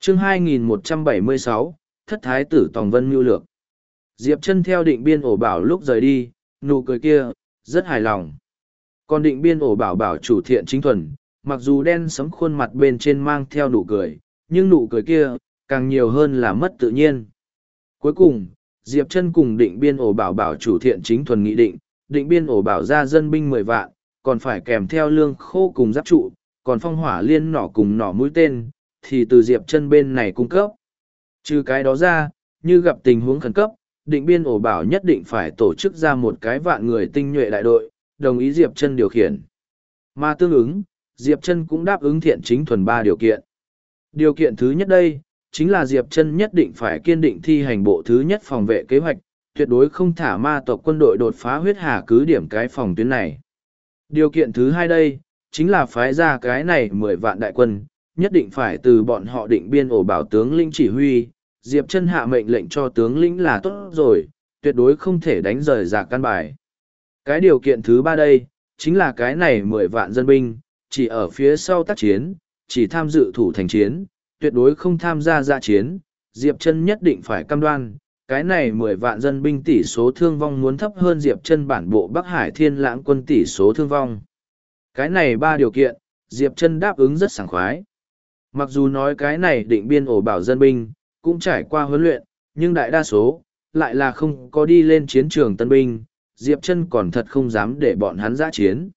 chương 2176, thất thái tử Tòng Vân mưu lược. Diệp Chân theo Định Biên ổ bảo lúc rời đi, nụ cười kia, rất hài lòng. Còn Định Biên ổ bảo bảo chủ Thiện Chính Thuần, mặc dù đen sẫm khuôn mặt bên trên mang theo nụ cười, nhưng nụ cười kia, càng nhiều hơn là mất tự nhiên. Cuối cùng, Diệp Chân cùng Định Biên ổ bảo bảo chủ Thiện Chính Thuần nghị định, Định Biên ổ bảo ra dân binh 10 vạn, còn phải kèm theo lương khô cùng giáp trụ, còn phong hỏa liên nỏ cùng nỏ mũi tên, thì từ Diệp Chân bên này cung cấp. Trừ cái đó ra, như gặp tình huống khẩn cấp, Định Biên ổ bảo nhất định phải tổ chức ra một cái vạn người tinh nhuệ đại đội, đồng ý Diệp Chân điều khiển. Mà tương ứng, Diệp Chân cũng đáp ứng Thiện Chính Thuần 3 điều kiện. Điều kiện thứ nhất đây, chính là Diệp Chân nhất định phải kiên định thi hành bộ thứ nhất phòng vệ kế hoạch, tuyệt đối không thả ma tộc quân đội đột phá huyết hà cứ điểm cái phòng tuyến này. Điều kiện thứ hai đây, chính là phái ra cái này 10 vạn đại quân, nhất định phải từ bọn họ Định Biên ổ bảo tướng lĩnh chỉ huy, Diệp Chân hạ mệnh lệnh cho tướng lĩnh là tốt rồi, tuyệt đối không thể đánh rời rạc căn bài. Cái điều kiện thứ ba đây, chính là cái này 10 vạn dân binh, chỉ ở phía sau tác chiến, chỉ tham dự thủ thành chiến, tuyệt đối không tham gia dạ chiến, Diệp Chân nhất định phải cam đoan, cái này 10 vạn dân binh tỷ số thương vong muốn thấp hơn Diệp Chân bản bộ Bắc Hải Thiên Lãng quân tỷ số thương vong. Cái này 3 điều kiện, Diệp Chân đáp ứng rất sảng khoái. Mặc dù nói cái này Định Biên ổ bảo dân binh, cũng trải qua huấn luyện, nhưng đại đa số, lại là không có đi lên chiến trường tân binh, Diệp Chân còn thật không dám để bọn hắn dã chiến.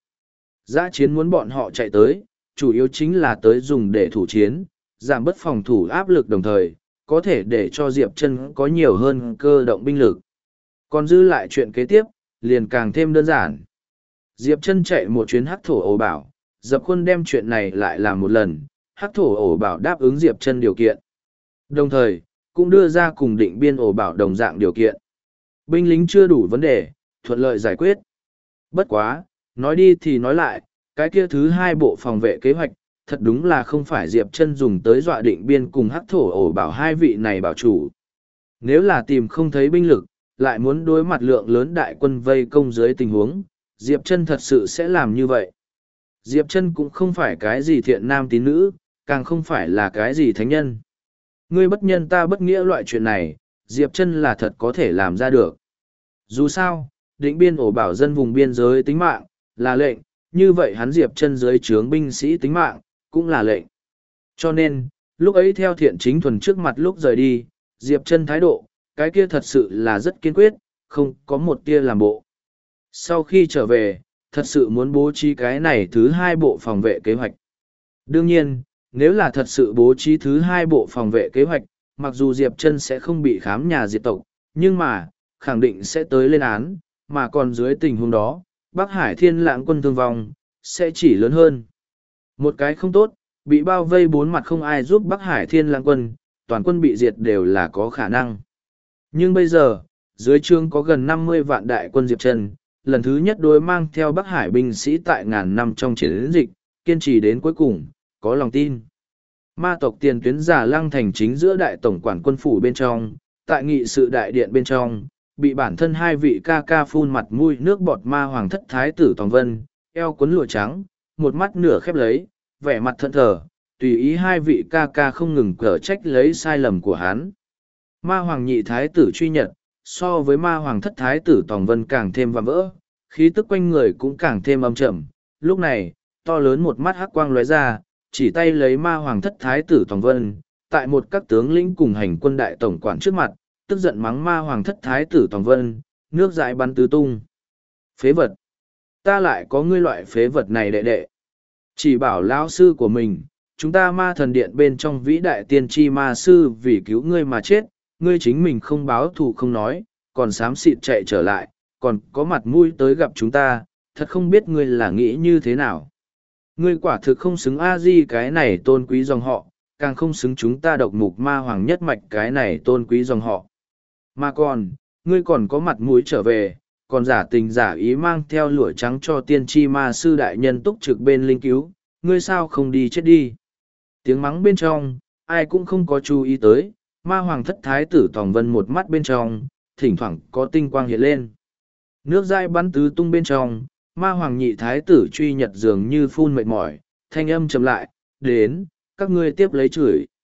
Dã chiến muốn bọn họ chạy tới, chủ yếu chính là tới dùng để thủ chiến, giảm bớt phòng thủ áp lực đồng thời, có thể để cho Diệp Chân có nhiều hơn cơ động binh lực. Còn dư lại chuyện kế tiếp, liền càng thêm đơn giản. Diệp Chân chạy một chuyến hắc thổ ổ bảo, dập khuôn đem chuyện này lại làm một lần, hắc thổ ổ bảo đáp ứng Diệp Chân điều kiện. Đồng thời, cũng đưa ra cùng Định Biên ổ bảo đồng dạng điều kiện. Binh lính chưa đủ vấn đề, thuận lợi giải quyết. Bất quá, nói đi thì nói lại, cái kia thứ hai bộ phòng vệ kế hoạch, thật đúng là không phải Diệp Chân dùng tới dọa Định Biên cùng hắc thổ ổ bảo hai vị này bảo chủ. Nếu là tìm không thấy binh lực, lại muốn đối mặt lượng lớn đại quân vây công dưới tình huống, Diệp Chân thật sự sẽ làm như vậy. Diệp Chân cũng không phải cái gì thiện nam tín nữ, càng không phải là cái gì thánh nhân. Ngươi bất nhân ta bất nghĩa loại chuyện này, Diệp Chân là thật có thể làm ra được. Dù sao, Định Biên ổ bảo dân vùng biên giới tính mạng, là lệnh, như vậy hắn Diệp Chân dưới trướng binh sĩ tính mạng, cũng là lệnh. Cho nên, lúc ấy theo Thiện Chính Thuần trước mặt lúc rời đi, Diệp Chân thái độ, cái kia thật sự là rất kiên quyết, không có một tia làm bộ. Sau khi trở về, thật sự muốn bố trí cái này thứ hai bộ phòng vệ kế hoạch. Đương nhiên, nếu là thật sự bố trí thứ hai bộ phòng vệ kế hoạch, mặc dù Diệp Chân sẽ không bị khám nhà diệt tộc, nhưng mà, khẳng định sẽ tới lên án, mà còn dưới tình huống đó, Bắc Hải Thiên Lãng quân thương vong, sẽ chỉ lớn hơn. Một cái không tốt, bị bao vây bốn mặt không ai giúp Bắc Hải Thiên Lãng quân, toàn quân bị diệt đều là có khả năng. Nhưng bây giờ, dưới trướng có gần 50 vạn đại quân Diệp Chân, lần thứ nhất đối mang theo Bắc Hải binh sĩ tại ngàn năm trong chiến dịch, kiên trì đến cuối cùng, có lòng tin. Ma tộc tiền tuyến giả Lăng Thành chính giữa đại tổng quản quân phủ bên trong, tại nghị sự đại điện bên trong, bị bản thân hai vị ca ca phun mặt mũi nước bọt ma hoàng thất thái tử Tòng Vân, eo cuốn lụa trắng, một mắt nửa khép lấy, vẻ mặt thẫn thờ, tùy ý hai vị ca ca không ngừng cở trách lấy sai lầm của hắn. Ma hoàng nhị thái tử truy nhật, so với ma hoàng thất thái tử Tòng Vân càng thêm vạm vỡ, khí tức quanh người cũng càng thêm âm trầm. Lúc này, to lớn một mắt hắc quang lóe ra, chỉ tay lấy ma hoàng thất thái tử Tòng Vân, tại một các tướng lĩnh cùng hành quân đại tổng quản trước mặt, tức giận mắng ma hoàng thất thái tử Tòng Vân, nước dãi bắn tứ tung. Phế vật! Ta lại có ngươi loại phế vật này đệ đệ. Chỉ bảo lão sư của mình, chúng ta ma thần điện bên trong vĩ đại tiên tri ma sư vì cứu ngươi mà chết, ngươi chính mình không báo thù không nói, còn xám xịt chạy trở lại, còn có mặt mũi tới gặp chúng ta, thật không biết ngươi là nghĩ như thế nào. Ngươi quả thực không xứng A-di cái này tôn quý dòng họ, càng không xứng chúng ta độc mục ma hoàng nhất mạch cái này tôn quý dòng họ. Mà còn, ngươi còn có mặt mũi trở về, còn giả tình giả ý mang theo lụa trắng cho tiên tri ma sư đại nhân túc trực bên linh cứu, ngươi sao không đi chết đi. Tiếng mắng bên trong, ai cũng không có chú ý tới, ma hoàng thất thái tử Tòng Vân một mắt bên trong, thỉnh thoảng có tinh quang hiện lên. Nước dãi bắn tứ tung bên trong, ma hoàng nhị thái tử truy nhật dường như phun mệt mỏi, thanh âm chậm lại, đến, các ngươi tiếp lấy chửi.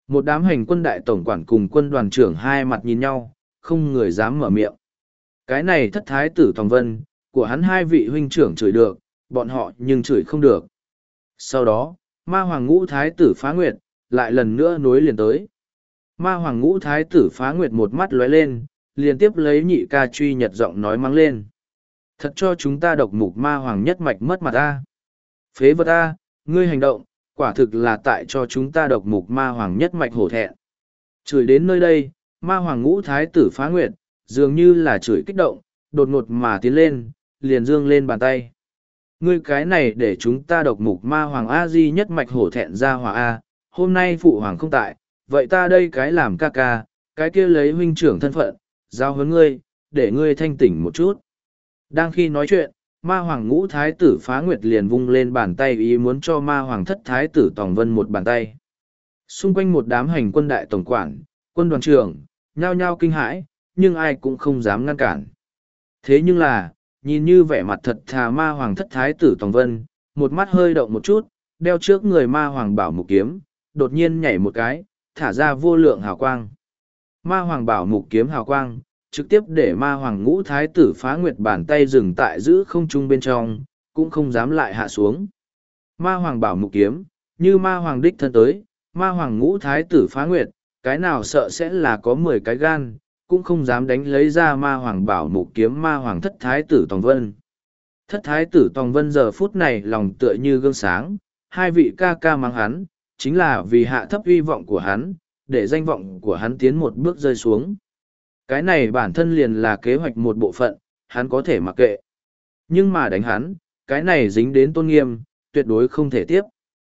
Một đám hành quân đại tổng quản cùng quân đoàn trưởng hai mặt nhìn nhau, không người dám mở miệng. Cái này thất thái tử Tòng Vân, của hắn hai vị huynh trưởng chửi được, bọn họ nhưng chửi không được. Sau đó, ma hoàng ngũ thái tử Phá Nguyệt, lại lần nữa nối liền tới. Ma hoàng ngũ thái tử Phá Nguyệt một mắt lóe lên, liên tiếp lấy nhị ca truy nhật giọng nói mắng lên. Thật cho chúng ta độc mục ma hoàng nhất mạch mất mặt ta. Phế vật ta, ngươi hành động, quả thực là tại cho chúng ta độc mục ma hoàng nhất mạch hổ thẹn. Chửi đến nơi đây, ma hoàng ngũ thái tử Phá Nguyệt, dường như là chửi kích động, đột ngột mà tiến lên, liền dương lên bàn tay. Ngươi cái này để chúng ta độc mục ma hoàng A-di nhất mạch hổ thẹn ra hòa A, hôm nay phụ hoàng không tại, vậy ta đây cái làm ca ca, cái kia lấy huynh trưởng thân phận, giao huấn ngươi, để ngươi thanh tỉnh một chút. Đang khi nói chuyện, ma hoàng ngũ thái tử Phá Nguyệt liền vung lên bàn tay ý muốn cho ma hoàng thất thái tử Tòng Vân một bàn tay. Xung quanh một đám hành quân đại tổng quản, quân đoàn trưởng, nhao nhao kinh hãi, nhưng ai cũng không dám ngăn cản. Thế nhưng là, nhìn như vẻ mặt thật thà ma hoàng thất thái tử Tòng Vân, một mắt hơi động một chút, đeo trước người ma hoàng bảo mục kiếm, đột nhiên nhảy một cái, thả ra vô lượng hào quang. Ma hoàng bảo mục kiếm hào quang, trực tiếp để ma hoàng ngũ thái tử Phá Nguyệt bàn tay dừng tại giữ không trung bên trong, cũng không dám lại hạ xuống. Ma hoàng bảo mục kiếm, như ma hoàng đích thân tới, ma hoàng ngũ thái tử Phá Nguyệt, cái nào sợ sẽ là có 10 cái gan, cũng không dám đánh lấy ra ma hoàng bảo mục kiếm ma hoàng thất thái tử Tòng Vân. Thất thái tử Tòng Vân giờ phút này lòng tựa như gương sáng, hai vị ca ca mang hắn, chính là vì hạ thấp uy vọng của hắn, để danh vọng của hắn tiến một bước rơi xuống. Cái này bản thân liền là kế hoạch một bộ phận, hắn có thể mặc kệ. Nhưng mà đánh hắn, cái này dính đến tôn nghiêm, tuyệt đối không thể tiếp.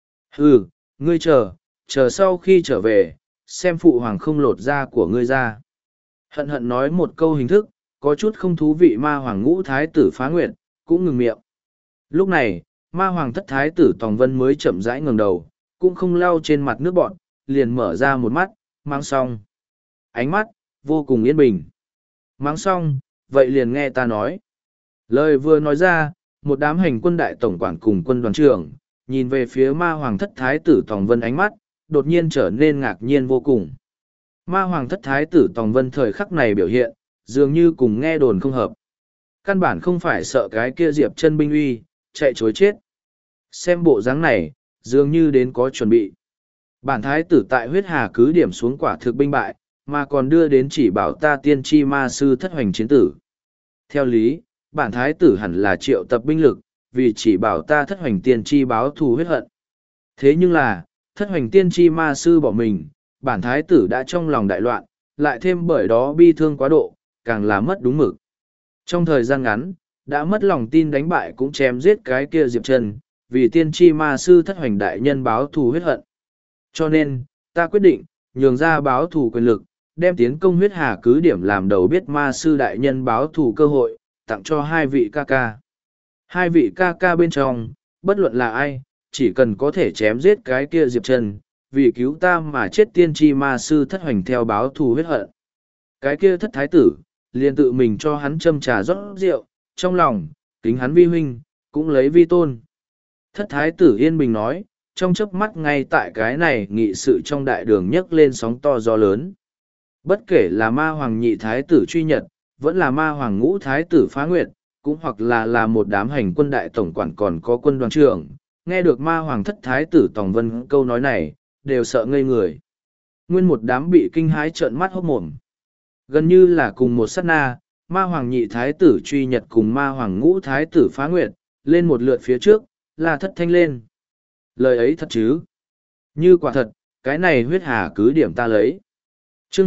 Ừ, ngươi chờ sau khi trở về, xem phụ hoàng không lột da của ngươi ra. Hận hận nói một câu hình thức, có chút không thú vị ma hoàng ngũ thái tử Phá Nguyệt, cũng ngừng miệng. Lúc này, ma hoàng thất thái tử Tòng Vân mới chậm rãi ngẩng đầu, cũng không lau trên mặt nước bọn, liền mở ra một mắt, mang xong. Ánh mắt, vô cùng yên bình. Mang xong, vậy liền nghe ta nói. Lời vừa nói ra, một đám hành quân đại tổng quản cùng quân đoàn trưởng, nhìn về phía ma hoàng thất thái tử Tòng Vân ánh mắt, đột nhiên trở nên ngạc nhiên vô cùng. Ma hoàng thất thái tử Tòng Vân thời khắc này biểu hiện, dường như cùng nghe đồn không hợp. Căn bản không phải sợ cái kia Diệp chân binh uy, chạy chối chết. Xem bộ dáng này, dường như đến có chuẩn bị. Bản thái tử tại huyết hà cứ điểm xuống quả thực binh bại, mà còn đưa đến chỉ bảo ta tiên tri ma sư thất hoành chiến tử. Theo lý, bản thái tử hẳn là triệu tập binh lực, vì chỉ bảo ta thất hoành tiên tri báo thù huyết hận. Thế nhưng là, thất hoành tiên tri ma sư bỏ mình, bản thái tử đã trong lòng đại loạn, lại thêm bởi đó bi thương quá độ, càng là mất đúng mực. Trong thời gian ngắn, đã mất lòng tin đánh bại cũng chém giết cái kia Diệp Trần, vì tiên tri ma sư thất hoành đại nhân báo thù huyết hận. Cho nên, ta quyết định, nhường ra báo thù quyền lực, đem tiến công huyết hà cứ điểm làm đầu biết ma sư đại nhân báo thù cơ hội, tặng cho hai vị ca ca. Hai vị ca ca bên trong, bất luận là ai, chỉ cần có thể chém giết cái kia Diệp Trần, vì cứu ta mà chết tiên tri ma sư thất hoành theo báo thù huyết hận. Cái kia thất thái tử, liền tự mình cho hắn châm trà rót rượu, trong lòng, kính hắn vi huynh, cũng lấy vi tôn. Thất thái tử yên bình nói, trong chớp mắt ngay tại cái này nghị sự trong đại đường nhấc lên sóng to gió lớn. Bất kể là ma hoàng nhị thái tử truy nhật, vẫn là ma hoàng ngũ thái tử Phá Nguyệt, cũng hoặc là một đám hành quân đại tổng quản còn có quân đoàn trưởng, nghe được ma hoàng thất thái tử Tòng Vân câu nói này, đều sợ ngây người. Nguyên một đám bị kinh hãi trợn mắt hốt mồm. Gần như là cùng một sát na, ma hoàng nhị thái tử truy nhật cùng ma hoàng ngũ thái tử Phá Nguyệt, lên một lượt phía trước, là thất thanh lên. Lời ấy thật chứ? Như quả thật, cái này huyết hà cứ điểm ta lấy. Chương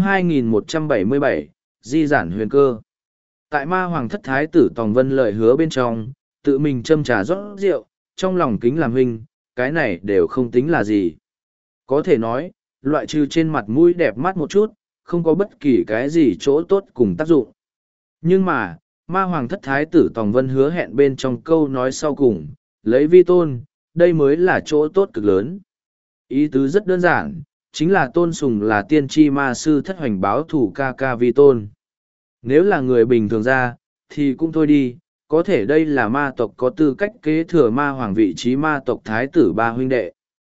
2177, Di giản huyền cơ. Tại ma hoàng thất thái tử Tòng Vân lời hứa bên trong, tự mình châm trà rót rượu, trong lòng kính làm huynh, cái này đều không tính là gì. Có thể nói, loại trừ trên mặt mũi đẹp mắt một chút, không có bất kỳ cái gì chỗ tốt cùng tác dụng. Nhưng mà, ma hoàng thất thái tử Tòng Vân hứa hẹn bên trong câu nói sau cùng, lấy vi tôn, đây mới là chỗ tốt cực lớn. Ý tứ rất đơn giản, chính là tôn sùng là tiên tri ma sư thất hoành báo thủ ca ca vi tôn. Nếu là người bình thường ra, thì cũng thôi đi, có thể đây là ma tộc có tư cách kế thừa ma hoàng vị trí ma tộc thái tử ba huynh đệ.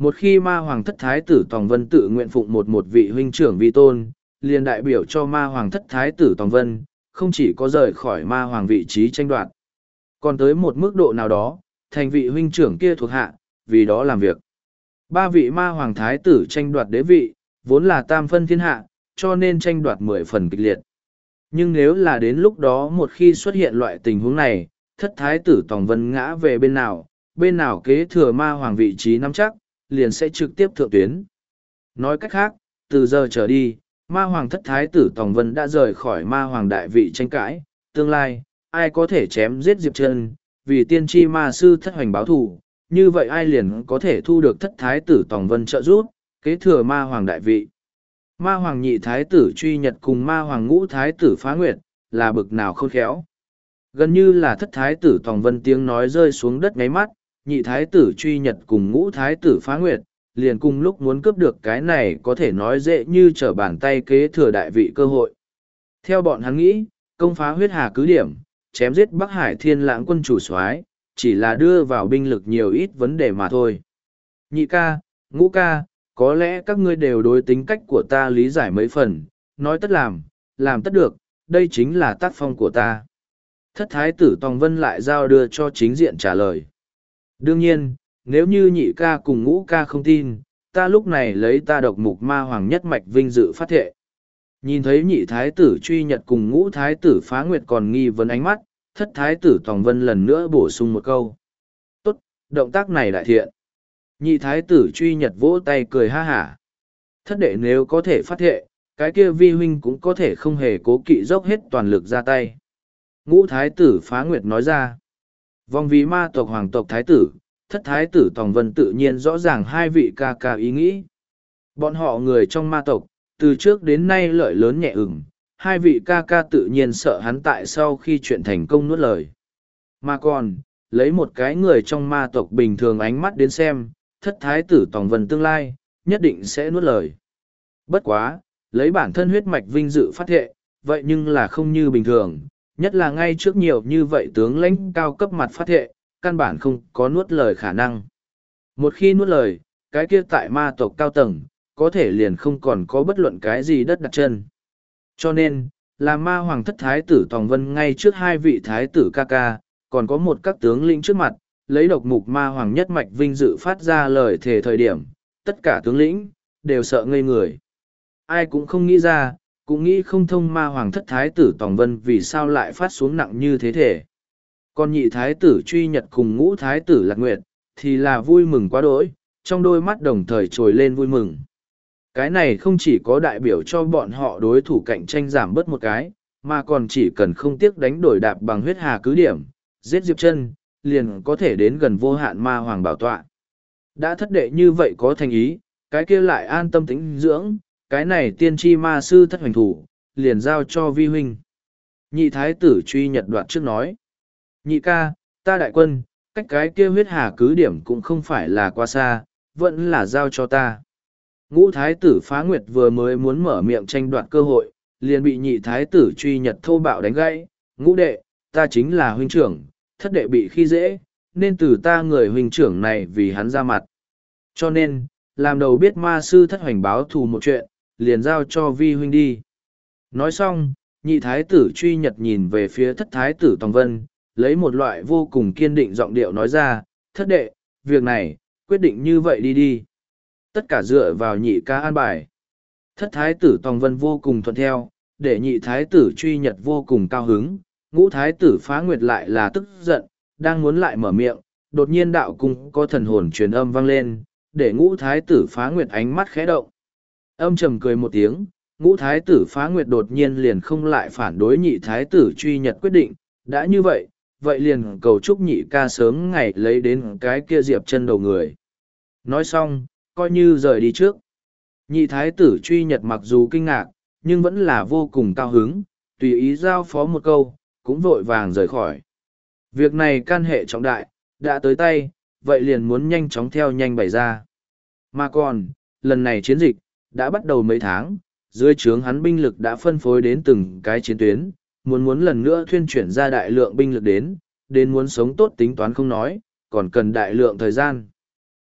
Một khi ma hoàng thất thái tử Tòng Vân tự nguyện phụng một vị huynh trưởng vi tôn, liền đại biểu cho ma hoàng thất thái tử Tòng Vân, không chỉ có rời khỏi ma hoàng vị trí tranh đoạt, còn tới một mức độ nào đó, thành vị huynh trưởng kia thuộc hạ, vì đó làm việc. Ba vị ma hoàng thái tử tranh đoạt đế vị, vốn là tam phân thiên hạ, cho nên tranh đoạt 10 phần kịch liệt. Nhưng nếu là đến lúc đó một khi xuất hiện loại tình huống này, thất thái tử Tòng Vân ngã về bên nào kế thừa ma hoàng vị trí nắm chắc, liền sẽ trực tiếp thượng tuyến. Nói cách khác, từ giờ trở đi, ma hoàng thất thái tử Tòng Vân đã rời khỏi ma hoàng đại vị tranh cãi, tương lai, ai có thể chém giết Diệp Chân, vì tiên tri ma sư thất hoành báo thù, như vậy ai liền có thể thu được thất thái tử Tòng Vân trợ giúp, kế thừa ma hoàng đại vị. Ma hoàng nhị thái tử truy nhật cùng ma hoàng ngũ thái tử phá nguyệt, là bực nào khôn khéo. Gần như là thất thái tử Tòng Vân tiếng nói rơi xuống đất ngáy mắt, nhị thái tử truy nhật cùng ngũ thái tử phá nguyệt, liền cùng lúc muốn cướp được cái này có thể nói dễ như trở bàn tay kế thừa đại vị cơ hội. Theo bọn hắn nghĩ, công phá huyết hà cứ điểm, chém giết Bắc Hải Thiên Lãng quân chủ soái, chỉ là đưa vào binh lực nhiều ít vấn đề mà thôi. Nhị ca, ngũ ca, có lẽ các ngươi đều đối tính cách của ta lý giải mấy phần, nói tất làm tất được, đây chính là tác phong của ta. Thất thái tử Tòng Vân lại giao đưa cho chính diện trả lời. Đương nhiên, nếu như nhị ca cùng ngũ ca không tin, ta lúc này lấy ta độc mục ma hoàng nhất mạch vinh dự phát thệ. Nhìn thấy nhị thái tử truy nhật cùng ngũ thái tử phá nguyệt còn nghi vấn ánh mắt, thất thái tử Tòng Vân lần nữa bổ sung một câu. Tốt, động tác này đại thiện. Nhị thái tử truy nhật vỗ tay cười ha hả. Thất đệ nếu có thể phát thệ, cái kia vi huynh cũng có thể không hề cố kỵ dốc hết toàn lực ra tay. Ngũ thái tử phá nguyệt nói ra. Vòng vì ma tộc hoàng tộc thái tử, thất thái tử Tòng Vân tự nhiên rõ ràng hai vị ca ca ý nghĩ. Bọn họ người trong ma tộc, từ trước đến nay lợi lớn nhẹ ửng, hai vị ca ca tự nhiên sợ hắn tại sau khi chuyện thành công nuốt lời. Mà còn, lấy một cái người trong ma tộc bình thường ánh mắt đến xem, thất thái tử Tòng Vân tương lai, nhất định sẽ nuốt lời. Bất quá, lấy bản thân huyết mạch vinh dự phát thệ, vậy nhưng là không như bình thường, nhất là ngay trước nhiều như vậy tướng lãnh cao cấp mặt phát thệ, căn bản không có nuốt lời khả năng. Một khi nuốt lời, cái kia tại ma tộc cao tầng, có thể liền không còn có bất luận cái gì đất đặt chân. Cho nên, là ma hoàng thất thái tử Tòng Vân ngay trước hai vị thái tử ca ca, còn có một các tướng lĩnh trước mặt, lấy độc mục ma hoàng nhất mạch vinh dự phát ra lời thề thời điểm, tất cả tướng lĩnh, đều sợ ngây người. Ai cũng không nghĩ ra, cũng nghĩ không thông ma hoàng thất thái tử Tòng Vân vì sao lại phát xuống nặng như thế thể. Còn nhị thái tử truy nhật cùng ngũ thái tử lạc nguyệt, thì là vui mừng quá đỗi, trong đôi mắt đồng thời trồi lên vui mừng. Cái này không chỉ có đại biểu cho bọn họ đối thủ cạnh tranh giảm bớt một cái, mà còn chỉ cần không tiếc đánh đổi đạp bằng huyết hà cứ điểm, giết Diệp Chân, liền có thể đến gần vô hạn ma hoàng bảo tọa. Đã thất đệ như vậy có thành ý, cái kia lại an tâm tĩnh dưỡng, cái này tiên tri ma sư thất hoành thủ, liền giao cho vi huynh. Nhị thái tử truy nhật đoạt trước nói. Nhị ca, ta đại quân, cách cái kia huyết hà cứ điểm cũng không phải là quá xa, vẫn là giao cho ta. Ngũ thái tử phá nguyệt vừa mới muốn mở miệng tranh đoạt cơ hội, liền bị nhị thái tử truy nhật thô bạo đánh gãy. Ngũ đệ, ta chính là huynh trưởng, thất đệ bị khi dễ, nên từ ta người huynh trưởng này vì hắn ra mặt. Cho nên, làm đầu biết ma sư thất hoành báo thù một chuyện, liền giao cho vi huynh đi. Nói xong, nhị thái tử truy nhật nhìn về phía thất thái tử Tòng Vân, lấy một loại vô cùng kiên định giọng điệu nói ra, thất đệ, việc này, quyết định như vậy đi đi. Tất cả dựa vào nhị ca an bài. Thất thái tử Tòng Vân vô cùng thuận theo, để nhị thái tử truy nhật vô cùng cao hứng, ngũ thái tử phá nguyệt lại là tức giận, đang muốn lại mở miệng, đột nhiên đạo cung có thần hồn truyền âm vang lên, để ngũ thái tử phá nguyệt ánh mắt khẽ động. Âm trầm cười một tiếng, ngũ thái tử phá nguyệt đột nhiên liền không lại phản đối nhị thái tử truy nhật quyết định, đã như vậy, vậy liền cầu chúc nhị ca sớm ngày lấy đến cái kia Diệp Chân đầu người. Nói xong, coi như rời đi trước. Nhị thái tử truy nhật mặc dù kinh ngạc, nhưng vẫn là vô cùng cao hứng, tùy ý giao phó một câu, cũng vội vàng rời khỏi. Việc này can hệ trọng đại, đã tới tay, vậy liền muốn nhanh chóng theo nhanh bày ra. Mà còn, lần này chiến dịch, đã bắt đầu mấy tháng, dưới trướng hắn binh lực đã phân phối đến từng cái chiến tuyến, muốn lần nữa thuyên chuyển ra đại lượng binh lực đến muốn sống tốt tính toán không nói, còn cần đại lượng thời gian.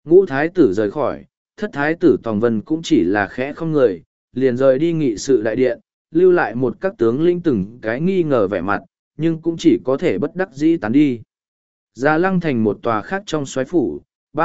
Ngũ thái tử rời khỏi, thất thái tử Tòng Vân cũng chỉ là khẽ không người, liền rời đi nghị sự đại điện, lưu lại một các tướng lĩnh từng cái nghi ngờ vẻ mặt, nhưng cũng chỉ có thể bất đắc dĩ tán đi. Gia Lăng thành một tòa khác trong soái phủ,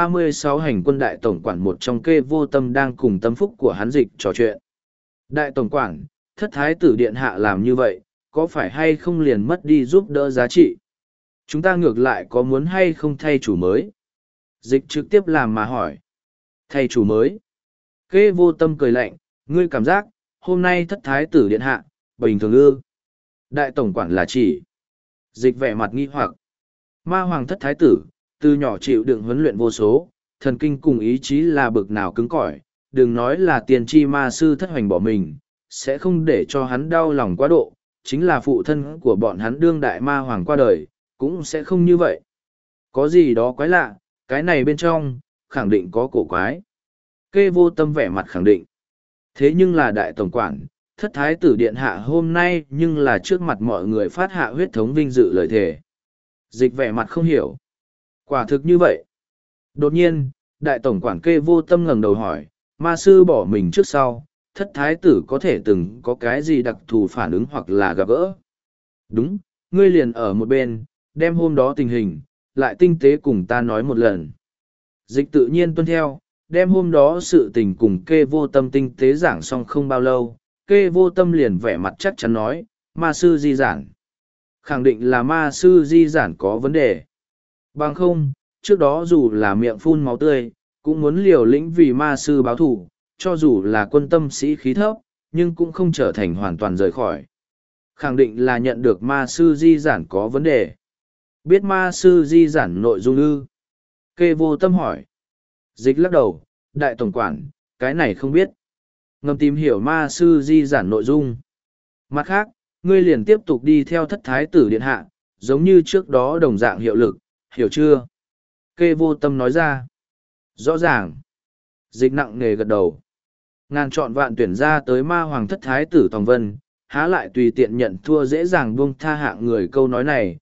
36 hành quân đại tổng quản một trong Kê Vô Tâm đang cùng tâm phúc của hắn dịch trò chuyện. Đại tổng quản, thất thái tử điện hạ làm như vậy, có phải hay không liền mất đi giúp đỡ giá trị? Chúng ta ngược lại có muốn hay không thay chủ mới? Dịch trực tiếp làm mà hỏi. Thay chủ mới? Kê Vô Tâm cười lạnh, ngươi cảm giác, hôm nay thất thái tử điện hạ, bình thường ư? Đại tổng quản là chỉ. Dịch vẻ mặt nghi hoặc. Ma hoàng thất thái tử, từ nhỏ chịu đựng huấn luyện vô số, thần kinh cùng ý chí là bực nào cứng cỏi, đừng nói là tiền tri ma sư thất hoành bỏ mình, sẽ không để cho hắn đau lòng quá độ, chính là phụ thân của bọn hắn đương đại ma hoàng qua đời, cũng sẽ không như vậy. Có gì đó quái lạ, cái này bên trong, khẳng định có cổ quái. Kê Vô Tâm vẻ mặt khẳng định. Thế nhưng là đại tổng quản, thất thái tử điện hạ hôm nay nhưng là trước mặt mọi người phát hạ huyết thống vinh dự lời thề. Dịch vẻ mặt không hiểu. Quả thực như vậy. Đột nhiên, đại tổng quản Kê Vô Tâm ngẩng đầu hỏi, ma sư bỏ mình trước sau, thất thái tử có thể từng có cái gì đặc thù phản ứng hoặc là gặp gỡ. Đúng, ngươi liền ở một bên, đem hôm đó tình hình, lại tinh tế cùng ta nói một lần. Dịch tự nhiên tuân theo, đem hôm đó sự tình cùng Kê Vô Tâm tinh tế giảng xong không bao lâu, Kê Vô Tâm liền vẻ mặt chắc chắn nói, ma sư di giản. Khẳng định là ma sư di giản có vấn đề. Bằng không, trước đó dù là miệng phun máu tươi, cũng muốn liều lĩnh vì ma sư báo thù, cho dù là quân tâm sĩ khí thấp, nhưng cũng không trở thành hoàn toàn rời khỏi. Khẳng định là nhận được ma sư di giản có vấn đề. Biết ma sư di giản nội dung ư? Kê Vô Tâm hỏi. Dịch lắc đầu, đại tổng quản, cái này không biết. Ngầm tìm hiểu ma sư di giản nội dung. Mặt khác, ngươi liền tiếp tục đi theo thất thái tử điện hạ, giống như trước đó đồng dạng hiệu lực, hiểu chưa? Kê Vô Tâm nói ra. Rõ ràng. Dịch nặng nề gật đầu. Ngàn chọn vạn tuyển ra tới ma hoàng thất thái tử Tòng Vân, há lại tùy tiện nhận thua dễ dàng buông tha hạng người câu nói này.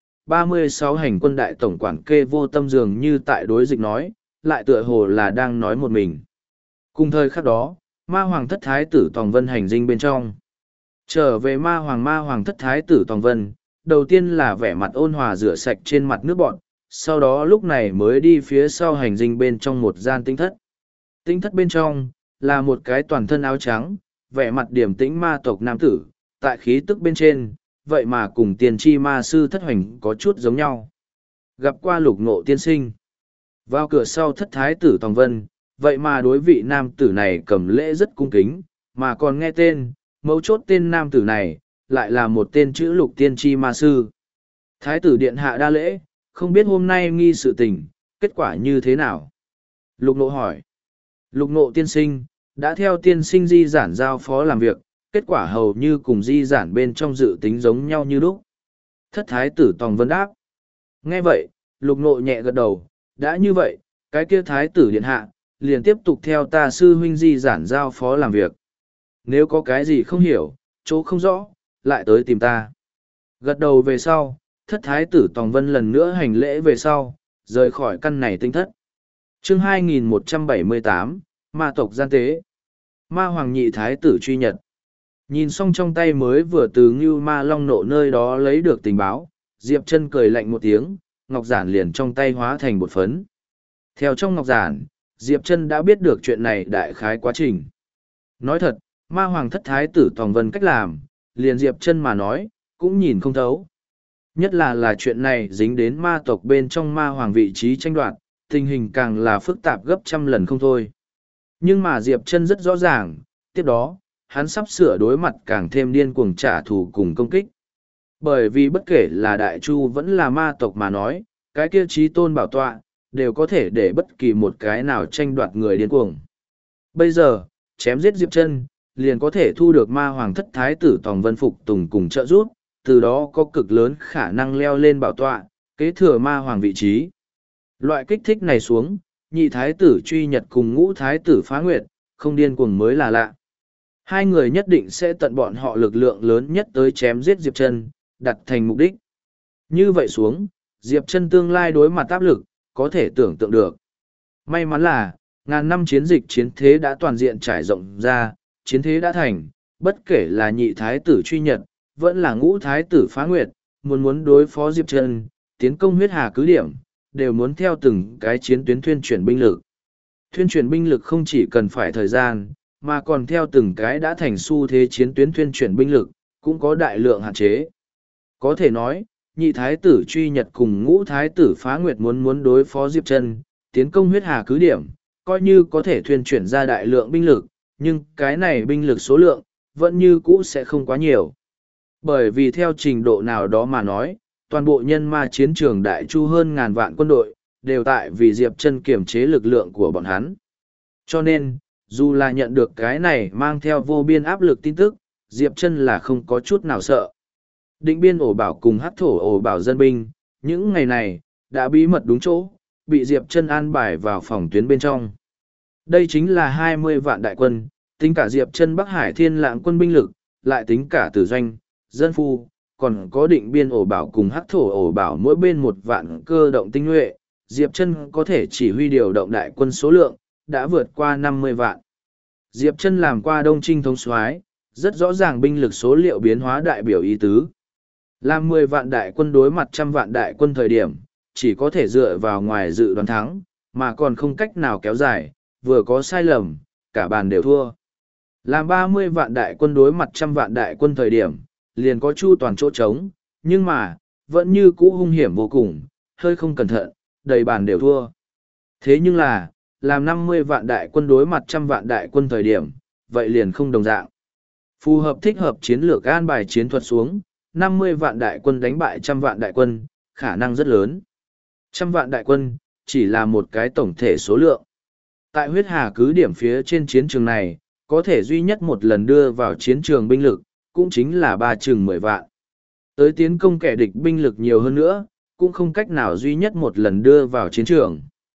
36 hành quân đại tổng quản Kê Vô Tâm dường như tại đối dịch nói, lại tựa hồ là đang nói một mình. Cùng thời khắc đó, ma hoàng thất thái tử Tòng Vân hành dinh bên trong. Trở về ma hoàng thất thái tử Tòng Vân, đầu tiên là vẻ mặt ôn hòa rửa sạch trên mặt nước bọn, sau đó lúc này mới đi phía sau hành dinh bên trong một gian tinh thất. Tinh thất bên trong, là một cái toàn thân áo trắng, vẻ mặt điềm tĩnh ma tộc nam tử, tại khí tức bên trên, vậy mà cùng tiền tri ma sư thất hoành có chút giống nhau. Gặp qua Lục Ngộ tiên sinh. Vào cửa sau thất thái tử Tòng Vân, vậy mà đối vị nam tử này cầm lễ rất cung kính, mà còn nghe tên, mấu chốt tên nam tử này, lại là một tên chữ Lục tiên tri ma sư. Thái tử điện hạ đa lễ, không biết hôm nay nghi sự tình, kết quả như thế nào? Lục Ngộ hỏi. Lục Ngộ tiên sinh, đã theo tiên sinh di giản giao phó làm việc, kết quả hầu như cùng di giản bên trong dự tính giống nhau như lúc. Thất thái tử Tòng Vân đáp. Nghe vậy, Lục Ngộ nhẹ gật đầu, đã như vậy, cái kia thái tử điện hạ, liền tiếp tục theo ta sư huynh di giản giao phó làm việc. Nếu có cái gì không hiểu, chỗ không rõ, lại tới tìm ta. Gật đầu về sau, thất thái tử Tòng Vân lần nữa hành lễ về sau, rời khỏi căn này tinh thất. Chương 2178, Ma tộc gian tế. Ma hoàng nhị thái tử truy nhật. Nhìn xong trong tay mới vừa từ Ngưu Ma Long Nộ nơi đó lấy được tình báo, Diệp Chân cười lạnh một tiếng, ngọc giản liền trong tay hóa thành bột phấn. Theo trong ngọc giản, Diệp Chân đã biết được chuyện này đại khái quá trình. Nói thật, ma hoàng thất thái tử Tòng Vân cách làm, liền Diệp Chân mà nói, cũng nhìn không thấu. Nhất là chuyện này dính đến ma tộc bên trong ma hoàng vị trí tranh đoạt, tình hình càng là phức tạp gấp trăm lần không thôi. Nhưng mà Diệp Chân rất rõ ràng, tiếp đó, hắn sắp sửa đối mặt càng thêm điên cuồng trả thù cùng công kích. Bởi vì bất kể là Đại Chu vẫn là ma tộc mà nói, cái kia chí tôn bảo tọa, đều có thể để bất kỳ một cái nào tranh đoạt người điên cuồng. Bây giờ, chém giết Diệp Chân, liền có thể thu được ma hoàng thất thái tử Tòng Vân phục tùng cùng trợ giúp, từ đó có cực lớn khả năng leo lên bảo tọa, kế thừa ma hoàng vị trí. Loại kích thích này xuống, nhị thái tử truy nhật cùng ngũ thái tử phá nguyệt, không điên cuồng mới là lạ. Hai người nhất định sẽ tận bọn họ lực lượng lớn nhất tới chém giết Diệp Chân, đặt thành mục đích. Như vậy xuống, Diệp Chân tương lai đối mặt áp lực, có thể tưởng tượng được. May mắn là, ngàn năm chiến dịch chiến thế đã toàn diện trải rộng ra, chiến thế đã thành, bất kể là nhị thái tử truy nhật, vẫn là ngũ thái tử phá nguyệt, muốn đối phó Diệp Chân, tiến công huyết hà cứ điểm, đều muốn theo từng cái chiến tuyến thuyên chuyển binh lực. Thuyên chuyển binh lực không chỉ cần phải thời gian, mà còn theo từng cái đã thành xu thế chiến tuyến thuyên chuyển binh lực, cũng có đại lượng hạn chế. Có thể nói, nhị thái tử truy nhật cùng ngũ thái tử phá nguyệt muốn đối phó Diệp Chân, tiến công huyết hà cứ điểm, coi như có thể thuyên chuyển ra đại lượng binh lực, nhưng cái này binh lực số lượng, vẫn như cũ sẽ không quá nhiều. Bởi vì theo trình độ nào đó mà nói, toàn bộ nhân ma chiến trường đại chu hơn ngàn vạn quân đội, đều tại vì Diệp Chân kiềm chế lực lượng của bọn hắn. Cho nên, dù là nhận được cái này mang theo vô biên áp lực tin tức, Diệp Chân là không có chút nào sợ. Định biên ổ bảo cùng hắc thổ ổ bảo dân binh, những ngày này, đã bí mật đúng chỗ, bị Diệp Chân an bài vào phòng tuyến bên trong. Đây chính là 20 vạn đại quân, tính cả Diệp Chân Bắc Hải Thiên Lãng quân binh lực, lại tính cả tử doanh, dân phu, còn có định biên ổ bảo cùng hắc thổ ổ bảo mỗi bên 1 vạn cơ động tinh nhuệ, Diệp Chân có thể chỉ huy điều động đại quân số lượng, đã vượt qua 50 vạn. Diệp Chân làm qua Đông Trinh thống soái, rất rõ ràng binh lực số liệu biến hóa đại biểu ý tứ. Làm 10 vạn đại quân đối mặt 100 vạn đại quân thời điểm, chỉ có thể dựa vào ngoài dự đoán thắng, mà còn không cách nào kéo dài, vừa có sai lầm, cả bàn đều thua. Làm 30 vạn đại quân đối mặt 100 vạn đại quân thời điểm, liền có chu toàn chỗ trống, nhưng mà, vẫn như cũ hung hiểm vô cùng, hơi không cẩn thận, đầy bàn đều thua. Thế nhưng là, làm 50 vạn đại quân đối mặt 100 vạn đại quân thời điểm, vậy liền không đồng dạng. Phù hợp thích hợp chiến lược an bài chiến thuật xuống, 50 vạn đại quân đánh bại 100 vạn đại quân, khả năng rất lớn. 100 vạn đại quân, chỉ là một cái tổng thể số lượng. Tại huyết hà cứ điểm phía trên chiến trường này, có thể duy nhất một lần đưa vào chiến trường binh lực, cũng chính là 10 vạn. Tới tiến công kẻ địch binh lực nhiều hơn nữa, cũng không cách nào duy nhất một lần đưa vào chiến trường.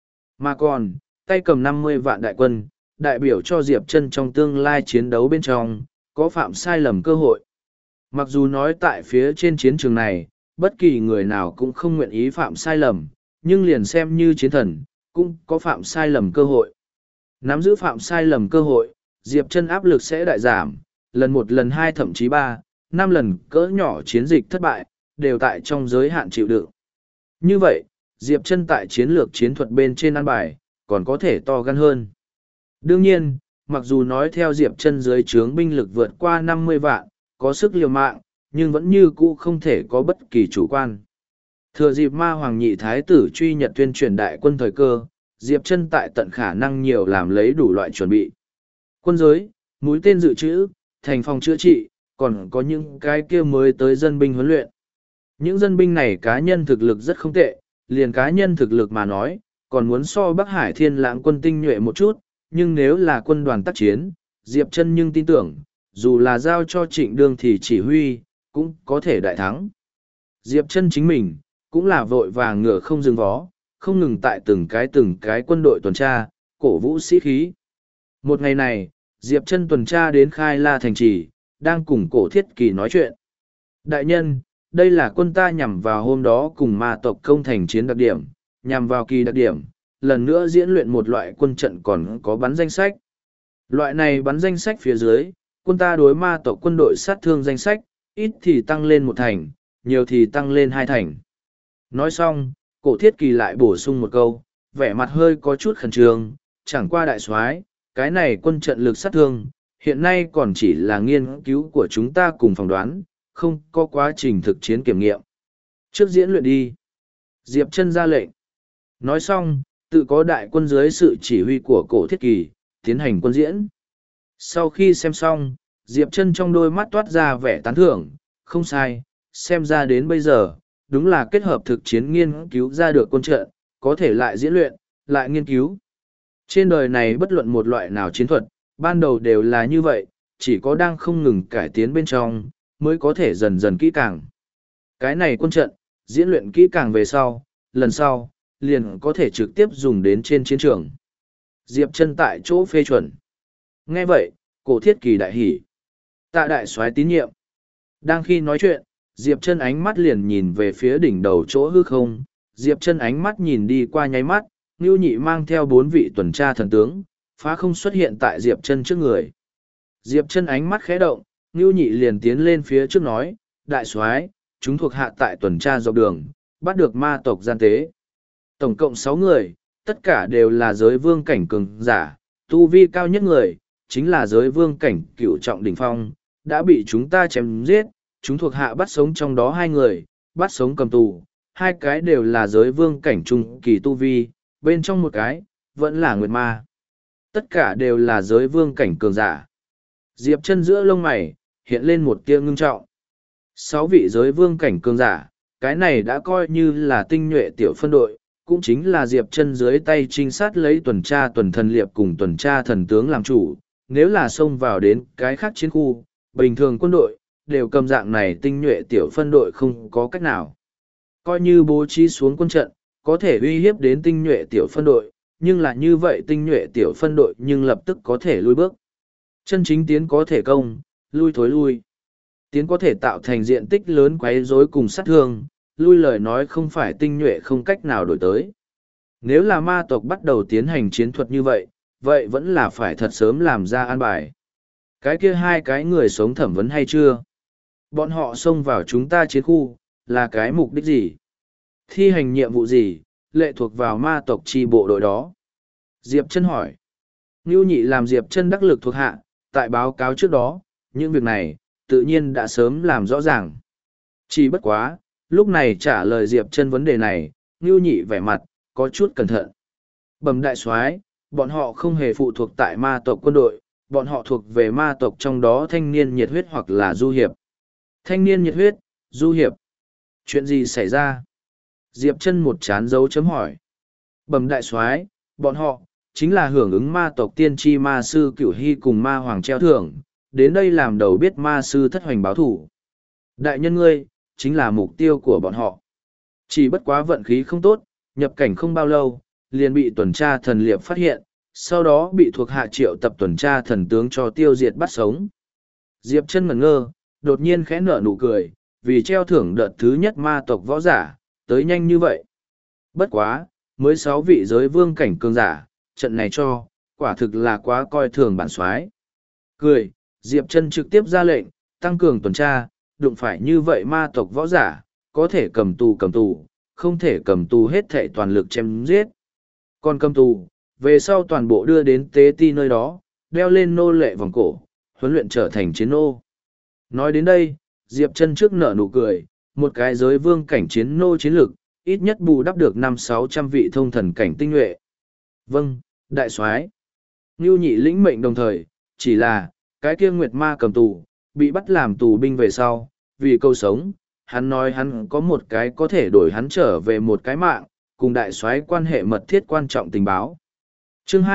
Mà còn, tay cầm 50 vạn đại quân, đại biểu cho Diệp Chân trong tương lai chiến đấu bên trong, có phạm sai lầm cơ hội. Mặc dù nói tại phía trên chiến trường này, bất kỳ người nào cũng không nguyện ý phạm sai lầm, nhưng liền xem như chiến thần, cũng có phạm sai lầm cơ hội. Nắm giữ phạm sai lầm cơ hội, Diệp Chân áp lực sẽ đại giảm, lần 1 lần 2 thậm chí 3, 5 lần cỡ nhỏ chiến dịch thất bại, đều tại trong giới hạn chịu đựng. Như vậy, Diệp Chân tại chiến lược chiến thuật bên trên ăn bài, còn có thể to gan hơn. Đương nhiên, mặc dù nói theo Diệp Chân dưới trướng binh lực vượt qua 50 vạn, có sức liều mạng, nhưng vẫn như cũ không thể có bất kỳ chủ quan. Thừa dịp ma hoàng nhị thái tử truy nhật tuyên truyền đại quân thời cơ, Diệp Chân tại tận khả năng nhiều làm lấy đủ loại chuẩn bị. Quân giới, mũi tên dự trữ, thành phòng chữa trị, còn có những cái kia mới tới dân binh huấn luyện. Những dân binh này cá nhân thực lực rất không tệ, liền cá nhân thực lực mà nói, còn muốn so Bắc Hải Thiên Lãng quân tinh nhuệ một chút, nhưng nếu là quân đoàn tác chiến, Diệp Chân nhưng tin tưởng, dù là giao cho Trịnh Đương thì chỉ huy, cũng có thể đại thắng. Diệp Chân chính mình, cũng là vội vàng ngựa không dừng vó, không ngừng tại từng cái quân đội tuần tra, cổ vũ sĩ khí. Một ngày này, Diệp Chân tuần tra đến Khai La thành trì, đang cùng Cổ Thiết Kỳ nói chuyện. Đại nhân, đây là quân ta nhằm vào hôm đó cùng ma tộc công thành chiến đặc điểm, nhằm vào kỳ đặc điểm, lần nữa diễn luyện một loại quân trận còn có bắn danh sách. Loại này bắn danh sách phía dưới, quân ta đối ma tộc quân đội sát thương danh sách, ít thì tăng lên 1 thành, nhiều thì tăng lên 2 thành. Nói xong, Cổ Thiết Kỳ lại bổ sung một câu, vẻ mặt hơi có chút khẩn trương, chẳng qua đại soái, cái này quân trận lực sát thương, hiện nay còn chỉ là nghiên cứu của chúng ta cùng phỏng đoán, không có quá trình thực chiến kiểm nghiệm. Trước diễn luyện đi. Diệp Chân ra lệnh. Nói xong, tự có đại quân dưới sự chỉ huy của Cổ Thiết Kỳ, tiến hành quân diễn. Sau khi xem xong, Diệp Chân trong đôi mắt toát ra vẻ tán thưởng, không sai, xem ra đến bây giờ, đúng là kết hợp thực chiến nghiên cứu ra được quân trận, có thể lại diễn luyện, lại nghiên cứu. Trên đời này bất luận một loại nào chiến thuật, ban đầu đều là như vậy, chỉ có đang không ngừng cải tiến bên trong, mới có thể dần dần kỹ càng. Cái này quân trận, diễn luyện kỹ càng về sau, lần sau, liền có thể trực tiếp dùng đến trên chiến trường. Diệp Chân tại chỗ phê chuẩn. Nghe vậy, Cổ Thiết Kỳ đại hỉ. Tạ đại soái tín nhiệm. Đang khi nói chuyện, Diệp Chân ánh mắt liền nhìn về phía đỉnh đầu chỗ hư không, Diệp Chân ánh mắt nhìn đi qua nháy mắt, Ngưu Nhị mang theo 4 vị tuần tra thần tướng, phá không xuất hiện tại Diệp Chân trước người. Diệp Chân ánh mắt khẽ động, Ngưu Nhị liền tiến lên phía trước nói, đại soái, chúng thuộc hạ tại tuần tra dọc đường, bắt được ma tộc gian tế. Tổng cộng 6 người, tất cả đều là giới vương cảnh cường giả, tu vi cao nhất người, chính là giới vương cảnh cựu trọng đỉnh phong, đã bị chúng ta chém giết, chúng thuộc hạ bắt sống trong đó 2 người, bắt sống cầm tù, 2 cái đều là giới vương cảnh trung kỳ tu vi, bên trong một cái, vẫn là nguyệt ma. Tất cả đều là giới vương cảnh cường giả. Diệp Chân giữa lông mày, hiện lên một tia ngưng trọng. 6 vị giới vương cảnh cường giả, cái này đã coi như là tinh nhuệ tiểu phân đội, cũng chính là Diệp Chân dưới tay trinh sát lấy tuần tra tuần thần liệp cùng tuần tra thần tướng làm chủ. Nếu là xông vào đến cái khác chiến khu, bình thường quân đội, đều cầm dạng này tinh nhuệ tiểu phân đội không có cách nào. Coi như bố trí xuống quân trận, có thể uy hiếp đến tinh nhuệ tiểu phân đội, nhưng là như vậy tinh nhuệ tiểu phân đội nhưng lập tức có thể lui bước. Chân chính tiến có thể công, lui thối lui. Tiến có thể tạo thành diện tích lớn quấy rối cùng sát thương, lui lời nói không phải tinh nhuệ không cách nào đổi tới. Nếu là ma tộc bắt đầu tiến hành chiến thuật như vậy, vậy vẫn là phải thật sớm làm ra an bài. Cái kia 2 cái người sống thẩm vấn hay chưa? Bọn họ xông vào chúng ta chiến khu, là cái mục đích gì? Thi hành nhiệm vụ gì, lệ thuộc vào ma tộc chi bộ đội đó? Diệp Chân hỏi. Ngưu Nhị làm Diệp Chân đắc lực thuộc hạ, tại báo cáo trước đó, những việc này, tự nhiên đã sớm làm rõ ràng. Chỉ bất quá, lúc này trả lời Diệp Chân vấn đề này, Ngưu Nhị vẻ mặt, có chút cẩn thận. Bẩm đại soái, bọn họ không hề phụ thuộc tại ma tộc quân đội, bọn họ thuộc về ma tộc trong đó thanh niên nhiệt huyết hoặc là du hiệp. Thanh niên nhiệt huyết, du hiệp. Chuyện gì xảy ra? Diệp Chân một chán dấu chấm hỏi. Bẩm đại soái, bọn họ chính là hưởng ứng ma tộc tiên tri ma sư Cửu Hy cùng ma hoàng treo thưởng, đến đây làm đầu biết ma sư thất hoành báo thủ. Đại nhân ngươi, chính là mục tiêu của bọn họ. Chỉ bất quá vận khí không tốt, nhập cảnh không bao lâu, liền bị tuần tra thần liệp phát hiện, sau đó bị thuộc hạ triệu tập tuần tra thần tướng cho tiêu diệt bắt sống. Diệp Chân ngẩn ngơ, đột nhiên khẽ nở nụ cười, vì treo thưởng đợt thứ nhất ma tộc võ giả, tới nhanh như vậy. Bất quá, mới 6 vị giới vương cảnh cường giả, trận này cho, quả thực là quá coi thường bản soái. Cười, Diệp Chân trực tiếp ra lệnh, tăng cường tuần tra, đụng phải như vậy ma tộc võ giả, có thể cầm tù, không thể cầm tù hết thảy toàn lực chém giết. Còn cầm tù, về sau toàn bộ đưa đến tế ti nơi đó, đeo lên nô lệ vòng cổ, huấn luyện trở thành chiến nô. Nói đến đây, Diệp Chân trước nở nụ cười, một cái giới vương cảnh chiến nô chiến lực, ít nhất bù đắp được 500-600 vị thông thần cảnh tinh nhuệ. Vâng, đại soái. Ngưu Nhị lĩnh mệnh đồng thời, chỉ là, cái kia Nguyệt Ma cầm tù, bị bắt làm tù binh về sau, vì câu sống, hắn nói hắn có một cái có thể đổi hắn trở về một cái mạng, cùng đại soái quan hệ mật thiết quan trọng tình báo. Chương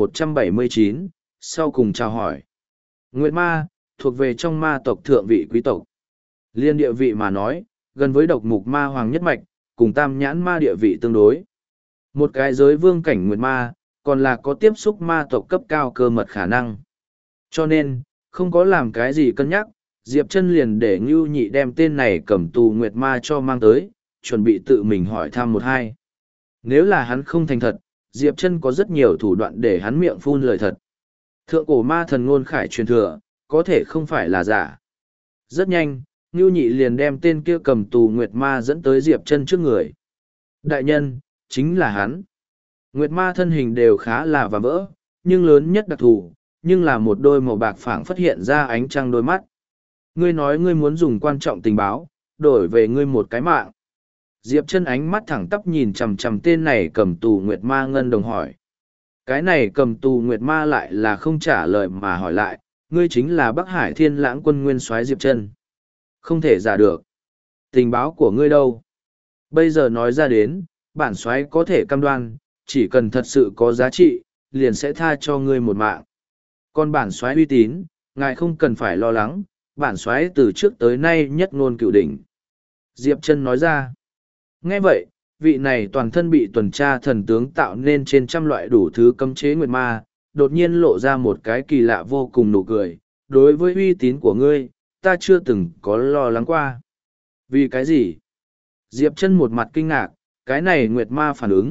2179, sau cùng chào hỏi. Nguyệt Ma, thuộc về trong ma tộc thượng vị quý tộc. Liên địa vị mà nói, gần với độc mục ma hoàng nhất mạch, cùng tam nhãn ma địa vị tương đối. Một cái giới vương cảnh Nguyệt Ma, còn là có tiếp xúc ma tộc cấp cao cơ mật khả năng. Cho nên, không có làm cái gì cân nhắc, Diệp Chân liền để Ngưu Nhị đem tên này cầm tù Nguyệt Ma cho mang tới, chuẩn bị tự mình hỏi thăm một hai. Nếu là hắn không thành thật, Diệp Chân có rất nhiều thủ đoạn để hắn miệng phun lời thật. Thượng cổ ma thần ngôn khải truyền thừa, có thể không phải là giả. Rất nhanh, Ngưu Nhị liền đem tên kia cầm tù Nguyệt Ma dẫn tới Diệp Chân trước người. Đại nhân, chính là hắn. Nguyệt Ma thân hình đều khá là và vỡ, nhưng lớn nhất đặc thù, nhưng là một đôi màu bạc phảng phất hiện ra ánh trăng đôi mắt. Ngươi nói ngươi muốn dùng quan trọng tình báo, đổi về ngươi một cái mạng. Diệp Chân ánh mắt thẳng tắp nhìn chằm chằm tên này cầm tù Nguyệt Ma ngân đồng hỏi. Cái này cầm tù Nguyệt Ma lại là không trả lời mà hỏi lại, ngươi chính là Bắc Hải Thiên Lãng quân nguyên soái Diệp Chân. Không thể giả được. Tình báo của ngươi đâu? Bây giờ nói ra đến, bản soái có thể cam đoan, chỉ cần thật sự có giá trị, liền sẽ tha cho ngươi một mạng. Còn bản soái uy tín, ngài không cần phải lo lắng, bản soái từ trước tới nay nhất ngôn cửu đỉnh. Diệp Chân nói ra. Nghe vậy, vị này toàn thân bị tuần tra thần tướng tạo nên trên trăm loại đủ thứ cấm chế Nguyệt Ma, đột nhiên lộ ra một cái kỳ lạ vô cùng nụ cười. Đối với uy tín của ngươi, ta chưa từng có lo lắng qua. Vì cái gì? Diệp Chân một mặt kinh ngạc, cái này Nguyệt Ma phản ứng,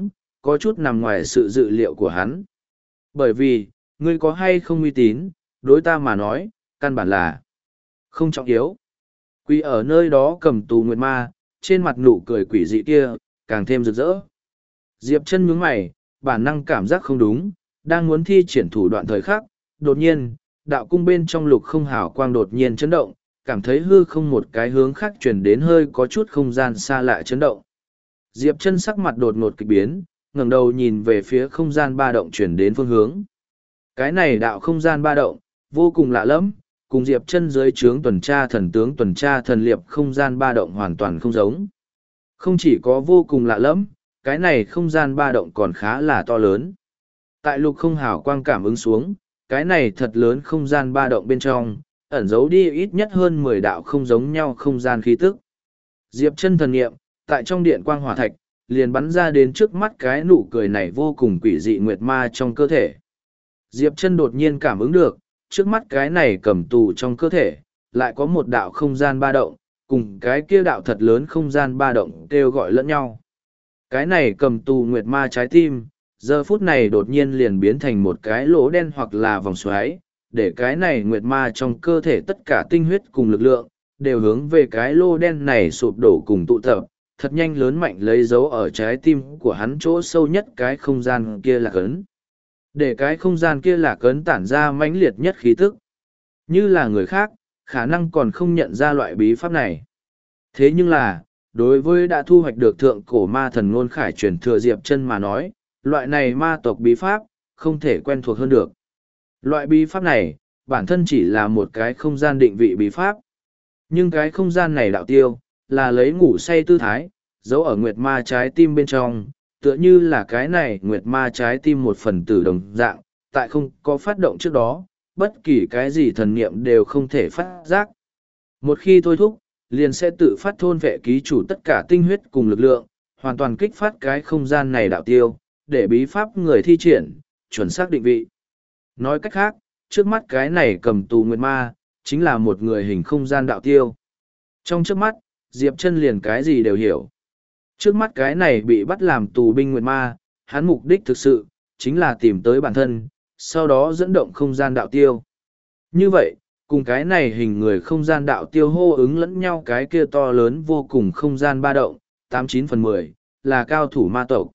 có chút nằm ngoài sự dự liệu của hắn. Bởi vì, ngươi có hay không uy tín, đối ta mà nói, căn bản là không trọng yếu. Quỳ ở nơi đó cầm tù nguyệt ma, trên mặt nụ cười quỷ dị kia, càng thêm rực rỡ. Diệp chân nhướng mày, bản năng cảm giác không đúng, đang muốn thi triển thủ đoạn thời khắc, đột nhiên, đạo cung bên trong lục không hào quang đột nhiên chấn động, cảm thấy hư không một cái hướng khác chuyển đến hơi có chút không gian xa lạ chấn động. Diệp chân sắc mặt đột ngột kịch biến, ngẩng đầu nhìn về phía không gian ba động chuyển đến phương hướng. Cái này đạo không gian ba động, vô cùng lạ lẫm, cùng Diệp chân dưới trướng tuần tra thần tướng tuần tra thần liệp không gian ba động hoàn toàn không giống. Không chỉ có vô cùng lạ lẫm, cái này không gian ba động còn khá là to lớn. Tại lục không hào quang cảm ứng xuống, cái này thật lớn không gian ba động bên trong, ẩn giấu đi ít nhất hơn 10 đạo không giống nhau không gian khí tức. Diệp chân thần nghiệm, tại trong điện quang hỏa thạch, liền bắn ra đến trước mắt cái nụ cười này vô cùng quỷ dị nguyệt ma trong cơ thể. Diệp chân đột nhiên cảm ứng được, trước mắt cái này cầm tù trong cơ thể, lại có một đạo không gian ba động, cùng cái kia đạo thật lớn không gian ba động kêu gọi lẫn nhau. Cái này cầm tù nguyệt ma trái tim, giờ phút này đột nhiên liền biến thành một cái lỗ đen hoặc là vòng xoáy, để cái này nguyệt ma trong cơ thể tất cả tinh huyết cùng lực lượng, đều hướng về cái lỗ đen này sụp đổ cùng tụ tập, thật nhanh lớn mạnh lấy dấu ở trái tim của hắn chỗ sâu nhất cái không gian kia là cấn. Để cái không gian kia là cấn tản ra mãnh liệt nhất khí tức. Như là người khác, khả năng còn không nhận ra loại bí pháp này. Thế nhưng là, đối với đã thu hoạch được thượng cổ ma thần ngôn khải truyền thừa Diệp chân mà nói, loại này ma tộc bí pháp, không thể quen thuộc hơn được. Loại bí pháp này, bản thân chỉ là một cái không gian định vị bí pháp. Nhưng cái không gian này đạo tiêu, là lấy ngủ say tư thái, giấu ở nguyệt ma trái tim bên trong, tựa như là cái này nguyệt ma trái tim một phần tử đồng dạng, tại không có phát động trước đó, bất kỳ cái gì thần niệm đều không thể phát giác. Một khi thôi thúc, liền sẽ tự phát thôn vệ ký chủ tất cả tinh huyết cùng lực lượng, hoàn toàn kích phát cái không gian này đạo tiêu, để bí pháp người thi triển, chuẩn xác định vị. Nói cách khác, trước mắt cái này cầm tù nguyệt ma, chính là một người hình không gian đạo tiêu. Trong trước mắt, Diệp chân liền cái gì đều hiểu. Trước mắt cái này bị bắt làm tù binh nguyệt ma, hắn mục đích thực sự, chính là tìm tới bản thân, sau đó dẫn động không gian đạo tiêu. Như vậy, cùng cái này hình người không gian đạo tiêu hô ứng lẫn nhau cái kia to lớn vô cùng không gian ba động, 89/10, là cao thủ ma tộc.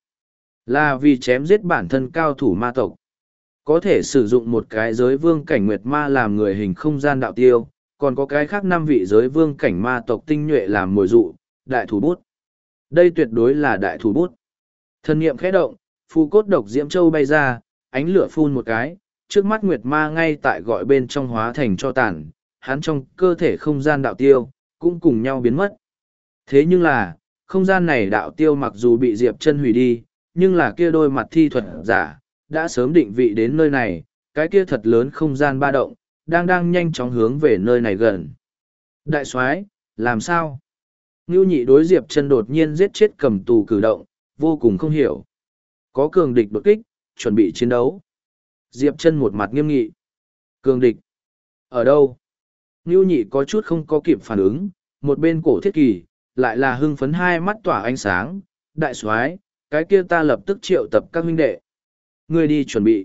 Là vì chém giết bản thân cao thủ ma tộc. Có thể sử dụng một cái giới vương cảnh nguyệt ma làm người hình không gian đạo tiêu, còn có cái khác 5 vị giới vương cảnh ma tộc tinh nhuệ làm mồi dụ, đại thủ bút. Đây tuyệt đối là đại thủ bút. Thần niệm khẽ động, phù cốt độc diễm châu bay ra, ánh lửa phun một cái, trước mắt nguyệt ma ngay tại gọi bên trong hóa thành cho tàn, hắn trong cơ thể không gian đạo tiêu, cũng cùng nhau biến mất. Thế nhưng là, không gian này đạo tiêu mặc dù bị Diệp chân hủy đi, nhưng là kia đôi mặt thi thuật giả, đã sớm định vị đến nơi này, cái kia thật lớn không gian ba động, đang nhanh chóng hướng về nơi này gần. Đại soái, làm sao? Ngưu Nhị đối Diệp chân đột nhiên giết chết cầm tù cử động, vô cùng không hiểu. Có cường địch đột kích, chuẩn bị chiến đấu. Diệp chân một mặt nghiêm nghị. Cường địch? Ở đâu? Ngưu Nhị có chút không có kịp phản ứng, một bên cổ thiết kỳ, lại là hưng phấn hai mắt tỏa ánh sáng. Đại soái, cái kia ta lập tức triệu tập các huynh đệ. Ngươi đi chuẩn bị.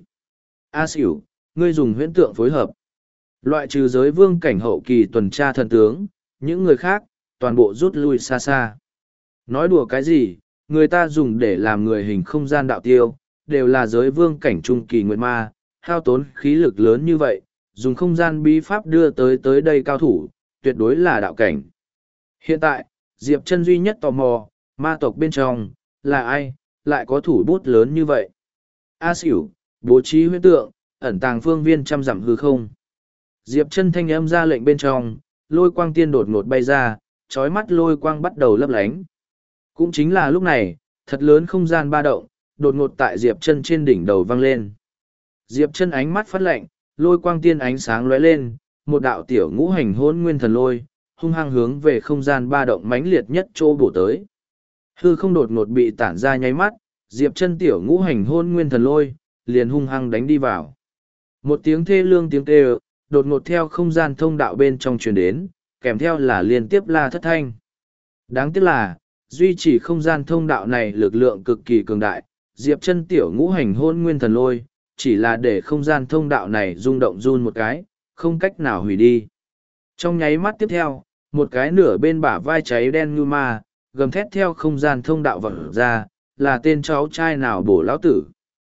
A xỉu, ngươi dùng huyễn tượng phối hợp. Loại trừ giới vương cảnh hậu kỳ tuần tra thần tướng, những người khác, toàn bộ rút lui xa xa. Nói đùa cái gì, người ta dùng để làm người hình không gian đạo tiêu, đều là giới vương cảnh trung kỳ nguyệt ma, hao tốn khí lực lớn như vậy, dùng không gian bí pháp đưa tới đây cao thủ, tuyệt đối là đạo cảnh. Hiện tại, Diệp chân duy nhất tò mò, ma tộc bên trong, là ai, lại có thủ bút lớn như vậy. A xỉu, bố trí huyễn tượng, ẩn tàng phương viên trăm dặm hư không. Diệp chân thanh âm ra lệnh bên trong, lôi quang tiên đột ngột bay ra, trói mắt lôi quang bắt đầu lấp lánh. Cũng chính là lúc này, thật lớn không gian ba động, đột ngột tại Diệp chân trên đỉnh đầu vang lên. Diệp chân ánh mắt phát lạnh, lôi quang tiên ánh sáng lóe lên, một đạo tiểu ngũ hành hôn nguyên thần lôi, hung hăng hướng về không gian ba động mãnh liệt nhất chỗ bổ tới. Hư không đột ngột bị tản ra nháy mắt, Diệp chân tiểu ngũ hành hôn nguyên thần lôi, liền hung hăng đánh đi vào. Một tiếng thê lương tiếng kêu, đột ngột theo không gian thông đạo bên trong truyền đến, kèm theo là liên tiếp la thất thanh. Đáng tiếc là, duy trì không gian thông đạo này lực lượng cực kỳ cường đại, Diệp Chân tiểu ngũ hành hôn nguyên thần lôi, chỉ là để không gian thông đạo này rung động run một cái, không cách nào hủy đi. Trong nháy mắt tiếp theo, một cái nửa bên bả vai cháy đen như ma, gầm thét theo không gian thông đạo vật ra, là tên cháu trai nào bổ lão tử.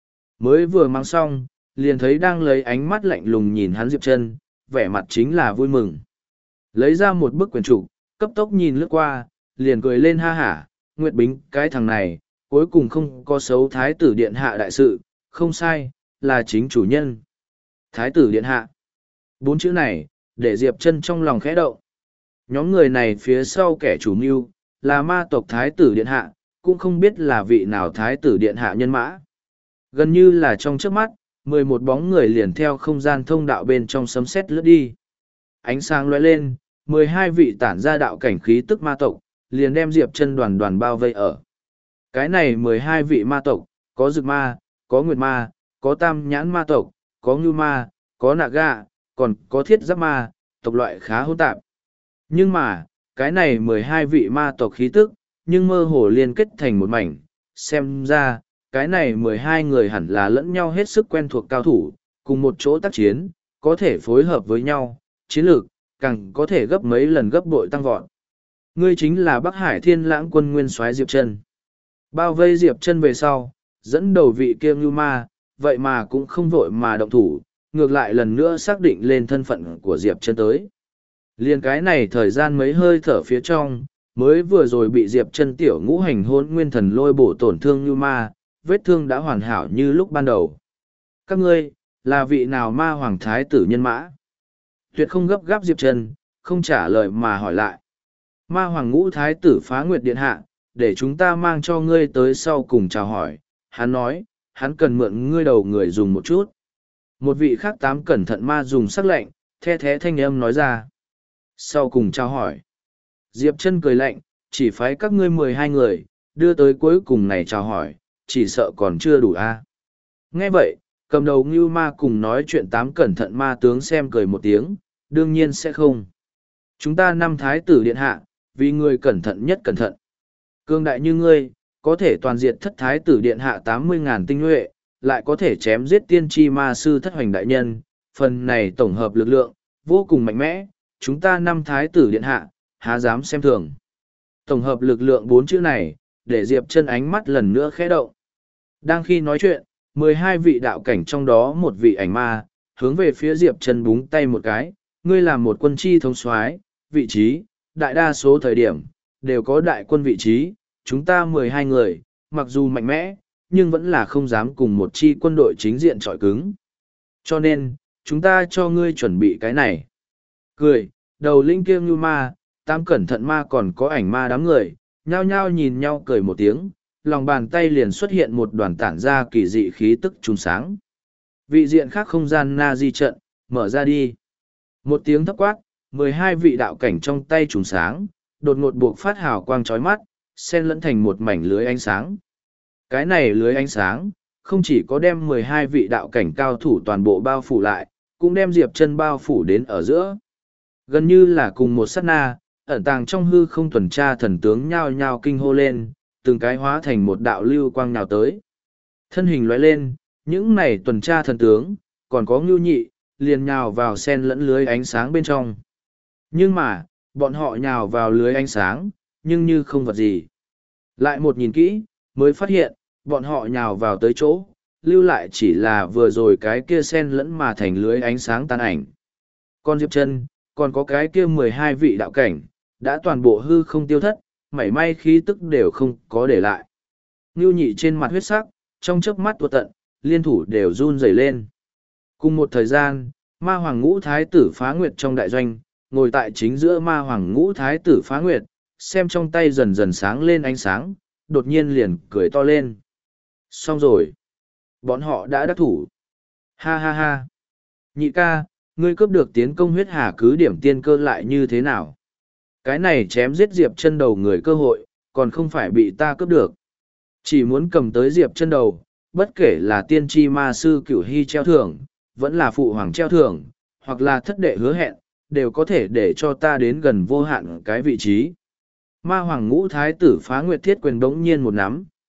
Mới vừa mang xong, liền thấy đang lấy ánh mắt lạnh lùng nhìn hắn Diệp Chân, vẻ mặt chính là vui mừng. Lấy ra một bức quyển trục, cấp tốc nhìn lướt qua, liền cười lên ha hả, Nguyệt Bính cái thằng này, cuối cùng không có xấu thái tử điện hạ đại sự, không sai, là chính chủ nhân. Thái tử điện hạ. Bốn chữ này, để Diệp Chân trong lòng khẽ động. Nhóm người này phía sau kẻ chủ mưu, là ma tộc thái tử điện hạ, cũng không biết là vị nào thái tử điện hạ nhân mã. Gần như là trong chớp mắt, 11 bóng người liền theo không gian thông đạo bên trong sấm sét lướt đi. Ánh sáng lóe lên, 12 vị tản ra đạo cảnh khí tức ma tộc, liền đem Diệp Chân đoàn đoàn bao vây ở. Cái này 12 vị ma tộc, có Dực ma, có Nguyệt ma, có Tam Nhãn ma tộc, có Ngưu ma, có Naga, còn có Thiết Giáp ma, tộc loại khá hỗn tạp. Nhưng mà, cái này 12 vị ma tộc khí tức, nhưng mơ hồ liên kết thành một mảnh, xem ra, cái này 12 người hẳn là lẫn nhau hết sức quen thuộc cao thủ, cùng một chỗ tác chiến, có thể phối hợp với nhau, chiến lược, càng có thể gấp mấy lần gấp bội tăng vọt. Ngươi chính là Bắc Hải Thiên Lãng quân nguyên soái Diệp Chân. Bao vây Diệp Chân về sau, dẫn đầu vị kia Ngưu ma, vậy mà cũng không vội mà động thủ, ngược lại lần nữa xác định lên thân phận của Diệp Chân tới. Liên cái này thời gian mấy hơi thở phía trong, mới vừa rồi bị Diệp Chân tiểu ngũ hành hôn nguyên thần lôi bổ tổn thương Ngưu ma, vết thương đã hoàn hảo như lúc ban đầu. Các ngươi, là vị nào ma hoàng thái tử nhân mã? Tuyệt không gấp gáp Diệp Chân, không trả lời mà hỏi lại. Ma hoàng ngũ thái tử Phá Nguyệt điện hạ, để chúng ta mang cho ngươi tới sau cùng chào hỏi. Hắn nói, hắn cần mượn ngươi đầu người dùng một chút. Một vị khác tám cẩn thận ma dùng sắc lệnh, the thé thanh âm nói ra. Sau cùng chào hỏi. Diệp Chân cười lạnh, chỉ phái các ngươi 12 người, đưa tới cuối cùng này chào hỏi, chỉ sợ còn chưa đủ a. Nghe vậy, cầm đầu Ngưu ma cùng nói chuyện tám cẩn thận ma tướng xem cười một tiếng, đương nhiên sẽ không. Chúng ta năm thái tử điện hạ, vì người cẩn thận nhất cẩn thận. Cương đại như ngươi, có thể toàn diệt thất thái tử điện hạ 80.000 tinh nhuệ, lại có thể chém giết tiên tri ma sư thất hoành đại nhân, phần này tổng hợp lực lượng, vô cùng mạnh mẽ, chúng ta năm thái tử điện hạ, há dám xem thường. Tổng hợp lực lượng 4 chữ này, để Diệp Chân ánh mắt lần nữa khẽ động. Đang khi nói chuyện, 12 vị đạo cảnh trong đó một vị ảnh ma, hướng về phía Diệp Chân búng tay một cái, ngươi làm một quân chi thống soái, vị trí, đại đa số thời điểm, đều có đại quân vị trí, chúng ta 12 người, mặc dù mạnh mẽ, nhưng vẫn là không dám cùng một chi quân đội chính diện chọi cứng. Cho nên, chúng ta cho ngươi chuẩn bị cái này. Cười, đầu linh kia như ma, tam cẩn thận ma còn có ảnh ma đám người, nhao nhao nhìn nhau cười một tiếng, lòng bàn tay liền xuất hiện một đoàn tản ra kỳ dị khí tức trùng sáng. Vị diện khác không gian na di trận, mở ra đi. Một tiếng thấp quát, 12 vị đạo cảnh trong tay trùng sáng, đột ngột buộc phát hào quang chói mắt, xen lẫn thành một mảnh lưới ánh sáng. Cái này lưới ánh sáng, không chỉ có đem 12 vị đạo cảnh cao thủ toàn bộ bao phủ lại, cũng đem Diệp Chân bao phủ đến ở giữa. Gần như là cùng một sát na, ẩn tàng trong hư không tuần tra thần tướng nhao nhao kinh hô lên, từng cái hóa thành một đạo lưu quang nào tới. Thân hình lóe lên, những này tuần tra thần tướng, còn có Ngưu Nhị, liền nhào vào xen lẫn lưới ánh sáng bên trong. Nhưng mà, bọn họ nhào vào lưới ánh sáng, nhưng như không vật gì. Lại một nhìn kỹ, mới phát hiện, bọn họ nhào vào tới chỗ, lưu lại chỉ là vừa rồi cái kia xen lẫn mà thành lưới ánh sáng tan ảnh. Con Diệp Chân, còn có cái kia 12 vị đạo cảnh, đã toàn bộ hư không tiêu thất, mảy may khí tức đều không có để lại. Ngưu Nhị trên mặt huyết sắc, trong chớp mắt tuột tận, liên thủ đều run rẩy lên. Cùng một thời gian, ma hoàng ngũ thái tử Phá Nguyệt trong đại doanh, ngồi tại chính giữa ma hoàng ngũ thái tử Phá Nguyệt, xem trong tay dần dần sáng lên ánh sáng, đột nhiên liền cười to lên. Xong rồi. Bọn họ đã đắc thủ. Ha ha ha. Nhị ca, ngươi cướp được tiến công huyết hà cứ điểm tiên cơ lại như thế nào? Cái này chém giết Diệp Chân đầu người cơ hội, còn không phải bị ta cướp được. Chỉ muốn cầm tới Diệp Chân đầu, bất kể là tiên tri ma sư cửu hy treo thưởng, vẫn là phụ hoàng treo thưởng, hoặc là thất đệ hứa hẹn, đều có thể để cho ta đến gần vô hạn cái vị trí. Ma hoàng ngũ thái tử Phá Nguyệt thiết quyền đống nhiên một nắm,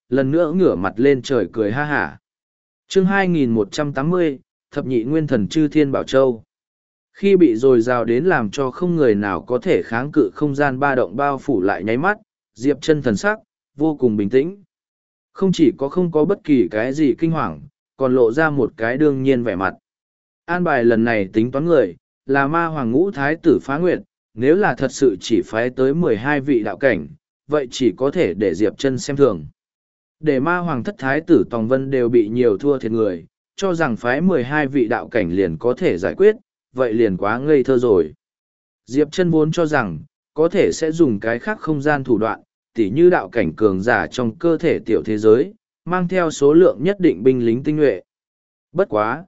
lần nữa ngửa mặt lên trời cười ha hả. Chương 2180, Thập nhị nguyên thần chư thiên bảo châu. Khi bị dồi dào đến làm cho không người nào có thể kháng cự không gian ba động bao phủ lại nháy mắt, Diệp Chân thần sắc vô cùng bình tĩnh. Không chỉ có không có bất kỳ cái gì kinh hoàng, còn lộ ra một cái đương nhiên vẻ mặt. An bài lần này tính toán người, là ma hoàng ngũ thái tử Phá Nguyệt, nếu là thật sự chỉ phái tới 12 vị đạo cảnh, vậy chỉ có thể để Diệp Chân xem thường. Để ma hoàng thất thái tử Tòng Vân đều bị nhiều thua thiệt người, cho rằng phái 12 vị đạo cảnh liền có thể giải quyết, vậy liền quá ngây thơ rồi. Diệp Chân vốn cho rằng, có thể sẽ dùng cái khác không gian thủ đoạn, tỉ như đạo cảnh cường giả trong cơ thể tiểu thế giới, mang theo số lượng nhất định binh lính tinh nhuệ. Bất quá,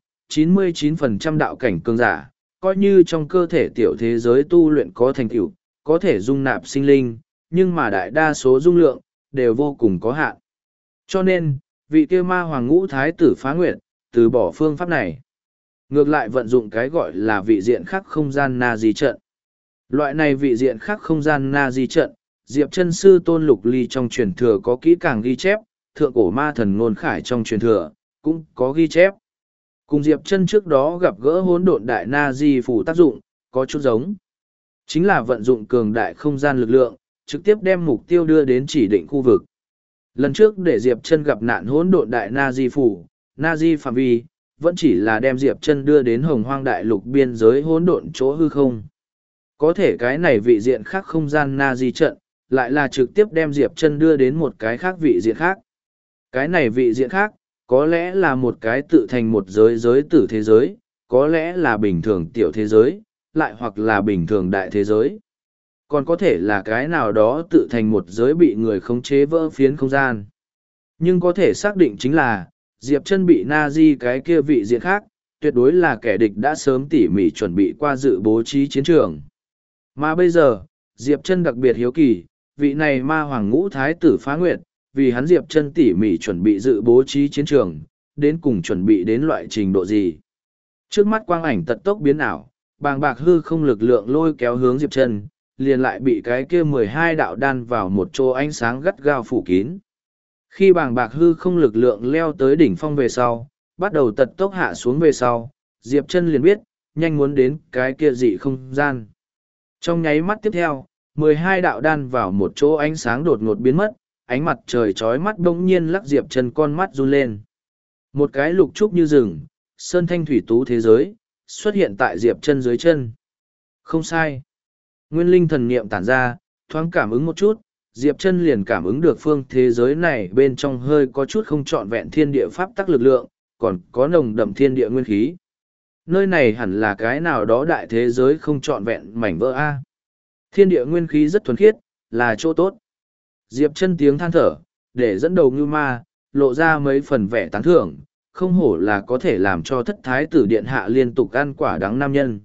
99% đạo cảnh cường giả, coi như trong cơ thể tiểu thế giới tu luyện có thành tựu, có thể dung nạp sinh linh, nhưng mà đại đa số dung lượng, đều vô cùng có hạn. Cho nên, vị kia ma hoàng ngũ thái tử Phá Nguyệt, từ bỏ phương pháp này. Ngược lại vận dụng cái gọi là vị diện khác không gian na di trận. Loại này vị diện khác không gian na di trận, Diệp Chân sư Tôn Lục Ly trong truyền thừa có kỹ càng ghi chép, thượng cổ ma thần Ngôn Khải trong truyền thừa, cũng có ghi chép. Cùng Diệp Chân trước đó gặp gỡ hỗn độn đại na di phủ tác dụng, có chút giống. Chính là vận dụng cường đại không gian lực lượng, trực tiếp đem mục tiêu đưa đến chỉ định khu vực. Lần trước để Diệp Chân gặp nạn hỗn độn đại na di phủ, na di phạm vi, vẫn chỉ là đem Diệp Chân đưa đến Hồng Hoang đại lục biên giới hỗn độn chỗ hư không. Có thể cái này vị diện khác không gian na di trận, lại là trực tiếp đem Diệp Chân đưa đến một cái khác vị diện khác. Cái này vị diện khác, có lẽ là một cái tự thành một giới tử thế giới, có lẽ là bình thường tiểu thế giới, lại hoặc là bình thường đại thế giới. Còn có thể là cái nào đó tự thành một giới bị người khống chế vỡ phiến không gian. Nhưng có thể xác định chính là, Diệp Chân bị Nazi cái kia vị diện khác, tuyệt đối là kẻ địch đã sớm tỉ mỉ chuẩn bị qua dự bố trí chiến trường. Mà bây giờ, Diệp Chân đặc biệt hiếu kỳ, vị này ma hoàng ngũ thái tử Phá Nguyệt, vì hắn Diệp Chân tỉ mỉ chuẩn bị dự bố trí chiến trường, đến cùng chuẩn bị đến loại trình độ gì. Trước mắt quang ảnh tật tốc biến ảo, bàng bạc hư không lực lượng lôi kéo hướng Diệp Chân, liền lại bị cái kia 12 đạo đan vào một chỗ ánh sáng gắt gao phủ kín. Khi bàng bạc hư không lực lượng leo tới đỉnh phong về sau, bắt đầu tật tốc hạ xuống về sau, Diệp Chân liền biết, nhanh muốn đến cái kia dị không gian. Trong nháy mắt tiếp theo, 12 đạo đan vào một chỗ ánh sáng đột ngột biến mất, ánh mặt trời chói mắt bỗng nhiên lắc Diệp Chân con mắt run lên. Một cái lục trúc như rừng, sơn thanh thủy tú thế giới, xuất hiện tại Diệp Chân dưới chân. Không sai. Nguyên linh thần niệm tản ra, thoáng cảm ứng một chút, Diệp Chân liền cảm ứng được phương thế giới này bên trong hơi có chút không trọn vẹn thiên địa pháp tắc lực lượng, còn có nồng đậm thiên địa nguyên khí. Nơi này hẳn là cái nào đó đại thế giới không trọn vẹn mảnh vỡ A. Thiên địa nguyên khí rất thuần khiết, là chỗ tốt. Diệp Chân tiếng than thở, để dẫn đầu Ngưu Ma, lộ ra mấy phần vẻ tán thưởng, không hổ là có thể làm cho thất thái tử điện hạ liên tục ăn quả đắng nam nhân.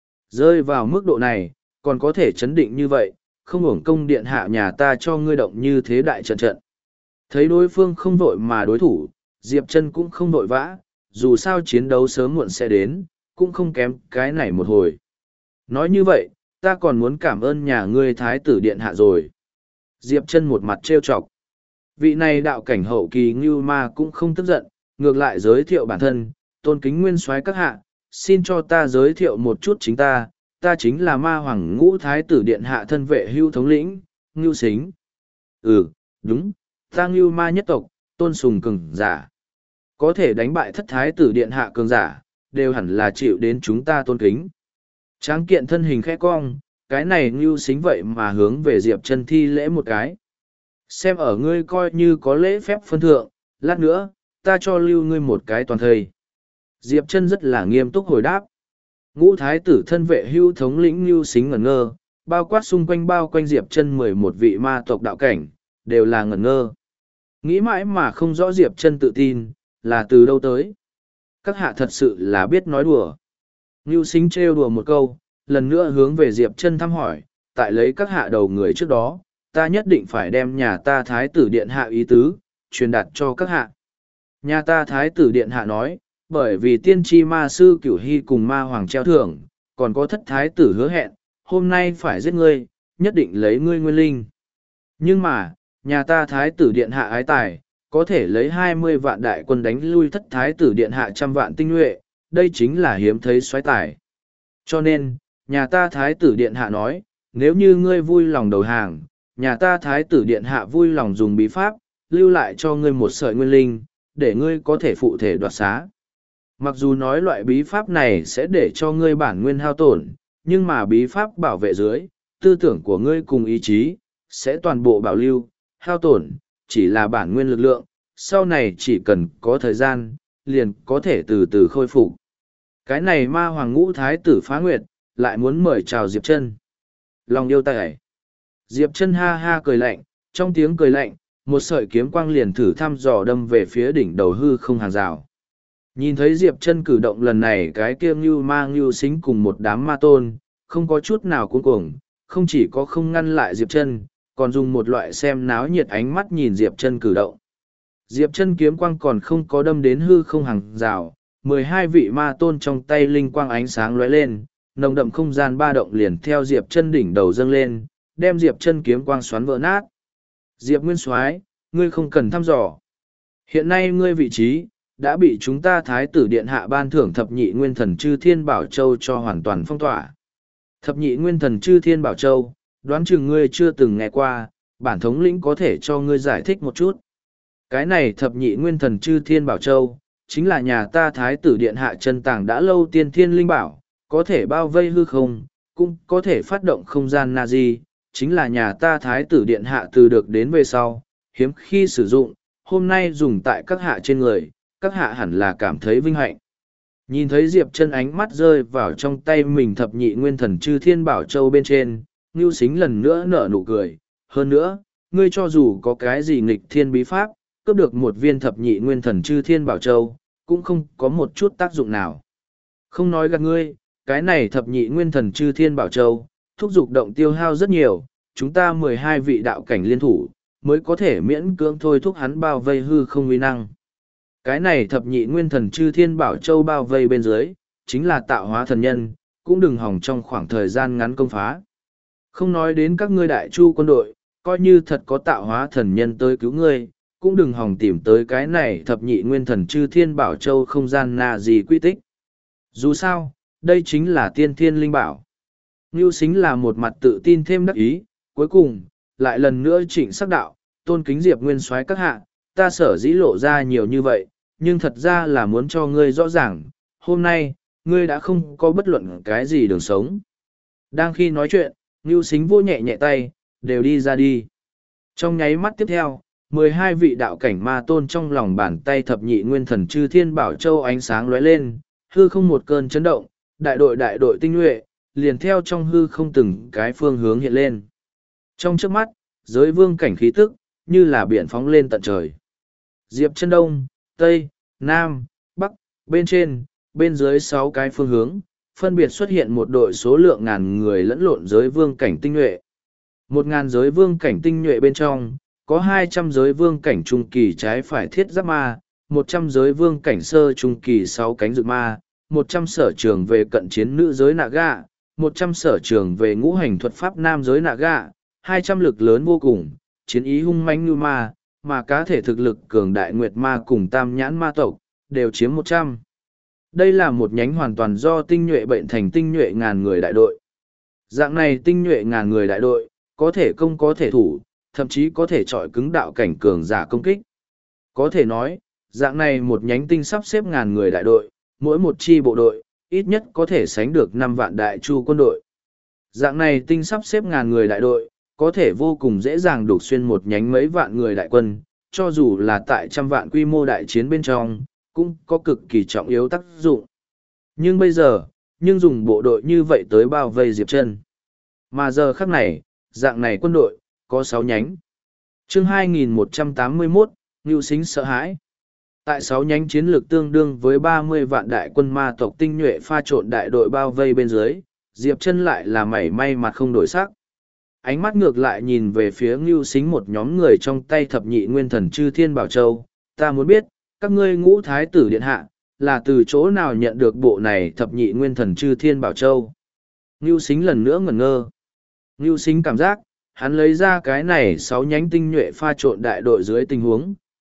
Rơi vào mức độ này, còn có thể chấn định như vậy, không hưởng công điện hạ nhà ta cho ngươi động như thế đại trận trận. Thấy đối phương không vội mà đối thủ, Diệp Chân cũng không vội vã, dù sao chiến đấu sớm muộn sẽ đến, cũng không kém cái này một hồi. Nói như vậy, ta còn muốn cảm ơn nhà ngươi thái tử điện hạ rồi. Diệp Chân một mặt trêu chọc. Vị này đạo cảnh hậu kỳ Ngưu Ma cũng không tức giận, ngược lại giới thiệu bản thân, tôn kính nguyên soái các hạ, xin cho ta giới thiệu một chút chính ta, ta chính là ma hoàng ngũ thái tử điện hạ thân vệ hưu thống lĩnh, Ngưu Xính. Ừ, đúng, ta Ngưu Ma nhất tộc, tôn sùng cường giả. Có thể đánh bại thất thái tử điện hạ cường giả, đều hẳn là chịu đến chúng ta tôn kính. Tráng kiện thân hình khẽ cong, cái này Ngưu Xính vậy mà hướng về Diệp Chân thi lễ một cái. Xem ở ngươi coi như có lễ phép phân thượng, lát nữa, ta cho lưu ngươi một cái toàn thây. Diệp Chân rất là nghiêm túc hồi đáp. Ngũ thái tử thân vệ hưu thống lĩnh Ngưu Xính ngẩn ngơ, bao quát xung quanh bao quanh Diệp Chân 11 vị ma tộc đạo cảnh, đều là ngẩn ngơ. Nghĩ mãi mà không rõ Diệp Chân tự tin, là từ đâu tới. Các hạ thật sự là biết nói đùa. Ngưu Xính trêu đùa một câu, lần nữa hướng về Diệp Chân thăm hỏi, tại lấy các hạ đầu người trước đó, ta nhất định phải đem nhà ta thái tử điện hạ ý tứ, truyền đạt cho các hạ. Nhà ta thái tử điện hạ nói, bởi vì tiên tri ma sư Cửu Hy cùng ma hoàng treo thưởng, còn có thất thái tử hứa hẹn, hôm nay phải giết ngươi, nhất định lấy ngươi nguyên linh. Nhưng mà, nhà ta thái tử điện hạ ái tài, có thể lấy 20 vạn đại quân đánh lui thất thái tử điện hạ 100 vạn tinh nhuệ, đây chính là hiếm thấy soái tài. Cho nên, nhà ta thái tử điện hạ nói, nếu như ngươi vui lòng đầu hàng, nhà ta thái tử điện hạ vui lòng dùng bí pháp, lưu lại cho ngươi một sợi nguyên linh, để ngươi có thể phụ thể đoạt xá. Mặc dù nói loại bí pháp này sẽ để cho ngươi bản nguyên hao tổn, nhưng mà bí pháp bảo vệ dưới, tư tưởng của ngươi cùng ý chí, sẽ toàn bộ bảo lưu, hao tổn, chỉ là bản nguyên lực lượng, sau này chỉ cần có thời gian, liền có thể từ từ khôi phục. Cái này ma hoàng ngũ thái tử phá nguyệt, lại muốn mời chào Diệp Chân. Lòng yêu tài. Diệp Chân ha ha cười lạnh, trong tiếng cười lạnh, một sợi kiếm quang liền thử thăm dò đâm về phía đỉnh đầu hư không hàng rào. Nhìn thấy Diệp Chân cử động lần này, cái kia Ngưu Ma Ngưu Xính cùng một đám ma tôn, không có chút nào cuống cuồng, không chỉ có không ngăn lại Diệp Chân, còn dùng một loại xem náo nhiệt ánh mắt nhìn Diệp Chân cử động. Diệp Chân kiếm quang còn không có đâm đến hư không hàng rào, 12 vị ma tôn trong tay linh quang ánh sáng lóe lên, nồng đậm không gian ba động liền theo Diệp Chân đỉnh đầu dâng lên, đem Diệp Chân kiếm quang xoắn vỡ nát. Diệp Nguyên Soái, ngươi không cần thăm dò. Hiện nay ngươi vị trí đã bị chúng ta Thái tử điện hạ ban thưởng thập nhị nguyên thần Chư Thiên Bảo Châu cho hoàn toàn phong tỏa. Thập nhị nguyên thần Chư Thiên Bảo Châu, đoán chừng ngươi chưa từng nghe qua, bản thống lĩnh có thể cho ngươi giải thích một chút. Cái này thập nhị nguyên thần Chư Thiên Bảo Châu, chính là nhà ta Thái tử điện hạ chân tàng đã lâu tiên thiên linh bảo, có thể bao vây hư không, cũng có thể phát động không gian Nazi, chính là nhà ta Thái tử điện hạ từ được đến về sau, hiếm khi sử dụng, hôm nay dùng tại các hạ trên người, các hạ hẳn là cảm thấy vinh hạnh. Nhìn thấy Diệp Chân ánh mắt rơi vào trong tay mình thập nhị nguyên thần Chư Thiên Bảo Châu bên trên, Ngưu Xính lần nữa nở nụ cười, hơn nữa, ngươi cho dù có cái gì nghịch thiên bí pháp, cướp được một viên thập nhị nguyên thần Chư Thiên Bảo Châu, cũng không có một chút tác dụng nào. Không nói gạt ngươi, cái này thập nhị nguyên thần Chư Thiên Bảo Châu, thúc giục động tiêu hao rất nhiều, chúng ta 12 vị đạo cảnh liên thủ, mới có thể miễn cưỡng thôi thúc hắn bao vây hư không uy năng. Cái này thập nhị nguyên thần Chư Thiên Bảo Châu bao vây bên dưới, chính là tạo hóa thần nhân, cũng đừng hỏng trong khoảng thời gian ngắn công phá. Không nói đến các ngươi đại chu quân đội, coi như thật có tạo hóa thần nhân tới cứu ngươi, cũng đừng hòng tìm tới cái này thập nhị nguyên thần Chư Thiên Bảo Châu không gian nà gì quy tích. Dù sao, đây chính là tiên thiên linh bảo. Ngưu Xính là một mặt tự tin thêm đắc ý, cuối cùng, lại lần nữa chỉnh sắc đạo, tôn kính Diệp Nguyên Soái các hạ, ta sở dĩ lộ ra nhiều như vậy, nhưng thật ra là muốn cho ngươi rõ ràng, hôm nay, ngươi đã không có bất luận cái gì đường sống. Đang khi nói chuyện, Ngưu Xính vô nhẹ nhẹ tay, đều đi ra đi. Trong nháy mắt tiếp theo, 12 vị đạo cảnh ma tôn trong lòng bàn tay thập nhị nguyên thần Chư Thiên Bảo Châu ánh sáng lóe lên, hư không một cơn chấn động, đại đội tinh nhuệ, liền theo trong hư không từng cái phương hướng hiện lên. Trong trước mắt, giới vương cảnh khí tức, như là biển phóng lên tận trời. Diệp Chân đông, tây, nam, bắc, bên trên, bên dưới 6 cái phương hướng, phân biệt xuất hiện một đội số lượng ngàn người lẫn lộn giới vương cảnh tinh nhuệ. 1.000 giới vương cảnh tinh nhuệ bên trong, có 200 giới vương cảnh trung kỳ trái phải thiết giáp ma, 100 giới vương cảnh sơ trung kỳ 6 cánh dược ma, 100 sở trường về cận chiến nữ giới nạ gạ, 100 sở trường về ngũ hành thuật pháp nam giới nạ gạ, 200 lực lớn vô cùng, chiến ý hung mãnh như ma, mà cá thể thực lực cường đại nguyệt ma cùng tam nhãn ma tộc, đều chiếm 100. Đây là một nhánh hoàn toàn do tinh nhuệ bệnh thành tinh nhuệ ngàn người đại đội. Dạng này tinh nhuệ ngàn người đại đội, có thể công có thể thủ, thậm chí có thể chọi cứng đạo cảnh cường giả công kích. Có thể nói, dạng này một nhánh tinh sắp xếp ngàn người đại đội, mỗi một chi bộ đội, ít nhất có thể sánh được 5 vạn đại chu quân đội. Dạng này tinh sắp xếp ngàn người đại đội, có thể vô cùng dễ dàng đục xuyên một nhánh mấy vạn người đại quân, cho dù là tại trăm vạn quy mô đại chiến bên trong, cũng có cực kỳ trọng yếu tác dụng. Nhưng bây giờ, dùng bộ đội như vậy tới bao vây Diệp Chân. Mà giờ khắc này, dạng này quân đội, có 6 nhánh. Chương 2181, Ngưu Xính sợ hãi. Tại 6 nhánh chiến lược tương đương với 30 vạn đại quân ma tộc tinh nhuệ pha trộn đại đội bao vây bên dưới, Diệp Chân lại là mảy may mặt không đổi sắc. Ánh mắt ngược lại nhìn về phía Ngưu Xính một nhóm người trong tay thập nhị nguyên thần Chư Thiên Bảo Châu, ta muốn biết, các ngươi ngũ thái tử điện hạ, là từ chỗ nào nhận được bộ này thập nhị nguyên thần Chư Thiên Bảo Châu. Ngưu Xính lần nữa ngẩn ngơ. Ngưu Xính cảm giác, hắn lấy ra cái này 6 nhánh tinh nhuệ pha trộn đại đội dưới tình huống,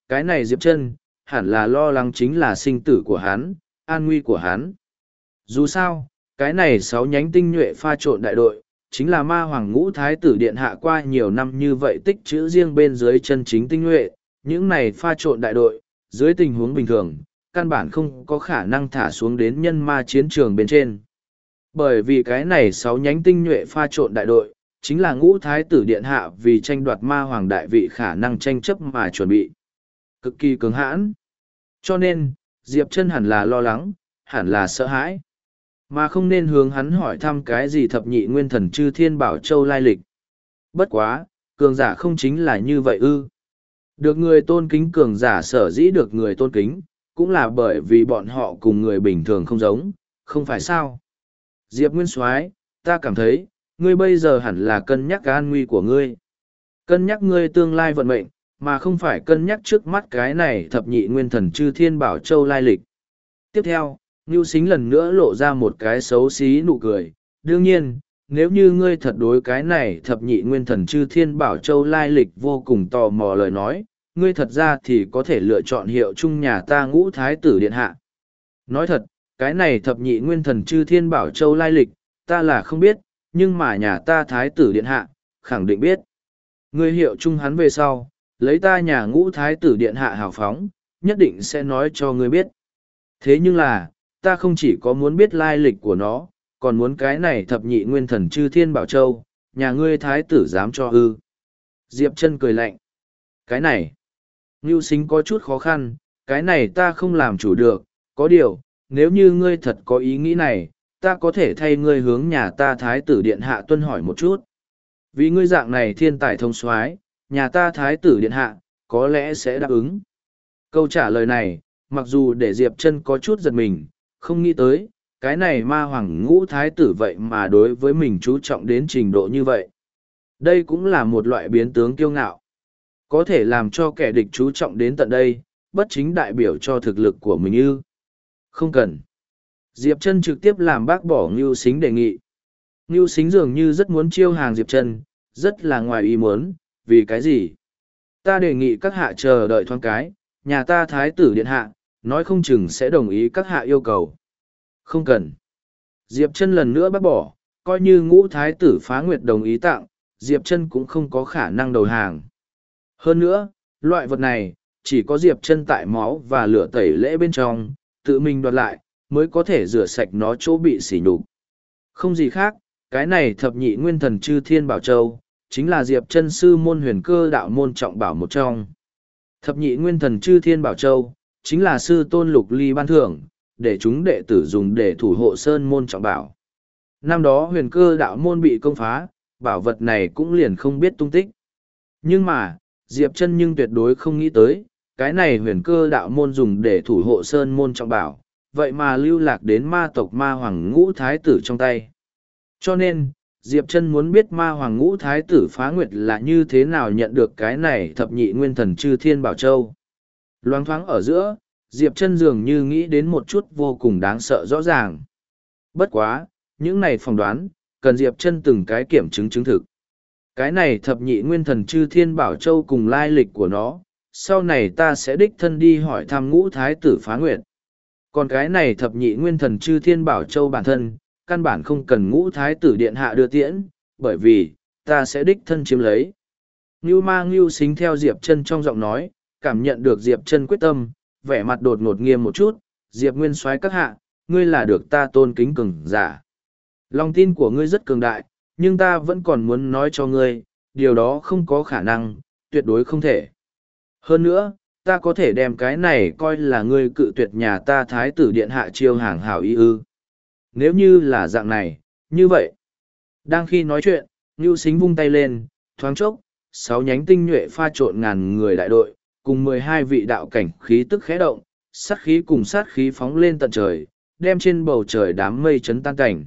cái này Diệp Chân hẳn là lo lắng chính là sinh tử của hắn, an nguy của hắn. Dù sao, cái này 6 nhánh tinh nhuệ pha trộn đại đội, chính là ma hoàng ngũ thái tử điện hạ qua nhiều năm như vậy tích trữ riêng bên dưới chân chính tinh nhuệ, những này pha trộn đại đội, dưới tình huống bình thường, căn bản không có khả năng thả xuống đến nhân ma chiến trường bên trên. Bởi vì cái này 6 nhánh tinh nhuệ pha trộn đại đội, chính là ngũ thái tử điện hạ vì tranh đoạt ma hoàng đại vị khả năng tranh chấp mà chuẩn bị. Cực kỳ cứng hãn. Cho nên, Diệp Chân hẳn là lo lắng, hẳn là sợ hãi. Mà không nên hướng hắn hỏi thăm cái gì thập nhị nguyên thần chư thiên bảo châu lai lịch. Bất quá, cường giả không chính là như vậy ư. Được người tôn kính cường giả sở dĩ được người tôn kính, cũng là bởi vì bọn họ cùng người bình thường không giống, không phải sao. Diệp Nguyên Soái, ta cảm thấy, ngươi bây giờ hẳn là cân nhắc an nguy của ngươi. Cân nhắc ngươi tương lai vận mệnh, mà không phải cân nhắc trước mắt cái này thập nhị nguyên thần chư thiên bảo châu lai lịch. Tiếp theo, Ngưu Sính lần nữa lộ ra một cái xấu xí nụ cười. Đương nhiên, nếu như ngươi thật đối cái này thập nhị nguyên thần chư thiên bảo châu lai lịch vô cùng tò mò lời nói, ngươi thật ra thì có thể lựa chọn hiệu chung nhà ta ngũ thái tử điện hạ. Nói thật, cái này thập nhị nguyên thần chư thiên bảo châu lai lịch, ta là không biết, nhưng mà nhà ta thái tử điện hạ, khẳng định biết. Ngươi hiệu chung hắn về sau, lấy ta nhà ngũ thái tử điện hạ hào phóng, nhất định sẽ nói cho ngươi biết. Thế nhưng là, ta không chỉ có muốn biết lai lịch của nó, còn muốn cái này thập nhị nguyên thần chư thiên bảo châu, nhà ngươi thái tử dám cho ư. Diệp Chân cười lạnh. Cái này, Ngưu Sính có chút khó khăn, cái này ta không làm chủ được, có điều, nếu như ngươi thật có ý nghĩ này, ta có thể thay ngươi hướng nhà ta thái tử điện hạ tuân hỏi một chút. Vì ngươi dạng này thiên tài thông soái, nhà ta thái tử điện hạ, có lẽ sẽ đáp ứng. Câu trả lời này, mặc dù để Diệp Chân có chút giật mình, không nghĩ tới, cái này ma hoàng ngũ thái tử vậy mà đối với mình chú trọng đến trình độ như vậy. Đây cũng là một loại biến tướng kiêu ngạo. Có thể làm cho kẻ địch chú trọng đến tận đây, bất chính đại biểu cho thực lực của mình ư. Không cần. Diệp Chân trực tiếp làm bác bỏ Ngưu Sính đề nghị. Ngưu Sính dường như rất muốn chiêu hàng Diệp Chân, rất là ngoài ý muốn, vì cái gì? Ta đề nghị các hạ chờ đợi thoáng cái, nhà ta thái tử điện hạ, nói không chừng sẽ đồng ý các hạ yêu cầu. Không cần. Diệp Chân lần nữa bác bỏ, coi như ngũ thái tử Phá Nguyệt đồng ý tặng, Diệp Chân cũng không có khả năng đầu hàng. Hơn nữa, loại vật này, chỉ có Diệp Chân tại máu và lửa tẩy lễ bên trong, tự mình đoạt lại, mới có thể rửa sạch nó chỗ bị sỉ nhục. Không gì khác, cái này thập nhị nguyên thần chư thiên bảo châu, chính là Diệp Chân sư môn huyền cơ đạo môn trọng bảo một trong. Thập nhị nguyên thần chư thiên bảo châu, chính là sư tôn Lục Ly ban thưởng, để chúng đệ tử dùng để thủ hộ sơn môn trọng bảo. Năm đó huyền cơ đạo môn bị công phá, bảo vật này cũng liền không biết tung tích. Nhưng mà, Diệp Chân nhưng tuyệt đối không nghĩ tới, cái này huyền cơ đạo môn dùng để thủ hộ sơn môn trọng bảo, vậy mà lưu lạc đến ma tộc ma hoàng ngũ thái tử trong tay. Cho nên, Diệp Chân muốn biết ma hoàng ngũ thái tử Phá Nguyệt là như thế nào nhận được cái này thập nhị nguyên thần chư thiên bảo châu. Loáng thoáng ở giữa, Diệp Chân dường như nghĩ đến một chút vô cùng đáng sợ rõ ràng. Bất quá, những này phỏng đoán, cần Diệp Chân từng cái kiểm chứng chứng thực. Cái này thập nhị nguyên thần chư thiên bảo châu cùng lai lịch của nó, sau này ta sẽ đích thân đi hỏi thăm ngũ thái tử Phá Nguyệt. Còn cái này thập nhị nguyên thần chư thiên bảo châu bản thân, căn bản không cần ngũ thái tử điện hạ đưa tiễn, bởi vì, ta sẽ đích thân chiếm lấy. Ngưu Ma Ngưu Sính theo Diệp Chân trong giọng nói, cảm nhận được Diệp Chân quyết tâm, vẻ mặt đột ngột nghiêm một chút, Diệp Nguyên Soái các hạ, ngươi là được ta tôn kính cường giả. Lòng tin của ngươi rất cường đại, nhưng ta vẫn còn muốn nói cho ngươi, điều đó không có khả năng, tuyệt đối không thể. Hơn nữa, ta có thể đem cái này coi là ngươi cự tuyệt nhà ta thái tử điện hạ chiêu hàng hảo ý ư. Nếu như là dạng này, như vậy. Đang khi nói chuyện, Ngưu Sính vung tay lên, thoáng chốc, 6 nhánh tinh nhuệ pha trộn ngàn người đại đội, cùng 12 vị đạo cảnh khí tức khẽ động, sát khí cùng sát khí phóng lên tận trời, đem trên bầu trời đám mây chấn tan cảnh.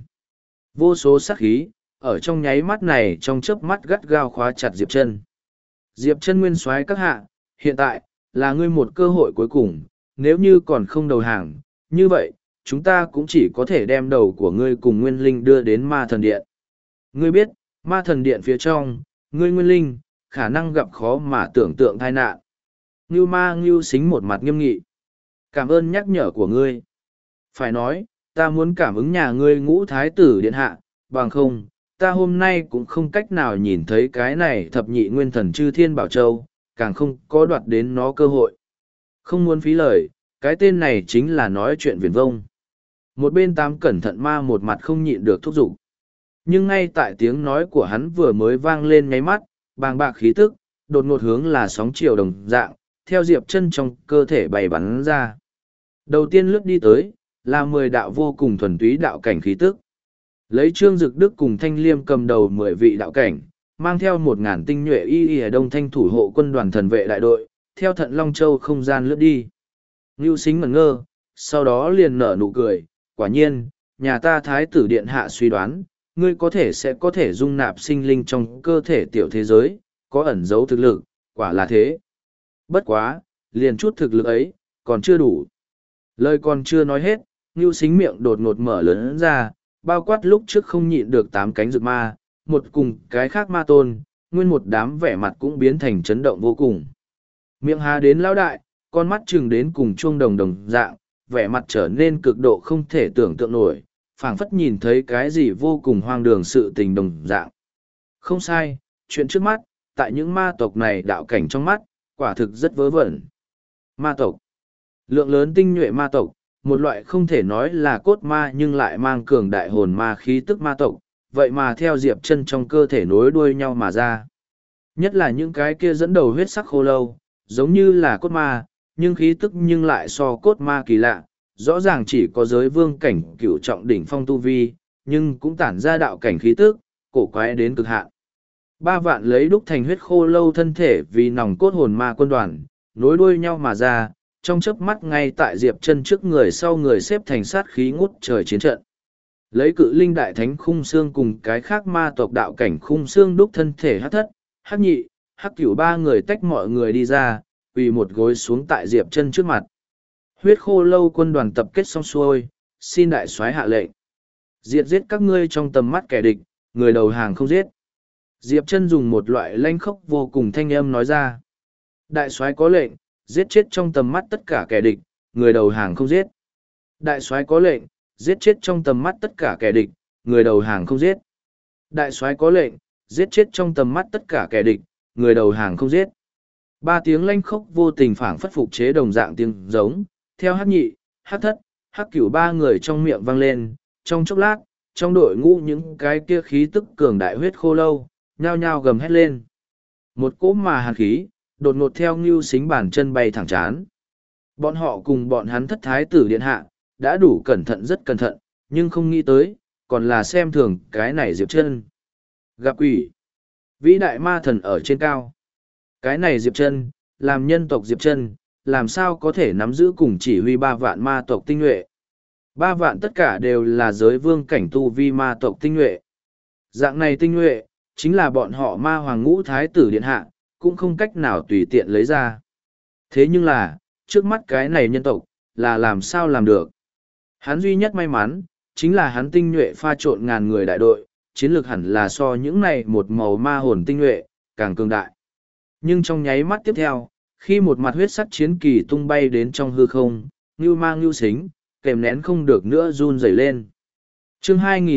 Vô số sát khí, ở trong nháy mắt này trong chớp mắt gắt gao khóa chặt Diệp Chân. Diệp Chân Nguyên Soái các hạ, hiện tại, là ngươi một cơ hội cuối cùng, nếu như còn không đầu hàng, như vậy, chúng ta cũng chỉ có thể đem đầu của ngươi cùng Nguyên Linh đưa đến Ma Thần Điện. Ngươi biết, Ma Thần Điện phía trong, ngươi Nguyên Linh, khả năng gặp khó mà tưởng tượng tai nạn. Ngưu Ma Ngưu Xính một mặt nghiêm nghị. Cảm ơn nhắc nhở của ngươi. Phải nói, ta muốn cảm ứng nhà ngươi Ngũ Thái tử điện hạ, bằng không, ta hôm nay cũng không cách nào nhìn thấy cái này thập nhị nguyên thần chư thiên bảo châu, càng không có đoạt đến nó cơ hội. Không muốn phí lời, cái tên này chính là nói chuyện viển vông. Một bên Tám cẩn thận ma một mặt không nhịn được thúc giục. Nhưng ngay tại tiếng nói của hắn vừa mới vang lên nháy mắt, bàng bạc khí tức, đột ngột hướng là sóng chiều đồng dạng, theo Diệp Chân trong cơ thể bày bắn ra. Đầu tiên lướt đi tới, là 10 đạo vô cùng thuần túy đạo cảnh khí tức. Lấy Trương Dực Đức cùng Thanh Liêm cầm đầu 10 vị đạo cảnh, mang theo 1.000 tinh nhuệ y đông thanh thủ hộ quân đoàn thần vệ đại đội, theo Thận Long Châu không gian lướt đi. Ngưu Xính ngẩn ngơ, sau đó liền nở nụ cười, quả nhiên, nhà ta Thái tử Điện Hạ suy đoán, ngươi có thể sẽ có thể dung nạp sinh linh trong cơ thể tiểu thế giới, có ẩn dấu thực lực, quả là thế. Bất quá, liền chút thực lực ấy, còn chưa đủ. Lời còn chưa nói hết, Ngưu Xính miệng đột ngột mở lớn ra, bao quát lúc trước không nhịn được 8 cánh rực ma, một cùng cái khác ma tôn, nguyên một đám vẻ mặt cũng biến thành chấn động vô cùng. Miệng há đến lão đại, con mắt chừng đến cùng chuông đồng đồng dạng, vẻ mặt trở nên cực độ không thể tưởng tượng nổi, phảng phất nhìn thấy cái gì vô cùng hoang đường sự tình đồng dạng. Không sai, chuyện trước mắt, tại những ma tộc này đạo cảnh trong mắt, quả thực rất vớ vẩn. Ma tộc, lượng lớn tinh nhuệ ma tộc, một loại không thể nói là cốt ma nhưng lại mang cường đại hồn ma khí tức ma tộc, vậy mà theo Diệp Chân trong cơ thể nối đuôi nhau mà ra. Nhất là những cái kia dẫn đầu huyết sắc khô lâu, giống như là cốt ma, nhưng khí tức nhưng lại so cốt ma kỳ lạ, rõ ràng chỉ có giới vương cảnh cửu trọng đỉnh phong tu vi, nhưng cũng tản ra đạo cảnh khí tức, cổ quái đến cực hạn. 3 vạn lấy đúc thành huyết khô lâu thân thể vì nòng cốt hồn ma quân đoàn, nối đuôi nhau mà ra, trong chớp mắt ngay tại Diệp Chân trước người sau người xếp thành sát khí ngút trời chiến trận. Lấy cự linh đại thánh khung xương cùng cái khác ma tộc đạo cảnh khung xương đúc thân thể hắc thất, hắc nhị, hắc cửu 3 người tách mọi người đi ra, quỳ một gối xuống tại Diệp Chân trước mặt. Huyết khô lâu quân đoàn tập kết xong xuôi, xin đại soái hạ lệnh. Diệt giết các ngươi trong tầm mắt kẻ địch, người đầu hàng không giết. Diệp Chân dùng một loại lanh khốc vô cùng thanh âm nói ra. Đại soái có lệnh, giết chết trong tầm mắt tất cả kẻ địch, người đầu hàng không giết. Đại soái có lệnh, giết chết trong tầm mắt tất cả kẻ địch, người đầu hàng không giết. Đại soái có lệnh, giết chết trong tầm mắt tất cả kẻ địch, người đầu hàng không giết. 3 tiếng lanh khốc vô tình phảng phất phục chế đồng dạng tiếng giống, theo hắc nhị, hắc thất, hắc cửu 3 người trong miệng vang lên, trong chốc lát, trong đội ngũ những cái kia khí tức cường đại huyết khô lâu, nhao nhao gầm hét lên. Một cỗ mà hàn khí, đột ngột theo Ngưu Xính bàn chân bay thẳng chán. Bọn họ cùng bọn hắn thất thái tử điện hạ, đã đủ cẩn thận rất cẩn thận, nhưng không nghĩ tới, còn là xem thường cái này Diệp Chân. Gặp quỷ, vĩ đại ma thần ở trên cao. Cái này Diệp Chân, làm nhân tộc Diệp Chân, làm sao có thể nắm giữ cùng chỉ huy 3 vạn ma tộc tinh nhuệ. 3 vạn tất cả đều là giới vương cảnh tu vi ma tộc tinh nhuệ. Dạng này tinh nhuệ, chính là bọn họ ma hoàng ngũ thái tử điện hạ, cũng không cách nào tùy tiện lấy ra. Thế nhưng là, trước mắt cái này nhân tộc, là làm sao làm được. Hắn duy nhất may mắn, chính là hắn tinh nhuệ pha trộn ngàn người đại đội, chiến lược hẳn là so những này một màu ma hồn tinh nhuệ, càng cường đại. Nhưng trong nháy mắt tiếp theo, khi một mặt huyết sắc chiến kỳ tung bay đến trong hư không, Ngưu Ma Ngưu Xính, kèm nén không được nữa run rẩy lên. Chương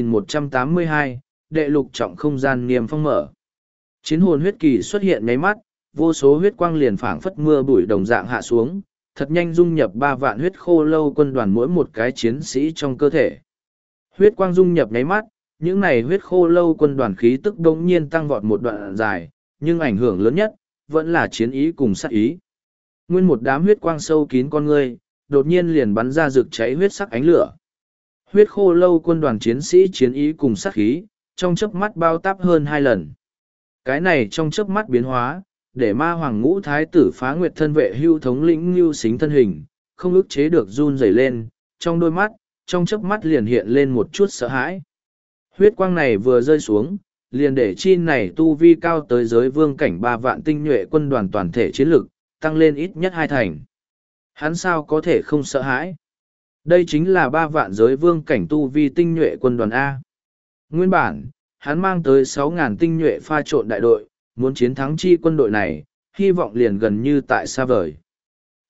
2182, đệ lục trọng không gian niềm phong mở. Chiến hồn huyết kỳ xuất hiện nháy mắt, vô số huyết quang liền phảng phất mưa bụi đồng dạng hạ xuống, thật nhanh dung nhập 3 vạn huyết khô lâu quân đoàn mỗi một cái chiến sĩ trong cơ thể. Huyết quang dung nhập nháy mắt, những này huyết khô lâu quân đoàn khí tức đống nhiên tăng vọt một đoạn dài, nhưng ảnh hưởng lớn nhất, vẫn là chiến ý cùng sát ý. Nguyên một đám huyết quang sâu kín con ngươi, đột nhiên liền bắn ra rực cháy huyết sắc ánh lửa. Huyết khô lâu quân đoàn chiến sĩ chiến ý cùng sát khí, trong chớp mắt bao táp hơn 2 lần. Cái này trong chớp mắt biến hóa, để ma hoàng ngũ thái tử Phá Nguyệt thân vệ Hưu thống lĩnh Ngưu Xính thân hình, không ức chế được run rẩy lên, trong đôi mắt, trong chớp mắt liền hiện lên một chút sợ hãi. Huyết quang này vừa rơi xuống, liền để chi này tu vi cao tới giới vương cảnh 3 vạn tinh nhuệ quân đoàn toàn thể chiến lực, tăng lên ít nhất 2 thành. Hắn sao có thể không sợ hãi? Đây chính là 3 vạn giới vương cảnh tu vi tinh nhuệ quân đoàn A. Nguyên bản, hắn mang tới 6.000 tinh nhuệ pha trộn đại đội, muốn chiến thắng chi quân đội này, hy vọng liền gần như tại xa vời.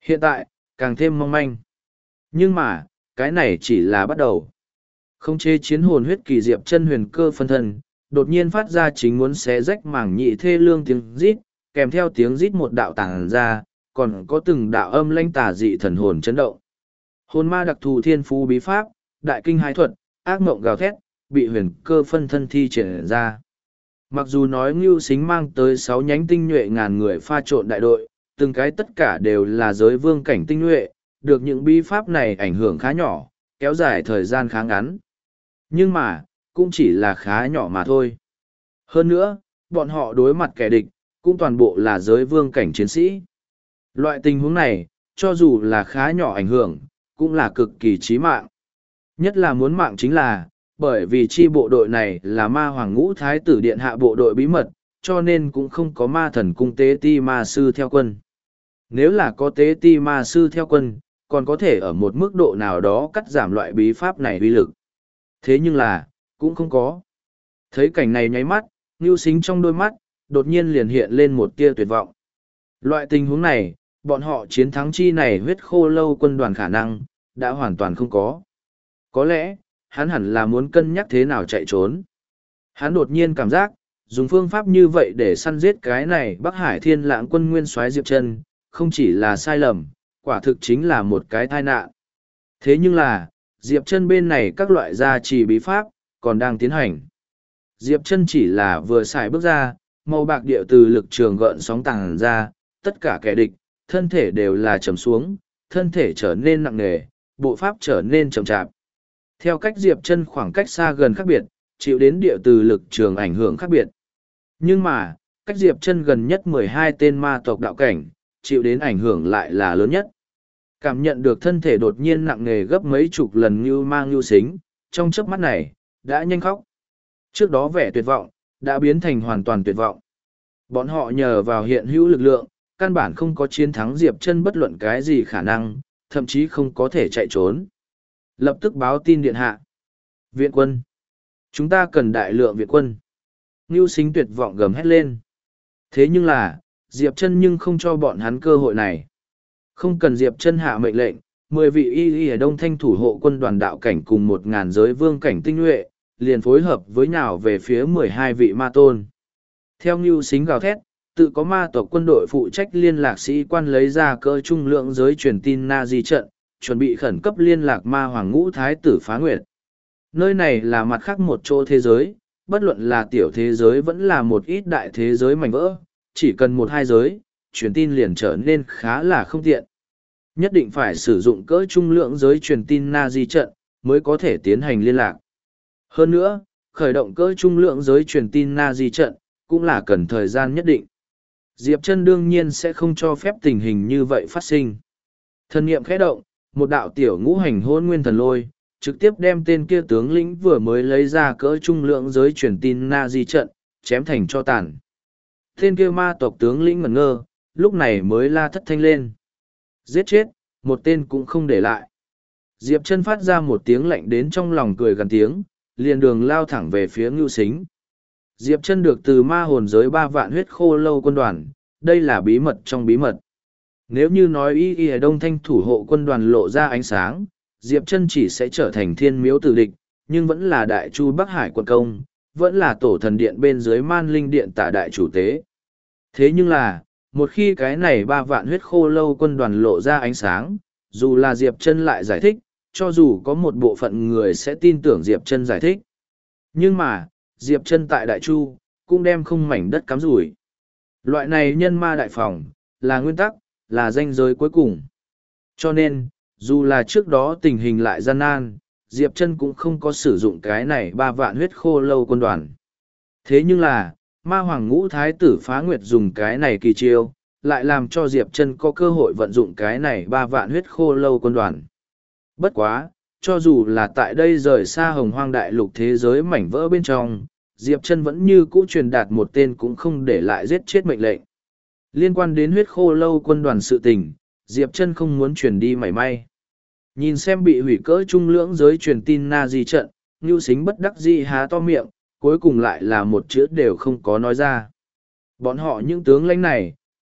Hiện tại, càng thêm mong manh. Nhưng mà, cái này chỉ là bắt đầu. Không chế chiến hồn huyết kỳ diệp chân huyền cơ phân thân, đột nhiên phát ra chính muốn xé rách mảng nhị thê lương tiếng rít, kèm theo tiếng rít một đạo tàng ra, còn có từng đạo âm lanh tà dị thần hồn chấn động. Hồn ma đặc thù thiên phú bí pháp, đại kinh hai thuật, ác mộng gào thét, bị huyền cơ phân thân thi triển ra. Mặc dù nói Ngưu Sính mang tới 6 nhánh tinh nhuệ ngàn người pha trộn đại đội, từng cái tất cả đều là giới vương cảnh tinh nhuệ, được những bí pháp này ảnh hưởng khá nhỏ, kéo dài thời gian khá ngắn. Nhưng mà, cũng chỉ là khá nhỏ mà thôi. Hơn nữa, bọn họ đối mặt kẻ địch, cũng toàn bộ là giới vương cảnh chiến sĩ. Loại tình huống này, cho dù là khá nhỏ ảnh hưởng, cũng là cực kỳ chí mạng. Nhất là muốn mạng chính là, bởi vì chi bộ đội này là ma hoàng ngũ thái tử điện hạ bộ đội bí mật, cho nên cũng không có ma thần cung tế ti ma sư theo quân. Nếu là có tế ti ma sư theo quân, còn có thể ở một mức độ nào đó cắt giảm loại bí pháp này uy lực. Thế nhưng là, cũng không có. Thấy cảnh này nháy mắt, Ngưu Sính trong đôi mắt, đột nhiên liền hiện lên một tia tuyệt vọng. Loại tình huống này, bọn họ chiến thắng chi này huyết khô lâu quân đoàn khả năng, đã hoàn toàn không có. Có lẽ, hắn hẳn là muốn cân nhắc thế nào chạy trốn. Hắn đột nhiên cảm giác, dùng phương pháp như vậy để săn giết cái này Bắc Hải Thiên Lãng quân nguyên soái Diệp Chân, không chỉ là sai lầm, quả thực chính là một cái tai nạn. Thế nhưng là, Diệp Chân bên này các loại gia trì bí pháp, còn đang tiến hành. Diệp Chân chỉ là vừa xài bước ra, màu bạc địa từ lực trường gợn sóng tàng ra, tất cả kẻ địch, thân thể đều là trầm xuống, thân thể trở nên nặng nề, bộ pháp trở nên chậm chạp. Theo cách Diệp Chân khoảng cách xa gần khác biệt, chịu đến địa từ lực trường ảnh hưởng khác biệt. Nhưng mà, cách Diệp Chân gần nhất 12 tên ma tộc đạo cảnh, chịu đến ảnh hưởng lại là lớn nhất. Cảm nhận được thân thể đột nhiên nặng nề gấp mấy chục lần như mang Ngưu Sính, trong chớp mắt này, đã nhanh khóc. Trước đó vẻ tuyệt vọng, đã biến thành hoàn toàn tuyệt vọng. Bọn họ nhờ vào hiện hữu lực lượng, căn bản không có chiến thắng Diệp Chân bất luận cái gì khả năng, thậm chí không có thể chạy trốn. Lập tức báo tin điện hạ. Viện quân. Chúng ta cần đại lượng viện quân. Ngưu Sính tuyệt vọng gầm hét lên. Thế nhưng là, Diệp Chân nhưng không cho bọn hắn cơ hội này. Không cần Diệp Chân hạ mệnh lệnh, 10 vị y ở Đông Thanh thủ hộ quân đoàn đạo cảnh cùng 1.000 giới vương cảnh tinh nhuệ, liền phối hợp với nhào về phía 12 vị ma tôn. Theo Ngưu Sính gào thét, tự có ma tộc quân đội phụ trách liên lạc sĩ quan lấy ra cỡ trung lượng giới truyền tin na di trận, chuẩn bị khẩn cấp liên lạc ma hoàng ngũ thái tử phá nguyệt. Nơi này là mặt khác một chỗ thế giới, bất luận là tiểu thế giới vẫn là một ít đại thế giới mảnh vỡ, chỉ cần một hai giới, truyền tin liền trở nên khá là không tiện. Nhất định phải sử dụng cỡ trung lượng giới truyền tin na di trận, mới có thể tiến hành liên lạc. Hơn nữa, khởi động cỡ trung lượng giới truyền tin na di trận, cũng là cần thời gian nhất định. Diệp Chân đương nhiên sẽ không cho phép tình hình như vậy phát sinh. Thần niệm khẽ động, một đạo tiểu ngũ hành hôn nguyên thần lôi, trực tiếp đem tên kia tướng lĩnh vừa mới lấy ra cỡ trung lượng giới truyền tin na di trận, chém thành cho tàn. Tên kia ma tộc tướng lĩnh ngẩn ngơ, lúc này mới la thất thanh lên. Giết chết, một tên cũng không để lại. Diệp Chân phát ra một tiếng lạnh đến trong lòng cười gần tiếng, liền đường lao thẳng về phía Ngưu Sính. Diệp Chân được từ ma hồn giới 3 vạn huyết khô lâu quân đoàn, đây là bí mật trong bí mật. Nếu như nói y ở Đông Thanh thủ hộ quân đoàn lộ ra ánh sáng, Diệp Chân chỉ sẽ trở thành thiên miếu tử địch, nhưng vẫn là đại chu Bắc Hải quân công, vẫn là tổ thần điện bên dưới man linh điện tả đại chủ tế. Thế nhưng là, một khi cái này 3 vạn huyết khô lâu quân đoàn lộ ra ánh sáng, dù là Diệp Chân lại giải thích, cho dù có một bộ phận người sẽ tin tưởng Diệp Chân giải thích. Nhưng mà, Diệp Chân tại Đại Chu, cũng đem không mảnh đất cắm rủi. Loại này nhân ma đại phòng, là nguyên tắc, là ranh giới cuối cùng. Cho nên, dù là trước đó tình hình lại gian nan, Diệp Chân cũng không có sử dụng cái này 3 vạn huyết khô lâu quân đoàn. Thế nhưng là, ma hoàng ngũ thái tử phá nguyệt dùng cái này kỳ chiêu, lại làm cho Diệp Chân có cơ hội vận dụng cái này 3 vạn huyết khô lâu quân đoàn. Bất quá, cho dù là tại đây rời xa hồng hoang đại lục thế giới mảnh vỡ bên trong, Diệp Chân vẫn như cũ truyền đạt một tên cũng không để lại giết chết mệnh lệnh. Liên quan đến huyết khô lâu quân đoàn sự tình, Diệp Chân không muốn truyền đi mảy may. Nhìn xem bị hủy cỡ trung lưỡng giới truyền tin na di trận, Ngưu Sính bất đắc dĩ há to miệng, cuối cùng lại là một chữ đều không có nói ra. Bọn họ những tướng lãnh này,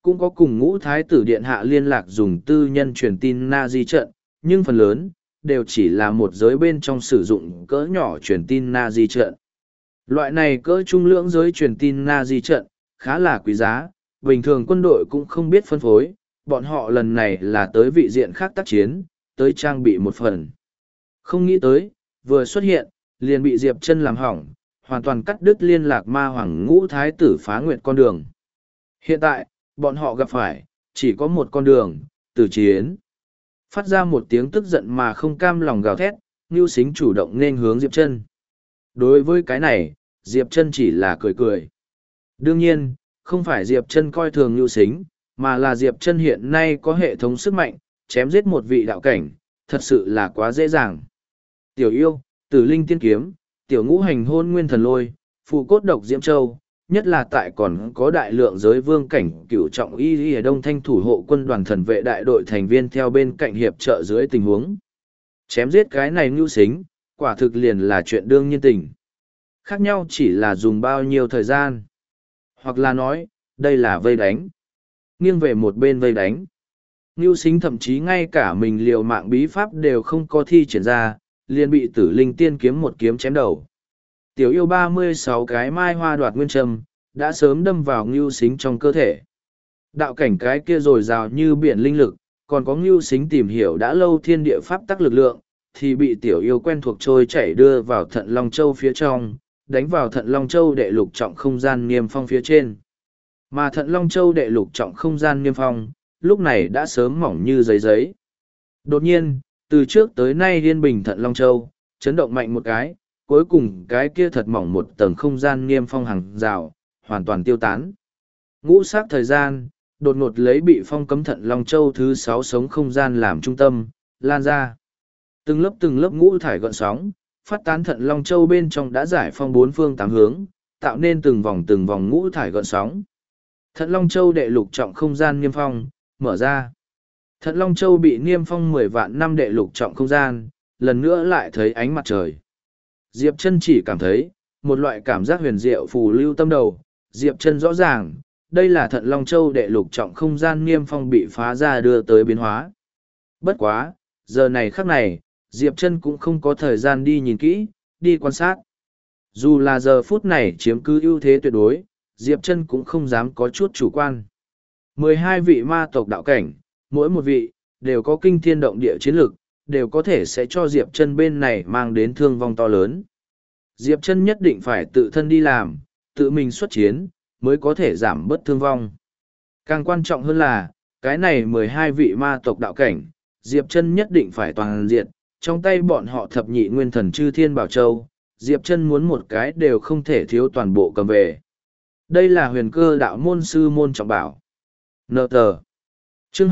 cũng có cùng ngũ thái tử điện hạ liên lạc dùng tư nhân truyền tin Nazi trận, nhưng phần lớn, đều chỉ là một giới bên trong sử dụng cỡ nhỏ truyền tin Nazi trận. Loại này cỡ trung lưỡng giới truyền tin Nazi trận, khá là quý giá, bình thường quân đội cũng không biết phân phối, bọn họ lần này là tới vị diện khác tác chiến, tới trang bị một phần. Không nghĩ tới, vừa xuất hiện, liền bị Diệp Chân làm hỏng, hoàn toàn cắt đứt liên lạc ma hoàng ngũ thái tử phá nguyệt con đường. Hiện tại, bọn họ gặp phải, chỉ có một con đường, tử chiến. Phát ra một tiếng tức giận mà không cam lòng gào thét, Ngưu Sính chủ động nên hướng Diệp Chân. Đối với cái này, Diệp Chân chỉ là cười cười. Đương nhiên, không phải Diệp Chân coi thường Ngưu Sính, mà là Diệp Chân hiện nay có hệ thống sức mạnh, chém giết một vị đạo cảnh, thật sự là quá dễ dàng. Tiểu yêu, tử linh tiên kiếm, tiểu ngũ hành hôn nguyên thần lôi, phù cốt độc diễm châu, nhất là tại còn có đại lượng giới vương cảnh cửu trọng y ở đông thanh thủ hộ quân đoàn thần vệ đại đội thành viên theo bên cạnh hiệp trợ dưới tình huống. Chém giết cái này Ngưu Sính, quả thực liền là chuyện đương nhiên tình. Khác nhau chỉ là dùng bao nhiêu thời gian. Hoặc là nói, đây là vây đánh. Nghiêng về một bên vây đánh. Ngưu Sính thậm chí ngay cả mình liều mạng bí pháp đều không có thi triển ra, liền bị tử linh tiên kiếm một kiếm chém đầu. Tiểu yêu 36 cái mai hoa đoạt nguyên châm, đã sớm đâm vào Ngưu Sính trong cơ thể. Đạo cảnh cái kia dồi dào như biển linh lực, còn có Ngưu Sính tìm hiểu đã lâu thiên địa pháp tắc lực lượng, thì bị tiểu yêu quen thuộc trôi chảy đưa vào Thận Long Châu phía trong, đánh vào Thận Long Châu đệ lục trọng không gian niêm phong phía trên. Mà Thận Long Châu đệ lục trọng không gian niêm phong, lúc này đã sớm mỏng như giấy giấy. Đột nhiên, từ trước tới nay yên bình Thận Long Châu, chấn động mạnh một cái, cuối cùng cái kia thật mỏng một tầng không gian niêm phong hàng rào, hoàn toàn tiêu tán. Ngũ sắc thời gian, đột ngột lấy bị phong cấm Thận Long Châu thứ 6 sống không gian làm trung tâm, lan ra. Từng lớp ngũ thải gợn sóng, phát tán Thận Long Châu bên trong đã giải phong bốn phương tám hướng, tạo nên từng vòng ngũ thải gợn sóng. Thận Long Châu đệ lục trọng không gian niêm phong, mở ra. Thận Long Châu bị niêm phong 10 vạn năm đệ lục trọng không gian, lần nữa lại thấy ánh mặt trời. Diệp Chân chỉ cảm thấy, một loại cảm giác huyền diệu phù lưu tâm đầu, Diệp Chân rõ ràng, đây là Thận Long Châu đệ lục trọng không gian niêm phong bị phá ra đưa tới biến hóa. Bất quá, giờ này khắc này, Diệp Chân cũng không có thời gian đi nhìn kỹ, đi quan sát. Dù là giờ phút này chiếm cứ ưu thế tuyệt đối, Diệp Chân cũng không dám có chút chủ quan. 12 vị ma tộc đạo cảnh, mỗi một vị, đều có kinh thiên động địa chiến lực, đều có thể sẽ cho Diệp Chân bên này mang đến thương vong to lớn. Diệp Chân nhất định phải tự thân đi làm, tự mình xuất chiến, mới có thể giảm bớt thương vong. Càng quan trọng hơn là, cái này 12 vị ma tộc đạo cảnh, Diệp Chân nhất định phải toàn diệt, trong tay bọn họ thập nhị nguyên thần chư thiên bảo châu, Diệp Chân muốn một cái đều không thể thiếu toàn bộ cầm về. Đây là huyền cơ đạo môn sư môn trọng bảo. Nợ tờ. Chương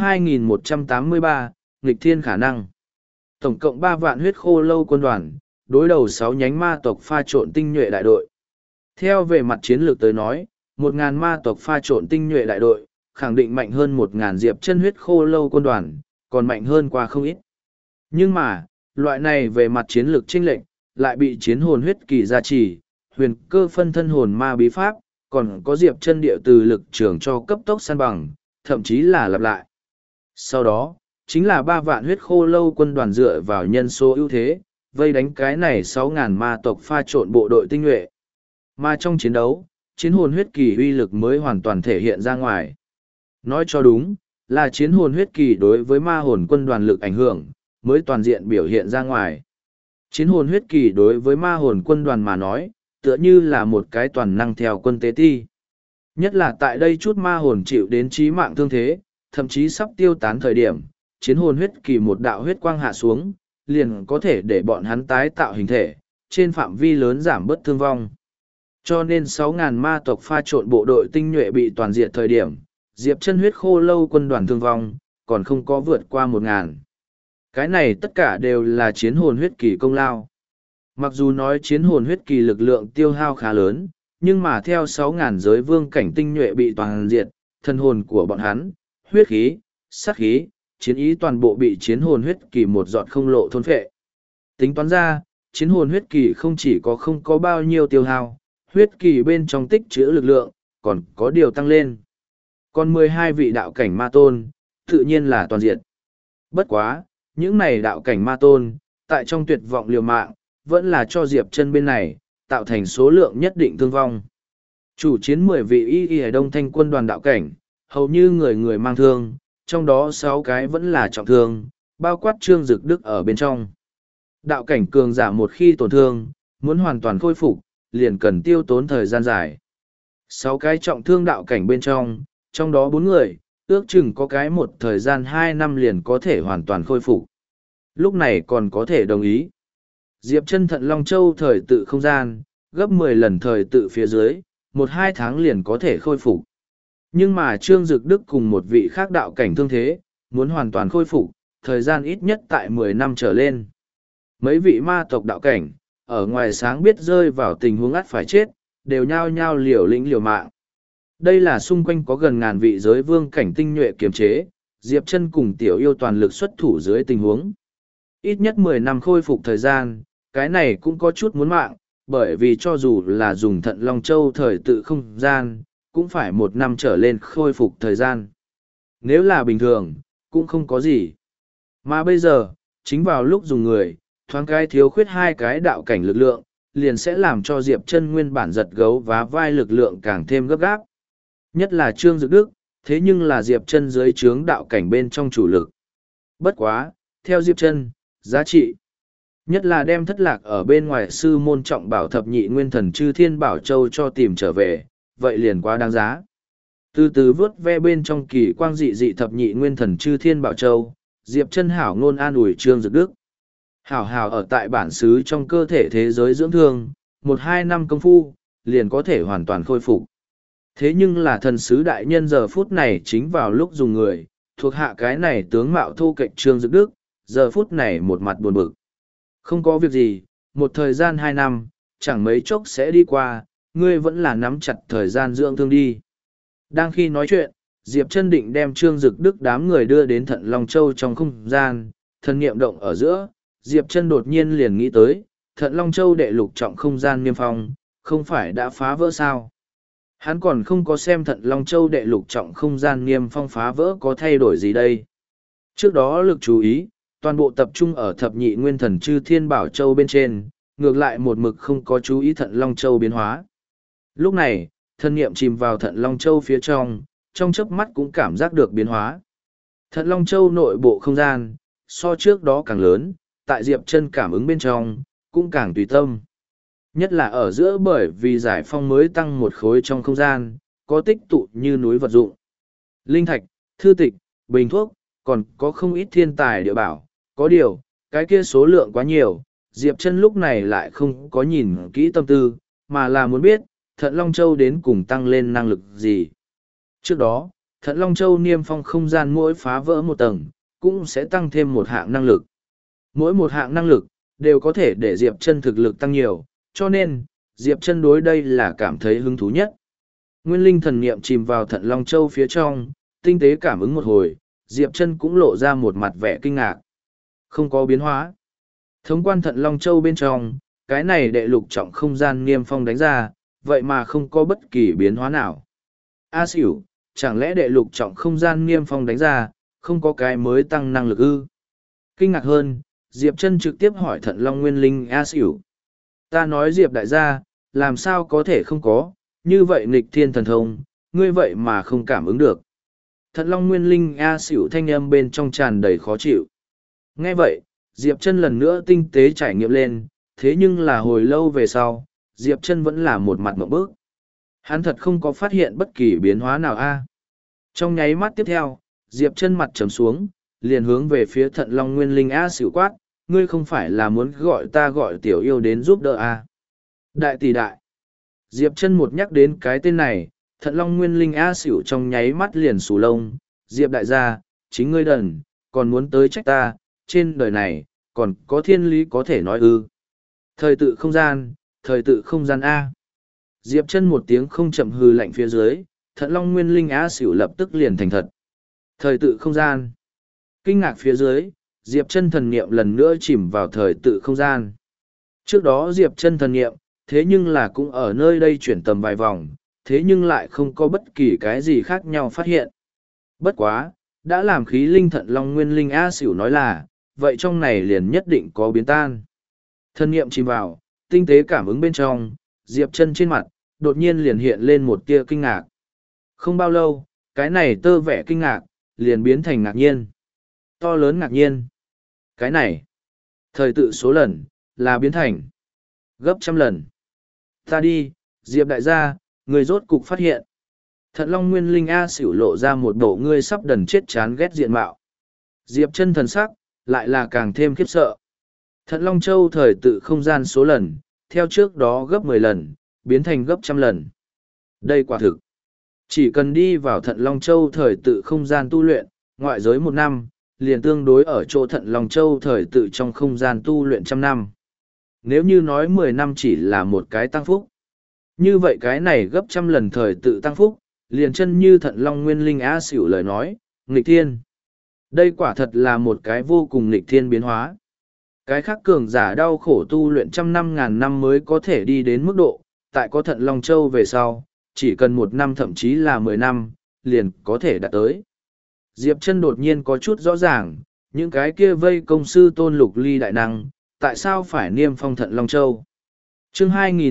2183, nghịch thiên khả năng. Tổng cộng 3 vạn huyết khô lâu quân đoàn, đối đầu 6 nhánh ma tộc pha trộn tinh nhuệ đại đội. Theo về mặt chiến lược tới nói, 1.000 ma tộc pha trộn tinh nhuệ đại đội, khẳng định mạnh hơn 1.000 Diệp Chân huyết khô lâu quân đoàn, còn mạnh hơn qua không ít. Nhưng mà, loại này về mặt chiến lược chênh lệch, lại bị chiến hồn huyết kỳ gia trì, huyền cơ phân thân hồn ma bí pháp, còn có Diệp Chân địa từ lực trường cho cấp tốc san bằng, thậm chí là lặp lại. Sau đó, chính là 3 vạn huyết khô lâu quân đoàn dựa vào nhân số ưu thế, vây đánh cái này 6.000 ma tộc pha trộn bộ đội tinh nhuệ. Mà trong chiến đấu, chiến hồn huyết kỳ uy lực mới hoàn toàn thể hiện ra ngoài. Nói cho đúng, là chiến hồn huyết kỳ đối với ma hồn quân đoàn lực ảnh hưởng, mới toàn diện biểu hiện ra ngoài. Chiến hồn huyết kỳ đối với ma hồn quân đoàn mà nói, tựa như là một cái toàn năng theo quân tế ti. Nhất là tại đây chút ma hồn chịu đến chí mạng thương thế, thậm chí sắp tiêu tán thời điểm, chiến hồn huyết kỳ một đạo huyết quang hạ xuống, liền có thể để bọn hắn tái tạo hình thể, trên phạm vi lớn giảm bớt thương vong. Cho nên 6.000 ma tộc pha trộn bộ đội tinh nhuệ bị toàn diện thời điểm, Diệp Chân huyết khô lâu quân đoàn thương vong, còn không có vượt qua 1.000. Cái này tất cả đều là chiến hồn huyết kỳ công lao. Mặc dù nói chiến hồn huyết kỳ lực lượng tiêu hao khá lớn, nhưng mà theo 6.000 giới vương cảnh tinh nhuệ bị toàn diệt, thân hồn của bọn hắn, huyết khí, sát khí, chiến ý toàn bộ bị chiến hồn huyết kỳ một giọt không lộ thôn phệ. Tính toán ra, chiến hồn huyết kỳ không chỉ có không có bao nhiêu tiêu hao, huyết kỳ bên trong tích trữ lực lượng, còn có điều tăng lên. Còn 12 vị đạo cảnh ma tôn, tự nhiên là toàn diện. Bất quá, những này đạo cảnh ma tôn, tại trong tuyệt vọng liều mạng, vẫn là cho Diệp Chân bên này, tạo thành số lượng nhất định thương vong. Chủ chiến 10 vị y đông thanh quân đoàn đạo cảnh, hầu như người người mang thương, trong đó 6 cái vẫn là trọng thương, bao quát Trương Dực Đức ở bên trong. Đạo cảnh cường giả một khi tổn thương, muốn hoàn toàn khôi phục, liền cần tiêu tốn thời gian dài. 6 cái trọng thương đạo cảnh bên trong đó 4 người, ước chừng có cái một thời gian 2 năm liền có thể hoàn toàn khôi phục. Lúc này còn có thể đồng ý. Diệp Chân Thận Long Châu thời tự không gian, gấp 10 lần thời tự phía dưới, 1-2 tháng liền có thể khôi phục. Nhưng mà Trương Dực Đức cùng một vị khác đạo cảnh thương thế, muốn hoàn toàn khôi phục, thời gian ít nhất tại 10 năm trở lên. Mấy vị ma tộc đạo cảnh, ở ngoài sáng biết rơi vào tình huống ắt phải chết, đều nhao nhao liều lĩnh liều mạng. Đây là xung quanh có gần ngàn vị giới vương cảnh tinh nhuệ kiềm chế, Diệp Chân cùng Tiểu Yêu toàn lực xuất thủ dưới tình huống. Ít nhất 10 năm khôi phục thời gian, cái này cũng có chút muốn mạng, bởi vì cho dù là dùng Thận Long Châu thời tự không gian, cũng phải 1 năm trở lên khôi phục thời gian. Nếu là bình thường, cũng không có gì. Mà bây giờ, chính vào lúc dùng người, thoáng cái thiếu khuyết 2 cái đạo cảnh lực lượng, liền sẽ làm cho Diệp Chân nguyên bản giật gấu và vai lực lượng càng thêm gấp gáp. Nhất là Trương Dực Đức, thế nhưng là Diệp Chân dưới trướng đạo cảnh bên trong chủ lực. Bất quá, theo Diệp Chân, giá trị. Nhất là đem thất lạc ở bên ngoài sư môn trọng bảo thập nhị nguyên thần chư thiên bảo châu cho tìm trở về, vậy liền quá đáng giá. Từ từ vớt ve bên trong kỳ quang dị dị thập nhị nguyên thần chư thiên bảo châu, Diệp Chân hảo ngôn an ủi Trương Dực Đức. Hảo hảo ở tại bản xứ trong cơ thể thế giới dưỡng thương, 1-2 năm công phu, liền có thể hoàn toàn khôi phục. Thế nhưng là thần sứ đại nhân giờ phút này chính vào lúc dùng người, thuộc hạ cái này tướng mạo thô kệch Trương Dực Đức, giờ phút này một mặt buồn bực. Không có việc gì, một thời gian 2 năm, chẳng mấy chốc sẽ đi qua, ngươi vẫn là nắm chặt thời gian dưỡng thương đi. Đang khi nói chuyện, Diệp Chân định đem Trương Dực Đức đám người đưa đến Thận Long Châu trong không gian, thần niệm động ở giữa, Diệp Chân đột nhiên liền nghĩ tới, Thận Long Châu đệ lục trọng không gian niêm phong, không phải đã phá vỡ sao? Hắn còn không có xem Thận Long Châu đệ lục trọng không gian niêm phong phá vỡ có thay đổi gì đây. Trước đó lực chú ý, toàn bộ tập trung ở thập nhị nguyên thần chư thiên bảo châu bên trên, ngược lại một mực không có chú ý Thận Long Châu biến hóa. Lúc này, thân niệm chìm vào Thận Long Châu phía trong chớp mắt cũng cảm giác được biến hóa. Thận Long Châu nội bộ không gian, so trước đó càng lớn, tại Diệp Chân cảm ứng bên trong, cũng càng tùy tâm. Nhất là ở giữa bởi vì giải phong mới tăng một khối trong không gian, có tích tụ như núi vật dụng. Linh thạch, thư tịch, bình thuốc, còn có không ít thiên tài địa bảo. Có điều, cái kia số lượng quá nhiều, Diệp Chân lúc này lại không có nhìn kỹ tâm tư, mà là muốn biết, Thận Long Châu đến cùng tăng lên năng lực gì. Trước đó, Thận Long Châu niêm phong không gian mỗi phá vỡ một tầng, cũng sẽ tăng thêm một hạng năng lực. Mỗi một hạng năng lực, đều có thể để Diệp Chân thực lực tăng nhiều, cho nên, Diệp Chân đối đây là cảm thấy hứng thú nhất. Nguyên linh thần niệm chìm vào Thận Long Châu phía trong, tinh tế cảm ứng một hồi, Diệp Chân cũng lộ ra một mặt vẻ kinh ngạc. Không có biến hóa. Thống quan Thận Long Châu bên trong, cái này đệ lục trọng không gian niêm phong đánh ra, vậy mà không có bất kỳ biến hóa nào. A xỉu, chẳng lẽ đệ lục trọng không gian niêm phong đánh ra, không có cái mới tăng năng lực ư? Kinh ngạc hơn, Diệp Chân trực tiếp hỏi Thận Long Nguyên Linh A xỉu. Ta nói Diệp đại gia, làm sao có thể không có, như vậy nghịch thiên thần thông, ngươi vậy mà không cảm ứng được. Thận Long Nguyên Linh A xỉu thanh âm bên trong tràn đầy khó chịu. Nghe vậy, Diệp Chân lần nữa tinh tế trải nghiệm lên, thế nhưng là hồi lâu về sau, Diệp Chân vẫn là một mặt ngộp bức. Hắn thật không có phát hiện bất kỳ biến hóa nào a. Trong nháy mắt tiếp theo, Diệp Chân mặt trầm xuống, liền hướng về phía Thận Long Nguyên Linh A xỉu quát, ngươi không phải là muốn gọi ta gọi Tiểu Yêu đến giúp đỡ a? Đại tỷ đại. Diệp Chân một nhắc đến cái tên này, Thận Long Nguyên Linh A xỉu trong nháy mắt liền sù lông, Diệp đại gia, chính ngươi đần, còn muốn tới trách ta, trên đời này, còn có thiên lý có thể nói ư. Thời tự không gian A. Diệp Chân một tiếng không chậm hừ lạnh phía dưới, Thận Long Nguyên Linh A xỉu lập tức liền thành thật. Thời tự không gian. Kinh ngạc phía dưới, Diệp Chân thần niệm lần nữa chìm vào thời tự không gian. Trước đó Diệp Chân thần niệm, thế nhưng là cũng ở nơi đây chuyển tầm vài vòng, thế nhưng lại không có bất kỳ cái gì khác nhau phát hiện. Bất quá, đã làm khí linh thận long nguyên linh A xỉu nói là, vậy trong này liền nhất định có biến tan. Thân niệm chìm vào, tinh tế cảm ứng bên trong, Diệp Chân trên mặt, đột nhiên liền hiện lên một tia kinh ngạc. Không bao lâu, cái này tơ vẻ kinh ngạc, liền biến thành ngạc nhiên. To lớn ngạc nhiên. Cái này, thời tự số lần, là biến thành gấp trăm lần. Ta đi, Diệp đại gia, người rốt cục phát hiện. Thận long nguyên linh A xỉu lộ ra một bộ ngươi sắp đần chết chán ghét diện mạo. Diệp Chân thần sắc, lại là càng thêm khiếp sợ. Thận long châu thời tự không gian số lần, theo trước đó gấp 10 lần, biến thành gấp trăm lần. Đây quả thực. Chỉ cần đi vào thận long châu thời tự không gian tu luyện, ngoại giới 1 năm, liền tương đối ở chỗ thận long châu thời tự trong không gian tu luyện 100 năm. Nếu như nói 10 năm chỉ là một cái tăng phúc, như vậy cái này gấp trăm lần thời tự tăng phúc, liền chân như thận long nguyên linh á xỉu lời nói, nghịch thiên. Đây quả thật là một cái vô cùng nghịch thiên biến hóa. Cái khác cường giả đau khổ tu luyện 100 năm mới có thể đi đến mức độ, tại có thận long châu về sau, chỉ cần 1 năm thậm chí là 10 năm, liền có thể đạt tới. Diệp Chân đột nhiên có chút rõ ràng, những cái kia vây công sư tôn lục ly đại năng, tại sao phải niêm phong thận long châu. Chương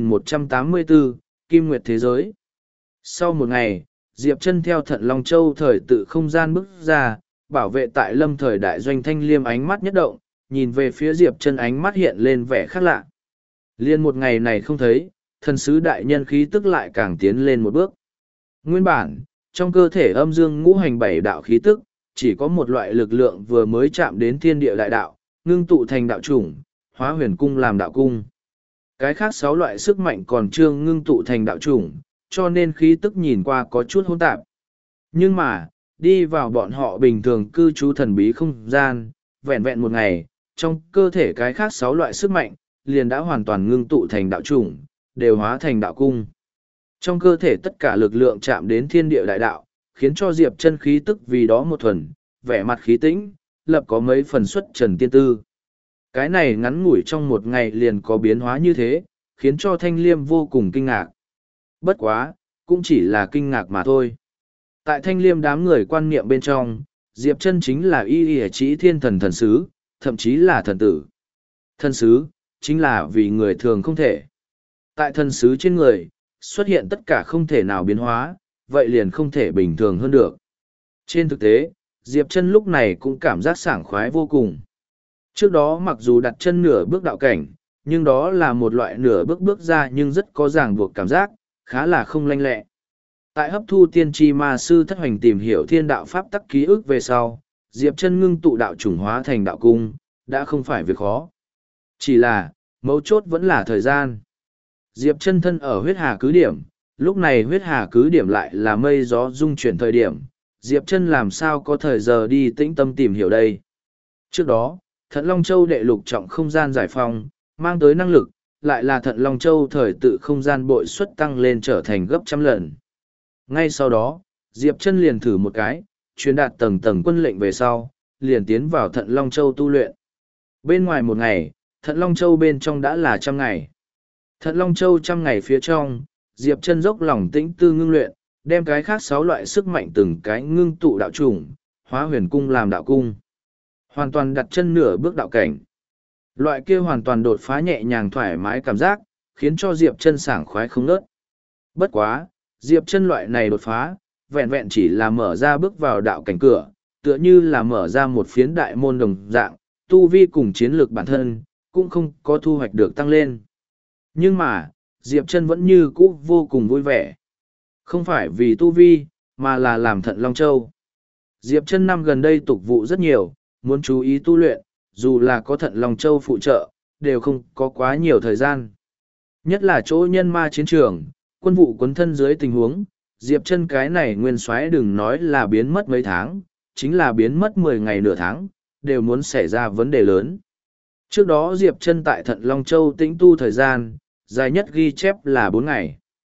2184, Kim Nguyệt Thế Giới. Sau một ngày, Diệp Chân theo thận long châu thời tự không gian bước ra, bảo vệ tại lâm thời đại doanh Thanh Liêm ánh mắt nhất động, nhìn về phía Diệp Chân ánh mắt hiện lên vẻ khác lạ. Liên một ngày này không thấy, thần sứ đại nhân khí tức lại càng tiến lên một bước. Nguyên bản, trong cơ thể âm dương ngũ hành 7 đạo khí tức, chỉ có một loại lực lượng vừa mới chạm đến thiên địa đại đạo, ngưng tụ thành đạo chủng, hóa huyền cung làm đạo cung. Cái khác 6 loại sức mạnh còn chưa ngưng tụ thành đạo chủng, cho nên khí tức nhìn qua có chút hỗn tạp. Nhưng mà, đi vào bọn họ bình thường cư trú thần bí không gian, vẹn vẹn một ngày, trong cơ thể cái khác 6 loại sức mạnh, liền đã hoàn toàn ngưng tụ thành đạo chủng, đều hóa thành đạo cung. Trong cơ thể tất cả lực lượng chạm đến thiên địa đại đạo, khiến cho Diệp Chân khí tức vì đó một thuần, vẻ mặt khí tĩnh, lập có mấy phần xuất trần tiên tư. Cái này ngắn ngủi trong một ngày liền có biến hóa như thế, khiến cho Thanh Liêm vô cùng kinh ngạc. Bất quá, cũng chỉ là kinh ngạc mà thôi. Tại Thanh Liêm đám người quan niệm bên trong, Diệp Chân chính là y chỉ thiên thần thần sứ, thậm chí là thần tử. Thần sứ, chính là vì người thường không thể. Tại thần sứ trên người, xuất hiện tất cả không thể nào biến hóa, vậy liền không thể bình thường hơn được. Trên thực tế, Diệp Chân lúc này cũng cảm giác sảng khoái vô cùng. Trước đó mặc dù đặt chân nửa bước đạo cảnh, nhưng đó là một loại nửa bước bước ra nhưng rất có ràng buộc cảm giác, khá là không lanh lẹ. Tại hấp thu tiên tri ma sư thất hoành tìm hiểu thiên đạo pháp tắc ký ức về sau, Diệp Chân ngưng tụ đạo chủng hóa thành đạo cung, đã không phải việc khó. Chỉ là, mấu chốt vẫn là thời gian. Diệp Chân thân ở huyết hà cứ điểm, lúc này huyết hà cứ điểm lại là mây gió dung chuyển thời điểm, Diệp Chân làm sao có thời giờ đi tĩnh tâm tìm hiểu đây. Trước đó, Thận Long Châu đệ lục trọng không gian giải phóng, mang tới năng lực, lại là Thận Long Châu thời tự không gian bội suất tăng lên trở thành gấp trăm lần. Ngay sau đó, Diệp Chân liền thử một cái, truyền đạt tầng tầng quân lệnh về sau, liền tiến vào Thận Long Châu tu luyện. Bên ngoài một ngày, Thận Long Châu bên trong đã là 100 ngày. Thận Long Châu 100 ngày phía trong, Diệp Chân dốc lòng tĩnh tư ngưng luyện, đem cái khác 6 loại sức mạnh từng cái ngưng tụ đạo chủng, hóa huyền cung làm đạo cung. Hoàn toàn đặt chân nửa bước đạo cảnh. Loại kia hoàn toàn đột phá nhẹ nhàng thoải mái cảm giác, khiến cho Diệp Chân sảng khoái không ngớt. Bất quá, Diệp Chân loại này đột phá, vẹn vẹn chỉ là mở ra bước vào đạo cảnh cửa, tựa như là mở ra một phiến đại môn đồng dạng, tu vi cùng chiến lược bản thân, cũng không có thu hoạch được tăng lên. Nhưng mà, Diệp Chân vẫn như cũ vô cùng vui vẻ. Không phải vì tu vi, mà là làm Thận Long Châu. Diệp Chân năm gần đây tục vụ rất nhiều, muốn chú ý tu luyện, dù là có Thận Long Châu phụ trợ, đều không có quá nhiều thời gian. Nhất là chỗ nhân ma chiến trường, quân vụ quấn thân dưới tình huống, Diệp Chân cái này nguyên soái đừng nói là biến mất mấy tháng, chính là biến mất 10 ngày nửa tháng, đều muốn xảy ra vấn đề lớn. Trước đó Diệp Chân tại Thận Long Châu tĩnh tu thời gian, dài nhất ghi chép là 4 ngày.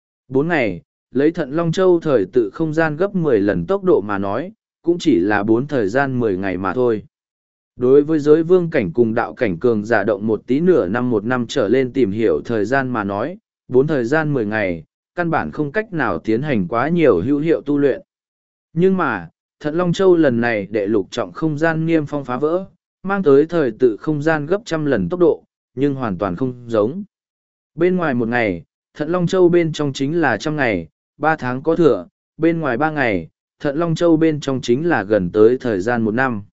4 ngày, lấy Thận Long Châu thời tự không gian gấp 10 lần tốc độ mà nói, cũng chỉ là 4 thời gian 10 ngày mà thôi. Đối với giới vương cảnh cùng đạo cảnh cường giả động một tí nửa năm một năm trở lên tìm hiểu thời gian mà nói, 4 thời gian 10 ngày, căn bản không cách nào tiến hành quá nhiều hữu hiệu tu luyện. Nhưng mà, Thận Long Châu lần này đệ lục trọng không gian niêm phong phá vỡ, mang tới thời tự không gian gấp trăm lần tốc độ, nhưng hoàn toàn không giống. Bên ngoài một ngày, Thận Long Châu bên trong chính là 100 ngày, 3 tháng có thừa, bên ngoài 3 ngày, Thận Long Châu bên trong chính là gần tới thời gian 1 năm.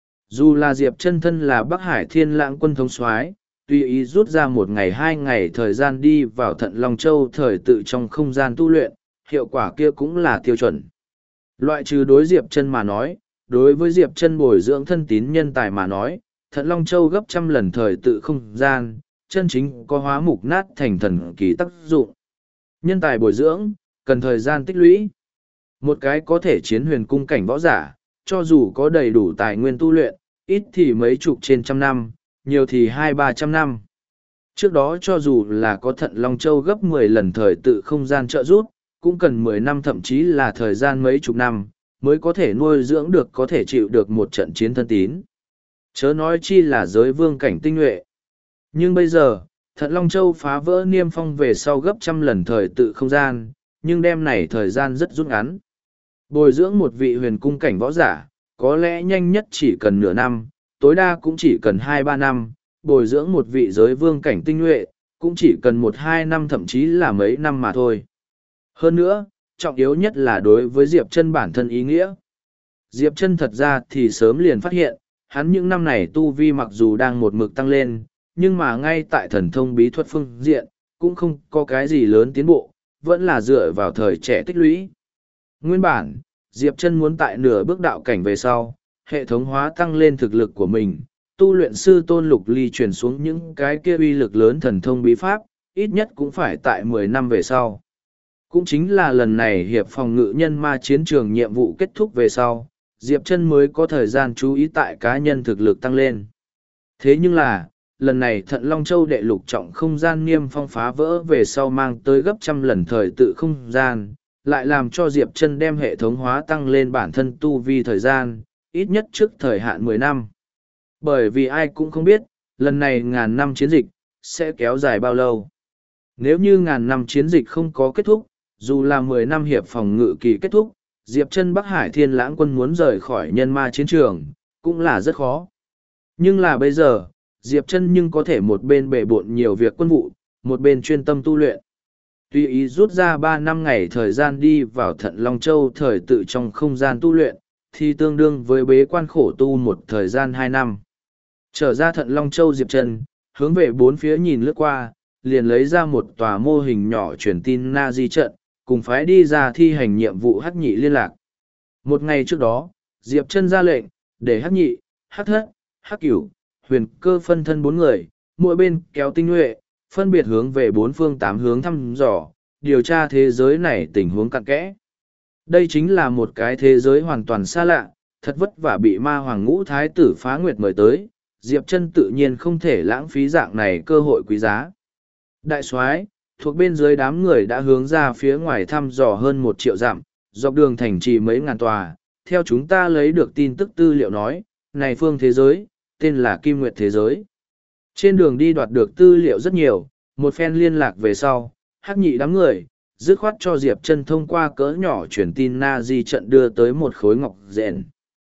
Dù là Diệp Chân thân là Bắc Hải Thiên Lãng quân thống soái, tùy ý rút ra 1 ngày 2 ngày thời gian đi vào Thận Long Châu thời tự trong không gian tu luyện, hiệu quả kia cũng là tiêu chuẩn. Loại trừ đối Diệp Chân mà nói, đối với Diệp Chân bồi dưỡng thân tín nhân tài mà nói, Thận Long Châu gấp trăm lần thời tự không gian, chân chính có hóa mục nát thành thần kỳ tác dụng. Nhân tài bồi dưỡng, cần thời gian tích lũy. Một cái có thể chiến huyền cung cảnh võ giả, cho dù có đầy đủ tài nguyên tu luyện, ít thì mấy chục trên 100 năm, nhiều thì 200-300 năm. Trước đó cho dù là có Thận Long Châu gấp 10 lần thời tự không gian trợ giúp, cũng cần 10 năm thậm chí là thời gian mấy chục năm, mới có thể nuôi dưỡng được có thể chịu được một trận chiến thân tín. Chớ nói chi là giới vương cảnh tinh nhuệ. Nhưng bây giờ, Thận Long Châu phá vỡ niêm phong về sau gấp trăm lần thời tự không gian, nhưng đêm này thời gian rất rút ngắn. Bồi dưỡng một vị huyền cung cảnh võ giả, có lẽ nhanh nhất chỉ cần nửa năm, tối đa cũng chỉ cần 2-3 năm, bồi dưỡng một vị giới vương cảnh tinh nhuệ, cũng chỉ cần 1-2 năm thậm chí là mấy năm mà thôi. Hơn nữa, trọng yếu nhất là đối với Diệp Chân bản thân ý nghĩa. Diệp Chân thật ra thì sớm liền phát hiện, hắn những năm này tu vi mặc dù đang một mực tăng lên, nhưng mà ngay tại thần thông bí thuật phương diện, cũng không có cái gì lớn tiến bộ, vẫn là dựa vào thời trẻ tích lũy. Nguyên bản, Diệp Chân muốn tại nửa bước đạo cảnh về sau, hệ thống hóa tăng lên thực lực của mình, tu luyện sư Tôn Lục Ly truyền xuống những cái kia uy lực lớn thần thông bí pháp, ít nhất cũng phải tại 10 năm về sau. Cũng chính là lần này hiệp phòng ngự nhân ma chiến trường nhiệm vụ kết thúc về sau, Diệp Chân mới có thời gian chú ý tại cá nhân thực lực tăng lên. Thế nhưng là, lần này Thận Long Châu đệ lục trọng không gian niêm phong phá vỡ về sau mang tới gấp trăm lần thời tự không gian, lại làm cho Diệp Chân đem hệ thống hóa tăng lên bản thân tu vi thời gian, ít nhất trước thời hạn 10 năm. Bởi vì ai cũng không biết, lần này ngàn năm chiến dịch, sẽ kéo dài bao lâu. Nếu như ngàn năm chiến dịch không có kết thúc, dù là 10 năm hiệp phòng ngự kỳ kết thúc, Diệp Chân Bắc Hải Thiên Lãng quân muốn rời khỏi nhân ma chiến trường, cũng là rất khó. Nhưng là bây giờ, Diệp Chân nhưng có thể một bên bề bộn nhiều việc quân vụ, một bên chuyên tâm tu luyện. Tuy ý rút ra 3 năm ngày thời gian đi vào Thận Long Châu thời tự trong không gian tu luyện, thì tương đương với bế quan khổ tu một thời gian 2 năm. Trở ra Thận Long Châu Diệp Chân, hướng về bốn phía nhìn lướt qua, liền lấy ra một tòa mô hình nhỏ truyền tin na di trận, cùng phái đi ra thi hành nhiệm vụ Hắc Nhị liên lạc. Một ngày trước đó, Diệp Chân ra lệnh, để Hắc Nhị, Hắc Thất, Hắc Cửu, Huyền Cơ phân thân 4 người, mỗi bên kéo tinh nhuệ, phân biệt hướng về 4 phương 8 hướng thăm dò, điều tra thế giới này tình huống cặn kẽ. Đây chính là một cái thế giới hoàn toàn xa lạ, thật vất vả bị ma hoàng ngũ thái tử Phá Nguyệt mời tới, Diệp Chân tự nhiên không thể lãng phí dạng này cơ hội quý giá. Đại soái, thuộc bên dưới đám người đã hướng ra phía ngoài thăm dò hơn 1 triệu dặm, dọc đường thành trì mấy ngàn tòa, theo chúng ta lấy được tin tức tư liệu nói, này phương thế giới, tên là Kim Nguyệt thế giới. Trên đường đi đoạt được tư liệu rất nhiều, một phen liên lạc về sau, Hắc Nhị đám người, dứt khoát cho Diệp Chân thông qua cỡ nhỏ truyền tin na di trận đưa tới một khối ngọc giản.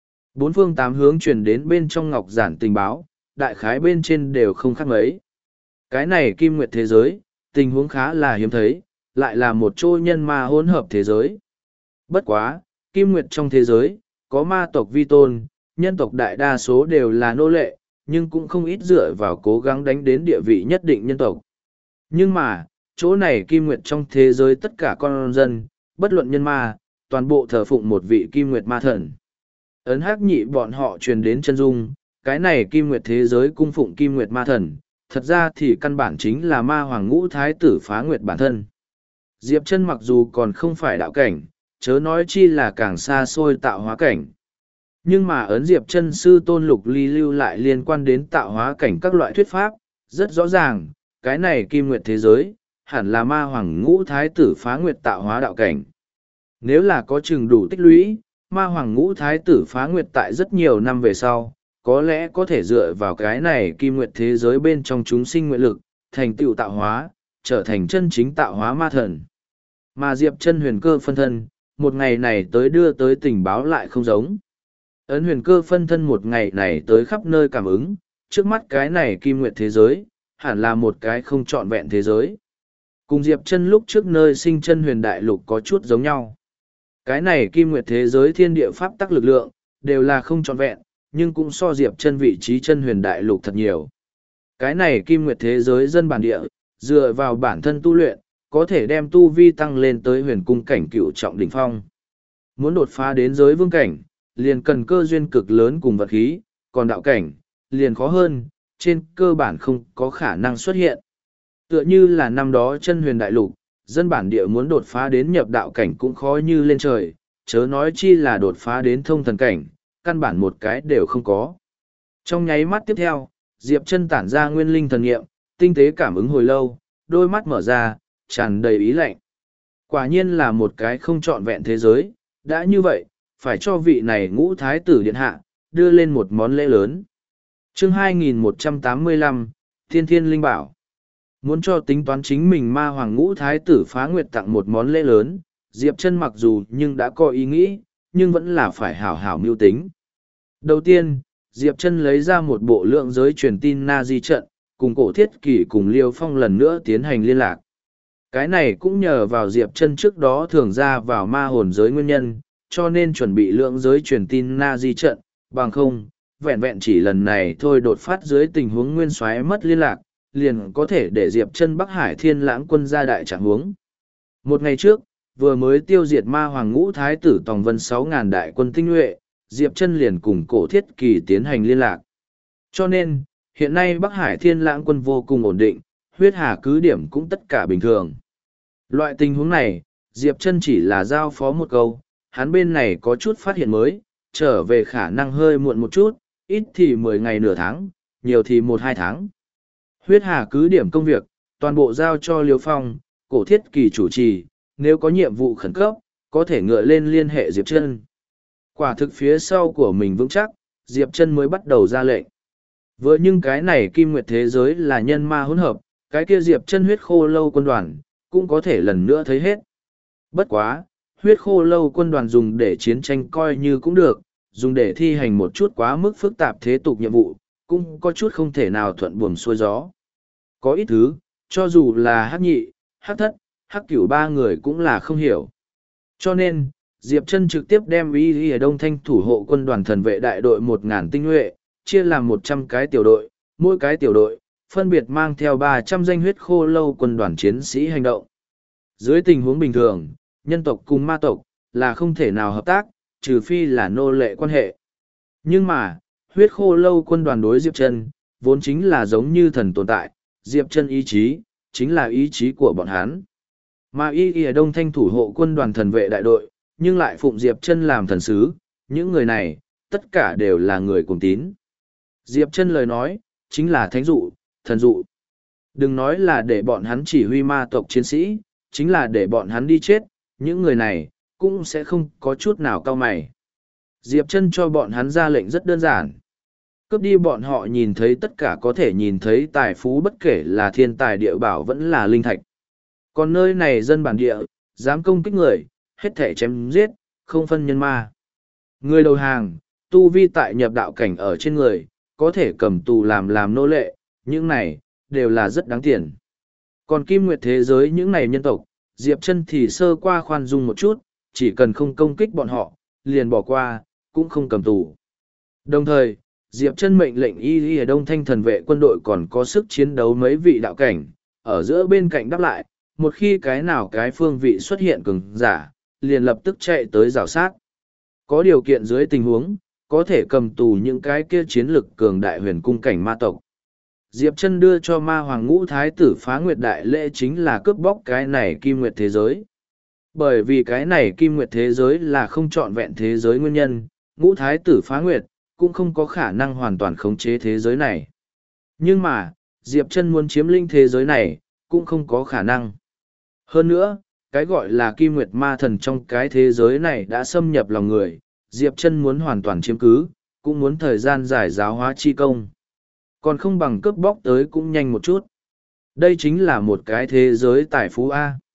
4 phương 8 hướng truyền đến bên trong ngọc giản tình báo, đại khái bên trên đều không khác mấy. Cái này Kim Nguyệt thế giới, tình huống khá là hiếm thấy, lại là một chỗ nhân ma hỗn hợp thế giới. Bất quá, Kim Nguyệt trong thế giới, có ma tộc vi tôn, nhân tộc đại đa số đều là nô lệ, nhưng cũng không ít dựa vào cố gắng đánh đến địa vị nhất định nhân tộc. Nhưng mà, chỗ này Kim Nguyệt trong thế giới tất cả con dân, bất luận nhân ma, toàn bộ thờ phụng một vị Kim Nguyệt ma thần. Ấn Hắc Nhị bọn họ truyền đến chân dung, cái này Kim Nguyệt thế giới cung phụng Kim Nguyệt ma thần, thật ra thì căn bản chính là ma hoàng ngũ thái tử Phá Nguyệt bản thân. Diệp Chân mặc dù còn không phải đạo cảnh, chớ nói chi là càng xa xôi tạo hóa cảnh. Nhưng mà ấn Diệp Chân sư Tôn Lục Ly lưu lại liên quan đến tạo hóa cảnh các loại thuyết pháp, rất rõ ràng, cái này Kim Nguyệt thế giới, hẳn là ma hoàng ngũ thái tử Phá Nguyệt tạo hóa đạo cảnh. Nếu là có chừng đủ tích lũy, ma hoàng ngũ thái tử Phá Nguyệt tại rất nhiều năm về sau, có lẽ có thể dựa vào cái này Kim Nguyệt thế giới bên trong chúng sinh nguyện lực, thành tựu tạo hóa, trở thành chân chính tạo hóa ma thần. Mà Diệp Chân huyền cơ phân thân, một ngày này tới đưa tới tình báo lại không giống. Ấn huyền cơ phân thân một ngày này tới khắp nơi cảm ứng, trước mắt cái này kim nguyệt thế giới, hẳn là một cái không trọn vẹn thế giới. Cùng Diệp Chân lúc trước nơi sinh chân huyền đại lục có chút giống nhau. Cái này kim nguyệt thế giới thiên địa pháp tắc lực lượng, đều là không trọn vẹn, nhưng cũng so Diệp Chân vị trí chân huyền đại lục thật nhiều. Cái này kim nguyệt thế giới dân bản địa, dựa vào bản thân tu luyện, có thể đem tu vi tăng lên tới huyền cung cảnh cựu trọng đỉnh phong. Muốn đột phá đến giới vương cảnh, liền cần cơ duyên cực lớn cùng vật khí, còn đạo cảnh, liền khó hơn, trên cơ bản không có khả năng xuất hiện. Tựa như là năm đó chân huyền đại lục, dân bản địa muốn đột phá đến nhập đạo cảnh cũng khó như lên trời, chớ nói chi là đột phá đến thông thần cảnh, căn bản một cái đều không có. Trong nháy mắt tiếp theo, Diệp Chân tản ra nguyên linh thần nghiệm, tinh tế cảm ứng hồi lâu, đôi mắt mở ra, tràn đầy ý lạnh. Quả nhiên là một cái không trọn vẹn thế giới, đã như vậy, phải cho vị này ngũ thái tử điện hạ, đưa lên một món lễ lớn. Chương 2185, Thiên Thiên Linh Bảo. Muốn cho tính toán chính mình ma hoàng ngũ thái tử phá nguyệt tặng một món lễ lớn, Diệp Chân mặc dù nhưng đã có ý nghĩ, nhưng vẫn là phải hảo hảo mưu tính. Đầu tiên, Diệp Chân lấy ra một bộ lượng giới truyền tin na di trận, cùng Cổ Thiết Kỷ cùng Liêu Phong lần nữa tiến hành liên lạc. Cái này cũng nhờ vào Diệp Chân trước đó thường ra vào ma hồn giới nguyên nhân, cho nên chuẩn bị lượng giới truyền tin na di trận, bằng không, vẹn vẹn chỉ lần này thôi đột phát dưới tình huống nguyên soái mất liên lạc, liền có thể để Diệp Chân Bắc Hải Thiên Lãng quân ra đại trạng huống. Một ngày trước, vừa mới tiêu diệt ma hoàng ngũ thái tử Tòng Vân 6.000 đại quân tinh nhuệ, Diệp Chân liền cùng Cổ Thiết Kỳ tiến hành liên lạc. Cho nên, hiện nay Bắc Hải Thiên Lãng quân vô cùng ổn định, huyết hà cứ điểm cũng tất cả bình thường. Loại tình huống này, Diệp Chân chỉ là giao phó một câu, hắn bên này có chút phát hiện mới, trở về khả năng hơi muộn một chút, ít thì 10 ngày nửa tháng, nhiều thì 1-2 tháng. Huyết hà cứ điểm công việc, toàn bộ giao cho Liêu Phong, Cổ Thiết Kỳ chủ trì, nếu có nhiệm vụ khẩn cấp, có thể ngựa lên liên hệ Diệp Chân. Quả thực phía sau của mình vững chắc, Diệp Chân mới bắt đầu ra lệnh. Vừa nhưng cái này kim nguyệt thế giới là nhân ma hỗn hợp, cái kia Diệp Chân huyết khô lâu quân đoàn, cũng có thể lần nữa thấy hết. Bất quá, huyết khô lâu quân đoàn dùng để chiến tranh coi như cũng được, dùng để thi hành một chút quá mức phức tạp thế tục nhiệm vụ, cũng có chút không thể nào thuận buồm xuôi gió. Có ít thứ, cho dù là hắc nhị, hắc thất, hắc cửu ba người cũng là không hiểu. Cho nên, Diệp Chân trực tiếp đem Y ở Đông Thanh thủ hộ quân đoàn thần vệ đại đội 1.000 tinh nhuệ, chia làm 100 cái tiểu đội, mỗi cái tiểu đội, phân biệt mang theo 300 danh huyết khô lâu quân đoàn chiến sĩ hành động. Dưới tình huống bình thường, nhân tộc cùng ma tộc, là không thể nào hợp tác, trừ phi là nô lệ quan hệ. Nhưng mà, huyết khô lâu quân đoàn đối Diệp Chân, vốn chính là giống như thần tồn tại, Diệp Chân ý chí, chính là ý chí của bọn hắn. Mà Y ở Đông Thanh thủ hộ quân đoàn thần vệ đại đội, nhưng lại phụng Diệp Chân làm thần sứ, những người này, tất cả đều là người cùng tín. Diệp Chân lời nói, chính là thánh dụ, thần dụ. Đừng nói là để bọn hắn chỉ huy ma tộc chiến sĩ, chính là để bọn hắn đi chết, những người này, cũng sẽ không có chút nào cau mày. Diệp Chân cho bọn hắn ra lệnh rất đơn giản. Cướp đi bọn họ nhìn thấy tất cả có thể nhìn thấy tài phú bất kể là thiên tài địa bảo vẫn là linh thạch. Còn nơi này dân bản địa, dám công kích người, hết thể chém giết, không phân nhân ma. Người đầu hàng, tu vi tại nhập đạo cảnh ở trên người, có thể cầm tù làm nô lệ, những này, đều là rất đáng tiền. Còn kim nguyệt thế giới những này nhân tộc, Diệp Chân thì sơ qua khoan dung một chút, chỉ cần không công kích bọn họ, liền bỏ qua, cũng không cầm tù. Đồng thời, Diệp Chân mệnh lệnh Y ở Đông Thanh thần vệ quân đội còn có sức chiến đấu mấy vị đạo cảnh, ở giữa bên cạnh đáp lại, một khi cái nào cái phương vị xuất hiện cường giả, liền lập tức chạy tới rào sát. Có điều kiện dưới tình huống, có thể cầm tù những cái kia chiến lực cường đại huyền cung cảnh ma tộc. Diệp Chân đưa cho ma hoàng ngũ thái tử phá nguyệt đại lễ chính là cướp bóc cái này kim nguyệt thế giới. Bởi vì cái này kim nguyệt thế giới là không trọn vẹn thế giới nguyên nhân, ngũ thái tử phá nguyệt, cũng không có khả năng hoàn toàn khống chế thế giới này. Nhưng mà, Diệp Chân muốn chiếm lĩnh thế giới này, cũng không có khả năng. Hơn nữa, cái gọi là kim nguyệt ma thần trong cái thế giới này đã xâm nhập lòng người, Diệp Chân muốn hoàn toàn chiếm cứ, cũng muốn thời gian giải giáo hóa chi công. Còn không bằng cướp bóc tới cũng nhanh một chút. Đây chính là một cái thế giới tài phú A.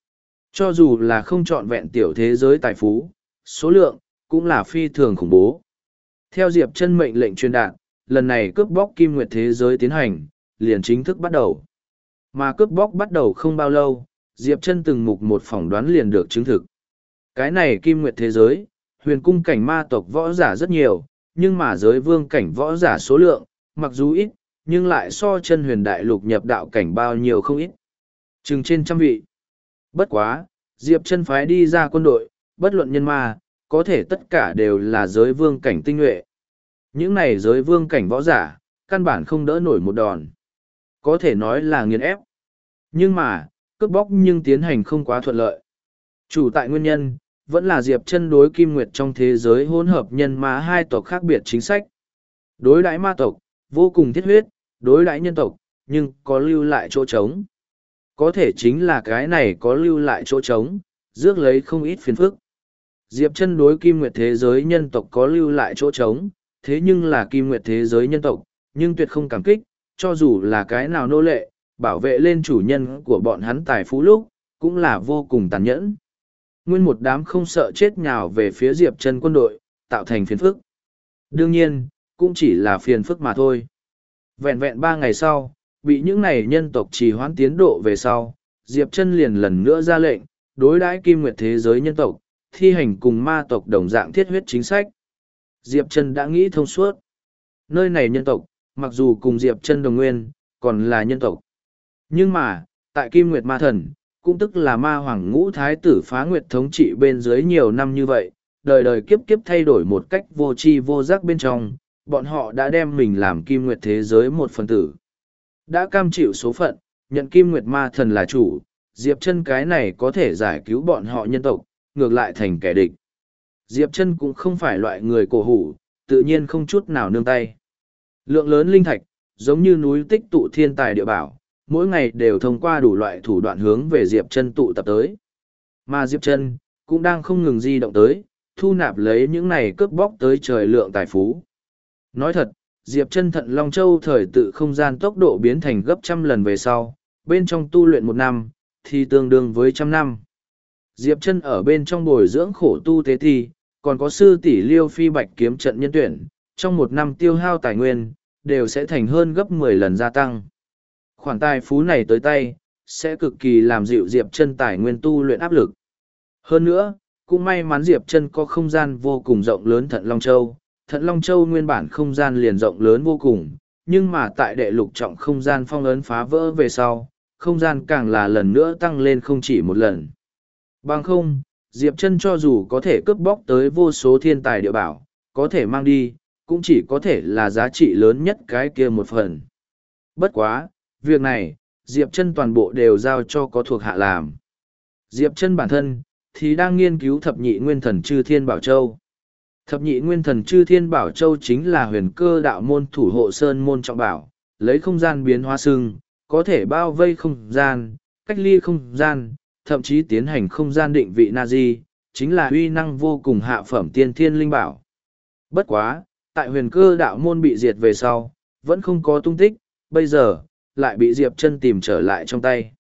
Cho dù là không trọn vẹn tiểu thế giới tài phú, số lượng, cũng là phi thường khủng bố. Theo Diệp Chân mệnh lệnh truyền đạt, lần này cướp bóc Kim Nguyệt thế giới tiến hành, liền chính thức bắt đầu. Mà cướp bóc bắt đầu không bao lâu, Diệp Chân từng mục một phỏng đoán liền được chứng thực. Cái này Kim Nguyệt thế giới, huyền cung cảnh ma tộc võ giả rất nhiều, nhưng mà giới vương cảnh võ giả số lượng, mặc dù ít, nhưng lại so chân huyền đại lục nhập đạo cảnh bao nhiêu không ít. Chừng trên trăm vị. Bất quá, Diệp Chân phái đi ra quân đội, bất luận nhân ma, có thể tất cả đều là giới vương cảnh tinh nhuệ. Những này giới vương cảnh võ giả, căn bản không đỡ nổi một đòn. Có thể nói là nghiền ép. Nhưng mà, cướp bóc nhưng tiến hành không quá thuận lợi. Chủ tại nguyên nhân, vẫn là Diệp Chân đối Kim Nguyệt trong thế giới hỗn hợp nhân ma hai tộc khác biệt chính sách. Đối đãi ma tộc, vô cùng thiết huyết, đối đãi nhân tộc, nhưng có lưu lại chỗ trống. Có thể chính là cái này có lưu lại chỗ trống, rước lấy không ít phiền phức. Diệp Chân đối Kim Nguyệt thế giới nhân tộc có lưu lại chỗ trống, thế nhưng là Kim Nguyệt thế giới nhân tộc, nhưng tuyệt không cảm kích, cho dù là cái nào nô lệ, bảo vệ lên chủ nhân của bọn hắn tài phú lúc, cũng là vô cùng tàn nhẫn. Nguyên một đám không sợ chết nhào về phía Diệp Chân quân đội, tạo thành phiền phức. Đương nhiên, cũng chỉ là phiền phức mà thôi. Vẹn vẹn 3 ngày sau, bị những này nhân tộc trì hoãn tiến độ về sau, Diệp Chân liền lần nữa ra lệnh, đối đãi Kim Nguyệt thế giới nhân tộc, thi hành cùng ma tộc đồng dạng thiết huyết chính sách. Diệp Chân đã nghĩ thông suốt. Nơi này nhân tộc, mặc dù cùng Diệp Chân đồng nguyên, còn là nhân tộc. Nhưng mà, tại Kim Nguyệt Ma Thần, cũng tức là ma hoàng ngũ thái tử phá nguyệt thống trị bên dưới nhiều năm như vậy, đời đời kiếp kiếp thay đổi một cách vô tri vô giác bên trong, bọn họ đã đem mình làm Kim Nguyệt thế giới một phần tử. Đã cam chịu số phận, nhận Kim Nguyệt Ma Thần là chủ, Diệp Chân cái này có thể giải cứu bọn họ nhân tộc, ngược lại thành kẻ địch. Diệp Chân cũng không phải loại người cổ hủ, tự nhiên không chút nào nương tay. Lượng lớn linh thạch, giống như núi tích tụ thiên tài địa bảo, mỗi ngày đều thông qua đủ loại thủ đoạn hướng về Diệp Chân tụ tập tới. Mà Diệp Chân cũng đang không ngừng di động tới, thu nạp lấy những này cướp bóc tới trời lượng tài phú. Nói thật, Diệp Chân Thận Long Châu thời tự không gian tốc độ biến thành gấp trăm lần về sau, bên trong tu luyện 1 năm, thì tương đương với 100 năm. Diệp Chân ở bên trong bồi dưỡng khổ tu tế thi, còn có sư tỷ Liêu Phi Bạch kiếm trận nhân tuyển, trong 1 năm tiêu hao tài nguyên, đều sẽ thành hơn gấp 10 lần gia tăng. Khoản tài phú này tới tay, sẽ cực kỳ làm dịu Diệp Chân tài nguyên tu luyện áp lực. Hơn nữa, cũng may mắn Diệp Chân có không gian vô cùng rộng lớn Thận Long Châu. Thận Long Châu nguyên bản không gian liền rộng lớn vô cùng, nhưng mà tại đệ lục trọng không gian phong ấn phá vỡ về sau, không gian càng là lần nữa tăng lên không chỉ một lần. Bằng không, Diệp Chân cho dù có thể cướp bóc tới vô số thiên tài địa bảo, có thể mang đi, cũng chỉ có thể là giá trị lớn nhất cái kia một phần. Bất quá, việc này, Diệp Chân toàn bộ đều giao cho có thuộc hạ làm. Diệp Chân bản thân, thì đang nghiên cứu thập nhị nguyên thần Chư Thiên Bảo Châu. Thập nhị nguyên thần Chư Thiên Bảo Châu chính là huyền cơ đạo môn thủ hộ sơn môn trọng bảo, lấy không gian biến hóa xưng, có thể bao vây không gian, cách ly không gian, thậm chí tiến hành không gian định vị Nazi, chính là uy năng vô cùng hạ phẩm tiên thiên linh bảo. Bất quá, tại huyền cơ đạo môn bị diệt về sau, vẫn không có tung tích, bây giờ, lại bị Diệp Chân tìm trở lại trong tay.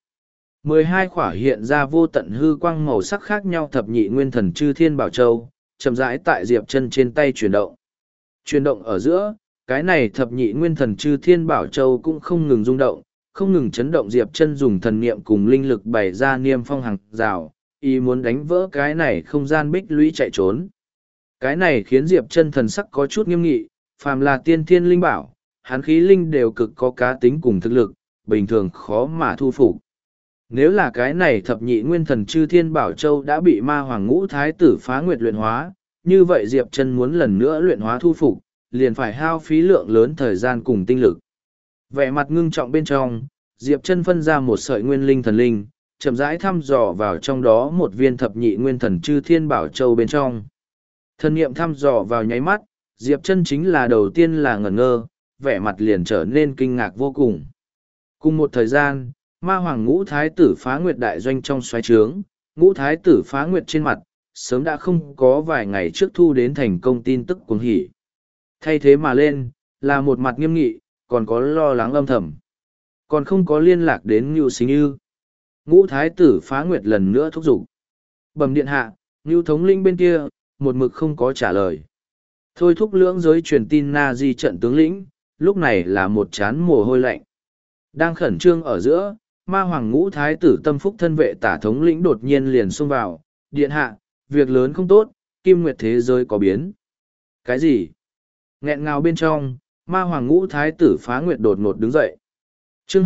12 khỏa hiện ra vô tận hư quang màu sắc khác nhau thập nhị nguyên thần Chư Thiên Bảo Châu, chậm rãi tại Diệp Chân trên tay chuyển động. Chuyển động ở giữa, cái này thập nhị nguyên thần Chư Thiên Bảo Châu cũng không ngừng rung động, không ngừng chấn động. Diệp Chân dùng thần niệm cùng linh lực bày ra niêm phong hàng rào, ý muốn đánh vỡ cái này không gian bích lũy chạy trốn. Cái này khiến Diệp Chân thần sắc có chút nghiêm nghị, phàm là tiên thiên linh bảo, hắn khí linh đều cực có cá tính cùng thực lực, bình thường khó mà thu phục. Nếu là cái này thập nhị nguyên thần Chư Thiên Bảo Châu đã bị ma hoàng ngũ thái tử phá nguyệt luyện hóa, như vậy Diệp Chân muốn lần nữa luyện hóa thu phục, liền phải hao phí lượng lớn thời gian cùng tinh lực. Vẻ mặt ngưng trọng bên trong, Diệp Chân phân ra một sợi nguyên linh thần linh, chậm rãi thăm dò vào trong đó một viên thập nhị nguyên thần Chư Thiên Bảo Châu bên trong. Thần niệm thăm dò vào nháy mắt, Diệp Chân chính là đầu tiên là ngẩn ngơ, vẻ mặt liền trở nên kinh ngạc vô cùng. Cùng một thời gian, ma hoàng ngũ thái tử phá nguyệt đại doanh trong xoáy trướng, ngũ thái tử phá nguyệt trên mặt, sớm đã không có vài ngày trước thu đến thành công tin tức cuồng hỉ. Thay thế mà lên, là một mặt nghiêm nghị, còn có lo lắng âm thầm. Còn không có liên lạc đến Ngưu Sinh Như. Ngũ thái tử Phá Nguyệt lần nữa thúc giục. Bẩm điện hạ, Ngưu thống lĩnh bên kia, một mực không có trả lời. Thôi thúc lưỡng giới truyền tin na di trận tướng lĩnh, lúc này là một chán mồ hôi lạnh. Đang khẩn trương ở giữa, ma hoàng ngũ thái tử tâm phúc thân vệ tả thống lĩnh đột nhiên liền xông vào. Điện hạ, việc lớn không tốt, kim nguyệt thế giới có biến. Cái gì? Nghẹn ngào bên trong, ma hoàng ngũ thái tử Phá Nguyệt đột ngột đứng dậy. Chương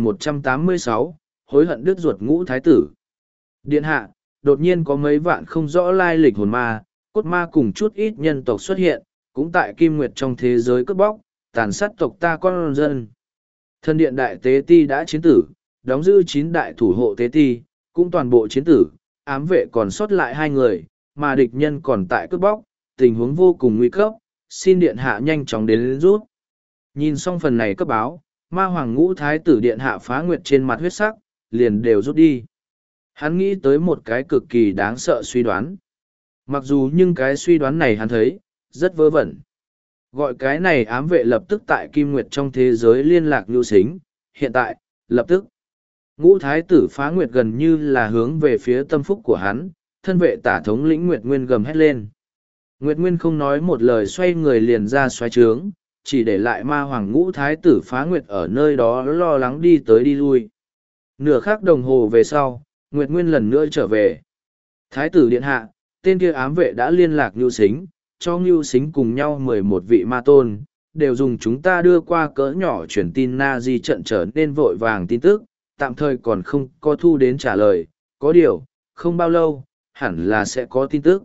2186, hối hận đứt ruột ngũ thái tử. Điện hạ, đột nhiên có mấy vạn không rõ lai lịch hồn ma, cốt ma cùng chút ít nhân tộc xuất hiện, cũng tại kim nguyệt trong thế giới cướp bóc, tàn sát tộc ta con dân. Thần điện đại tế ti đã chiến tử, đóng giữ 9 đại thủ hộ tế ti, cũng toàn bộ chiến tử, ám vệ còn sót lại 2 người, mà địch nhân còn tại cướp bóc, tình huống vô cùng nguy cấp, xin điện hạ nhanh chóng đến rút. Nhìn xong phần này cấp báo, ma hoàng ngũ thái tử điện hạ Phá Nguyệt trên mặt huyết sắc, liền đều rút đi. Hắn nghĩ tới một cái cực kỳ đáng sợ suy đoán. Mặc dù nhưng cái suy đoán này hắn thấy, rất vớ vẩn. Gọi cái này ám vệ lập tức tại Kim Nguyệt trong thế giới liên lạc lưu xính, hiện tại, lập tức. Ngũ thái tử Phá Nguyệt gần như là hướng về phía tâm phúc của hắn, thân vệ tả thống lĩnh Nguyệt Nguyên gầm hét lên. Nguyệt Nguyên không nói một lời xoay người liền ra xoáy trướng, chỉ để lại ma hoàng ngũ thái tử Phá Nguyệt ở nơi đó lo lắng đi tới đi lui. Nửa khắc đồng hồ về sau, Nguyệt Nguyên lần nữa trở về. Thái tử điện hạ, tên kia ám vệ đã liên lạc Ngưu Sính, cho Ngưu Sính cùng nhau 11 vị ma tôn, đều dùng chúng ta đưa qua cỡ nhỏ truyền tin na di trận trở nên vội vàng tin tức, tạm thời còn không có thu đến trả lời, có điều, không bao lâu, hẳn là sẽ có tin tức.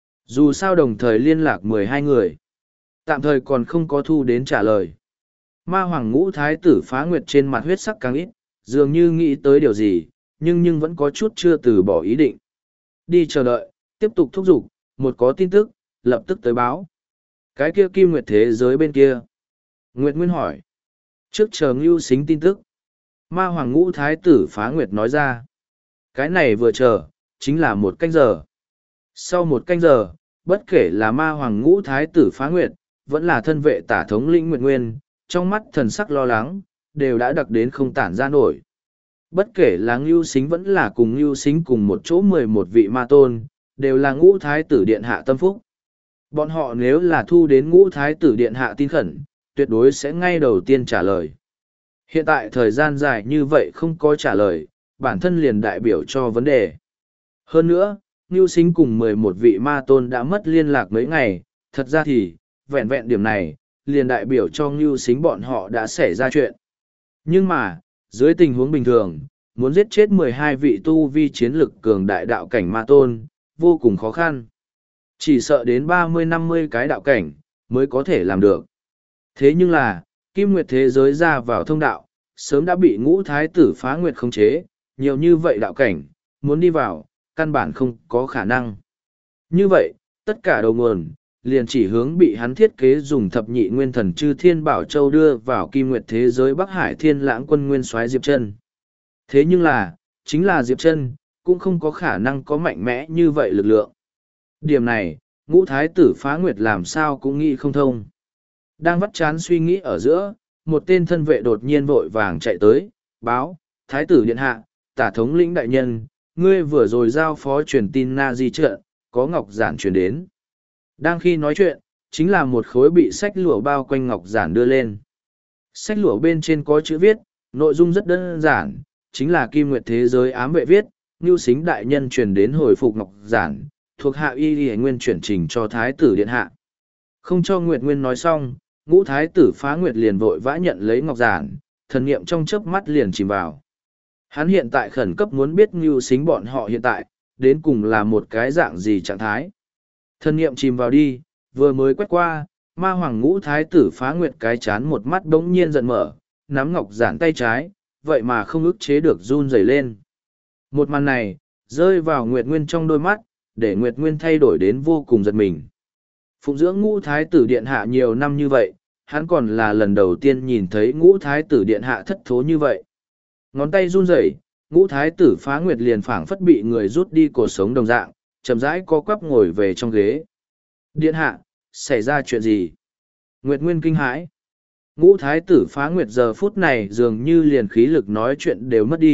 Dù sao đồng thời liên lạc 12 người, tạm thời còn không có thu đến trả lời. Ma hoàng ngũ thái tử Phá Nguyệt trên mặt huyết sắc càng ít, dường như nghĩ tới điều gì, nhưng vẫn có chút chưa từ bỏ ý định. Đi chờ đợi, tiếp tục thúc giục, một có tin tức, lập tức tới báo. Cái kia Kim Nguyệt thế giới bên kia. Nguyệt Nguyên hỏi. Trước chờ Ngưu Sính tin tức. Ma hoàng ngũ thái tử Phá Nguyệt nói ra. Cái này vừa chờ, chính là 1 canh giờ. Sau 1 canh giờ, bất kể là ma hoàng ngũ thái tử Phá Nguyệt, vẫn là thân vệ tả thống lĩnh Nguyệt Nguyên, trong mắt thần sắc lo lắng, đều đã đặc đến không tản ra nổi. Bất kể là Ngưu Sính vẫn là cùng Ngưu Sính cùng một chỗ 11 vị ma tôn, đều là ngũ thái tử điện hạ tâm phúc. Bọn họ nếu là thu đến ngũ thái tử điện hạ tin khẩn, tuyệt đối sẽ ngay đầu tiên trả lời. Hiện tại thời gian dài như vậy không có trả lời, bản thân liền đại biểu cho vấn đề. Hơn nữa, Ngưu Sính cùng 11 vị ma tôn đã mất liên lạc mấy ngày, thật ra thì, vẹn vẹn điểm này, liền đại biểu cho Ngưu Sính bọn họ đã xảy ra chuyện. Nhưng mà, dưới tình huống bình thường, muốn giết chết 12 vị tu vi chiến lực cường đại đạo cảnh ma tôn, vô cùng khó khăn. Chỉ sợ đến 30-50 cái đạo cảnh, mới có thể làm được. Thế nhưng là, Kim Nguyệt thế giới ra vào thông đạo, sớm đã bị ngũ thái tử Phá Nguyệt khống chế, nhiều như vậy đạo cảnh, muốn đi vào, căn bản không có khả năng. Như vậy, tất cả đầu nguồn, liền chỉ hướng bị hắn thiết kế dùng thập nhị nguyên thần chư thiên bảo châu đưa vào Kim Nguyệt thế giới Bắc Hải Thiên Lãng quân nguyên soái Diệp Chân. Thế nhưng là, chính là Diệp Chân, cũng không có khả năng có mạnh mẽ như vậy lực lượng. Điểm này, ngũ thái tử Phá Nguyệt làm sao cũng nghĩ không thông. Đang vắt chán suy nghĩ ở giữa, một tên thân vệ đột nhiên vội vàng chạy tới, báo, thái tử điện hạ, tả thống lĩnh đại nhân, ngươi vừa rồi giao phó truyền tin na di trận, có ngọc giản truyền đến. Đang khi nói chuyện, chính là một khối bị sách lụa bao quanh ngọc giản đưa lên. Sách lụa bên trên có chữ viết, nội dung rất đơn giản, chính là Kim Nguyệt thế giới ám vệ viết, Ngưu Sính đại nhân truyền đến hồi phục ngọc giản, thuộc hạ y nguyên chuyển trình cho thái tử điện hạ. Không cho Nguyệt Nguyên nói xong, ngũ thái tử Phá Nguyệt liền vội vã nhận lấy ngọc giản, thần niệm trong chớp mắt liền chìm vào. Hắn hiện tại khẩn cấp muốn biết Ngưu Sính bọn họ hiện tại, đến cùng là một cái dạng gì trạng thái. Thần niệm chìm vào đi, vừa mới quét qua, ma hoàng ngũ thái tử Phá Nguyệt cái chán một mắt bỗng nhiên giận mở, nắm ngọc giản tay trái, vậy mà không ức chế được run rẩy lên. Một màn này, rơi vào Nguyệt Nguyên trong đôi mắt, để Nguyệt Nguyên thay đổi đến vô cùng giật mình. Phụng dưỡng ngũ thái tử điện hạ nhiều năm như vậy, hắn còn là lần đầu tiên nhìn thấy ngũ thái tử điện hạ thất thố như vậy. Ngón tay run rẩy, ngũ thái tử Phá Nguyệt liền phảng phất bị người rút đi cổ sống đồng dạng, chậm rãi co quắp ngồi về trong ghế. Điện hạ, xảy ra chuyện gì? Nguyệt Nguyên kinh hãi. Ngũ thái tử Phá Nguyệt giờ phút này dường như liền khí lực nói chuyện đều mất đi,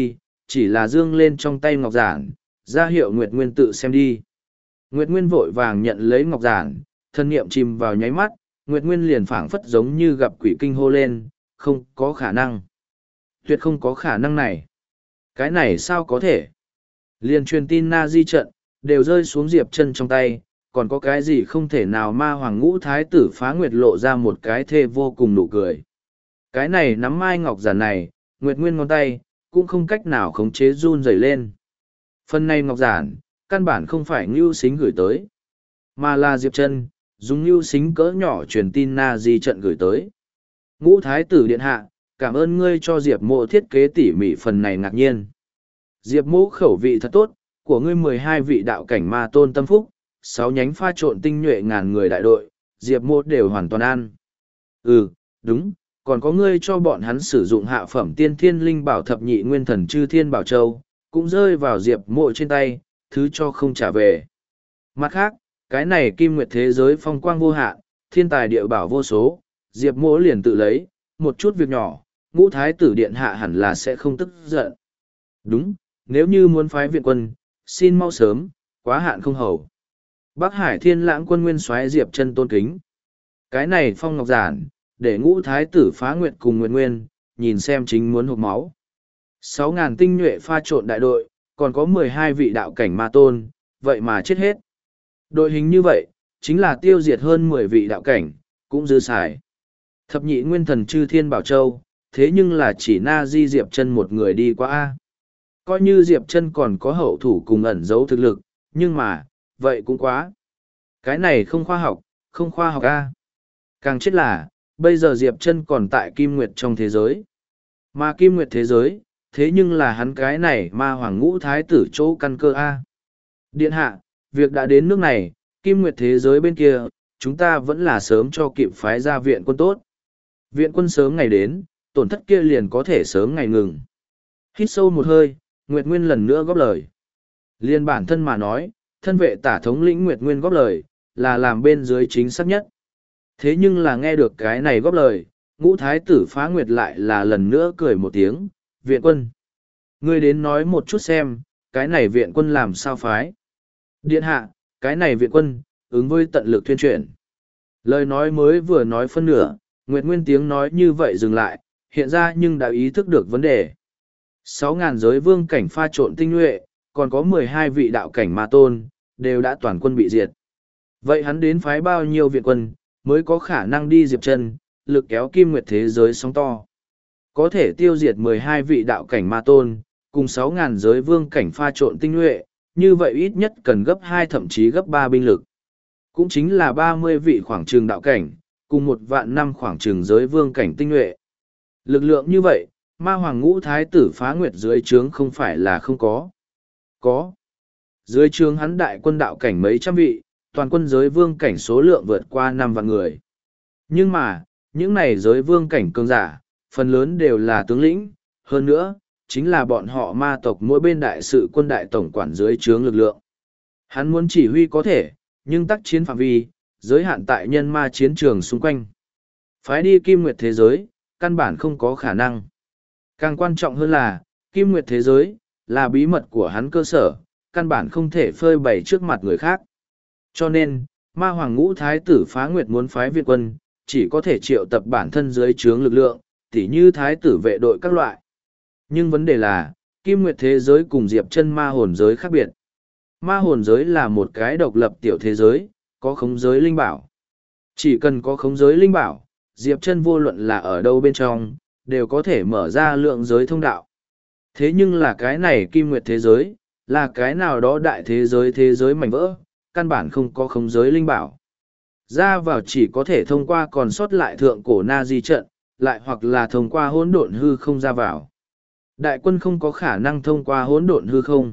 chỉ là dương lên trong tay ngọc giản, ra hiệu Nguyệt Nguyên tự xem đi. Nguyệt Nguyên vội vàng nhận lấy ngọc giản, thân niệm chìm vào nháy mắt, Nguyệt Nguyên liền phảng phất giống như gặp quỷ kinh hô lên, không có khả năng. Tuyệt không có khả năng này. Cái này sao có thể? Liền truyền tin na di trận, đều rơi xuống Diệp Chân trong tay, còn có cái gì không thể nào. Ma Hoàng Ngũ Thái tử Phá Nguyệt lộ ra một cái thê vô cùng nụ cười. Cái này nắm mai ngọc giản này, Nguyệt Nguyên ngón tay, cũng không cách nào khống chế run rẩy lên. Phần này ngọc giản, căn bản không phải Ngưu Sính gửi tới, mà là Diệp Chân dùng Ngưu Sính cỡ nhỏ truyền tin na di trận gửi tới. Ngũ Thái tử điện hạ, cảm ơn ngươi cho Diệp Mộ thiết kế tỉ mỉ phần này. Ngạc nhiên. Diệp Mộ khẩu vị thật tốt, của ngươi 12 vị đạo cảnh ma tôn tâm phúc, 6 nhánh pha trộn tinh nhuệ ngàn người đại đội, Diệp Mộ đều hoàn toàn ăn. Ừ, đúng, còn có ngươi cho bọn hắn sử dụng hạ phẩm tiên thiên linh bảo thập nhị nguyên thần chư thiên bảo châu, cũng rơi vào Diệp Mộ trên tay, thứ cho không trả về. Mặt khác, cái này kim nguyệt thế giới phong quang vô hạn, thiên tài địa bảo vô số, Diệp Mộ liền tự lấy, một chút việc nhỏ, Ngũ Thái tử điện hạ hẳn là sẽ không tức giận. Đúng, nếu như muốn phái viện quân, xin mau sớm, quá hạn không hầu. Bắc Hải Thiên Lãng quân nguyên soái Diệp Chân tôn kính. Cái này phong ngọc giản, để Ngũ Thái tử Phá Nguyệt cùng Nguyệt Nguyên, nhìn xem chính muốn hộc máu. 6.000 tinh nhuệ pha trộn đại đội, còn có 12 vị đạo cảnh ma tôn, vậy mà chết hết. Đội hình như vậy, chính là tiêu diệt hơn 10 vị đạo cảnh, cũng dư xài. Thập nhị nguyên thần chư thiên bảo châu, thế nhưng là chỉ na di Diệp Chân một người đi qua A. Coi như Diệp Chân còn có hậu thủ cùng ẩn giấu thực lực, nhưng mà, vậy cũng quá. Cái này không khoa học, không khoa học A. Càng chết là, bây giờ Diệp Chân còn tại Kim Nguyệt trong thế giới. Mà Kim Nguyệt thế giới, thế nhưng là hắn cái này Ma Hoàng Ngũ Thái tử chỗ căn cơ A. Điện hạ, việc đã đến nước này, Kim Nguyệt thế giới bên kia, chúng ta vẫn là sớm cho kịp phái ra viện quân tốt. Viện quân sớm ngày đến, tổn thất kia liền có thể sớm ngày ngừng. Hít sâu một hơi, Nguyệt Nguyên lần nữa góp lời. Liên bản thân mà nói, thân vệ tả thống lĩnh Nguyệt Nguyên góp lời, là làm bên dưới chính xác nhất. Thế nhưng là nghe được cái này góp lời, Ngũ Thái tử Phá Nguyệt lại là lần nữa cười một tiếng, viện quân. Ngươi đến nói một chút xem, cái này viện quân làm sao phái. Điện hạ, cái này viện quân, ứng với tận lực tuyên truyền. Lời nói mới vừa nói phân nửa, Nguyệt Nguyên tiếng nói như vậy dừng lại, hiện ra nhưng đã ý thức được vấn đề. 6.000 giới vương cảnh pha trộn tinh nhuệ, còn có 12 vị đạo cảnh ma tôn, đều đã toàn quân bị diệt. Vậy hắn đến phái bao nhiêu viện quân, mới có khả năng đi Diệp Chân, lực kéo Kim Nguyệt thế giới sóng to. Có thể tiêu diệt 12 vị đạo cảnh ma tôn, cùng 6.000 giới vương cảnh pha trộn tinh nhuệ, như vậy ít nhất cần gấp 2 thậm chí gấp 3 binh lực. Cũng chính là 30 vị khoảng trường đạo cảnh, cùng 1.000.000 khoảng trường giới vương cảnh tinh nhuệ. Lực lượng như vậy, Ma Hoàng Ngũ Thái tử Phá Nguyệt dưới trướng không phải là không có. Có. Dưới trướng hắn đại quân đạo cảnh mấy trăm vị, toàn quân giới vương cảnh số lượng vượt qua 5 vạn người. Nhưng mà, những này giới vương cảnh cường giả, phần lớn đều là tướng lĩnh, hơn nữa, chính là bọn họ ma tộc mỗi bên đại sự quân đại tổng quản dưới trướng lực lượng. Hắn muốn chỉ huy có thể, nhưng tác chiến phạm vi, giới hạn tại nhân ma chiến trường xung quanh. Phái đi Kim Nguyệt thế giới, căn bản không có khả năng. Càng quan trọng hơn là, Kim Nguyệt thế giới, là bí mật của hắn cơ sở, căn bản không thể phơi bày trước mặt người khác. Cho nên, Ma Hoàng Ngũ Thái tử Phá Nguyệt muốn phái viện quân, chỉ có thể triệu tập bản thân dưới trướng lực lượng, tỉ như Thái tử vệ đội các loại. Nhưng vấn đề là, Kim Nguyệt thế giới cùng Diệp Chân ma hồn giới khác biệt. Ma hồn giới là một cái độc lập tiểu thế giới, có khống giới linh bảo. Chỉ cần có khống giới linh bảo, Diệp Chân vô luận là ở đâu bên trong, đều có thể mở ra lượng giới thông đạo. Thế nhưng là cái này Kim Nguyệt thế giới, là cái nào đó đại thế giới mảnh vỡ, căn bản không có khống giới linh bảo. Ra vào chỉ có thể thông qua còn sót lại thượng cổ na di trận, lại hoặc là thông qua hỗn độn hư không ra vào. Đại quân không có khả năng thông qua hỗn độn hư không.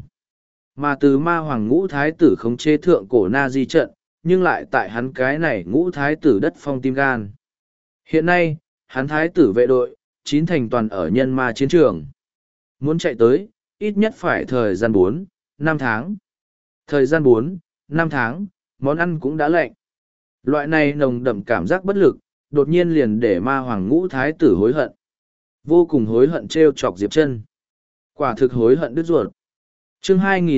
Mà từ Ma Hoàng Ngũ Thái tử khống chế thượng cổ na di trận, nhưng lại tại hắn cái này Ngũ Thái tử đất phong tim gan. Hiện nay, hắn Thái tử vệ đội, 9 thành toàn ở nhân ma chiến trường. Muốn chạy tới, ít nhất phải thời gian 4-5 tháng. Thời gian 4-5 tháng, món ăn cũng đã lạnh. Loại này nồng đậm cảm giác bất lực, đột nhiên liền để Ma Hoàng Ngũ Thái tử hối hận. Vô cùng hối hận trêu chọc Diệp Chân. Quả thực hối hận đứt ruột. Chương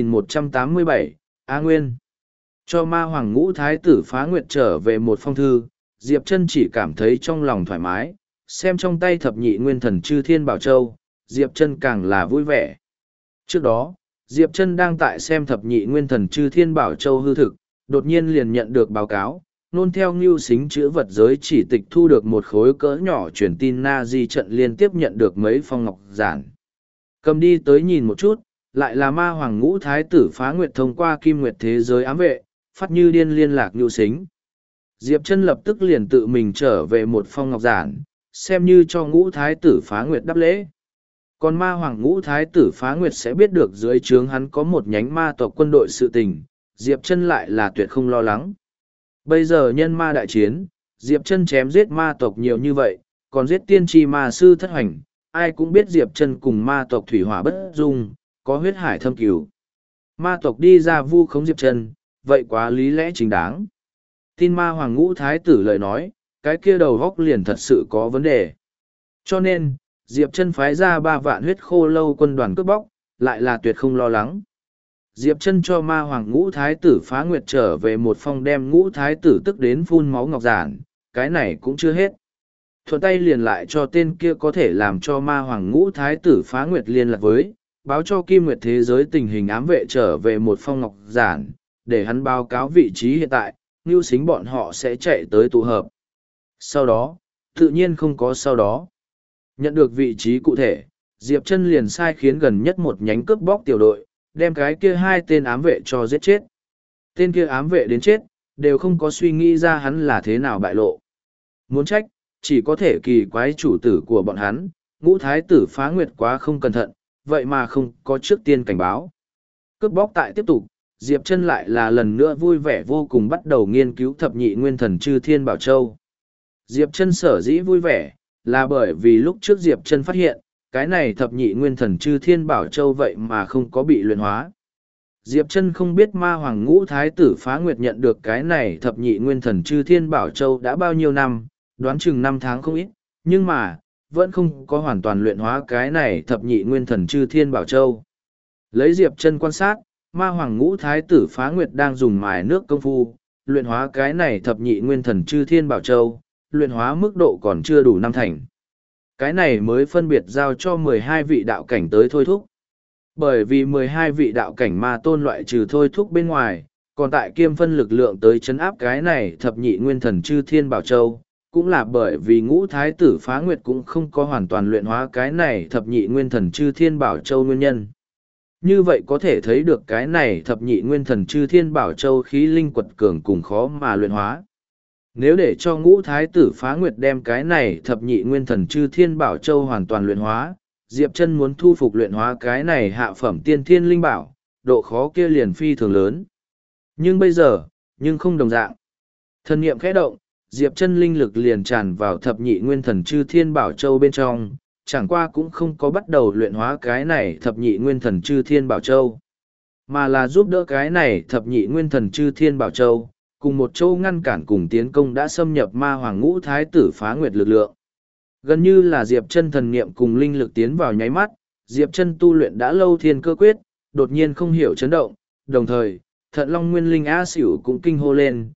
2187, A Nguyên. Cho ma hoàng ngũ thái tử phá nguyệt trở về một phong thư, Diệp Chân chỉ cảm thấy trong lòng thoải mái, xem trong tay thập nhị nguyên thần chư thiên bảo châu, Diệp Chân càng là vui vẻ. Trước đó, Diệp Chân đang tại xem thập nhị nguyên thần chư thiên bảo châu hư thực, đột nhiên liền nhận được báo cáo, nôn theo Ngưu Xính chữ vật giới chỉ tịch thu được một khối cỡ nhỏ truyền tin na di trận liên tiếp nhận được mấy phong ngọc giản. Cầm đi tới nhìn một chút, lại là ma hoàng ngũ thái tử phá nguyệt thông qua kim nguyệt thế giới ám vệ, phát như điên liên lạc Ngưu Xính. Diệp Chân lập tức liền tự mình trở về một phong ngọc giản, xem như cho ngũ thái tử phá nguyệt đáp lễ. Còn ma hoàng ngũ thái tử phá nguyệt sẽ biết được dưới trướng hắn có một nhánh ma tộc quân đội sự tình, Diệp Chân lại là tuyệt không lo lắng. Bây giờ nhân ma đại chiến, Diệp Chân chém giết ma tộc nhiều như vậy, còn giết tiên tri ma sư thất hoành, ai cũng biết Diệp Chân cùng ma tộc thủy hỏa bất dung, có huyết hải thâm cửu. Ma tộc đi ra vu khống Diệp Chân, vậy quá lý lẽ chính đáng. Tin ma hoàng ngũ thái tử lời nói, cái kia đầu góc liền thật sự có vấn đề. Cho nên, Diệp Chân phái ra 3 vạn huyết khô lâu quân đoàn cướp bóc, lại là tuyệt không lo lắng. Diệp Chân cho ma hoàng ngũ thái tử phá nguyệt trở về một phong đem ngũ thái tử tức đến phun máu ngọc giản, cái này cũng chưa hết. Thuận tay liền lại cho tên kia có thể làm cho ma hoàng ngũ thái tử phá nguyệt liên lạc với, báo cho Kim Nguyệt thế giới tình hình ám vệ trở về một phong ngọc giản, để hắn báo cáo vị trí hiện tại, Ngưu Xính bọn họ sẽ chạy tới tụ hợp. Sau đó, tự nhiên không có sau đó. Nhận được vị trí cụ thể, Diệp Chân liền sai khiến gần nhất một nhánh cướp bóc tiểu đội, đem cái kia 2 tên ám vệ cho giết chết. Tên kia ám vệ đến chết, đều không có suy nghĩ ra hắn là thế nào bại lộ. Muốn trách, chỉ có thể kỳ quái chủ tử của bọn hắn, ngũ thái tử phá nguyệt quá không cẩn thận, vậy mà không có trước tiên cảnh báo. Cướp bóc tại tiếp tục, Diệp Chân lại là lần nữa vui vẻ vô cùng bắt đầu nghiên cứu thập nhị nguyên thần chư thiên bảo châu. Diệp Chân sở dĩ vui vẻ, là bởi vì lúc trước Diệp Chân phát hiện, cái này thập nhị nguyên thần chư thiên bảo châu vậy mà không có bị luyện hóa. Diệp Chân không biết ma hoàng ngũ thái tử phá nguyệt nhận được cái này thập nhị nguyên thần chư thiên bảo châu đã bao nhiêu năm, đoán chừng 5 tháng không ít, nhưng mà, vẫn không có hoàn toàn luyện hóa cái này thập nhị nguyên thần chư thiên bảo châu. Lấy Diệp Chân quan sát, ma hoàng ngũ thái tử phá nguyệt đang dùng mài nước công phu, luyện hóa cái này thập nhị nguyên thần chư thiên bảo châu, luyện hóa mức độ còn chưa đủ 5 thành. Cái này mới phân biệt giao cho 12 vị đạo cảnh tới thôi thúc. Bởi vì 12 vị đạo cảnh ma tôn loại trừ thôi thúc bên ngoài, còn tại kiêm phân lực lượng tới chấn áp cái này thập nhị nguyên thần chư thiên bảo châu, cũng là bởi vì ngũ thái tử phá nguyệt cũng không có hoàn toàn luyện hóa cái này thập nhị nguyên thần chư thiên bảo châu nguyên nhân. Như vậy có thể thấy được cái này thập nhị nguyên thần chư thiên bảo châu khí linh quật cường cùng khó mà luyện hóa. Nếu để cho ngũ thái tử phá nguyệt đem cái này thập nhị nguyên thần chư thiên bảo châu hoàn toàn luyện hóa, Diệp Chân muốn thu phục luyện hóa cái này hạ phẩm tiên thiên linh bảo, độ khó kia liền phi thường lớn. Nhưng bây giờ, nhưng không đồng dạng. Thần niệm khẽ động, Diệp Chân linh lực liền tràn vào thập nhị nguyên thần chư thiên bảo châu bên trong, chẳng qua cũng không có bắt đầu luyện hóa cái này thập nhị nguyên thần chư thiên bảo châu, mà là giúp đỡ cái này thập nhị nguyên thần chư thiên bảo châu, cùng một châu ngăn cản cùng tiến công đã xâm nhập ma hoàng ngũ thái tử phá nguyệt lực lượng. Gần như là Diệp Chân thần niệm cùng linh lực tiến vào nháy mắt, Diệp Chân tu luyện đã lâu thiên cơ quyết, đột nhiên không hiểu chấn động, đồng thời, Thận Long Nguyên Linh A Sửu cũng kinh hô lên,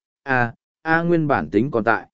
A Nguyên bản tính còn tại.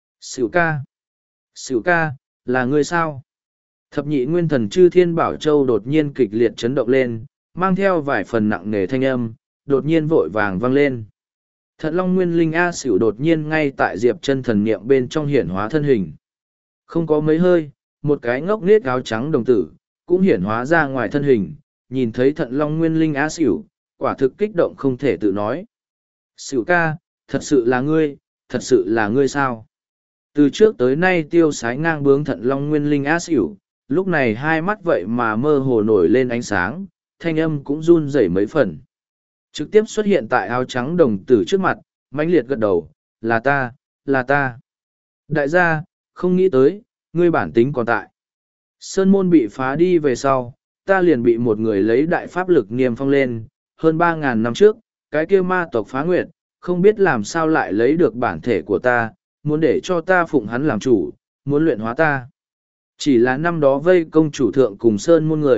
Sửu ca, là ngươi sao? Thập nhị nguyên thần chư thiên bảo châu đột nhiên kịch liệt chấn động lên, mang theo vài phần nặng nề thanh âm, đột nhiên vội vàng vang lên. Thận Long Nguyên Linh A Sửu đột nhiên ngay tại Diệp Chân thần niệm bên trong hiển hóa thân hình. Không có mấy hơi, một cái ngốc nghếch áo trắng đồng tử, cũng hiển hóa ra ngoài thân hình, nhìn thấy Thận Long Nguyên Linh A Sửu, quả thực kích động không thể tự nói. Sửu ca, thật sự là ngươi sao? Từ trước tới nay tiêu sái ngang bướng Thận Long Nguyên Linh A Sửu, lúc này hai mắt vậy mà mơ hồ nổi lên ánh sáng, thanh âm cũng run rẩy mấy phần. Trực tiếp xuất hiện tại áo trắng đồng tử trước mặt, mãnh liệt gật đầu, là ta. Đại gia, không nghĩ tới, ngươi bản tính còn tại. Sơn môn bị phá đi về sau, ta liền bị một người lấy đại pháp lực niêm phong lên, hơn 3.000 năm trước, cái kia ma tộc phá nguyệt, không biết làm sao lại lấy được bản thể của ta, muốn để cho ta phụng hắn làm chủ, muốn luyện hóa ta. Chỉ là năm đó vây công chủ thượng cùng Sơn môn người,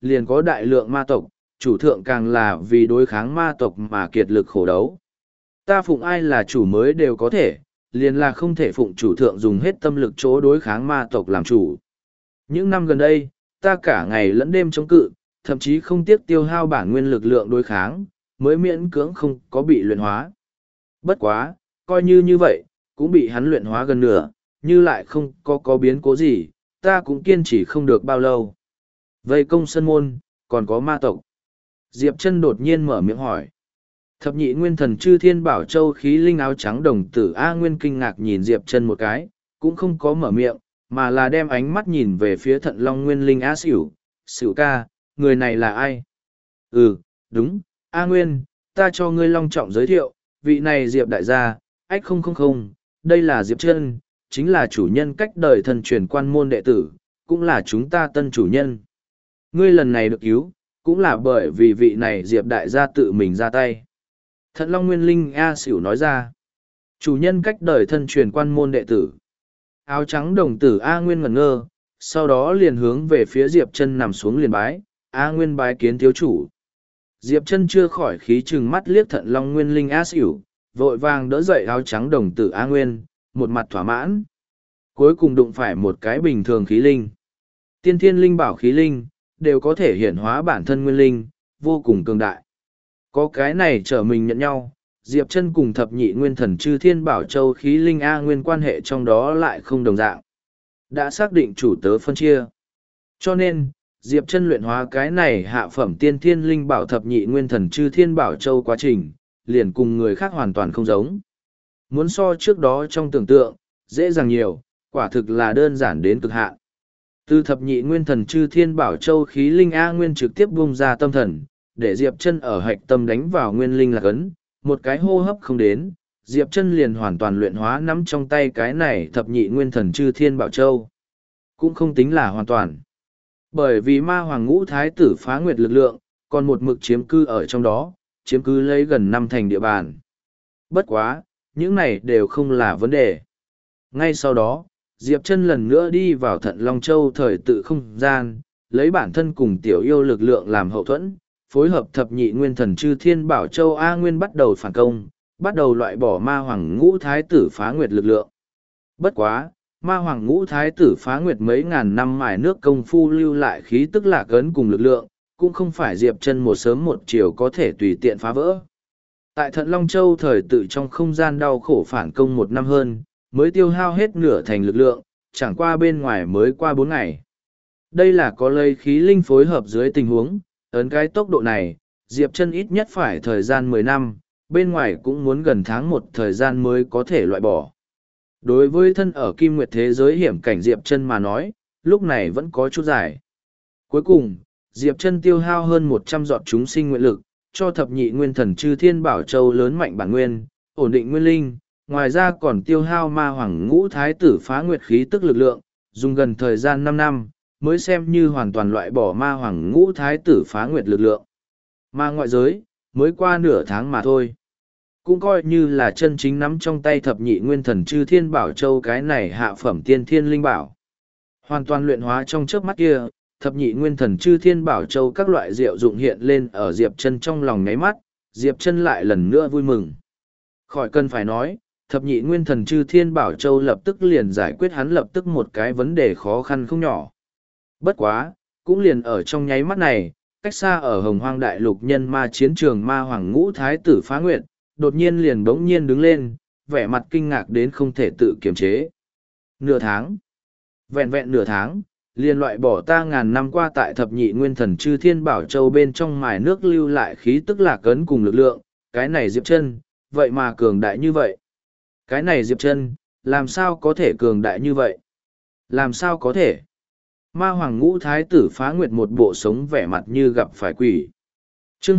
liền có đại lượng ma tộc, chủ thượng càng là vì đối kháng ma tộc mà kiệt lực khổ đấu. Ta phụng ai là chủ mới đều có thể, liền là không thể phụng chủ thượng dùng hết tâm lực chỗ đối kháng ma tộc làm chủ. Những năm gần đây, ta cả ngày lẫn đêm chống cự, thậm chí không tiếc tiêu hao bản nguyên lực lượng đối kháng, mới miễn cưỡng không có bị luyện hóa. Bất quá, coi như vậy, cũng bị hắn luyện hóa gần nửa, như lại không có biến cố gì, ta cũng kiên trì không được bao lâu. Vây công sân môn, còn có ma tộc. Diệp Chân đột nhiên mở miệng hỏi. Thập nhị nguyên thần chư thiên bảo châu khí linh áo trắng đồng tử A Nguyên kinh ngạc nhìn Diệp Chân một cái, cũng không có mở miệng, mà là đem ánh mắt nhìn về phía thận long nguyên linh A Sửu. Sửu ca, người này là ai? Ừ, đúng, A Nguyên, ta cho ngươi long trọng giới thiệu, vị này Diệp đại gia, ách không, đây là Diệp Chân, chính là chủ nhân cách đời thần truyền quan môn đệ tử, cũng là chúng ta tân chủ nhân. Ngươi lần này được cứu, cũng là bởi vì vị này Diệp đại gia tự mình ra tay. Thận Long Nguyên Linh A Sửu nói ra, chủ nhân cách đời thân truyền quan môn đệ tử. Áo trắng đồng tử A Nguyên ngẩn ngơ, sau đó liền hướng về phía Diệp Chân nằm xuống liền bái, A Nguyên bái kiến thiếu chủ. Diệp Chân chưa khỏi khí trừng mắt liếc Thận Long Nguyên Linh A Sửu, vội vàng đỡ dậy áo trắng đồng tử A Nguyên, một mặt thỏa mãn. Cuối cùng đụng phải một cái bình thường khí linh. Tiên thiên linh bảo khí linh, đều có thể hiển hóa bản thân nguyên linh, vô cùng cường đại. Có cái này trở mình nhận nhau, Diệp Chân cùng thập nhị nguyên thần chư thiên bảo châu khí linh A Nguyên quan hệ trong đó lại không đồng dạng. Đã xác định chủ tớ phân chia. Cho nên, Diệp Chân luyện hóa cái này hạ phẩm tiên thiên linh bảo thập nhị nguyên thần chư thiên bảo châu quá trình, liền cùng người khác hoàn toàn không giống. Muốn so trước đó trong tưởng tượng, dễ dàng nhiều, quả thực là đơn giản đến cực hạn. Từ thập nhị nguyên thần chư thiên bảo châu khí linh A Nguyên trực tiếp bung ra tâm thần, để Diệp Chân ở hạch tâm đánh vào nguyên linh lạc ấn, một cái hô hấp không đến, Diệp Chân liền hoàn toàn luyện hóa nắm trong tay cái này thập nhị nguyên thần chư thiên bảo châu. Cũng không tính là hoàn toàn. Bởi vì ma hoàng ngũ thái tử phá nguyệt lực lượng, còn một mực chiếm cư ở trong đó, chiếm cứ lấy gần 5 thành địa bàn. Bất quá, những này đều không là vấn đề. Ngay sau đó, Diệp Chân lần nữa đi vào Thận Long Châu thời tự không gian, lấy bản thân cùng tiểu yêu lực lượng làm hậu thuẫn, phối hợp thập nhị nguyên thần chư thiên bảo châu A Nguyên bắt đầu phản công, bắt đầu loại bỏ ma hoàng ngũ thái tử phá nguyệt lực lượng. Bất quá, ma hoàng ngũ thái tử phá nguyệt mấy ngàn năm mài nước công phu lưu lại khí tức lạc ấn cùng lực lượng, cũng không phải Diệp Chân một sớm một chiều có thể tùy tiện phá vỡ. Tại Thận Long Châu thời tự trong không gian đau khổ phản công 1 năm hơn, mới tiêu hao hết nửa thành lực lượng, chẳng qua bên ngoài mới qua 4 ngày. Đây là có lấy khí linh phối hợp dưới tình huống, ấn cái tốc độ này, Diệp Chân ít nhất phải thời gian 10 năm, bên ngoài cũng muốn gần tháng 1 thời gian mới có thể loại bỏ. Đối với thân ở Kim Nguyệt thế giới hiểm cảnh Diệp Chân mà nói, lúc này vẫn có chút dài. Cuối cùng, Diệp Chân tiêu hao hơn 100 giọt chúng sinh nguyện lực, cho thập nhị nguyên thần chư thiên bảo châu lớn mạnh bản nguyên, ổn định nguyên linh, ngoài ra còn tiêu hao ma hoàng ngũ thái tử phá nguyệt khí tức lực lượng, dùng gần thời gian 5 năm, mới xem như hoàn toàn loại bỏ ma hoàng ngũ thái tử phá nguyệt lực lượng. Mà ngoại giới, mới qua nửa tháng mà thôi. Cũng coi như là chân chính nắm trong tay thập nhị nguyên thần chư thiên bảo châu cái này hạ phẩm tiên thiên linh bảo. Hoàn toàn luyện hóa trong chớp mắt kia, thập nhị nguyên thần chư thiên bảo châu các loại diệu dụng hiện lên ở Diệp Chân trong lòng nháy mắt, Diệp Chân lại lần nữa vui mừng. Khỏi cần phải nói, thập nhị nguyên thần chư thiên bảo châu lập tức liền giải quyết hắn lập tức một cái vấn đề khó khăn không nhỏ. Bất quá, cũng liền ở trong nháy mắt này, cách xa ở Hồng Hoang Đại Lục nhân ma chiến trường ma hoàng ngũ thái tử phá nguyệt, đột nhiên liền bỗng nhiên đứng lên, vẻ mặt kinh ngạc đến không thể tự kiềm chế. Nửa tháng. Vẹn vẹn nửa tháng, liền loại bỏ ta ngàn năm qua tại thập nhị nguyên thần chư thiên bảo châu bên trong mài nước lưu lại khí tức lạc ấn cùng lực lượng, cái này Diệp Chân, vậy mà cường đại như vậy. Cái này Diệp Chân, làm sao có thể cường đại như vậy? Làm sao có thể? Ma hoàng ngũ thái tử phá nguyệt một bộ sống vẻ mặt như gặp phải quỷ. Chương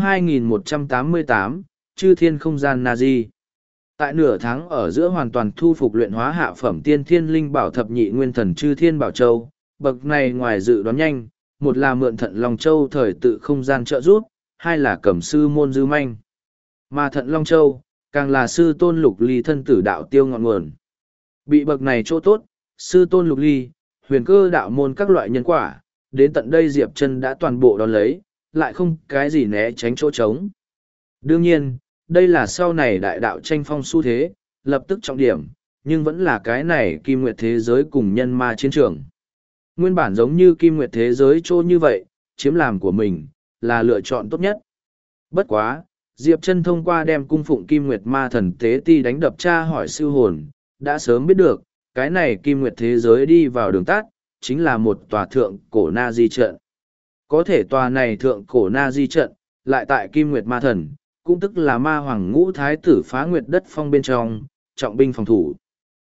2188, Chư thiên không gian Nazi. Tại nửa tháng ở giữa hoàn toàn thu phục luyện hóa hạ phẩm tiên thiên linh bảo thập nhị nguyên thần chư thiên bảo châu, bậc này ngoài dự đoán nhanh, một là mượn Thận Long Châu thời tự không gian trợ giúp, hai là cầm sư môn dư manh. Mà Thận Long Châu, càng là sư tôn lục ly thân tử đạo tiêu ngọn nguồn. Bị bậc này chỗ tốt, sư tôn lục ly, huyền cơ đạo môn các loại nhân quả, đến tận đây Diệp Chân đã toàn bộ đón lấy, lại không cái gì né tránh chỗ trống. Đương nhiên, đây là sau này đại đạo tranh phong xu thế, lập tức trọng điểm, nhưng vẫn là cái này Kim Nguyệt thế giới cùng nhân ma chiến trường. Nguyên bản giống như Kim Nguyệt thế giới chỗ như vậy, chiếm làm của mình, là lựa chọn tốt nhất. Bất quá, Diệp Chân thông qua đem cung phụng Kim Nguyệt ma thần tế ti đánh đập tra hỏi siêu hồn, đã sớm biết được, cái này Kim Nguyệt thế giới đi vào đường tắt, chính là một tòa thượng cổ na di trận. Có thể tòa này thượng cổ na di trận, lại tại Kim Nguyệt ma thần, cũng tức là ma hoàng ngũ thái tử phá nguyệt đất phong bên trong, trọng binh phòng thủ.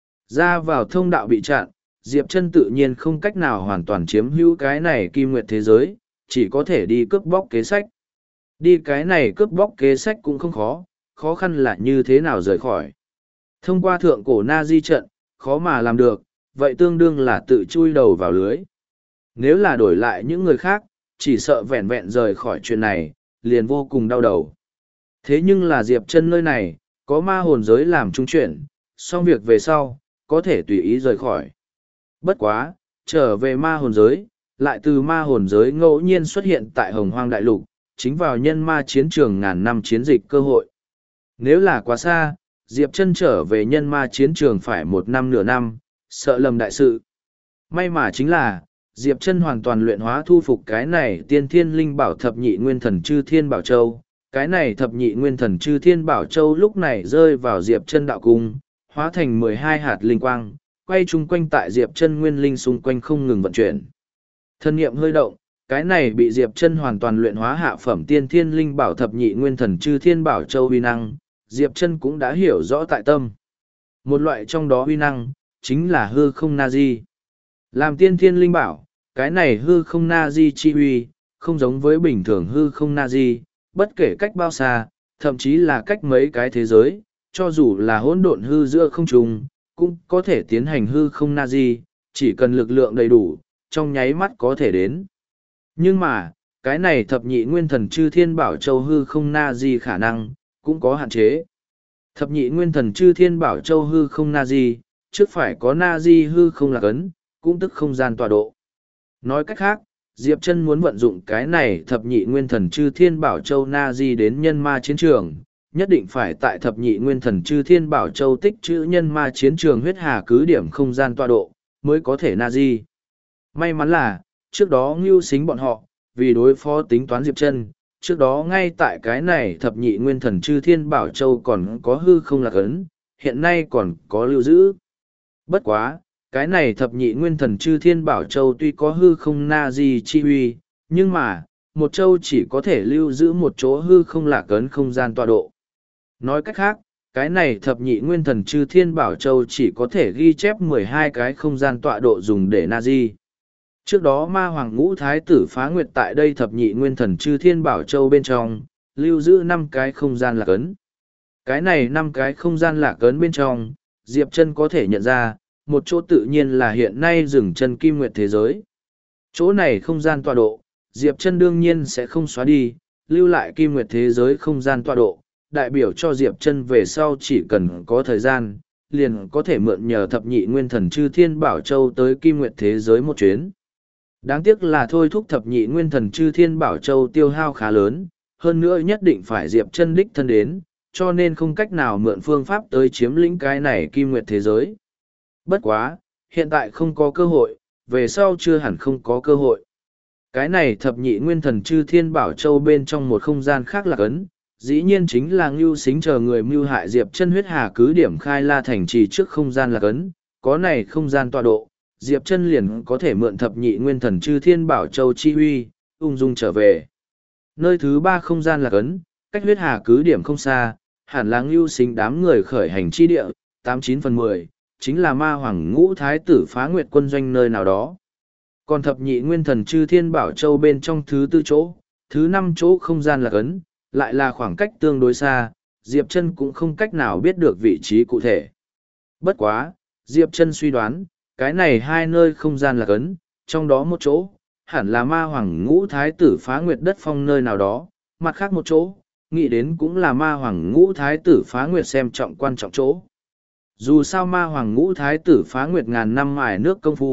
Ra vào thông đạo bị chặn, Diệp Chân tự nhiên không cách nào hoàn toàn chiếm hữu cái này Kim Nguyệt thế giới, chỉ có thể đi cướp bóc kế sách. Đi cái này cướp bóc kế sách cũng không khó, khó khăn là như thế nào rời khỏi. Thông qua thượng cổ na di trận, khó mà làm được, vậy tương đương là tự chui đầu vào lưới. Nếu là đổi lại những người khác, chỉ sợ vẹn vẹn rời khỏi chuyện này, liền vô cùng đau đầu. Thế nhưng là Diệp Chân nơi này, có ma hồn giới làm trung chuyển, xong việc về sau, có thể tùy ý rời khỏi. Bất quá, trở về ma hồn giới, lại từ ma hồn giới ngẫu nhiên xuất hiện tại Hồng Hoang Đại Lục, chính vào nhân ma chiến trường ngàn năm chiến dịch cơ hội. Nếu là quá xa, Diệp Chân trở về nhân ma chiến trường phải 1 năm nửa năm, sợ lầm đại sự. May mà chính là, Diệp Chân hoàn toàn luyện hóa thu phục cái này tiên thiên linh bảo thập nhị nguyên thần chư thiên bảo châu. Cái này thập nhị nguyên thần chư thiên bảo châu lúc này rơi vào Diệp Chân đạo cung, hóa thành 12 hạt linh quang, quay chung quanh tại Diệp Chân nguyên linh xung quanh không ngừng vận chuyển. Thân niệm hơi động, cái này bị Diệp Chân hoàn toàn luyện hóa hạ phẩm tiên thiên linh bảo thập nhị nguyên thần chư thiên bảo châu uy năng, Diệp Chân cũng đã hiểu rõ tại tâm. Một loại trong đó uy năng, chính là hư không na di. Làm tiên thiên linh bảo, cái này hư không na di chi uy, không giống với bình thường hư không na di, bất kể cách bao xa, thậm chí là cách mấy cái thế giới, cho dù là hỗn độn hư giữa không trung, cũng có thể tiến hành hư không na di, chỉ cần lực lượng đầy đủ, trong nháy mắt có thể đến. Nhưng mà, cái này thập nhị nguyên thần chư thiên bảo châu hư không na di khả năng, cũng có hạn chế. Thập nhị nguyên thần chư thiên bảo châu hư không na di, trước phải có na di hư không lạc ấn, cũng tức không gian tọa độ. Nói cách khác, Diệp Chân muốn vận dụng cái này thập nhị nguyên thần chư thiên bảo châu na di đến nhân ma chiến trường, nhất định phải tại thập nhị nguyên thần chư thiên bảo châu tích trữ nhân ma chiến trường huyết hà cứ điểm không gian tọa độ, mới có thể na di. May mắn là, trước đó Ngưu Sính bọn họ, vì đối phó tính toán Diệp Chân, trước đó ngay tại cái này thập nhị nguyên thần chư thiên bảo châu còn có hư không lạc ấn, hiện nay còn có lưu giữ. Bất quá, cái này thập nhị nguyên thần chư thiên bảo châu tuy có hư không na di chi huy, nhưng mà, một châu chỉ có thể lưu giữ một chỗ hư không lạc ấn không gian tọa độ. Nói cách khác, cái này thập nhị nguyên thần chư thiên bảo châu chỉ có thể ghi chép 12 cái không gian tọa độ dùng để na di. Trước đó ma hoàng ngũ thái tử phá nguyệt tại đây thập nhị nguyên thần chư thiên bảo châu bên trong, lưu giữ 5 cái không gian lạc ấn. Cái này 5 cái không gian lạc ấn bên trong, Diệp Chân có thể nhận ra, một chỗ tự nhiên là hiện nay dừng chân Kim Nguyệt thế giới. Chỗ này không gian tọa độ, Diệp Chân đương nhiên sẽ không xóa đi, lưu lại Kim Nguyệt thế giới không gian tọa độ, đại biểu cho Diệp Chân về sau chỉ cần có thời gian, liền có thể mượn nhờ thập nhị nguyên thần chư thiên bảo châu tới Kim Nguyệt thế giới một chuyến. Đáng tiếc là thôi thúc thập nhị nguyên thần chư thiên bảo châu tiêu hao khá lớn, hơn nữa nhất định phải Diệp Chân đích thân đến, cho nên không cách nào mượn phương pháp tới chiếm lĩnh cái này Kim Nguyệt thế giới. Bất quá, hiện tại không có cơ hội, về sau chưa hẳn không có cơ hội. Cái này thập nhị nguyên thần chư thiên bảo châu bên trong một không gian khác lạc ấn, dĩ nhiên chính là Ngưu Sính chờ người mưu hại Diệp Chân huyết hà cứ điểm khai la thành trì trước không gian lạc ấn, có này không gian tọa độ, Diệp Chân liền có thể mượn thập nhị nguyên thần chư thiên bảo châu chi huy, ung dung trở về. Nơi thứ 3 không gian lạc ấn, cách huyết hà cứ điểm không xa, hẳn là Ngưu Sính đám người khởi hành chi địa, 89/10, chính là ma hoàng ngũ thái tử phá nguyệt quân doanh nơi nào đó. Còn thập nhị nguyên thần chư thiên bảo châu bên trong thứ 4 chỗ, thứ 5 chỗ không gian lạc ấn, lại là khoảng cách tương đối xa, Diệp Chân cũng không cách nào biết được vị trí cụ thể. Bất quá, Diệp Chân suy đoán, cái này 2 nơi không gian lạc ấn, trong đó một chỗ, hẳn là ma hoàng ngũ thái tử phá nguyệt đất phong nơi nào đó, mặt khác một chỗ, nghĩ đến cũng là ma hoàng ngũ thái tử phá nguyệt xem trọng quan trọng chỗ. Dù sao ma hoàng ngũ thái tử phá nguyệt ngàn năm mài nước công phu,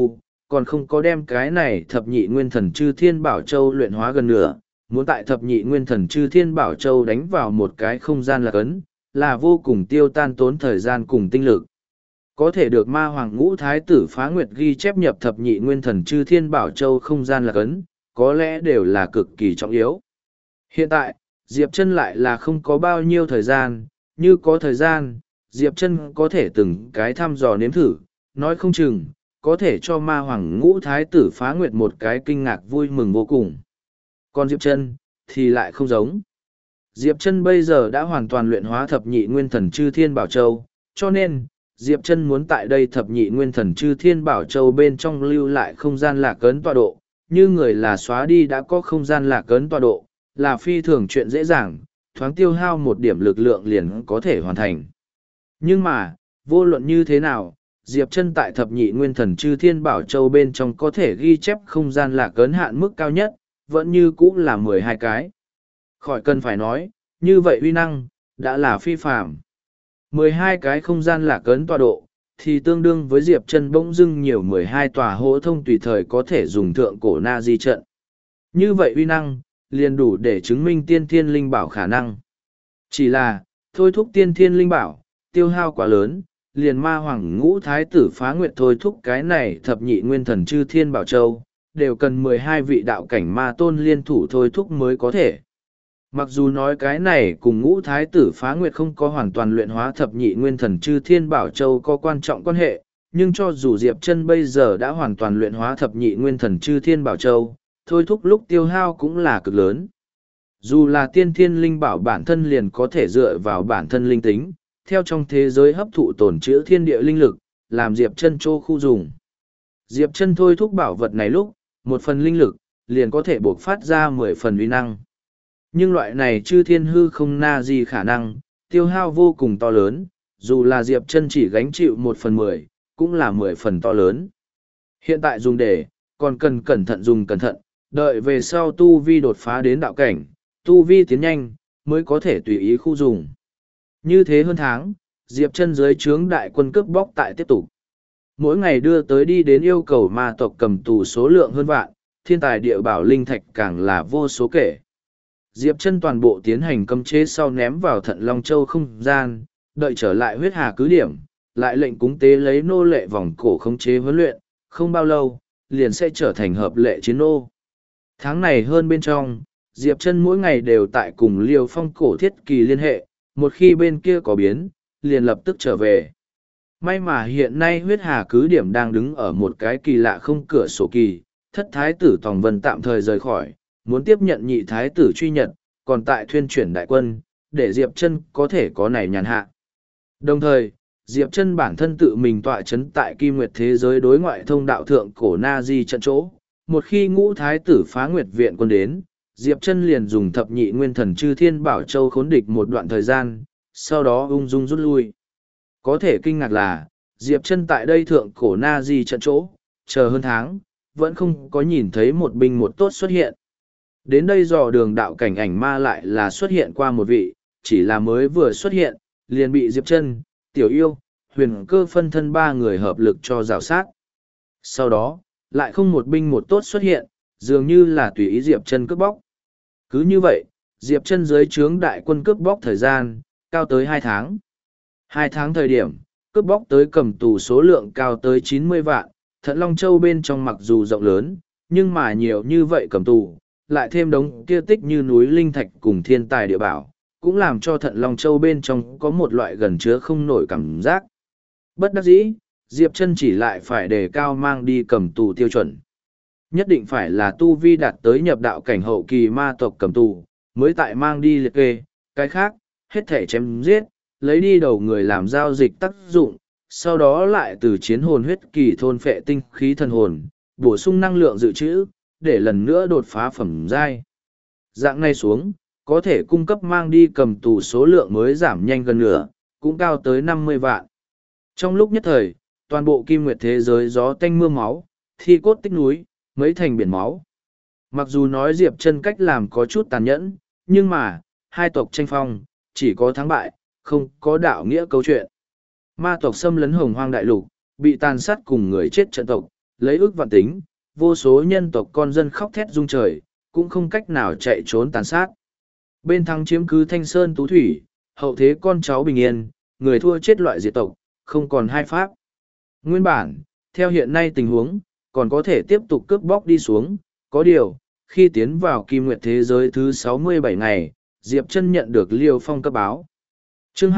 còn không có đem cái này thập nhị nguyên thần chư thiên bảo châu luyện hóa gần nửa, muốn tại thập nhị nguyên thần chư thiên bảo châu đánh vào một cái không gian lạc ấn, là vô cùng tiêu tan tốn thời gian cùng tinh lực. Có thể được ma hoàng ngũ thái tử phá nguyệt ghi chép nhập thập nhị nguyên thần chư thiên bảo châu không gian lạc ấn, có lẽ đều là cực kỳ trọng yếu. Hiện tại, Diệp Chân lại là không có bao nhiêu thời gian, như có thời gian, Diệp Chân có thể từng cái thăm dò nếm thử, nói không chừng, có thể cho ma hoàng ngũ thái tử phá nguyệt một cái kinh ngạc vui mừng vô cùng. Còn Diệp Chân thì lại không giống. Diệp Chân bây giờ đã hoàn toàn luyện hóa thập nhị nguyên thần chư thiên bảo châu, cho nên, Diệp Chân muốn tại đây thập nhị nguyên thần chư thiên bảo châu bên trong lưu lại không gian lạc ấn tọa độ, như người là xóa đi đã có không gian lạc ấn tọa độ, là phi thường chuyện dễ dàng, thoáng tiêu hao một điểm lực lượng liền có thể hoàn thành. Nhưng mà, vô luận như thế nào, Diệp Chân tại thập nhị nguyên thần chư thiên bảo châu bên trong có thể ghi chép không gian lạc ấn hạn mức cao nhất, vẫn như cũ là 12 cái. Khỏi cần phải nói, như vậy uy năng, đã là phi phàm. 12 cái không gian lạc ấn tọa độ, thì tương đương với Diệp Chân bỗng dưng nhiều 12 tòa hỗ thông tùy thời có thể dùng thượng cổ na di trận. Như vậy uy năng, liền đủ để chứng minh tiên thiên linh bảo khả năng. Chỉ là, thôi thúc tiên thiên linh bảo, tiêu hao quá lớn, liền ma hoàng ngũ thái tử phá nguyệt thôi thúc cái này thập nhị nguyên thần chư thiên bảo châu, đều cần 12 vị đạo cảnh ma tôn liên thủ thôi thúc mới có thể. Mặc dù nói cái này cùng ngũ thái tử phá nguyệt không có hoàn toàn luyện hóa thập nhị nguyên thần chư thiên bảo châu có quan trọng quan hệ, nhưng cho dù Diệp Chân bây giờ đã hoàn toàn luyện hóa thập nhị nguyên thần chư thiên bảo châu, thôi thúc lúc tiêu hao cũng là cực lớn. Dù là tiên thiên linh bảo bản thân liền có thể dựa vào bản thân linh tính, theo trong thế giới hấp thụ tồn trữ thiên địa linh lực, làm Diệp Chân chô khu dùng. Diệp Chân thôi thúc bảo vật này lúc, một phần linh lực, liền có thể buộc phát ra 10 phần uy năng. Nhưng loại này chư thiên hư không na gì khả năng, tiêu hao vô cùng to lớn, dù là Diệp Chân chỉ gánh chịu 1/10, cũng là 10 phần to lớn. Hiện tại dùng để, còn cần cẩn thận dùng cẩn thận, đợi về sau tu vi đột phá đến đạo cảnh, tu vi tiến nhanh, mới có thể tùy ý khu dùng. Như thế hơn tháng, Diệp Chân dưới trướng đại quân cướp bóc tại tiếp tục. Mỗi ngày đưa tới đi đến yêu cầu ma tộc cầm tù số lượng hơn vạn, thiên tài địa bảo linh thạch càng là vô số kể. Diệp Chân toàn bộ tiến hành cấm chế sau ném vào Thận Long Châu không gian, đợi trở lại huyết hà cứ điểm, lại lệnh cúng tế lấy nô lệ vòng cổ khống chế huấn luyện, không bao lâu, liền sẽ trở thành hợp lệ chiến nô. Tháng này hơn bên trong, Diệp Chân mỗi ngày đều tại cùng Liêu Phong cổ thiết kỳ liên hệ, một khi bên kia có biến, liền lập tức trở về. May mà hiện nay huyết hà cứ điểm đang đứng ở một cái kỳ lạ không cửa sổ kỳ, thất thái tử Tòng Vân tạm thời rời khỏi, muốn tiếp nhận nhị thái tử truy nhật, còn tại thuyên chuyển đại quân, để Diệp Chân có thể có này nhàn hạ. Đồng thời, Diệp Chân bản thân tự mình tọa chấn tại Kim Nguyệt thế giới đối ngoại thông đạo thượng cổ Na Di trận chỗ, một khi ngũ thái tử phá Nguyệt viện quân đến, Diệp Chân liền dùng thập nhị nguyên thần chư thiên bảo châu khốn địch một đoạn thời gian, sau đó ung dung rút lui. Có thể kinh ngạc là, Diệp Chân tại đây thượng cổ Na Di trận chỗ, chờ hơn tháng, vẫn không có nhìn thấy một binh một tốt xuất hiện. Đến đây dò đường đạo cảnh ảnh ma lại là xuất hiện qua một vị, chỉ là mới vừa xuất hiện, liền bị Diệp Chân, Tiểu Yêu, Huyền Cơ phân thân ba người hợp lực cho rào sát. Sau đó, lại không một binh một tốt xuất hiện, dường như là tùy ý Diệp Chân cướp bóc. Cứ như vậy, Diệp Chân dưới trướng đại quân cướp bóc thời gian, cao tới 2 tháng. 2 tháng thời điểm, cướp bóc tới cầm tù số lượng cao tới 90 vạn, Thận Long Châu bên trong mặc dù rộng lớn, nhưng mà nhiều như vậy cầm tù, lại thêm đống kia tích như núi linh thạch cùng thiên tài địa bảo, cũng làm cho Thận Long Châu bên trong có một loại gần chứa không nổi cảm giác. Bất đắc dĩ, Diệp Chân chỉ lại phải đề cao mang đi cầm tù tiêu chuẩn. Nhất định phải là tu vi đạt tới nhập đạo cảnh hậu kỳ ma tộc cầm tù, mới tại mang đi liệt kê, cái khác, hết thể chém giết, lấy đi đầu người làm giao dịch tác dụng, sau đó lại từ chiến hồn huyết kỳ thôn phệ tinh khí thần hồn, bổ sung năng lượng dự trữ, để lần nữa đột phá phẩm giai. Dạng này xuống, có thể cung cấp mang đi cầm tù số lượng mới giảm nhanh gần nửa, cũng cao tới 50 vạn. Trong lúc nhất thời, toàn bộ Kim Nguyệt thế giới gió tanh mưa máu, thi cốt tích núi, mấy thành biển máu. Mặc dù nói Diệp Chân cách làm có chút tàn nhẫn, nhưng mà, hai tộc tranh phong, chỉ có thắng bại, không có đạo nghĩa câu chuyện. Ma tộc xâm lấn Hồng Hoang đại lục, bị tàn sát cùng người chết trận tộc, lấy ước vạn tính, vô số nhân tộc con dân khóc thét rung trời, cũng không cách nào chạy trốn tàn sát. Bên thắng chiếm cứ Thanh Sơn Tú Thủy, hậu thế con cháu bình yên, người thua chết loại diệt tộc, không còn hai pháp. Nguyên bản, theo hiện nay tình huống, còn có thể tiếp tục cướp bóc đi xuống, có điều, khi tiến vào Kim Nguyệt thế giới thứ 67 ngày, Diệp Chân nhận được Liêu Phong cấp báo. Chương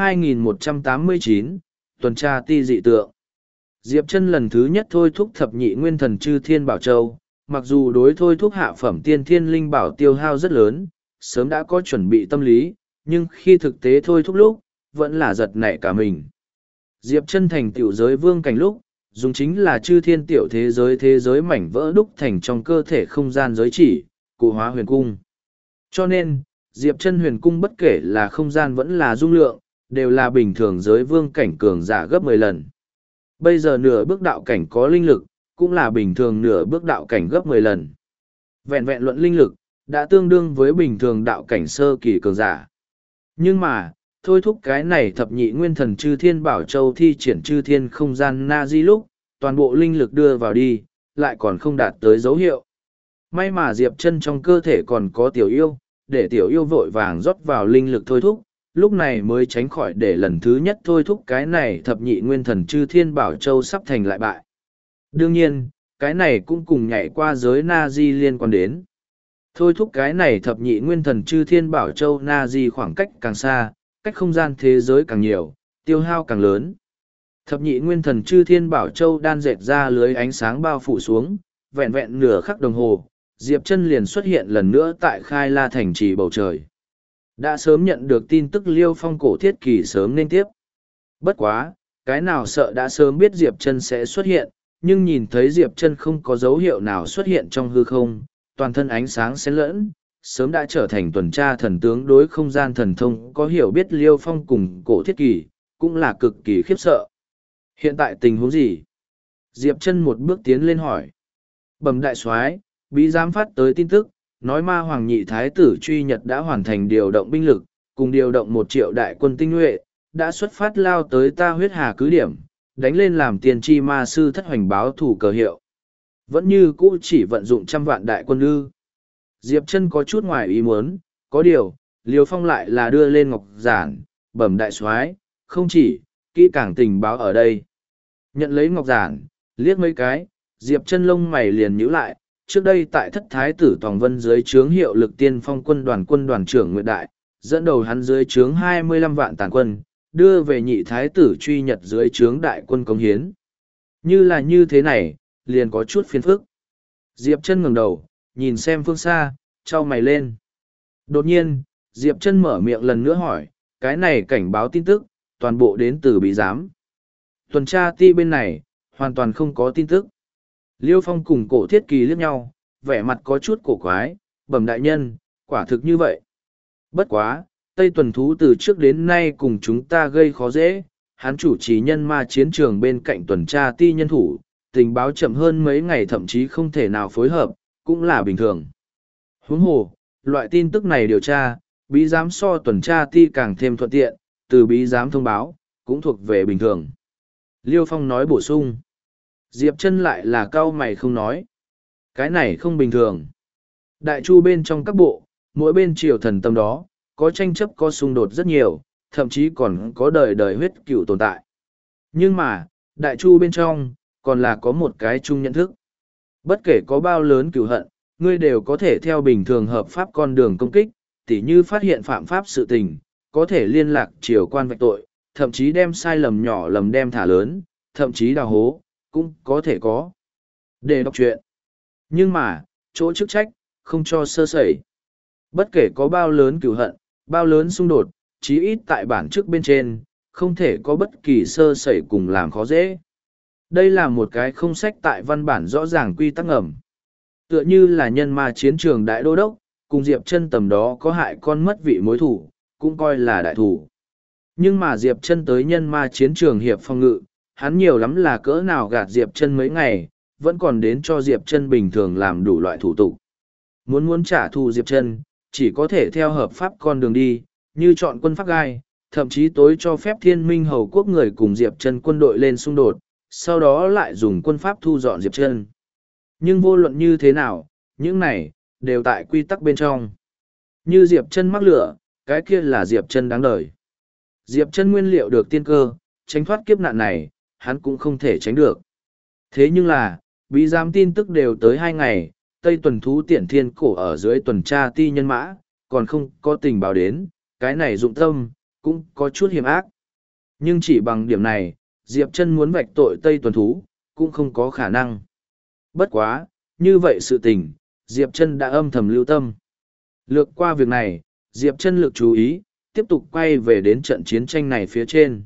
2189, tuần tra ti dị tượng. Diệp Chân lần thứ nhất thôi thúc thập nhị nguyên thần chư thiên bảo châu, mặc dù đối thôi thúc hạ phẩm tiên thiên linh bảo tiêu hao rất lớn, sớm đã có chuẩn bị tâm lý, nhưng khi thực tế thôi thúc lúc, vẫn là giật nảy cả mình. Diệp Chân thành tiểu giới vương cảnh lúc, dùng chính là chư thiên tiểu thế giới mảnh vỡ đúc thành trong cơ thể không gian giới chỉ, cụ hóa huyền cung. Cho nên, Diệp Chân huyền cung bất kể là không gian vẫn là dung lượng, đều là bình thường giới vương cảnh cường giả gấp 10 lần. Bây giờ nửa bước đạo cảnh có linh lực, cũng là bình thường nửa bước đạo cảnh gấp 10 lần. Vẹn vẹn luận linh lực, đã tương đương với bình thường đạo cảnh sơ kỳ cường giả. Nhưng mà, thôi thúc cái này thập nhị nguyên thần chư thiên bảo châu thi triển chư thiên không gian na di lúc, toàn bộ linh lực đưa vào đi, lại còn không đạt tới dấu hiệu. May mà Diệp Chân trong cơ thể còn có tiểu yêu, để tiểu yêu vội vàng rót vào linh lực thôi thúc, lúc này mới tránh khỏi để lần thứ nhất thôi thúc cái này thập nhị nguyên thần chư thiên bảo châu sắp thành lại bại. Đương nhiên, cái này cũng cùng nhảy qua giới na di liên quan đến. Thôi thúc cái này thập nhị nguyên thần chư thiên bảo châu na di khoảng cách càng xa, cách không gian thế giới càng nhiều, tiêu hao càng lớn. Thập nhị nguyên thần chư thiên bảo châu đan dệt ra lưới ánh sáng bao phủ xuống, vẹn vẹn nửa khắc đồng hồ, Diệp Chân liền xuất hiện lần nữa tại Khai La thành trì bầu trời. Đã sớm nhận được tin tức Liêu Phong cổ thiết kỳ sớm nên tiếp. Bất quá, cái nào sợ đã sớm biết Diệp Chân sẽ xuất hiện, nhưng nhìn thấy Diệp Chân không có dấu hiệu nào xuất hiện trong hư không, toàn thân ánh sáng xen lẫn, sớm đã trở thành tuần tra thần tướng đối không gian thần thông có hiểu biết Liêu Phong cùng cổ thiết kỳ, cũng là cực kỳ khiếp sợ. Hiện tại tình huống gì? Diệp Chân một bước tiến lên hỏi. Bẩm đại soái, bí giám phát tới tin tức, nói ma hoàng nhị thái tử truy nhật đã hoàn thành điều động binh lực, cùng điều động 1 triệu đại quân tinh nhuệ, đã xuất phát lao tới ta huyết hà cứ điểm, đánh lên làm tiền tri ma sư thất hoành báo thủ cờ hiệu. Vẫn như cũ chỉ vận dụng 100 vạn đại quân ư. Diệp Chân có chút ngoài ý muốn, có điều, Liêu Phong lại là đưa lên ngọc giản, bẩm đại soái, không chỉ, kỹ càng tình báo ở đây. Nhận lấy ngọc giản, liếc mấy cái, Diệp Chân lông mày liền nhíu lại, trước đây tại thất thái tử Tòng Vân dưới trướng hiệu lực tiên phong quân đoàn trưởng Nguyệt Đại, dẫn đầu hắn dưới trướng 25 vạn tàn quân, đưa về nhị thái tử truy nhật dưới trướng đại quân cống hiến. Như là như thế này, liền có chút phiền phức. Diệp Chân ngẩng đầu, nhìn xem phương xa, chau mày lên. Đột nhiên, Diệp Chân mở miệng lần nữa hỏi, cái này cảnh báo tin tức, toàn bộ đến từ bí giám. Tuần tra ti bên này, hoàn toàn không có tin tức. Liêu Phong cùng cổ thiết kỳ liếc nhau, vẻ mặt có chút cổ quái, bẩm đại nhân, quả thực như vậy. Bất quá, Tây tuần thú từ trước đến nay cùng chúng ta gây khó dễ, hắn chủ trì nhân ma chiến trường bên cạnh tuần tra ti nhân thủ, tình báo chậm hơn mấy ngày thậm chí không thể nào phối hợp, cũng là bình thường. Huống hồ, loại tin tức này điều tra, bí giám so tuần tra ti càng thêm thuận tiện, từ bí giám thông báo, cũng thuộc về bình thường. Liêu Phong nói bổ sung. Diệp Chân lại là cau mày không nói. Cái này không bình thường. Đại chu bên trong các bộ, mỗi bên triều thần tâm đó, có tranh chấp có xung đột rất nhiều, thậm chí còn có đời đời huyết cựu tồn tại. Nhưng mà, đại chu bên trong, còn là có một cái chung nhận thức. Bất kể có bao lớn cựu hận, ngươi đều có thể theo bình thường hợp pháp con đường công kích, tỉ như phát hiện phạm pháp sự tình, có thể liên lạc triều quan vạch tội, thậm chí đem sai lầm nhỏ lầm đem thả lớn, thậm chí đào hố, cũng có thể có. Để đọc chuyện. Nhưng mà, chỗ chức trách, không cho sơ sẩy. Bất kể có bao lớn cửu hận, bao lớn xung đột, chí ít tại bản chức bên trên, không thể có bất kỳ sơ sẩy cùng làm khó dễ. Đây là một cái không sách tại văn bản rõ ràng quy tắc ngầm. Tựa như là nhân ma chiến trường đại đô đốc, cùng Diệp Chân tầm đó có hại con mất vị mối thủ, cũng coi là đại thủ. Nhưng mà Diệp Chân tới nhân ma chiến trường hiệp phong ngự, hắn nhiều lắm là cỡ nào gạt Diệp Chân mấy ngày, vẫn còn đến cho Diệp Chân bình thường làm đủ loại thủ tục. Muốn trả thù Diệp Chân, chỉ có thể theo hợp pháp con đường đi, như chọn quân pháp gai, thậm chí tối cho phép Thiên Minh Hầu quốc người cùng Diệp Chân quân đội lên xung đột, sau đó lại dùng quân pháp thu dọn Diệp Chân. Nhưng vô luận như thế nào, những này, đều tại quy tắc bên trong. Như Diệp Chân mắc lửa, cái kia là Diệp Chân đáng đời. Diệp Chân nguyên liệu được tiên cơ, tránh thoát kiếp nạn này, hắn cũng không thể tránh được. Thế nhưng là, bí giám tin tức đều tới 2 ngày, Tây tuần thú tiễn thiên cổ ở dưới tuần tra ti nhân mã, còn không có tình báo đến, cái này dụng tâm, cũng có chút hiểm ác. Nhưng chỉ bằng điểm này, Diệp Chân muốn vạch tội Tây tuần thú, cũng không có khả năng. Bất quá, như vậy sự tình, Diệp Chân đã âm thầm lưu tâm. Lược qua việc này, Diệp Chân lực chú ý, tiếp tục quay về đến trận chiến tranh này phía trên.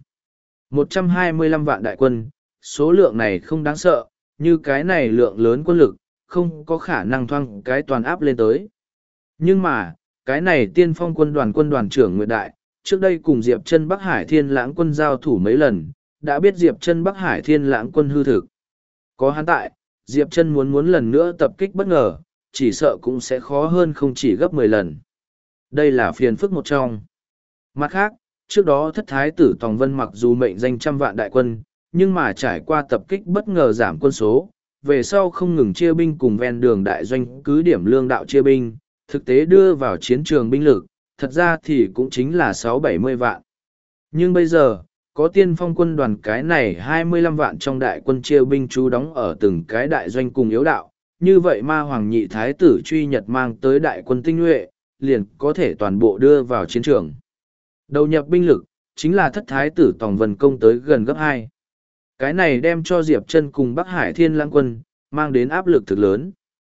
125 vạn đại quân, số lượng này không đáng sợ, như cái này lượng lớn quân lực, không có khả năng thoang cái toàn áp lên tới. Nhưng mà, cái này tiên phong quân đoàn trưởng Nguyệt Đại, trước đây cùng Diệp Chân Bắc Hải Thiên Lãng quân giao thủ mấy lần, đã biết Diệp Chân Bắc Hải Thiên Lãng quân hư thực. Có hắn tại, Diệp Chân muốn lần nữa tập kích bất ngờ, chỉ sợ cũng sẽ khó hơn không chỉ gấp 10 lần. Đây là phiền phức một trong. Mặt khác, trước đó thất thái tử Tòng Vân mặc dù mệnh danh 100 vạn đại quân, nhưng mà trải qua tập kích bất ngờ giảm quân số, về sau không ngừng chia binh cùng ven đường đại doanh cứ điểm lương đạo chia binh, thực tế đưa vào chiến trường binh lực, thật ra thì cũng chính là 6-70 vạn. Nhưng bây giờ, có tiên phong quân đoàn cái này 25 vạn trong đại quân chia binh trú đóng ở từng cái đại doanh cùng yếu đạo, như vậy ma hoàng nhị thái tử truy nhật mang tới đại quân tinh nhuệ, liền có thể toàn bộ đưa vào chiến trường. Đầu nhập binh lực, chính là thất thái tử Tòng Vân công tới gần gấp 2. Cái này đem cho Diệp Chân cùng Bắc Hải Thiên Lãng quân, mang đến áp lực thực lớn.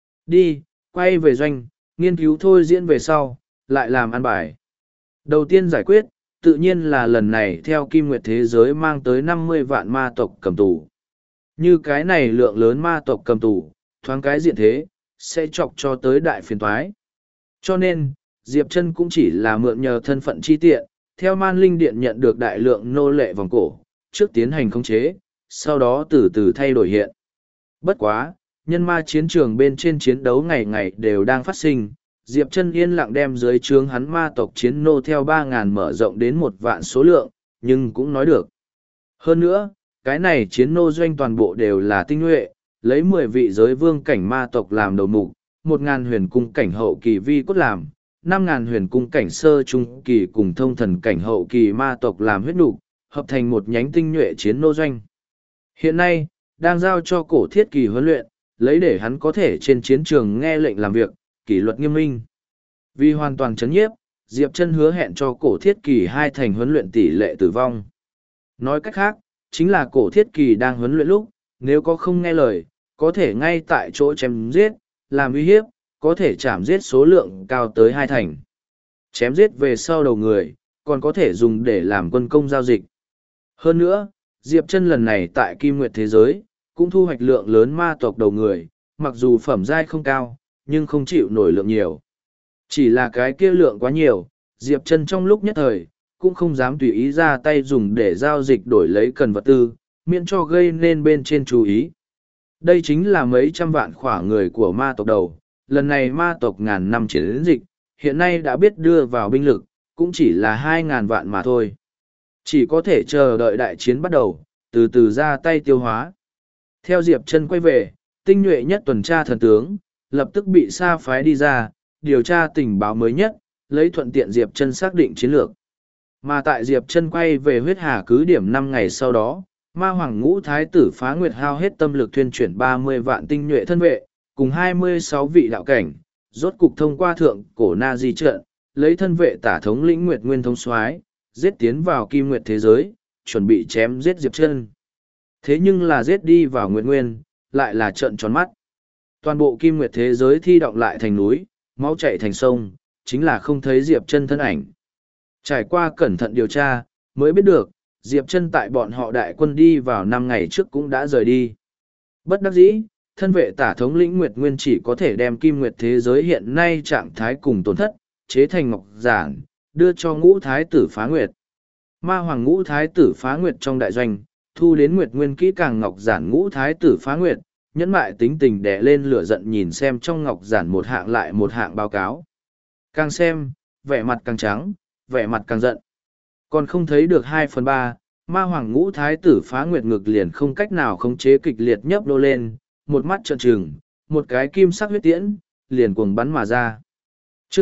Đi, quay về doanh, nghiên cứu thôi diễn về sau, lại làm ăn bài. Đầu tiên giải quyết, tự nhiên là lần này theo Kim Nguyệt thế giới mang tới 50 vạn ma tộc cầm tù. Như cái này lượng lớn ma tộc cầm tù, thoáng cái diện thế, sẽ chọc cho tới đại phiền toái. Cho nên, Diệp Chân cũng chỉ là mượn nhờ thân phận chi tiện, theo Man Linh Điện nhận được đại lượng nô lệ vòng cổ, trước tiến hành khống chế, sau đó từ từ thay đổi hiện. Bất quá, nhân ma chiến trường bên trên chiến đấu ngày ngày đều đang phát sinh, Diệp Chân yên lặng đem dưới trướng hắn ma tộc chiến nô theo 3.000 mở rộng đến 1 vạn số lượng, nhưng cũng nói được. Hơn nữa, cái này chiến nô doanh toàn bộ đều là tinh nhuệ, lấy 10 vị giới vương cảnh ma tộc làm đầu mục, 1.000 huyền cung cảnh hậu kỳ vi cốt làm, 5.000 huyền cung cảnh sơ trung kỳ cùng thông thần cảnh hậu kỳ ma tộc làm huyết nục, hợp thành một nhánh tinh nhuệ chiến nô doanh. Hiện nay, đang giao cho cổ thiết kỳ huấn luyện, lấy để hắn có thể trên chiến trường nghe lệnh làm việc, kỷ luật nghiêm minh. Vì hoàn toàn chấn nhiếp, Diệp Chân hứa hẹn cho cổ thiết kỳ 2 thành huấn luyện tỷ lệ tử vong. Nói cách khác, chính là cổ thiết kỳ đang huấn luyện lúc, nếu có không nghe lời, có thể ngay tại chỗ chém giết, làm uy hiếp, có thể chạm giết số lượng cao tới 2 thành. Chém giết về sau đầu người, còn có thể dùng để làm quân công giao dịch. Hơn nữa, Diệp Chân lần này tại Kim Nguyệt thế giới, cũng thu hoạch lượng lớn ma tộc đầu người, mặc dù phẩm giai không cao, nhưng không chịu nổi lượng nhiều. Chỉ là cái kia lượng quá nhiều, Diệp Chân trong lúc nhất thời, cũng không dám tùy ý ra tay dùng để giao dịch đổi lấy cần vật tư, miễn cho gây nên bên trên chú ý. Đây chính là mấy trăm vạn khỏa người của ma tộc đầu, lần này ma tộc ngàn năm chiến dịch, hiện nay đã biết đưa vào binh lực, cũng chỉ là 2.000 vạn mà thôi. Chỉ có thể chờ đợi đại chiến bắt đầu, từ từ ra tay tiêu hóa. Theo Diệp Chân quay về, tinh nhuệ nhất tuần tra thần tướng, lập tức bị sa phái đi ra, điều tra tình báo mới nhất, lấy thuận tiện Diệp Chân xác định chiến lược. Mà tại Diệp Chân quay về huyết hà cứ điểm 5 ngày sau đó, ma hoàng ngũ thái tử Phá Nguyệt hao hết tâm lực thuyên chuyển 30 vạn tinh nhuệ thân vệ, cùng 26 vị đạo cảnh, rốt cục thông qua thượng cổ Na Di trận, lấy thân vệ tả thống lĩnh Nguyệt Nguyên thống soái, giết tiến vào Kim Nguyệt thế giới, chuẩn bị chém giết Diệp Chân. Thế nhưng là giết đi vào Nguyệt Nguyên, lại là trợn tròn mắt. Toàn bộ Kim Nguyệt thế giới thi động lại thành núi, máu chảy thành sông, chính là không thấy Diệp Chân thân ảnh. Trải qua cẩn thận điều tra, mới biết được, Diệp Chân tại bọn họ đại quân đi vào 5 ngày trước cũng đã rời đi. Bất đắc dĩ, thân vệ tả thống lĩnh Nguyệt Nguyên chỉ có thể đem Kim Nguyệt thế giới hiện nay trạng thái cùng tổn thất, chế thành ngọc giản, đưa cho ngũ thái tử Phá Nguyệt. Ma hoàng ngũ thái tử Phá Nguyệt trong đại doanh, thu đến Nguyệt Nguyên kỹ càng ngọc giản ngũ thái tử Phá Nguyệt, nhẫn mại tính tình đè lên lửa giận nhìn xem trong ngọc giản một hạng lại một hạng báo cáo. Càng xem, vẻ mặt càng trắng, vẻ mặt càng giận. Còn không thấy được 2/3, Ma hoàng ngũ thái tử Phá Nguyệt ngực liền không cách nào khống chế kịch liệt nhấp nô lên, một mắt trợn trừng, một cái kim sắc huyết tiễn, liền cuồng bắn mà ra. chương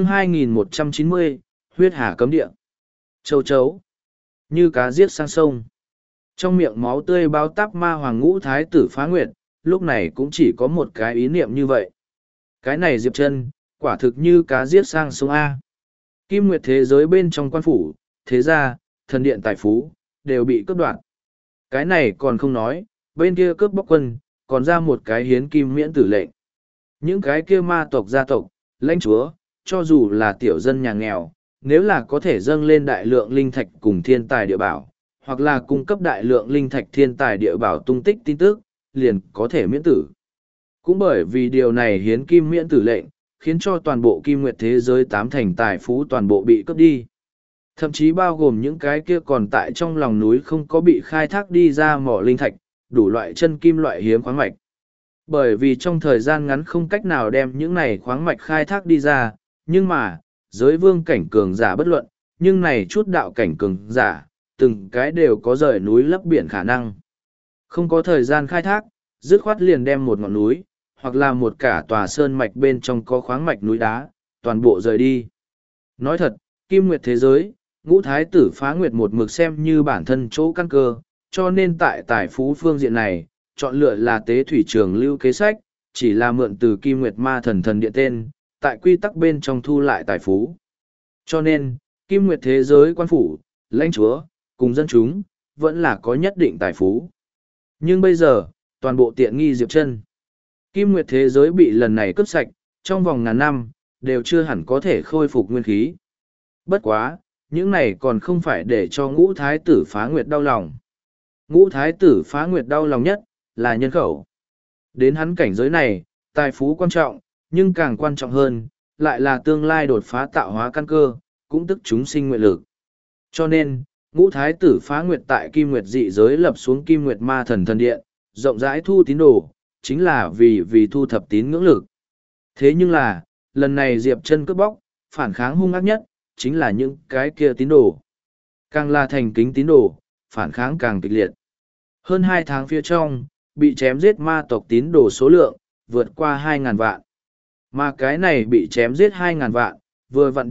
2190, huyết hà cấm địa. Châu chấu, như cá giết sang sông. Trong miệng máu tươi bao táp ma hoàng ngũ thái tử Phá Nguyệt, lúc này cũng chỉ có một cái ý niệm như vậy. Cái này Diệp Chân, quả thực như cá giết sang sông A. Kim Nguyệt thế giới bên trong quan phủ, thế gia, thần điện tài phú, đều bị cướp đoạt. Cái này còn không nói, bên kia cướp bóc quân, còn ra một cái hiến kim miễn tử lệnh. Những cái kia ma tộc gia tộc, lãnh chúa, cho dù là tiểu dân nhà nghèo, nếu là có thể dâng lên đại lượng linh thạch cùng thiên tài địa bảo, hoặc là cung cấp đại lượng linh thạch thiên tài địa bảo tung tích tin tức, liền có thể miễn tử. Cũng bởi vì điều này hiến kim miễn tử lệnh, khiến cho toàn bộ kim nguyệt thế giới tám thành tài phú toàn bộ bị cướp đi. Thậm chí bao gồm những cái kia còn tại trong lòng núi không có bị khai thác đi ra mỏ linh thạch, đủ loại chân kim loại hiếm khoáng mạch. Bởi vì trong thời gian ngắn không cách nào đem những này khoáng mạch khai thác đi ra, nhưng mà, giới vương cảnh cường giả bất luận, nhưng này chút đạo cảnh cường giả, từng cái đều có rời núi lấp biển khả năng. Không có thời gian khai thác, dứt khoát liền đem một ngọn núi, hoặc là một cả tòa sơn mạch bên trong có khoáng mạch núi đá, toàn bộ rời đi. Nói thật, kim nguyệt thế giới, ngũ thái tử Phá Nguyệt một mực xem như bản thân chỗ căn cơ, cho nên tại tài phú phương diện này, chọn lựa là tế thủy trường lưu kế sách, chỉ là mượn từ kim nguyệt ma thần thần điện tên, tại quy tắc bên trong thu lại tài phú. Cho nên, kim nguyệt thế giới quan phủ, lãnh chúa, cùng dân chúng, vẫn là có nhất định tài phú. Nhưng bây giờ, toàn bộ tiện nghi Diệp Chân. Kim nguyệt thế giới bị lần này cướp sạch, trong vòng ngàn năm, đều chưa hẳn có thể khôi phục nguyên khí. Bất quá, những này còn không phải để cho ngũ thái tử Phá Nguyệt đau lòng. Ngũ thái tử Phá Nguyệt đau lòng nhất, là nhân khẩu. Đến hắn cảnh giới này, tài phú quan trọng, nhưng càng quan trọng hơn, lại là tương lai đột phá tạo hóa căn cơ, cũng tức chúng sinh nguyện lực. Cho nên, ngũ thái tử Phá Nguyệt tại Kim Nguyệt dị giới lập xuống Kim Nguyệt ma thần thần điện, rộng rãi thu tín đồ, chính là vì thu thập tín ngưỡng lực. Thế nhưng là, lần này Diệp Chân cướp bóc, phản kháng hung ác nhất, chính là những cái kia tín đồ. Càng là thành kính tín đồ, phản kháng càng kịch liệt. Hơn 2 tháng phía trong, bị chém giết ma tộc tín đồ số lượng, vượt qua 2.000 vạn. Mà cái này bị chém giết 2.000 vạn, vừa vặn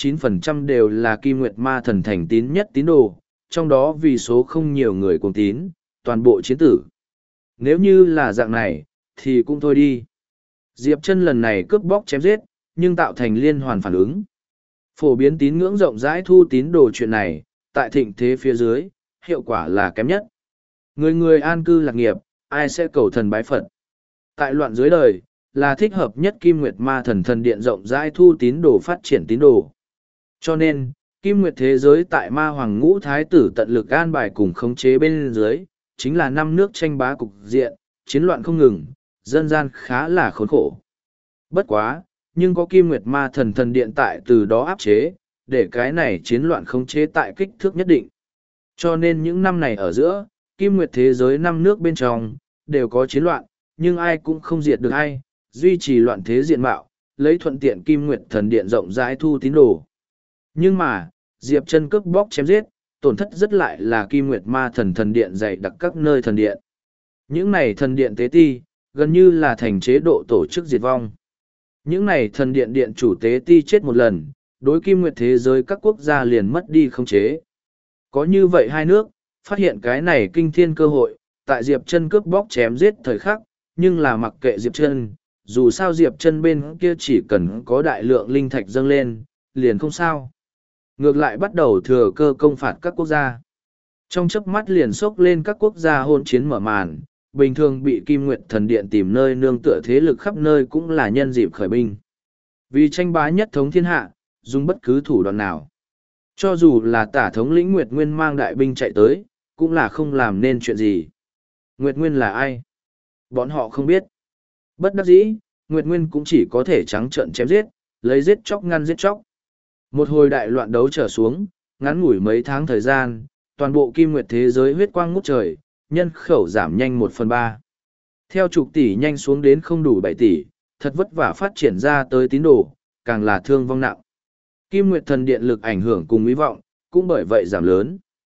99% đều là Kim Nguyệt ma thần thành tín nhất tín đồ, trong đó vì số không nhiều người cùng tín, toàn bộ chiến tử. Nếu như là dạng này, thì cũng thôi đi. Diệp Chân lần này cướp bóc chém giết, nhưng tạo thành liên hoàn phản ứng. Phổ biến tín ngưỡng rộng rãi thu tín đồ chuyện này, tại thịnh thế phía dưới, hiệu quả là kém nhất. Người người an cư lạc nghiệp, ai sẽ cầu thần bái Phật. Tại loạn dưới đời, là thích hợp nhất Kim Nguyệt ma thần thần điện rộng rãi thu tín đồ phát triển tín đồ. Cho nên, Kim Nguyệt thế giới tại ma hoàng ngũ thái tử tận lực an bài cùng khống chế bên dưới, chính là 5 nước tranh bá cục diện, chiến loạn không ngừng, dân gian khá là khốn khổ. Bất quá, nhưng có Kim Nguyệt ma thần thần điện tại từ đó áp chế, để cái này chiến loạn khống chế tại kích thước nhất định. Cho nên những năm này ở giữa, Kim Nguyệt thế giới 5 nước bên trong, đều có chiến loạn, nhưng ai cũng không diệt được ai, duy trì loạn thế diện mạo, lấy thuận tiện Kim Nguyệt thần điện rộng rãi thu tín đồ. Nhưng mà, Diệp Chân cướp bóc chém giết, tổn thất rất lại là Kim Nguyệt ma thần thần điện dày đặc các nơi thần điện. Những này thần điện tế ti, gần như là thành chế độ tổ chức diệt vong. Những này thần điện điện chủ tế ti chết một lần, đối Kim Nguyệt thế giới các quốc gia liền mất đi khống chế. Có như vậy hai nước, phát hiện cái này kinh thiên cơ hội, tại Diệp Chân cướp bóc chém giết thời khắc, nhưng là mặc kệ Diệp Chân, dù sao Diệp Chân bên kia chỉ cần có đại lượng linh thạch dâng lên, liền không sao. Ngược lại bắt đầu thừa cơ công phạt các quốc gia. Trong chớp mắt liền xốc lên các quốc gia hôn chiến mở màn, bình thường bị Kim Nguyệt thần điện tìm nơi nương tựa thế lực khắp nơi cũng là nhân dịp khởi binh. Vì tranh bá nhất thống thiên hạ, dùng bất cứ thủ đoạn nào. Cho dù là tả thống lĩnh Nguyệt Nguyên mang đại binh chạy tới, cũng là không làm nên chuyện gì. Nguyệt Nguyên là ai? Bọn họ không biết. Bất đắc dĩ, Nguyệt Nguyên cũng chỉ có thể trắng trợn chém giết, lấy giết chóc ngăn giết chóc. Một hồi đại loạn đấu trở xuống, ngắn ngủi mấy tháng thời gian, toàn bộ Kim Nguyệt thế giới huyết quang ngút trời, nhân khẩu giảm nhanh 1/3. Theo chục tỷ nhanh xuống đến không đủ 7 tỷ, thật vất vả phát triển ra tới tín đồ, càng là thương vong nặng. Kim Nguyệt thần điện lực ảnh hưởng cùng hy vọng, cũng bởi vậy giảm lớn.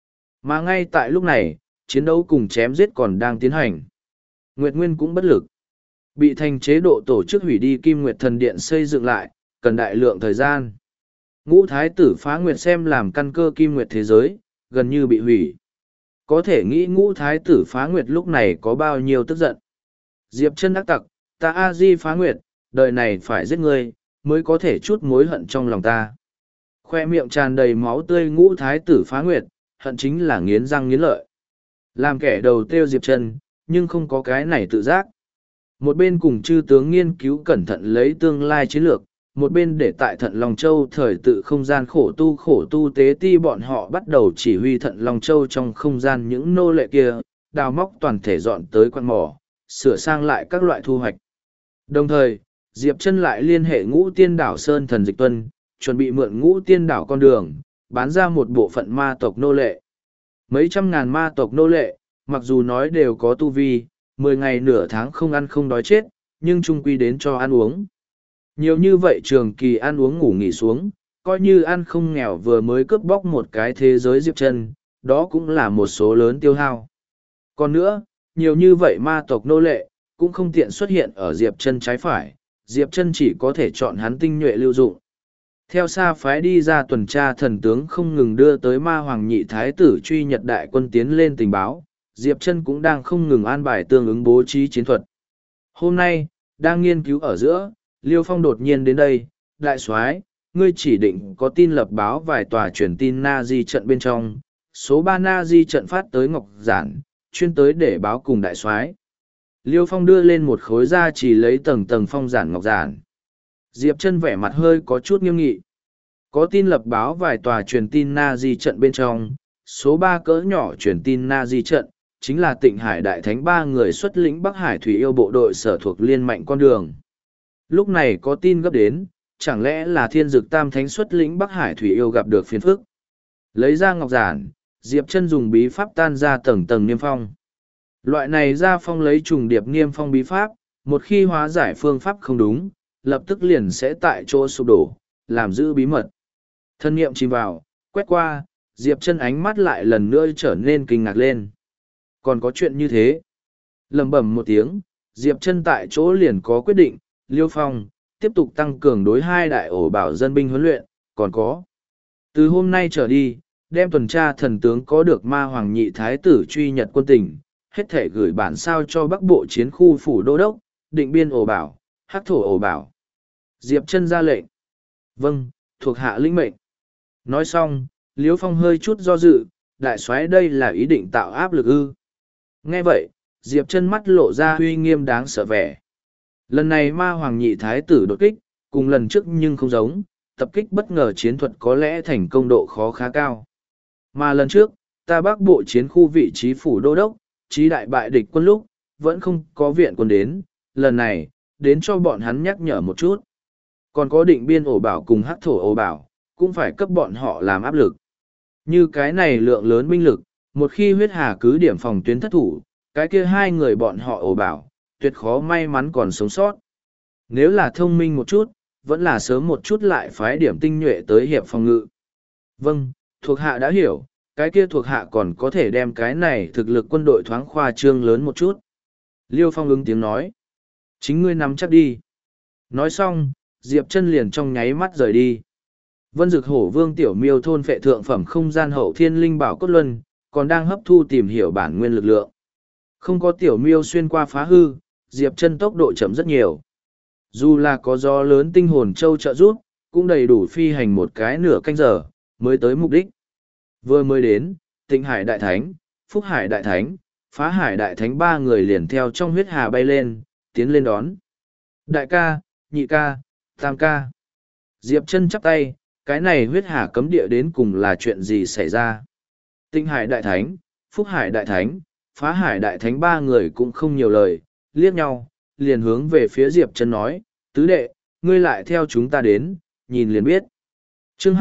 Mà ngay tại lúc này, chiến đấu cùng chém giết còn đang tiến hành. Nguyệt Nguyên cũng bất lực. Bị thành chế độ tổ chức hủy đi Kim Nguyệt Thần Điện xây dựng lại, cần đại lượng thời gian. Ngũ Thái tử Phá Nguyệt xem làm căn cơ Kim Nguyệt thế giới, gần như bị hủy. Có thể nghĩ Ngũ Thái tử Phá Nguyệt lúc này có bao nhiêu tức giận. Diệp Chân ác tặc, ta A-di Phá Nguyệt, đời này phải giết ngươi, mới có thể chút mối hận trong lòng ta. Khoe miệng tràn đầy máu tươi Ngũ Thái tử Phá Nguyệt, hận chính là nghiến răng nghiến lợi. Làm kẻ đầu tiêu Diệp Chân, nhưng không có cái này tự giác. Một bên cùng chư tướng nghiên cứu cẩn thận lấy tương lai chiến lược, một bên để tại Thận Long Châu thời tự không gian khổ tu tế ti bọn họ bắt đầu chỉ huy Thận Long Châu trong không gian những nô lệ kia, đào móc toàn thể dọn tới quan mỏ, sửa sang lại các loại thu hoạch. Đồng thời, Diệp Chân lại liên hệ Ngũ Tiên Đảo Sơn Thần Dịch Tuân, chuẩn bị mượn Ngũ Tiên Đảo con đường, bán ra một bộ phận ma tộc nô lệ. Mấy trăm ngàn ma tộc nô lệ, mặc dù nói đều có tu vi, 10 ngày nửa tháng không ăn không đói chết, nhưng chung quy đến cho ăn uống. Nhiều như vậy trường kỳ ăn uống ngủ nghỉ xuống, coi như ăn không nghèo vừa mới cướp bóc một cái thế giới Diệp Chân, đó cũng là một số lớn tiêu hao. Còn nữa, nhiều như vậy ma tộc nô lệ, cũng không tiện xuất hiện ở Diệp Chân trái phải, Diệp Chân chỉ có thể chọn hắn tinh nhuệ lưu dụng. Theo xa phái đi ra tuần tra thần tướng không ngừng đưa tới ma hoàng nhị thái tử truy nhật đại quân tiến lên tình báo, Diệp Chân cũng đang không ngừng an bài tương ứng bố trí chiến thuật. Hôm nay, đang nghiên cứu ở giữa, Liêu Phong đột nhiên đến đây, đại soái, ngươi chỉ định có tin lập báo vài tòa truyền tin Na-di trận bên trong, số 3 Na-di trận phát tới Ngọc Giản, chuyên tới để báo cùng đại soái. Liêu Phong đưa lên một khối da chỉ lấy tầng tầng phong giản Ngọc Giản. Diệp Chân vẻ mặt hơi có chút nghiêm nghị. Có tin lập báo vài tòa truyền tin Na-di trận bên trong, số 3 cỡ nhỏ truyền tin Na-di trận, chính là Tịnh Hải Đại Thánh 3 người xuất lĩnh Bắc Hải Thủy Yêu bộ đội sở thuộc liên mạnh con đường. Lúc này có tin gấp đến, chẳng lẽ là Thiên Dực Tam Thánh xuất lĩnh Bắc Hải Thủy Yêu gặp được phiền phức. Lấy ra Ngọc Giản, Diệp Chân dùng bí pháp tan ra tầng tầng niêm phong. Loại này ra phong lấy trùng điệp niêm phong bí pháp, một khi hóa giải phương pháp không đúng, lập tức liền sẽ tại chỗ sụp đổ, làm giữ bí mật. Thân niệm chìm vào, quét qua, Diệp Chân ánh mắt lại lần nữa trở nên kinh ngạc lên. Còn có chuyện như thế. Lẩm bẩm một tiếng, Diệp Chân tại chỗ liền có quyết định, Liêu Phong, tiếp tục tăng cường đối hai đại ổ bảo dân binh huấn luyện, còn có. Từ hôm nay trở đi, đem tuần tra thần tướng có được ma hoàng nhị thái tử truy nhật quân tình, hết thể gửi bản sao cho Bắc Bộ chiến khu phủ đô đốc, Định Biên ổ bảo, Hắc thổ ổ bảo. Diệp Chân ra lệnh. Vâng, thuộc hạ lĩnh mệnh. Nói xong, Liêu Phong hơi chút do dự, đại soái đây là ý định tạo áp lực ư. Nghe vậy, Diệp Chân mắt lộ ra uy nghiêm đáng sợ vẻ. Lần này ma hoàng nhị thái tử đột kích, cùng lần trước nhưng không giống, tập kích bất ngờ chiến thuật có lẽ thành công độ khó khá cao. Mà lần trước, ta Bắc Bộ chiến khu vị trí phủ đô đốc, trí đại bại địch quân lúc, vẫn không có viện quân đến, lần này, đến cho bọn hắn nhắc nhở một chút. Còn có Định Biên ổ bảo cùng Hắc thổ ổ bảo, cũng phải cấp bọn họ làm áp lực. Như cái này lượng lớn binh lực, một khi huyết hà cứ điểm phòng tuyến thất thủ, cái kia hai người bọn họ ổ bảo, tuyệt khó may mắn còn sống sót. Nếu là thông minh một chút, vẫn là sớm một chút lại phái điểm tinh nhuệ tới hiệp phòng ngự. Vâng, thuộc hạ đã hiểu, cái kia thuộc hạ còn có thể đem cái này thực lực quân đội thoáng khoa trương lớn một chút. Liêu Phong ứng tiếng nói. Chính ngươi nắm chắc đi. Nói xong, Diệp Chân liền trong nháy mắt rời đi. Vân Dực Hổ Vương Tiểu Miêu thôn phệ thượng phẩm không gian hậu thiên linh bảo cốt luân, còn đang hấp thu tìm hiểu bản nguyên lực lượng. Không có Tiểu Miêu xuyên qua phá hư, Diệp Chân tốc độ chậm rất nhiều. Dù là có gió lớn tinh hồn châu trợ giúp, cũng đầy đủ phi hành một cái nửa canh giờ, mới tới mục đích. Vừa mới đến, Tịnh Hải Đại Thánh, Phúc Hải Đại Thánh, Phá Hải Đại Thánh 3 người liền theo trong huyết hà bay lên, tiến lên đón. Đại ca, nhị ca, tam ca. Diệp Chân chắp tay, cái này huyết hà cấm địa đến cùng là chuyện gì xảy ra? Tịnh Hải Đại Thánh, Phúc Hải Đại Thánh, Phá Hải Đại Thánh 3 người cũng không nhiều lời, liếc nhau, liền hướng về phía Diệp Chân nói, tứ đệ, ngươi lại theo chúng ta đến, nhìn liền biết. Chương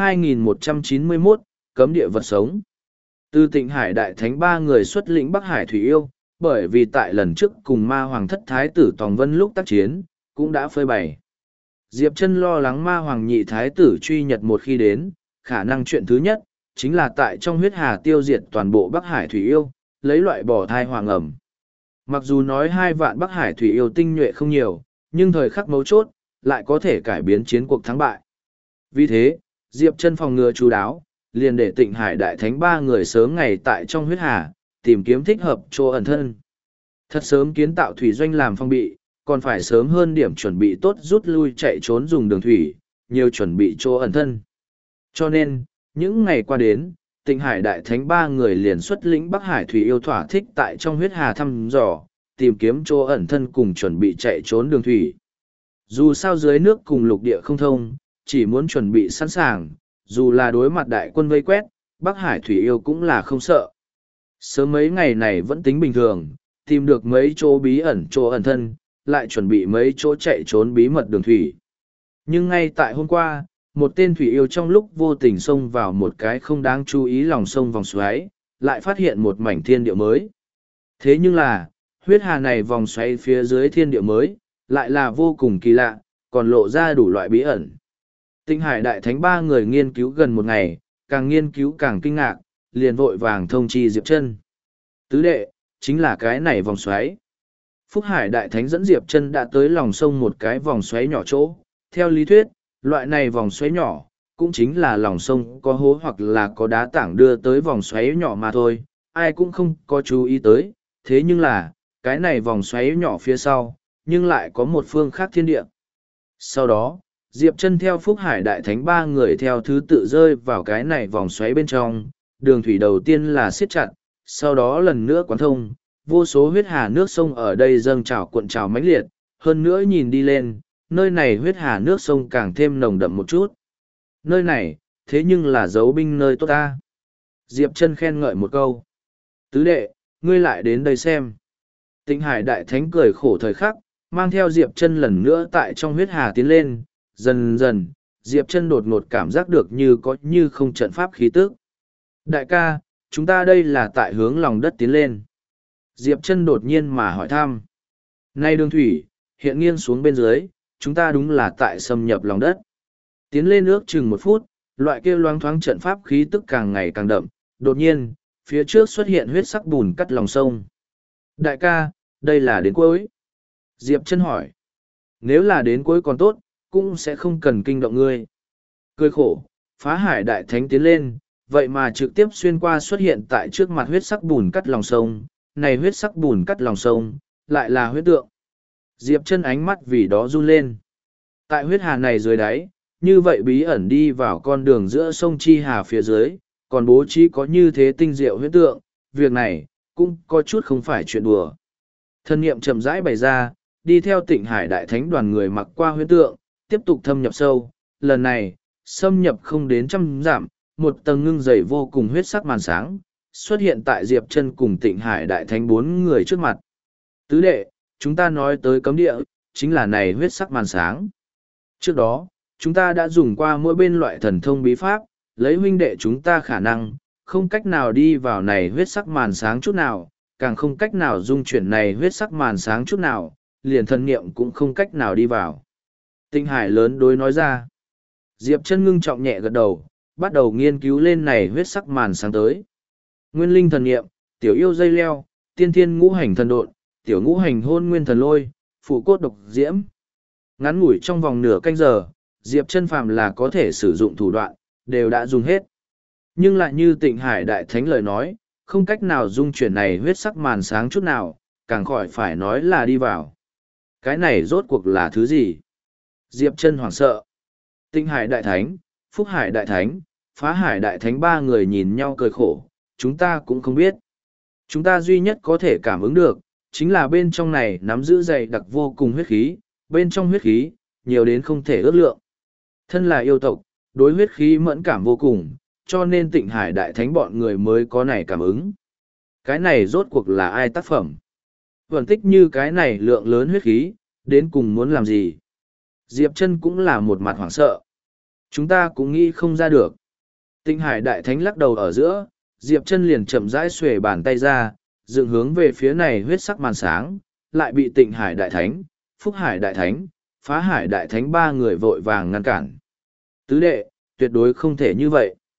2191, cấm địa vật sống. Từ Tịnh Hải Đại Thánh 3 người xuất lĩnh Bắc Hải Thủy Yêu, bởi vì tại lần trước cùng ma hoàng thất thái tử Tòng Vân lúc tác chiến, cũng đã phơi bày. Diệp Chân lo lắng ma hoàng nhị thái tử truy nhật một khi đến, khả năng chuyện thứ nhất, chính là tại trong huyết hà tiêu diệt toàn bộ Bắc Hải thủy yêu, lấy loại bỏ thai hoàng ẩm. Mặc dù nói 2 vạn Bắc Hải thủy yêu tinh nhuệ không nhiều, nhưng thời khắc mấu chốt, lại có thể cải biến chiến cuộc thắng bại. Vì thế, Diệp Chân phòng ngừa chú đáo, liền để Tịnh Hải Đại Thánh 3 người sớm ngày tại trong huyết hà, tìm kiếm thích hợp chỗ ẩn thân. Thật sớm kiến tạo thủy doanh làm phong bị, còn phải sớm hơn điểm chuẩn bị tốt rút lui chạy trốn dùng đường thủy, nhiều chuẩn bị chỗ ẩn thân. Cho nên, những ngày qua đến, Tịnh Hải Đại Thánh 3 người liền xuất lĩnh Bắc Hải thủy yêu thỏa thích tại trong huyết hà thăm dò, tìm kiếm chỗ ẩn thân cùng chuẩn bị chạy trốn đường thủy. Dù sao dưới nước cùng lục địa không thông, chỉ muốn chuẩn bị sẵn sàng, dù là đối mặt đại quân vây quét, Bắc Hải thủy yêu cũng là không sợ. Sớm mấy ngày này vẫn tính bình thường, tìm được mấy chỗ bí ẩn chỗ ẩn thân, lại chuẩn bị mấy chỗ chạy trốn bí mật đường thủy. Nhưng ngay tại hôm qua, một tên thủy yêu trong lúc vô tình xông vào một cái không đáng chú ý lòng sông vòng xoáy, lại phát hiện một mảnh thiên địa mới. Thế nhưng là, huyết hà này vòng xoáy phía dưới thiên địa mới, lại là vô cùng kỳ lạ, còn lộ ra đủ loại bí ẩn. Tịnh Hải Đại Thánh 3 người nghiên cứu gần một ngày, càng nghiên cứu càng kinh ngạc, liền vội vàng thông chi Diệp Chân. Tứ đệ, chính là cái này vòng xoáy. Phúc Hải Đại Thánh dẫn Diệp Chân đã tới lòng sông một cái vòng xoáy nhỏ chỗ. Theo lý thuyết, loại này vòng xoáy nhỏ, cũng chính là lòng sông có hố hoặc là có đá tảng đưa tới vòng xoáy nhỏ mà thôi, ai cũng không có chú ý tới. Thế nhưng là, cái này vòng xoáy nhỏ phía sau, nhưng lại có một phương khác thiên địa. Sau đó, Diệp Chân theo Phúc Hải Đại Thánh 3 người theo thứ tự rơi vào cái này vòng xoáy bên trong, đường thủy đầu tiên là siết chặt, sau đó lần nữa quán thông, vô số huyết hà nước sông ở đây dâng trào cuộn trào mãnh liệt, hơn nữa nhìn đi lên, nơi này huyết hà nước sông càng thêm nồng đậm một chút. Nơi này, thế nhưng là dấu binh nơi tốt ta. Diệp Chân khen ngợi một câu. Tứ đệ, ngươi lại đến đây xem. Tịnh Hải Đại Thánh cười khổ thời khắc, mang theo Diệp Chân lần nữa tại trong huyết hà tiến lên, dần dần, Diệp Chân đột ngột cảm giác được như có như không trận pháp khí tức. Đại ca, chúng ta đây là tại hướng lòng đất tiến lên. Diệp Chân đột nhiên mà hỏi thăm. Nay đường thủy, hiện nghiêng xuống bên dưới, chúng ta đúng là tại xâm nhập lòng đất. Tiến lên ước chừng 1 phút, loại kia loáng thoáng trận pháp khí tức càng ngày càng đậm, đột nhiên, phía trước xuất hiện huyết sắc bùn cắt lòng sông. Đại ca, đây là đến cuối. Diệp Chân hỏi. Nếu là đến cuối còn tốt, cũng sẽ không cần kinh động ngươi. Cười khổ, Phá Hải Đại Thánh tiến lên, vậy mà trực tiếp xuyên qua xuất hiện tại trước mặt huyết sắc bùn cắt lòng sông. Này huyết sắc bùn cắt lòng sông, lại là huyết tượng. Diệp Chân ánh mắt vì đó run lên. Tại huyết hà này dưới đáy, như vậy bí ẩn đi vào con đường giữa sông Chi Hà phía dưới, còn bố trí có như thế tinh diệu huyết tượng, việc này, cũng có chút không phải chuyện đùa. Thân niệm chậm rãi bày ra, đi theo Tịnh Hải Đại Thánh đoàn người mặc qua huyết tượng, tiếp tục thâm nhập sâu, lần này, xâm nhập không đến 100 dặm, một tầng ngưng dày vô cùng huyết sắc màn sáng, xuất hiện tại Diệp Chân cùng Tịnh Hải Đại Thánh 4 người trước mặt. Tứ đệ, chúng ta nói tới cấm địa, chính là này huyết sắc màn sáng. Trước đó, chúng ta đã dùng qua mỗi bên loại thần thông bí pháp, lấy huynh đệ chúng ta khả năng, không cách nào đi vào này huyết sắc màn sáng chút nào, càng không cách nào dung chuyển này huyết sắc màn sáng chút nào, liền thần niệm cũng không cách nào đi vào. Tịnh Hải lớn đối nói ra. Diệp Chân ngưng trọng nhẹ gật đầu, bắt đầu nghiên cứu lên này huyết sắc màn sáng tới. Nguyên linh thần niệm, tiểu yêu dây leo, tiên thiên ngũ hành thần độn, tiểu ngũ hành hôn nguyên thần lôi, phụ cốt độc diễm. Ngắn ngủi trong vòng nửa canh giờ, Diệp Chân phàm là có thể sử dụng thủ đoạn, đều đã dùng hết. Nhưng lại như Tịnh Hải Đại Thánh lời nói, không cách nào dung chuyển này huyết sắc màn sáng chút nào, càng khỏi phải nói là đi vào. Cái này rốt cuộc là thứ gì? Diệp Chân hoảng sợ. Tịnh Hải Đại Thánh, Phúc Hải Đại Thánh, Phá Hải Đại Thánh 3 người nhìn nhau cười khổ, chúng ta cũng không biết. Chúng ta duy nhất có thể cảm ứng được, chính là bên trong này nắm giữ dày đặc vô cùng huyết khí, bên trong huyết khí, nhiều đến không thể ước lượng. Thân là yêu tộc, đối huyết khí mẫn cảm vô cùng, cho nên Tịnh Hải Đại Thánh bọn người mới có này cảm ứng. Cái này rốt cuộc là ai tác phẩm? Vẩn tích như cái này lượng lớn huyết khí, đến cùng muốn làm gì? Diệp Chân cũng là một mặt hoảng sợ. Chúng ta cũng nghĩ không ra được. Tịnh Hải Đại Thánh lắc đầu ở giữa, Diệp Chân liền chậm rãi xuề bàn tay ra, dựng hướng về phía này huyết sắc màn sáng, lại bị Tịnh Hải Đại Thánh, Phúc Hải Đại Thánh, Phá Hải Đại Thánh 3 người vội vàng ngăn cản. Tứ đệ, tuyệt đối không thể như vậy.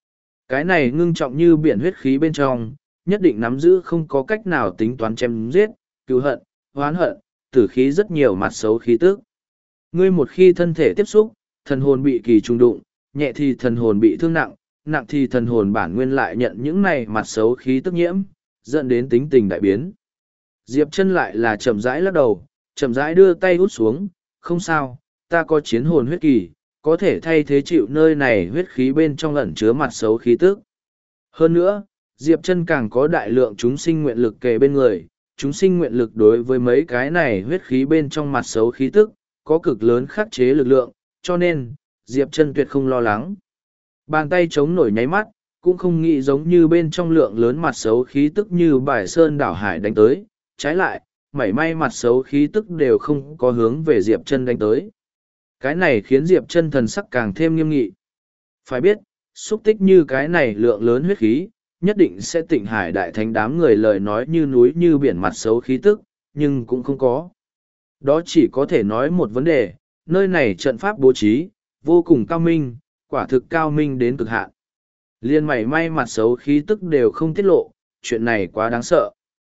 Cái này ngưng trọng như biển huyết khí bên trong, nhất định nắm giữ không có cách nào tính toán chém giết, cứu hận, oán hận, tử khí rất nhiều mặt xấu khí tức. Ngươi một khi thân thể tiếp xúc, thần hồn bị kỳ trùng đụng, nhẹ thì thần hồn bị thương nặng, nặng thì thần hồn bản nguyên lại nhận những này mặt xấu khí tức nhiễm, dẫn đến tính tình đại biến. Diệp chân lại là chậm rãi lắc đầu, chậm rãi đưa tay hút xuống, không sao, ta có chiến hồn huyết kỳ, có thể thay thế chịu nơi này huyết khí bên trong ẩn chứa mặt xấu khí tức. Hơn nữa, Diệp chân càng có đại lượng chúng sinh nguyện lực kề bên người, chúng sinh nguyện lực đối với mấy cái này huyết khí bên trong mặt xấu khí tức, có cực lớn khắc chế lực lượng, cho nên, Diệp chân tuyệt không lo lắng. Bàn tay chống nổi nháy mắt, cũng không nghĩ giống như bên trong lượng lớn mặt xấu khí tức như bài sơn đảo hải đánh tới, trái lại, mảy may mặt xấu khí tức đều không có hướng về Diệp chân đánh tới. Cái này khiến Diệp chân thần sắc càng thêm nghiêm nghị. Phải biết, xúc tích như cái này lượng lớn huyết khí, nhất định sẽ tịnh hải đại thánh đám người lời nói như núi như biển mặt xấu khí tức, nhưng cũng không có. Đó chỉ có thể nói một vấn đề, nơi này trận pháp bố trí, vô cùng cao minh, quả thực cao minh đến cực hạn. Liên mảy may mặt xấu khí tức đều không tiết lộ, chuyện này quá đáng sợ.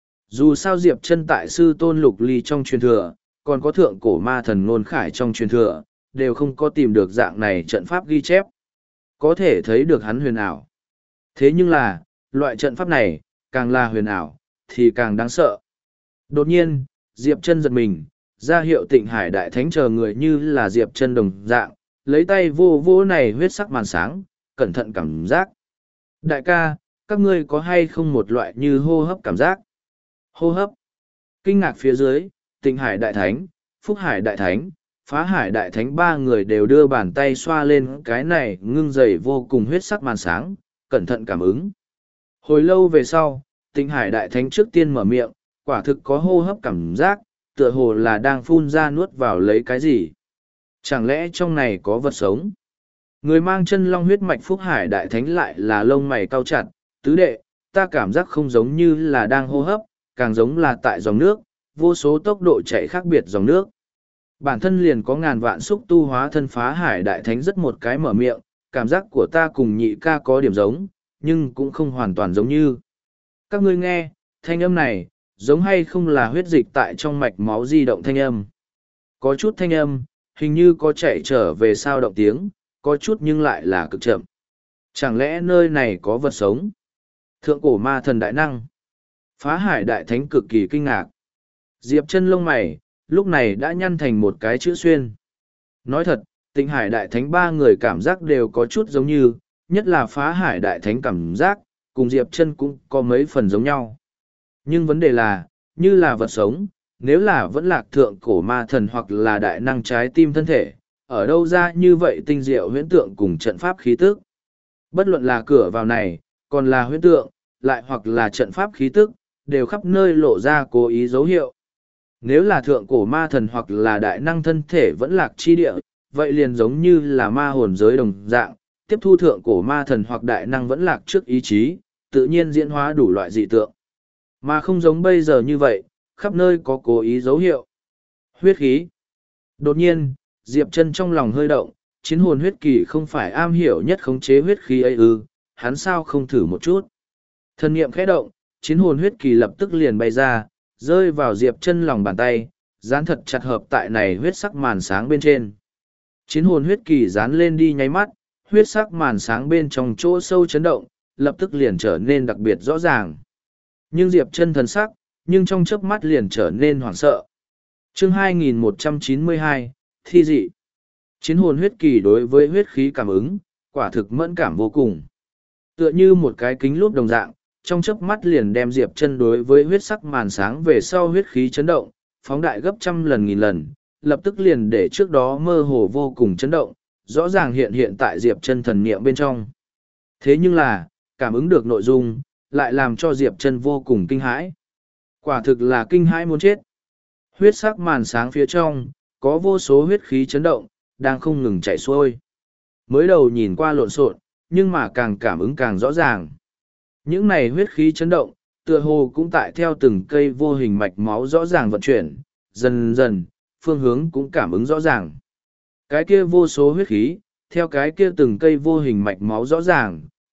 Dù sao Diệp chân tại sư tôn lục ly trong truyền thừa, còn có thượng cổ ma thần ngôn khải trong truyền thừa, đều không có tìm được dạng này trận pháp ghi chép. Có thể thấy được hắn huyền ảo. Thế nhưng là, loại trận pháp này, càng là huyền ảo, thì càng đáng sợ. Đột nhiên, Diệp chân giật mình, ra hiệu tịnh hải đại thánh chờ người như là Diệp chân đồng dạng, lấy tay vô vô này huyết sắc màn sáng, cẩn thận cảm giác. Đại ca, các ngươi có hay không một loại như hô hấp cảm giác? Hô hấp. Kinh ngạc phía dưới, tịnh hải đại thánh, phúc hải đại thánh, phá hải đại thánh ba người đều đưa bàn tay xoa lên cái này ngưng dày vô cùng huyết sắc màn sáng, cẩn thận cảm ứng. Hồi lâu về sau, tịnh hải đại thánh trước tiên mở miệng, quả thực có hô hấp cảm giác, tựa hồ là đang phun ra nuốt vào lấy cái gì. Chẳng lẽ trong này có vật sống? Người mang chân long huyết mạch phúc hải đại thánh lại là lông mày cau chặt, tứ đệ, ta cảm giác không giống như là đang hô hấp, càng giống là tại dòng nước, vô số tốc độ chạy khác biệt dòng nước. Bản thân liền có ngàn vạn xúc tu hóa thân phá hải đại thánh rất một cái mở miệng, cảm giác của ta cùng nhị ca có điểm giống, nhưng cũng không hoàn toàn giống như. Các ngươi nghe, thanh âm này, giống hay không là huyết dịch tại trong mạch máu di động thanh âm. Có chút thanh âm, hình như có chạy trở về sao động tiếng, có chút nhưng lại là cực chậm. Chẳng lẽ nơi này có vật sống? Thượng cổ ma thần đại năng. Phá hải đại thánh cực kỳ kinh ngạc. Diệp chân lông mày, lúc này đã nhăn thành một cái chữ xuyên. Nói thật, tịnh hải đại thánh ba người cảm giác đều có chút giống như, nhất là phá hải đại thánh cảm giác, cùng Diệp chân cũng có mấy phần giống nhau. Nhưng vấn đề là, như là vật sống, nếu là vẫn lạc thượng cổ ma thần hoặc là đại năng trái tim thân thể, ở đâu ra như vậy tinh diệu huyễn tượng cùng trận pháp khí tức. Bất luận là cửa vào này, còn là huyễn tượng, lại hoặc là trận pháp khí tức, đều khắp nơi lộ ra cố ý dấu hiệu. Nếu là thượng cổ ma thần hoặc là đại năng thân thể vẫn lạc chi địa, vậy liền giống như là ma hồn giới đồng dạng, tiếp thu thượng cổ ma thần hoặc đại năng vẫn lạc trước ý chí, tự nhiên diễn hóa đủ loại dị tượng. Mà không giống bây giờ như vậy, khắp nơi có cố ý dấu hiệu. Huyết khí. Đột nhiên, Diệp chân trong lòng hơi động, chiến hồn huyết kỳ không phải am hiểu nhất khống chế huyết khí ấy ư, hắn sao không thử một chút. Thần niệm khẽ động, chiến hồn huyết kỳ lập tức liền bay ra, rơi vào Diệp chân lòng bàn tay, dán thật chặt hợp tại này huyết sắc màn sáng bên trên. Chiến hồn huyết kỳ dán lên đi nháy mắt, huyết sắc màn sáng bên trong chỗ sâu chấn động, lập tức liền trở nên đặc biệt rõ ràng. Nhưng Diệp chân thần sắc, nhưng trong chớp mắt liền trở nên hoảng sợ. Chương 2192, Thi dị. Chiến hồn huyết kỳ đối với huyết khí cảm ứng, quả thực mẫn cảm vô cùng. Tựa như một cái kính lúp đồng dạng, trong chớp mắt liền đem Diệp chân đối với huyết sắc màn sáng về sau huyết khí chấn động, phóng đại gấp trăm lần nghìn lần, lập tức liền để trước đó mơ hồ vô cùng chấn động, rõ ràng hiện tại Diệp chân thần niệm bên trong. Thế nhưng là, cảm ứng được nội dung, lại làm cho Diệp chân vô cùng kinh hãi. Quả thực là kinh hãi muốn chết. Huyết sắc màn sáng phía trong, có vô số huyết khí chấn động, đang không ngừng chạy xuôi. Mới đầu nhìn qua lộn xộn, nhưng mà càng cảm ứng càng rõ ràng. Những này huyết khí chấn động, tựa hồ cũng tại theo từng cây vô hình mạch máu rõ ràng vận chuyển, dần dần, phương hướng cũng cảm ứng rõ ràng. Cái kia vô số huyết khí, theo cái kia từng cây vô hình mạch máu rõ ràng,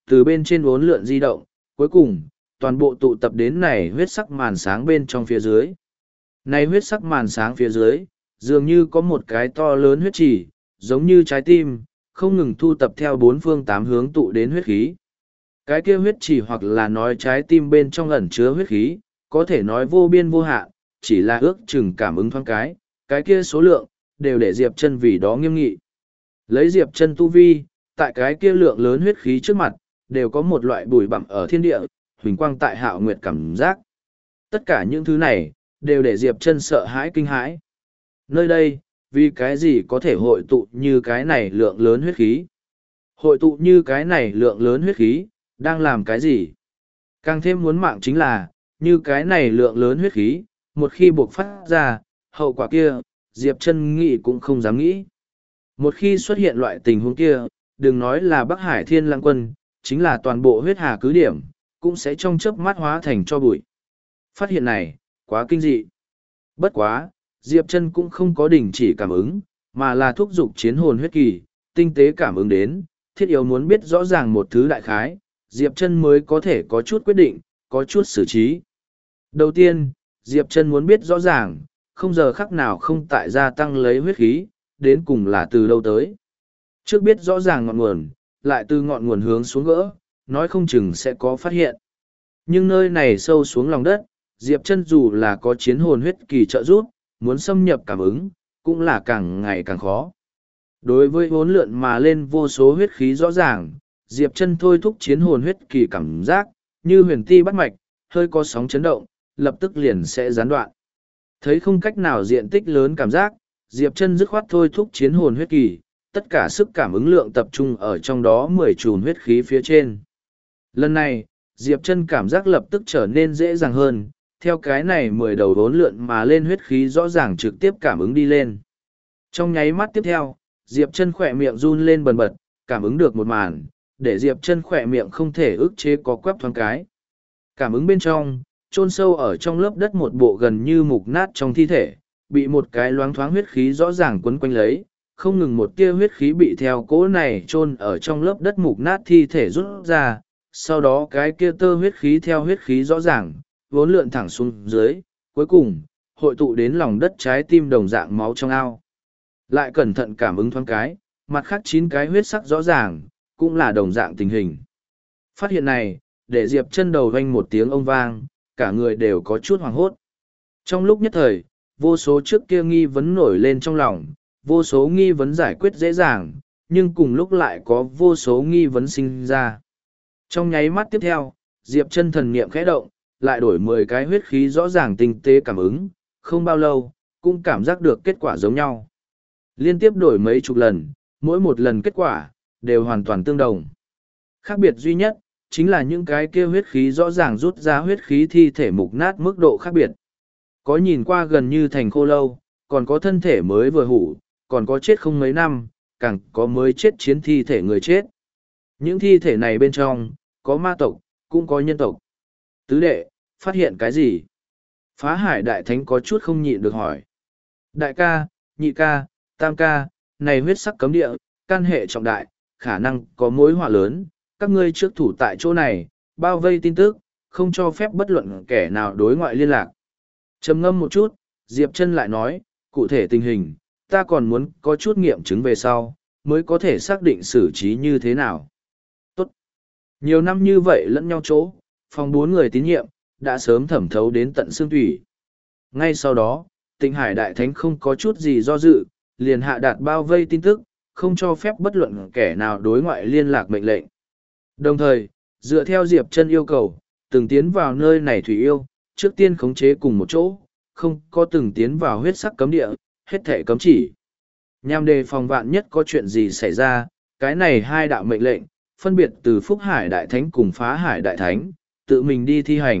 từ bên trên uốn lượn di động, cuối cùng, toàn bộ tụ tập đến này huyết sắc màn sáng bên trong phía dưới. Này huyết sắc màn sáng phía dưới, dường như có một cái to lớn huyết chỉ, giống như trái tim, không ngừng thu tập theo bốn phương tám hướng tụ đến huyết khí. Cái kia huyết chỉ hoặc là nói trái tim bên trong ẩn chứa huyết khí, có thể nói vô biên vô hạn, chỉ là ước chừng cảm ứng thoáng cái kia số lượng, đều để Diệp Chân vì đó nghiêm nghị. Lấy Diệp Chân tu vi, tại cái kia lượng lớn huyết khí trước mặt, đều có một loại bụi bặm ở thiên địa, huỳnh quang tại hạo nguyệt cảm giác. Tất cả những thứ này, đều để Diệp Chân sợ hãi kinh hãi. Nơi đây, vì cái gì có thể hội tụ như cái này lượng lớn huyết khí? Hội tụ như cái này lượng lớn huyết khí, đang làm cái gì? Càng thêm muốn mạng chính là, như cái này lượng lớn huyết khí, một khi buộc phát ra, hậu quả kia, Diệp Chân nghĩ cũng không dám nghĩ. Một khi xuất hiện loại tình huống kia, đừng nói là Bắc Hải Thiên Lang Quân, chính là toàn bộ huyết hà cứ điểm, cũng sẽ trong chớp mắt hóa thành cho bụi. Phát hiện này, quá kinh dị. Bất quá, Diệp Chân cũng không có đình chỉ cảm ứng, mà là thúc giục chiến hồn huyết kỳ, tinh tế cảm ứng đến, thiết yếu muốn biết rõ ràng một thứ đại khái, Diệp Chân mới có thể có chút quyết định, có chút xử trí. Đầu tiên, Diệp Chân muốn biết rõ ràng, không giờ khắc nào không tại gia tăng lấy huyết khí, đến cùng là từ đâu tới. Trước biết rõ ràng ngọn nguồn, lại từ ngọn nguồn hướng xuống gỡ, nói không chừng sẽ có phát hiện. Nhưng nơi này sâu xuống lòng đất, Diệp Chân dù là có chiến hồn huyết kỳ trợ giúp, muốn xâm nhập cảm ứng, cũng là càng ngày càng khó. Đối với vốn lượn mà lên vô số huyết khí rõ ràng, Diệp Chân thôi thúc chiến hồn huyết kỳ cảm giác, như huyền ti bắt mạch, hơi có sóng chấn động, lập tức liền sẽ gián đoạn. Thấy không cách nào diện tích lớn cảm giác, Diệp Chân dứt khoát thôi thúc chiến hồn huyết kỳ, tất cả sức cảm ứng lượng tập trung ở trong đó 10 chùm huyết khí phía trên. Lần này, Diệp Chân cảm giác lập tức trở nên dễ dàng hơn, theo cái này 10 đầu vốn lượn mà lên huyết khí rõ ràng trực tiếp cảm ứng đi lên. Trong nháy mắt tiếp theo, Diệp Chân khỏe miệng run lên bần bật, cảm ứng được một màn, để Diệp Chân khỏe miệng không thể ức chế có quắp thoáng cái. Cảm ứng bên trong, chôn sâu ở trong lớp đất một bộ gần như mục nát trong thi thể, bị một cái loáng thoáng huyết khí rõ ràng quấn quanh lấy, không ngừng một tia huyết khí bị theo cỗ này chôn ở trong lớp đất mục nát thi thể rút ra, sau đó cái kia tơ huyết khí theo huyết khí rõ ràng, vốn lượn thẳng xuống dưới, cuối cùng, hội tụ đến lòng đất trái tim đồng dạng máu trong ao. Lại cẩn thận cảm ứng thoáng cái, mặt khác 9 cái huyết sắc rõ ràng, cũng là đồng dạng tình hình. Phát hiện này, để Diệp Chân đầu vang một tiếng ông vang, cả người đều có chút hoảng hốt. Trong lúc nhất thời, vô số trước kia nghi vấn nổi lên trong lòng, vô số nghi vấn giải quyết dễ dàng, nhưng cùng lúc lại có vô số nghi vấn sinh ra. Trong nháy mắt tiếp theo, Diệp Chân thần niệm khẽ động, lại đổi 10 cái huyết khí rõ ràng tinh tế cảm ứng, không bao lâu, cũng cảm giác được kết quả giống nhau. Liên tiếp đổi mấy chục lần, mỗi một lần kết quả, đều hoàn toàn tương đồng. Khác biệt duy nhất, chính là những cái kia huyết khí rõ ràng rút ra huyết khí thi thể mục nát mức độ khác biệt. Có nhìn qua gần như thành khô lâu, còn có thân thể mới vừa hủ, còn có chết không mấy năm, càng có mới chết chiến thi thể người chết. Những thi thể này bên trong, có ma tộc, cũng có nhân tộc. Tứ đệ, phát hiện cái gì? Phá Hải Đại Thánh có chút không nhịn được hỏi. Đại ca, nhị ca, tam ca, này huyết sắc cấm địa, can hệ trọng đại, khả năng có mối họa lớn, các ngươi trước thủ tại chỗ này, bao vây tin tức, không cho phép bất luận kẻ nào đối ngoại liên lạc. Trầm ngâm một chút, Diệp Chân lại nói, cụ thể tình hình, ta còn muốn có chút nghiệm chứng về sau, mới có thể xác định xử trí như thế nào. Tốt. Nhiều năm như vậy lẫn nhau chỗ, phòng 4 người tín nhiệm, đã sớm thẩm thấu đến tận xương thủy. Ngay sau đó, Tịnh Hải Đại Thánh không có chút gì do dự, liền hạ đạt bao vây tin tức, không cho phép bất luận kẻ nào đối ngoại liên lạc mệnh lệnh. Đồng thời, dựa theo Diệp Chân yêu cầu, từng tiến vào nơi này thủy yêu, trước tiên khống chế cùng một chỗ, không có từng tiến vào huyết sắc cấm địa, hết thể cấm chỉ. Nhằm đề phòng vạn nhất có chuyện gì xảy ra, cái này 2 đạo mệnh lệnh, phân biệt từ Phúc Hải Đại Thánh cùng Phá Hải Đại Thánh, tự mình đi thi hành.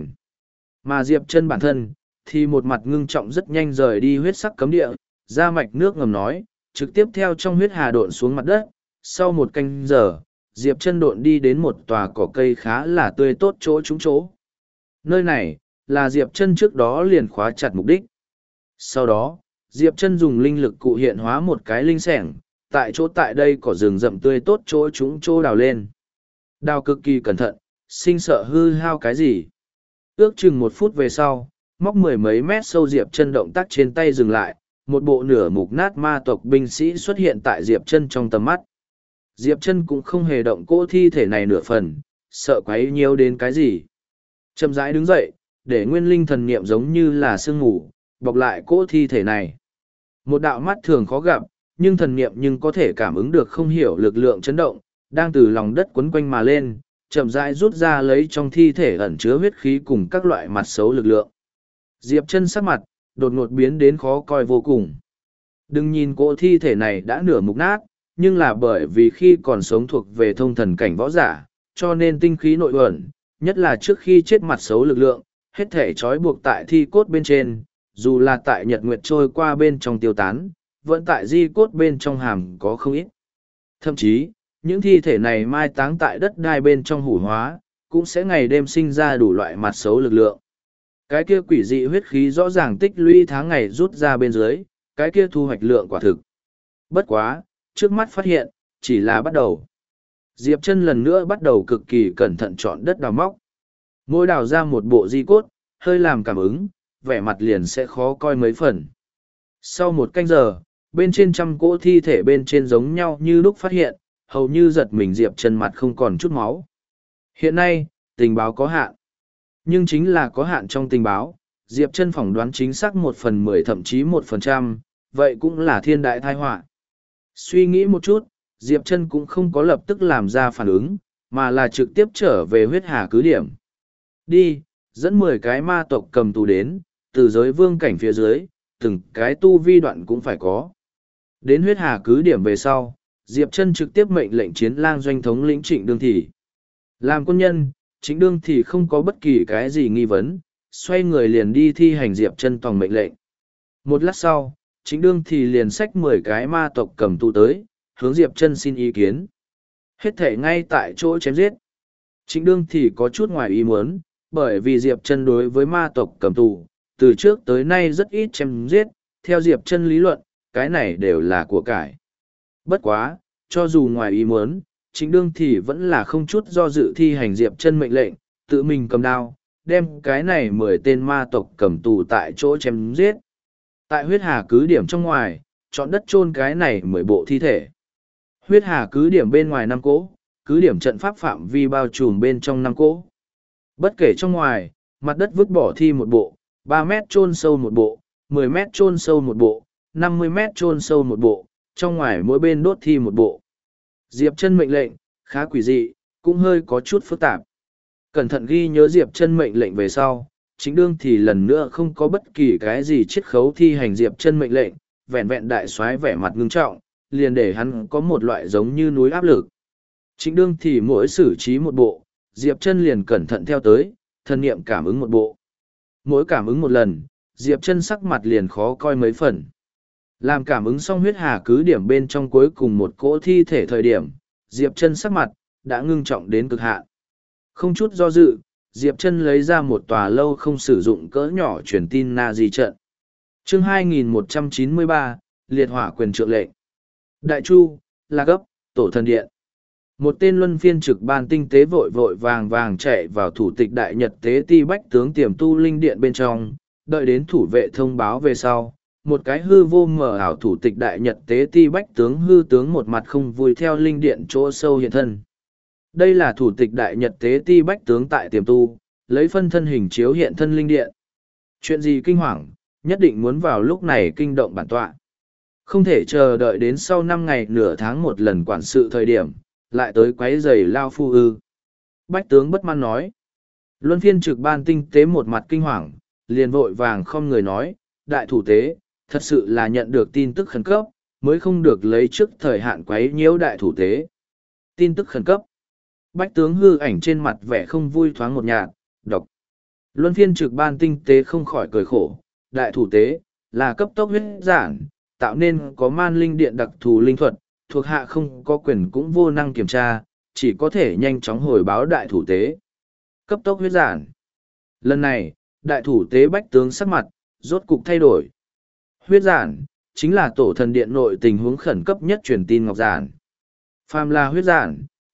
Mà Diệp Chân bản thân, thì một mặt ngưng trọng rất nhanh rời đi huyết sắc cấm địa, ra mạch nước ngầm nói, trực tiếp theo trong huyết hà độn xuống mặt đất. Sau 1 canh giờ, Diệp Chân độn đi đến một tòa cỏ cây khá là tươi tốt chỗ trúng chỗ. Nơi này, là Diệp Chân trước đó liền khóa chặt mục đích. Sau đó, Diệp Chân dùng linh lực cụ hiện hóa một cái linh xẻng, tại chỗ tại đây cỏ rừng rậm tươi tốt chỗ trúng chỗ đào lên. Đào cực kỳ cẩn thận, sinh sợ hư hao cái gì. Ước chừng 1 phút về sau, móc 10 mấy mét sâu Diệp Chân động tác trên tay dừng lại, một bộ nửa mục nát ma tộc binh sĩ xuất hiện tại Diệp Chân trong tầm mắt. Diệp Chân cũng không hề động cỗ thi thể này nửa phần, sợ quấy nhiễu đến cái gì. Chậm rãi đứng dậy, để nguyên linh thần niệm giống như là sương mù, bọc lại cỗ thi thể này. Một đạo mắt thường khó gặp, nhưng thần niệm nhưng có thể cảm ứng được không hiểu lực lượng chấn động, đang từ lòng đất quấn quanh mà lên, chậm rãi rút ra lấy trong thi thể ẩn chứa huyết khí cùng các loại mặt xấu lực lượng. Diệp Chân sắc mặt, đột ngột biến đến khó coi vô cùng. Đừng nhìn cỗ thi thể này đã nửa mục nát, nhưng là bởi vì khi còn sống thuộc về thông thần cảnh võ giả, cho nên tinh khí nội uẩn, nhất là trước khi chết mặt xấu lực lượng, hết thể trói buộc tại thi cốt bên trên, dù là tại nhật nguyệt trôi qua bên trong tiêu tán, vẫn tại di cốt bên trong hàm có không ít. Thậm chí, những thi thể này mai táng tại đất đai bên trong hủ hóa, cũng sẽ ngày đêm sinh ra đủ loại mặt xấu lực lượng. Cái kia quỷ dị huyết khí rõ ràng tích lũy tháng ngày rút ra bên dưới, cái kia thu hoạch lượng quả thực. Bất quá, trước mắt phát hiện, chỉ là bắt đầu. Diệp Chân lần nữa bắt đầu cực kỳ cẩn thận chọn đất đào móc. Mỗi đào ra một bộ di cốt, hơi làm cảm ứng, vẻ mặt liền sẽ khó coi mấy phần. Sau 1 canh giờ, bên trên 100 cỗ thi thể bên trên giống nhau như lúc phát hiện, hầu như giật mình Diệp Chân mặt không còn chút máu. Hiện nay, tình báo có hạn. Nhưng chính là có hạn trong tình báo, Diệp Chân phỏng đoán chính xác 1/10 thậm chí 1%, vậy cũng là thiên đại tai họa. Suy nghĩ một chút, Diệp Chân cũng không có lập tức làm ra phản ứng, mà là trực tiếp trở về huyết hà cứ điểm. Đi, dẫn 10 cái ma tộc cầm tù đến, từ giới vương cảnh phía dưới, từng cái tu vi đoạn cũng phải có. Đến huyết hà cứ điểm về sau, Diệp Chân trực tiếp mệnh lệnh chiến lang doanh thống lĩnh Trịnh Đương Thị. Làm quân nhân, Trịnh Đương Thị không có bất kỳ cái gì nghi vấn, xoay người liền đi thi hành Diệp Chân tòng mệnh lệnh. Một lát sau, Trịnh Đương Thị liền xách 10 cái ma tộc cầm tù tới, hướng Diệp Chân xin ý kiến. Hết thể ngay tại chỗ chém giết. Trịnh Đương Thị có chút ngoài ý muốn, bởi vì Diệp Chân đối với ma tộc cầm tù, từ trước tới nay rất ít chém giết, theo Diệp Chân lý luận, cái này đều là của cải. Bất quá, cho dù ngoài ý muốn, Trịnh Đương Thị vẫn là không chút do dự thi hành Diệp Chân mệnh lệnh, tự mình cầm đao, đem cái này 10 tên ma tộc cầm tù tại chỗ chém giết. Tại huyết hà cứ điểm trong ngoài, chọn đất chôn cái này 10 bộ thi thể. Huyết hà cứ điểm bên ngoài 5 cỗ, cứ điểm trận pháp phạm vi bao trùm bên trong 5 cỗ. Bất kể trong ngoài, mặt đất vứt bỏ thi một bộ, 3 mét chôn sâu một bộ, 10 mét chôn sâu một bộ, 50 mét chôn sâu một bộ, trong ngoài mỗi bên đốt thi một bộ. Diệp Chân mệnh lệnh, khá quỷ dị, cũng hơi có chút phức tạp. Cẩn thận ghi nhớ Diệp Chân mệnh lệnh về sau, Trịnh Đương thì lần nữa không có bất kỳ cái gì chiết khấu thi hành Diệp Chân mệnh lệnh, vẹn vẹn đại soái vẻ mặt ngưng trọng, liền để hắn có một loại giống như núi áp lực. Trịnh Đương thì mỗi xử trí một bộ, Diệp Chân liền cẩn thận theo tới, thần niệm cảm ứng một bộ. Mỗi cảm ứng một lần, Diệp Chân sắc mặt liền khó coi mấy phần. Làm cảm ứng xong huyết hà cứ điểm bên trong cuối cùng một cỗ thi thể thời điểm, Diệp Chân sắc mặt đã ngưng trọng đến cực hạn. Không chút do dự, Diệp Chân lấy ra một tòa lâu không sử dụng cỡ nhỏ truyền tin na di trận. Chương 2193, liệt hỏa quyền trượng lệnh. Đại Chu, La Cấp, Tổ Thần Điện. Một tên luân phiên trực ban tinh tế vội vội vàng vàng chạy vào thủ tịch đại nhật tế ti bách tướng tiềm tu linh điện bên trong, đợi đến thủ vệ thông báo về sau. Một cái hư vô mờ ảo thủ tịch đại nhật tế ti bách tướng hư tướng một mặt không vui theo linh điện chỗ sâu hiện thân. Đây là thủ tịch đại nhật tế ti bách tướng tại tiềm tu, lấy phân thân hình chiếu hiện thân linh điện. Chuyện gì kinh hoàng, nhất định muốn vào lúc này kinh động bản tọa. Không thể chờ đợi đến sau 5 ngày nửa tháng một lần quản sự thời điểm, lại tới quấy giày lao phu ư. Bách tướng bất mãn nói. Luân phiên trực ban tinh tế một mặt kinh hoàng, liền vội vàng không người nói, đại thủ tế, thật sự là nhận được tin tức khẩn cấp, mới không được lấy trước thời hạn quấy nhiễu đại thủ tế. Tin tức khẩn cấp. Bách tướng hư ảnh trên mặt vẻ không vui thoáng một nhạt, đọc. Luân phiên trực ban tinh tế không khỏi cười khổ, đại thủ tế, là cấp tốc huyết giản, tạo nên có man linh điện đặc thù linh thuật, thuộc hạ không có quyền cũng vô năng kiểm tra, chỉ có thể nhanh chóng hồi báo đại thủ tế. Cấp tốc huyết giản. Lần này, đại thủ tế bách tướng sắc mặt, rốt cục thay đổi. Huyết giản, chính là tổ thần điện nội tình huống khẩn cấp nhất truyền tin ngọc giản. Phàm là huyết giản,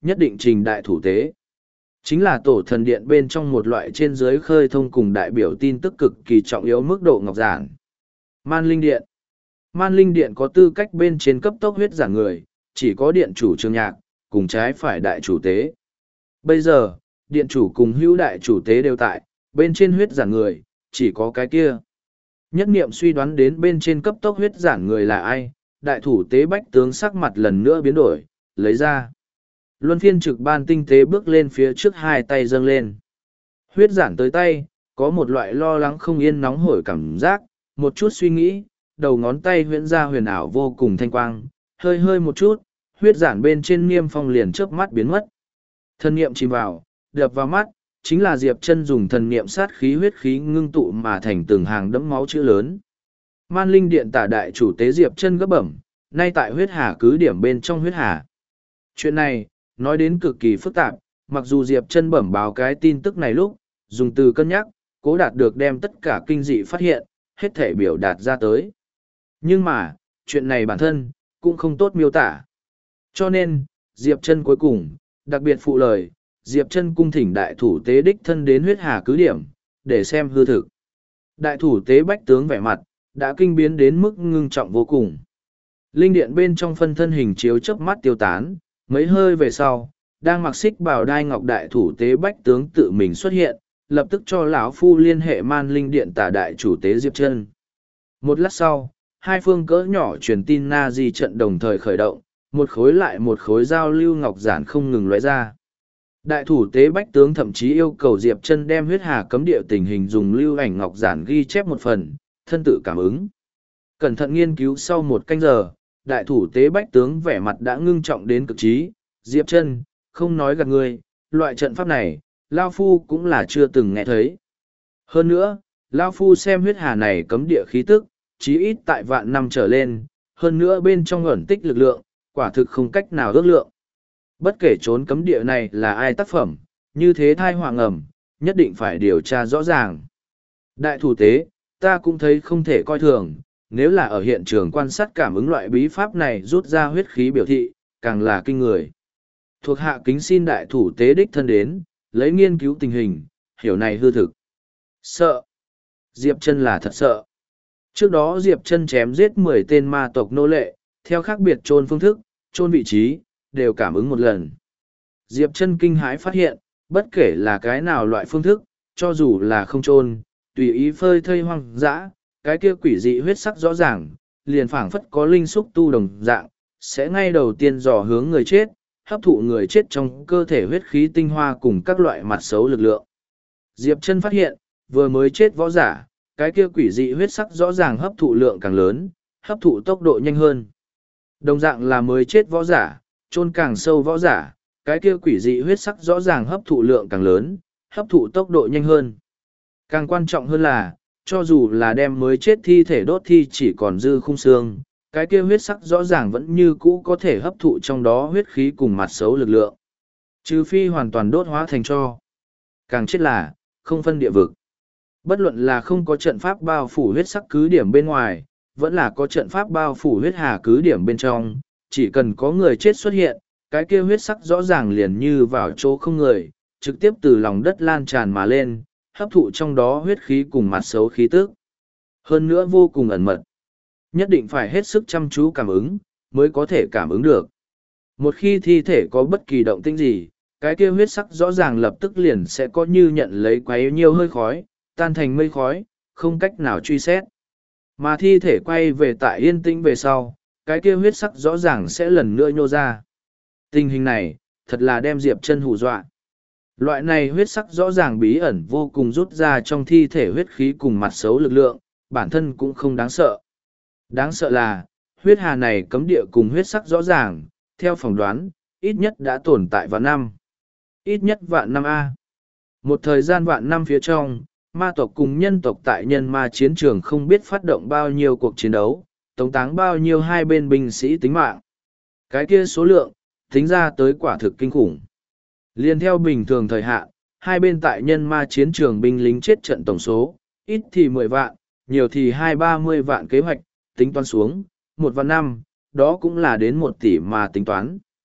nhất định trình đại thủ tế. Chính là tổ thần điện bên trong một loại trên dưới khơi thông cùng đại biểu tin tức cực kỳ trọng yếu mức độ ngọc giản. Man Linh Điện. Man Linh Điện có tư cách bên trên cấp tốc huyết giản người, chỉ có điện chủ Trường Nhạc, cùng trái phải đại chủ tế. Bây giờ, điện chủ cùng hữu đại chủ tế đều tại, bên trên huyết giản người, chỉ có cái kia. Nhất niệm suy đoán đến bên trên cấp tốc huyết giản người là ai, đại thủ tế bách tướng sắc mặt lần nữa biến đổi, lấy ra. Luân phiên trực ban tinh tế bước lên phía trước hai tay dâng lên. Huyết giản tới tay, có một loại lo lắng không yên nóng hổi cảm giác, một chút suy nghĩ, đầu ngón tay huyễn ra huyền ảo vô cùng thanh quang, hơi hơi một chút, huyết giản bên trên niêm phong liền chớp mắt biến mất. Thần niệm chìm vào, đập vào mắt, chính là Diệp Chân dùng thần niệm sát khí huyết khí ngưng tụ mà thành từng hàng đẫm máu chữ lớn. Man Linh Điện tả đại chủ tế Diệp Chân gấp bẩm, nay tại huyết hà cứ điểm bên trong huyết hà. Chuyện này, nói đến cực kỳ phức tạp, mặc dù Diệp Chân bẩm báo cái tin tức này lúc, dùng từ cân nhắc, cố đạt được đem tất cả kinh dị phát hiện, hết thể biểu đạt ra tới. Nhưng mà, chuyện này bản thân, cũng không tốt miêu tả. Cho nên, Diệp Chân cuối cùng, đặc biệt phụ lời, Diệp Chân cung thỉnh đại thủ tế đích thân đến huyết hà cứ điểm, để xem hư thực. Đại thủ tế bách tướng vẻ mặt, đã kinh biến đến mức ngưng trọng vô cùng. Linh điện bên trong phân thân hình chiếu chớp mắt tiêu tán, mấy hơi về sau, đang mặc xích bảo đai ngọc đại thủ tế bách tướng tự mình xuất hiện, lập tức cho lão phu liên hệ Man Linh Điện tả đại chủ tế Diệp Chân. Một lát sau, hai phương cỡ nhỏ truyền tin na di trận đồng thời khởi động, một khối lại một khối giao lưu ngọc giản không ngừng lóe ra. Đại thủ tế bách tướng thậm chí yêu cầu Diệp Chân đem huyết hà cấm địa tình hình dùng lưu ảnh ngọc giản ghi chép một phần, thân tự cảm ứng. Cẩn thận nghiên cứu sau một canh giờ, đại thủ tế bách tướng vẻ mặt đã ngưng trọng đến cực trí. Diệp Chân, không nói gạt người, loại trận pháp này, Lao Phu cũng là chưa từng nghe thấy. Hơn nữa, Lao Phu xem huyết hà này cấm địa khí tức, chí ít tại vạn năm trở lên, hơn nữa bên trong ẩn tích lực lượng, quả thực không cách nào ước lượng. Bất kể trốn cấm địa này là ai tác phẩm, như thế thai hoàng ẩm, nhất định phải điều tra rõ ràng. Đại thủ tế, ta cũng thấy không thể coi thường, nếu là ở hiện trường quan sát cảm ứng loại bí pháp này rút ra huyết khí biểu thị, càng là kinh người. Thuộc hạ kính xin đại thủ tế đích thân đến, lấy nghiên cứu tình hình, hiểu này hư thực. Sợ. Diệp Chân là thật sợ. Trước đó Diệp Chân chém giết 10 tên ma tộc nô lệ, theo khác biệt chôn phương thức, chôn vị trí, đều cảm ứng một lần. Diệp Chân kinh hãi phát hiện, bất kể là cái nào loại phương thức, cho dù là không chôn, tùy ý phơi thây hoang dã, cái kia quỷ dị huyết sắc rõ ràng, liền phảng phất có linh xúc tu đồng dạng, sẽ ngay đầu tiên dò hướng người chết, hấp thụ người chết trong cơ thể huyết khí tinh hoa cùng các loại mặt xấu lực lượng. Diệp Chân phát hiện, vừa mới chết võ giả, cái kia quỷ dị huyết sắc rõ ràng hấp thụ lượng càng lớn, hấp thụ tốc độ nhanh hơn. Đồng dạng là mới chết võ giả, chôn càng sâu võ giả, cái kia quỷ dị huyết sắc rõ ràng hấp thụ lượng càng lớn, hấp thụ tốc độ nhanh hơn. Càng quan trọng hơn là, cho dù là đem mới chết thi thể đốt thi chỉ còn dư khung xương, cái kia huyết sắc rõ ràng vẫn như cũ có thể hấp thụ trong đó huyết khí cùng mặt xấu lực lượng. Trừ phi hoàn toàn đốt hóa thành tro. Càng chết là, không phân địa vực. Bất luận là không có trận pháp bao phủ huyết sắc cứ điểm bên ngoài, vẫn là có trận pháp bao phủ huyết hà cứ điểm bên trong, chỉ cần có người chết xuất hiện, cái kia huyết sắc rõ ràng liền như vào chỗ không người, trực tiếp từ lòng đất lan tràn mà lên, hấp thụ trong đó huyết khí cùng mặt xấu khí tức. Hơn nữa vô cùng ẩn mật. Nhất định phải hết sức chăm chú cảm ứng, mới có thể cảm ứng được. Một khi thi thể có bất kỳ động tĩnh gì, cái kia huyết sắc rõ ràng lập tức liền sẽ có như nhận lấy quấy nhiều hơi khói, tan thành mây khói, không cách nào truy xét. Mà thi thể quay về tại yên tĩnh về sau, cái kia huyết sắc rõ ràng sẽ lần nữa nhô ra. Tình hình này, thật là đem Diệp Chân hù dọa. Loại này huyết sắc rõ ràng bí ẩn vô cùng rút ra trong thi thể huyết khí cùng mặt xấu lực lượng, bản thân cũng không đáng sợ. Đáng sợ là, huyết hà này cấm địa cùng huyết sắc rõ ràng, theo phỏng đoán, ít nhất đã tồn tại vạn năm. Ít nhất vạn năm A. Một thời gian vạn năm phía trong, ma tộc cùng nhân tộc tại nhân ma chiến trường không biết phát động bao nhiêu cuộc chiến đấu, tống táng bao nhiêu hai bên binh sĩ tính mạng. Cái kia số lượng, tính ra tới quả thực kinh khủng. Liên theo bình thường thời hạn, hai bên tại nhân ma chiến trường binh lính chết trận tổng số, ít thì 10 vạn, nhiều thì 20-30 vạn kế hoạch, tính toán xuống, 1 vạn năm, đó cũng là đến 1 tỷ mà tính toán.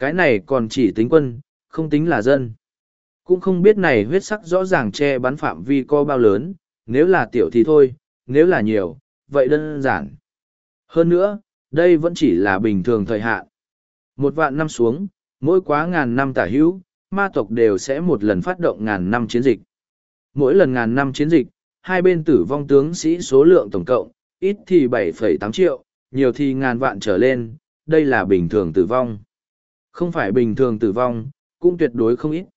Cái này còn chỉ tính quân, không tính là dân. Cũng không biết này huyết sắc rõ ràng che bắn phạm vi co bao lớn, nếu là tiểu thì thôi, nếu là nhiều, vậy đơn giản. Hơn nữa, đây vẫn chỉ là bình thường thời hạn. 1.000 năm xuống, mỗi quá ngàn năm tả hữu, ma tộc đều sẽ một lần phát động ngàn năm chiến dịch. Mỗi lần ngàn năm chiến dịch, hai bên tử vong tướng sĩ số lượng tổng cộng, ít thì 7,8 triệu, nhiều thì ngàn vạn trở lên, đây là bình thường tử vong. Không phải bình thường tử vong, cũng tuyệt đối không ít.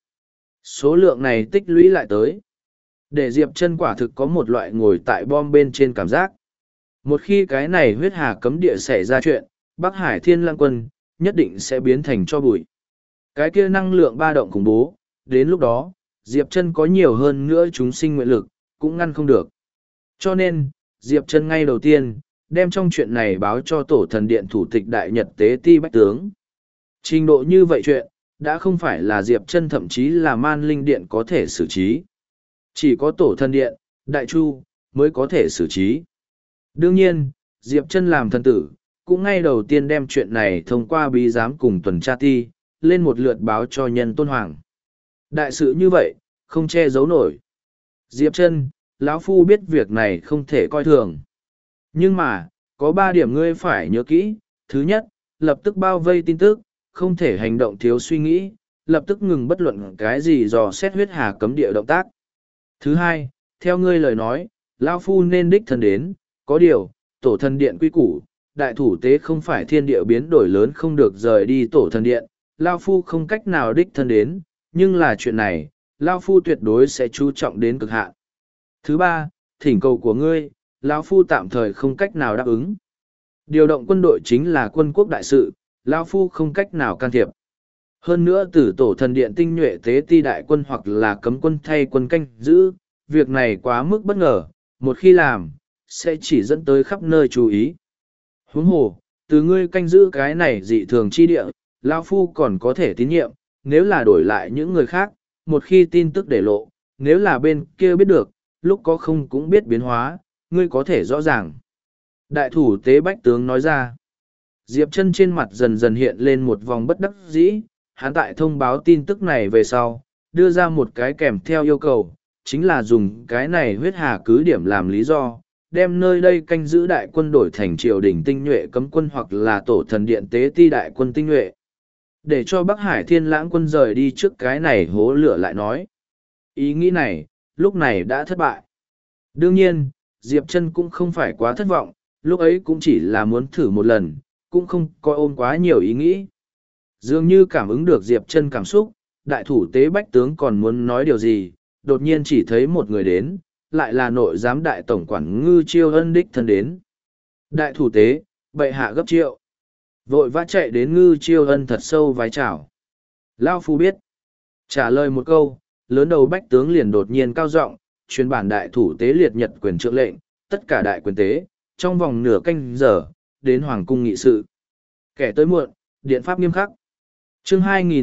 Số lượng này tích lũy lại tới. Để Diệp Chân quả thực có một loại ngồi tại bom bên trên cảm giác. Một khi cái này huyết hà cấm địa xảy ra chuyện, Bắc Hải Thiên Lang Quân nhất định sẽ biến thành tro bụi. Cái kia năng lượng ba động khủng bố, đến lúc đó, Diệp Chân có nhiều hơn nữa chúng sinh nguyện lực, cũng ngăn không được. Cho nên, Diệp Chân ngay đầu tiên, đem trong chuyện này báo cho Tổ Thần Điện thủ tịch Đại Nhật Tế Ti Bách Tướng. Trình độ như vậy chuyện, đã không phải là Diệp Chân thậm chí là Man Linh Điện có thể xử trí. Chỉ có Tổ Thần Điện, Đại Chu, mới có thể xử trí. Đương nhiên, Diệp Chân làm thần tử, cũng ngay đầu tiên đem chuyện này thông qua bí giám cùng tuần tra ti, lên một lượt báo cho Nhân Tôn Hoàng. Đại sự như vậy, không che giấu nổi. Diệp Chân, lão phu biết việc này không thể coi thường. Nhưng mà, có 3 điểm ngươi phải nhớ kỹ. Thứ nhất, lập tức bao vây tin tức, không thể hành động thiếu suy nghĩ, lập tức ngừng bất luận cái gì dò xét huyết hà cấm địa động tác. Thứ hai, theo ngươi lời nói, lão phu nên đích thân đến, có điều, Tổ Thần Điện quy củ, đại thủ tế không phải thiên địa biến đổi lớn không được rời đi Tổ Thần Điện, lão phu không cách nào đích thân đến, nhưng là chuyện này, lão phu tuyệt đối sẽ chú trọng đến cực hạn. Thứ ba, thỉnh cầu của ngươi, lão phu tạm thời không cách nào đáp ứng. Điều động quân đội chính là quân quốc đại sự, lão phu không cách nào can thiệp. Hơn nữa từ Tổ Thần Điện tinh nhuệ tế ti đại quân hoặc là cấm quân thay quân canh giữ, việc này quá mức bất ngờ, một khi làm, sẽ chỉ dẫn tới khắp nơi chú ý. Huống hồ, từ ngươi canh giữ cái này dị thường chi địa, lão phu còn có thể tín nhiệm, nếu là đổi lại những người khác, một khi tin tức để lộ, nếu là bên kia biết được, lúc có không cũng biết biến hóa, ngươi có thể rõ ràng. Đại thủ tế Bách Tướng nói ra. Diệp Chân trên mặt dần dần hiện lên một vòng bất đắc dĩ, hắn tại thông báo tin tức này về sau, đưa ra một cái kèm theo yêu cầu, chính là dùng cái này huyết hà cứ điểm làm lý do, đem nơi đây canh giữ đại quân đổi thành triều đình tinh nhuệ cấm quân hoặc là Tổ Thần Điện tế ti đại quân tinh nhuệ. Để cho Bắc Hải Thiên Lãng quân rời đi trước cái này hố lửa lại nói. Ý nghĩ này, lúc này đã thất bại. Đương nhiên, Diệp Chân cũng không phải quá thất vọng, lúc ấy cũng chỉ là muốn thử một lần, cũng không có ôm quá nhiều ý nghĩ. Dường như cảm ứng được Diệp Chân cảm xúc, đại thủ tế Bách Tướng còn muốn nói điều gì, đột nhiên chỉ thấy một người đến, lại là nội giám đại tổng quản Ngư Chiêu Ân đích thân đến. Đại thủ tế, bệ hạ gấp triệu. Vội vã chạy đến Ngư Chiêu Ân thật sâu vái chào. Lao phu biết. Trả lời một câu, lớn đầu Bách Tướng liền đột nhiên cao giọng, truyền bản đại thủ tế liệt nhật quyền trượng lệnh, tất cả đại quyền tế, trong vòng nửa canh giờ, đến Hoàng cung nghị sự. Kẻ tới muộn, điện pháp nghiêm khắc. Chương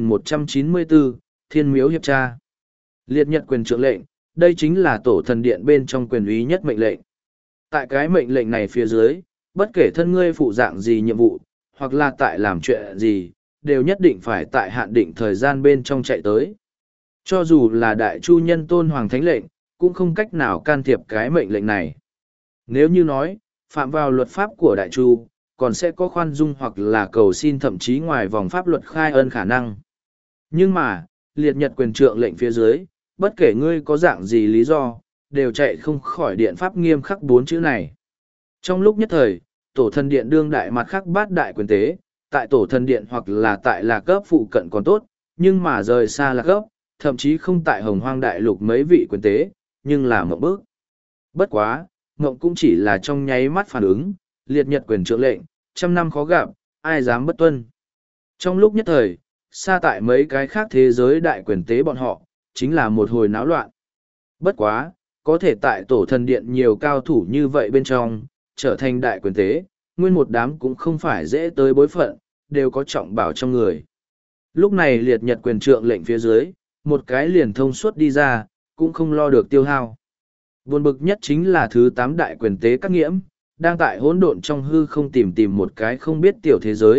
2194, Thiên Miếu Hiệp Tra. Liệt nhật quyền trượng lệnh, đây chính là Tổ Thần Điện bên trong quyền úy nhất mệnh lệnh. Tại cái mệnh lệnh này phía dưới, bất kể thân ngươi phụ dạng gì nhiệm vụ, hoặc là tại làm chuyện gì, đều nhất định phải tại hạn định thời gian bên trong chạy tới. Cho dù là đại chu Nhân Tôn Hoàng thánh lệnh, cũng không cách nào can thiệp cái mệnh lệnh này. Nếu như nói, phạm vào luật pháp của đại chu, còn sẽ có khoan dung hoặc là cầu xin thậm chí ngoài vòng pháp luật khai ân khả năng. Nhưng mà, liệt nhật quyền trượng lệnh phía dưới, bất kể ngươi có dạng gì lý do, đều chạy không khỏi điện pháp nghiêm khắc 4 chữ này. Trong lúc nhất thời, Tổ Thần Điện đương đại mặt khác bát đại quyền tế, tại Tổ Thần Điện hoặc là tại Lạc Cấp phụ cận còn tốt, nhưng mà rời xa Lạc Cấp, thậm chí không tại Hồng Hoang Đại Lục mấy vị quyền tế, nhưng là mộng bước. Bất quá, mộng cũng chỉ là trong nháy mắt phản ứng, liệt nhật quyền trượng lệnh, trăm năm khó gặp, ai dám bất tuân. Trong lúc nhất thời, xa tại mấy cái khác thế giới đại quyền tế bọn họ, chính là một hồi náo loạn. Bất quá, có thể tại Tổ Thần Điện nhiều cao thủ như vậy bên trong, trở thành đại quyền tế, nguyên một đám cũng không phải dễ tới bối phận, đều có trọng bảo trong người. Lúc này liệt nhật quyền trượng lệnh phía dưới, một cái liền thông suốt đi ra, cũng không lo được tiêu hao. Buồn bực nhất chính là thứ 8 đại quyền tế các nghiễm, đang tại hỗn độn trong hư không tìm một cái không biết tiểu thế giới,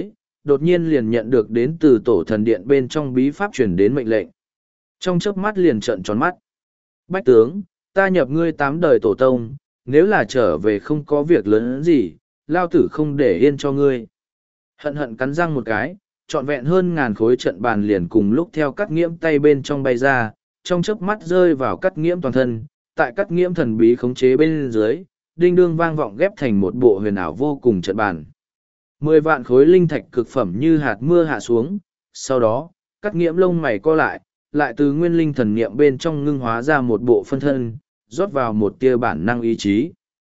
đột nhiên liền nhận được đến từ tổ thần điện bên trong bí pháp truyền đến mệnh lệnh. Trong chớp mắt liền trợn tròn mắt. Bách tướng, ta nhập ngươi 8 đời tổ tông, nếu là trở về không có việc lớn gì, lao tử không để yên cho ngươi. Hận hận cắn răng một cái, trọn vẹn hơn 1000 khối trận bàn liền cùng lúc theo cắt nghiễm tay bên trong bay ra, trong chớp mắt rơi vào cắt nghiễm toàn thân, tại cắt nghiễm thần bí khống chế bên dưới, đinh đương vang vọng ghép thành một bộ huyền ảo vô cùng trận bàn. 10 vạn khối linh thạch cực phẩm như hạt mưa hạ xuống, sau đó, cắt nghiễm lông mày co lại, lại từ nguyên linh thần niệm bên trong ngưng hóa ra một bộ phân thân, rót vào một tia bản năng ý chí.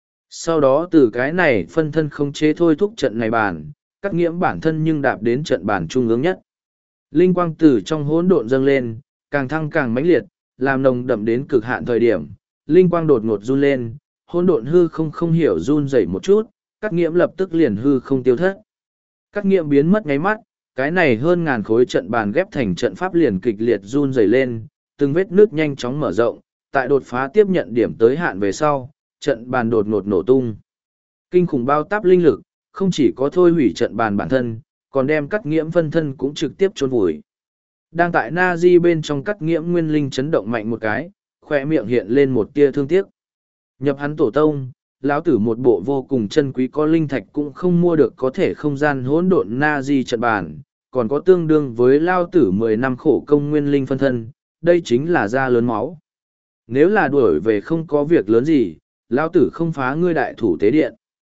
Sau đó từ cái này phân thân khống chế thôi thúc trận này bàn, cắt nghiễm bản thân nhưng đạp đến trận bàn trung ương nhất. Linh quang từ trong hỗn độn dâng lên, càng thăng càng mãnh liệt, làm nồng đậm đến cực hạn thời điểm, linh quang đột ngột run lên, hỗn độn hư không hiểu run rẩy một chút, cắt nghiễm lập tức liền hư không tiêu thất. Cắt nghiễm biến mất ngáy mắt, cái này hơn 1000 khối trận bàn ghép thành trận pháp liền kịch liệt run rẩy lên, từng vết nước nhanh chóng mở rộng, tại đột phá tiếp nhận điểm tới hạn về sau, trận bàn đột ngột nổ tung. Kinh khủng bao táp linh lực, không chỉ có thôi hủy trận bàn bản thân, còn đem cắt nghiễm phân thân cũng trực tiếp chôn vùi. Đang tại Na-di bên trong cắt nghiễm nguyên linh chấn động mạnh một cái, khoe miệng hiện lên một tia thương tiếc. Nhập hắn tổ tông, lão tử một bộ vô cùng chân quý có linh thạch cũng không mua được có thể không gian hỗn độn Na-di trận bàn, còn có tương đương với lao tử 10 năm khổ công nguyên linh phân thân, đây chính là da lớn máu. Nếu là đuổi về không có việc lớn gì, lao tử không phá ngươi đại thủ tế điện.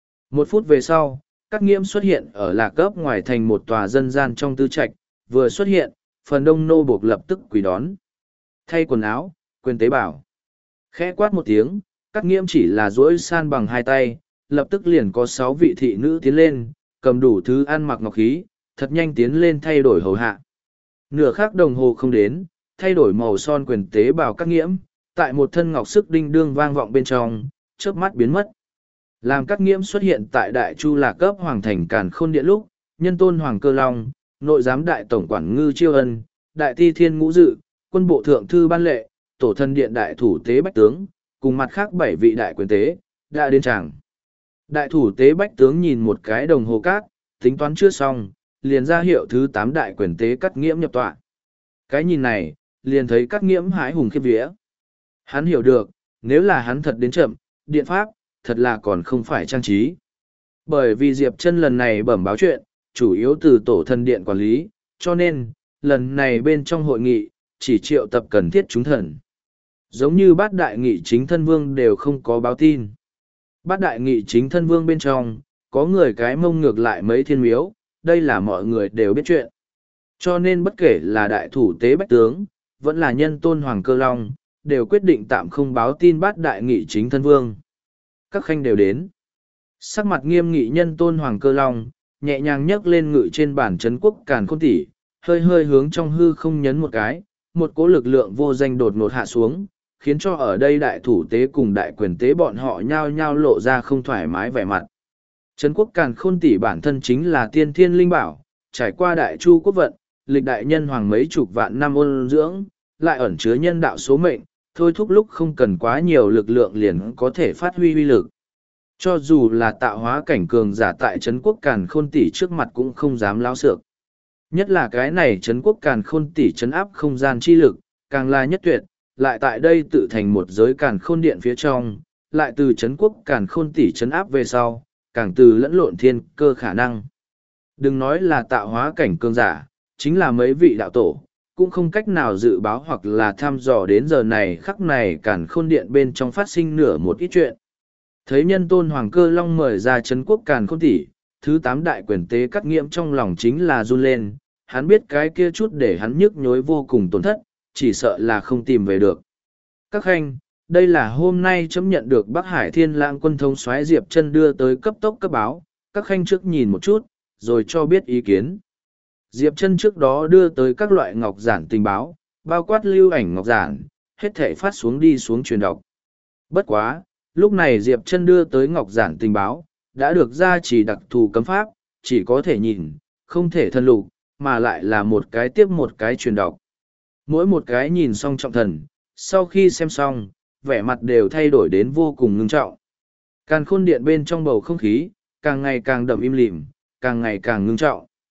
1 phút về sau, cắt nghiễm xuất hiện ở lạc cấp ngoài thành một tòa dân gian trong tư trạch, vừa xuất hiện, phần đông nô buộc lập tức quỳ đón. Thay quần áo, quyền tế bảo. Khẽ quát một tiếng, cắt nghiễm chỉ là duỗi san bằng 2 tay, lập tức liền có 6 vị thị nữ tiến lên, cầm đủ thứ ăn mặc ngọc khí, thật nhanh tiến lên thay đổi hầu hạ. Nửa khắc đồng hồ không đến, thay đổi màu son quyền tế bào cắt nghiễm, tại một thân ngọc sức đinh đương vang vọng bên trong, chớp mắt biến mất. Làm cắt nghiễm xuất hiện tại đại chu lạc cấp hoàng thành Càn Khôn Điện lúc, nhân tôn Hoàng Cơ Long, nội giám đại tổng quản Ngư Chiêu Ân, đại ti thiên ngũ dự, quân bộ thượng thư ban lệ, tổ thân điện đại thủ tế bách tướng, cùng mặt khác 7 vị đại quyền tế, đã đến tràng. Đại thủ tế bách tướng nhìn một cái đồng hồ cát, tính toán chưa xong, liền ra hiệu thứ 8 đại quyền tế cắt nghiễm nhập tọa. Cái nhìn này, liền thấy cắt nghiễm hái hùng khiếp vía. Hắn hiểu được, nếu là hắn thật đến chậm, điện pháp, thật là còn không phải trang trí. Bởi vì Diệp Chân lần này bẩm báo chuyện, chủ yếu từ tổ thần điện quản lý, cho nên, lần này bên trong hội nghị, chỉ triệu tập cần thiết chúng thần. Giống như bát đại nghị chính thân vương đều không có báo tin. Bát đại nghị chính thân vương bên trong, có người cái mông ngược lại mấy thiên miếu, đây là mọi người đều biết chuyện. Cho nên bất kể là đại thủ tế bách tướng, vẫn là nhân tôn Hoàng Cơ Long, đều quyết định tạm không báo tin bát đại nghị chính thân vương. Các khanh đều đến. Sắc mặt nghiêm nghị nhân tôn Hoàng Cơ Long, nhẹ nhàng nhấc lên ngự trên bàn trấn quốc Càn Khôn Tỷ, hơi hơi hướng trong hư không nhấn một cái, một cỗ lực lượng vô danh đột ngột hạ xuống, khiến cho ở đây đại thủ tế cùng đại quyền tế bọn họ nhao nhao lộ ra không thoải mái vẻ mặt. Trấn quốc Càn Khôn Tỷ bản thân chính là tiên thiên linh bảo, trải qua đại chu quốc vận, lịch đại nhân hoàng mấy chục vạn năm ôn dưỡng, lại ẩn chứa nhân đạo số mệnh, thôi thúc lúc không cần quá nhiều lực lượng liền có thể phát huy uy lực. Cho dù là tạo hóa cảnh cường giả tại Trấn quốc Càn Khôn Tỷ trước mặt cũng không dám láo xược. Nhất là cái này Trấn quốc Càn Khôn Tỷ trấn áp không gian chi lực, càng là nhất tuyệt, lại tại đây tự thành một giới Càn Khôn Điện phía trong, lại từ Trấn quốc Càn Khôn Tỷ trấn áp về sau, càng từ lẫn lộn thiên cơ khả năng. Đừng nói là tạo hóa cảnh cường giả, chính là mấy vị đạo tổ, cũng không cách nào dự báo hoặc là thăm dò đến giờ này khắc này Càn Khôn Điện bên trong phát sinh nửa một ít chuyện. Thấy nhân tôn Hoàng Cơ Long mời ra Trấn quốc Càn Khôn Tỷ, thứ 8 đại quyền tế cắt nghiễm trong lòng chính là run lên, hắn biết cái kia chút để hắn nhức nhối vô cùng tổn thất, chỉ sợ là không tìm về được. Các khanh, đây là hôm nay chấm nhận được Bắc Hải Thiên Lãng quân thống soái Diệp Chân đưa tới cấp tốc cấp báo, các khanh trước nhìn một chút, rồi cho biết ý kiến. Diệp Chân trước đó đưa tới các loại ngọc giản tình báo, bao quát lưu ảnh ngọc giản, hết thể phát xuống đi xuống truyền đọc. Bất quá, lúc này Diệp Chân đưa tới ngọc giản tình báo, đã được gia trì đặc thù cấm pháp, chỉ có thể nhìn, không thể thân lục, mà lại là một cái tiếp một cái truyền đọc. Mỗi một cái nhìn xong trọng thần, sau khi xem xong, vẻ mặt đều thay đổi đến vô cùng ngưng trọng. Càn Khôn Điện bên trong bầu không khí, càng ngày càng đậm im lìm, càng ngày càng ngưng trọng.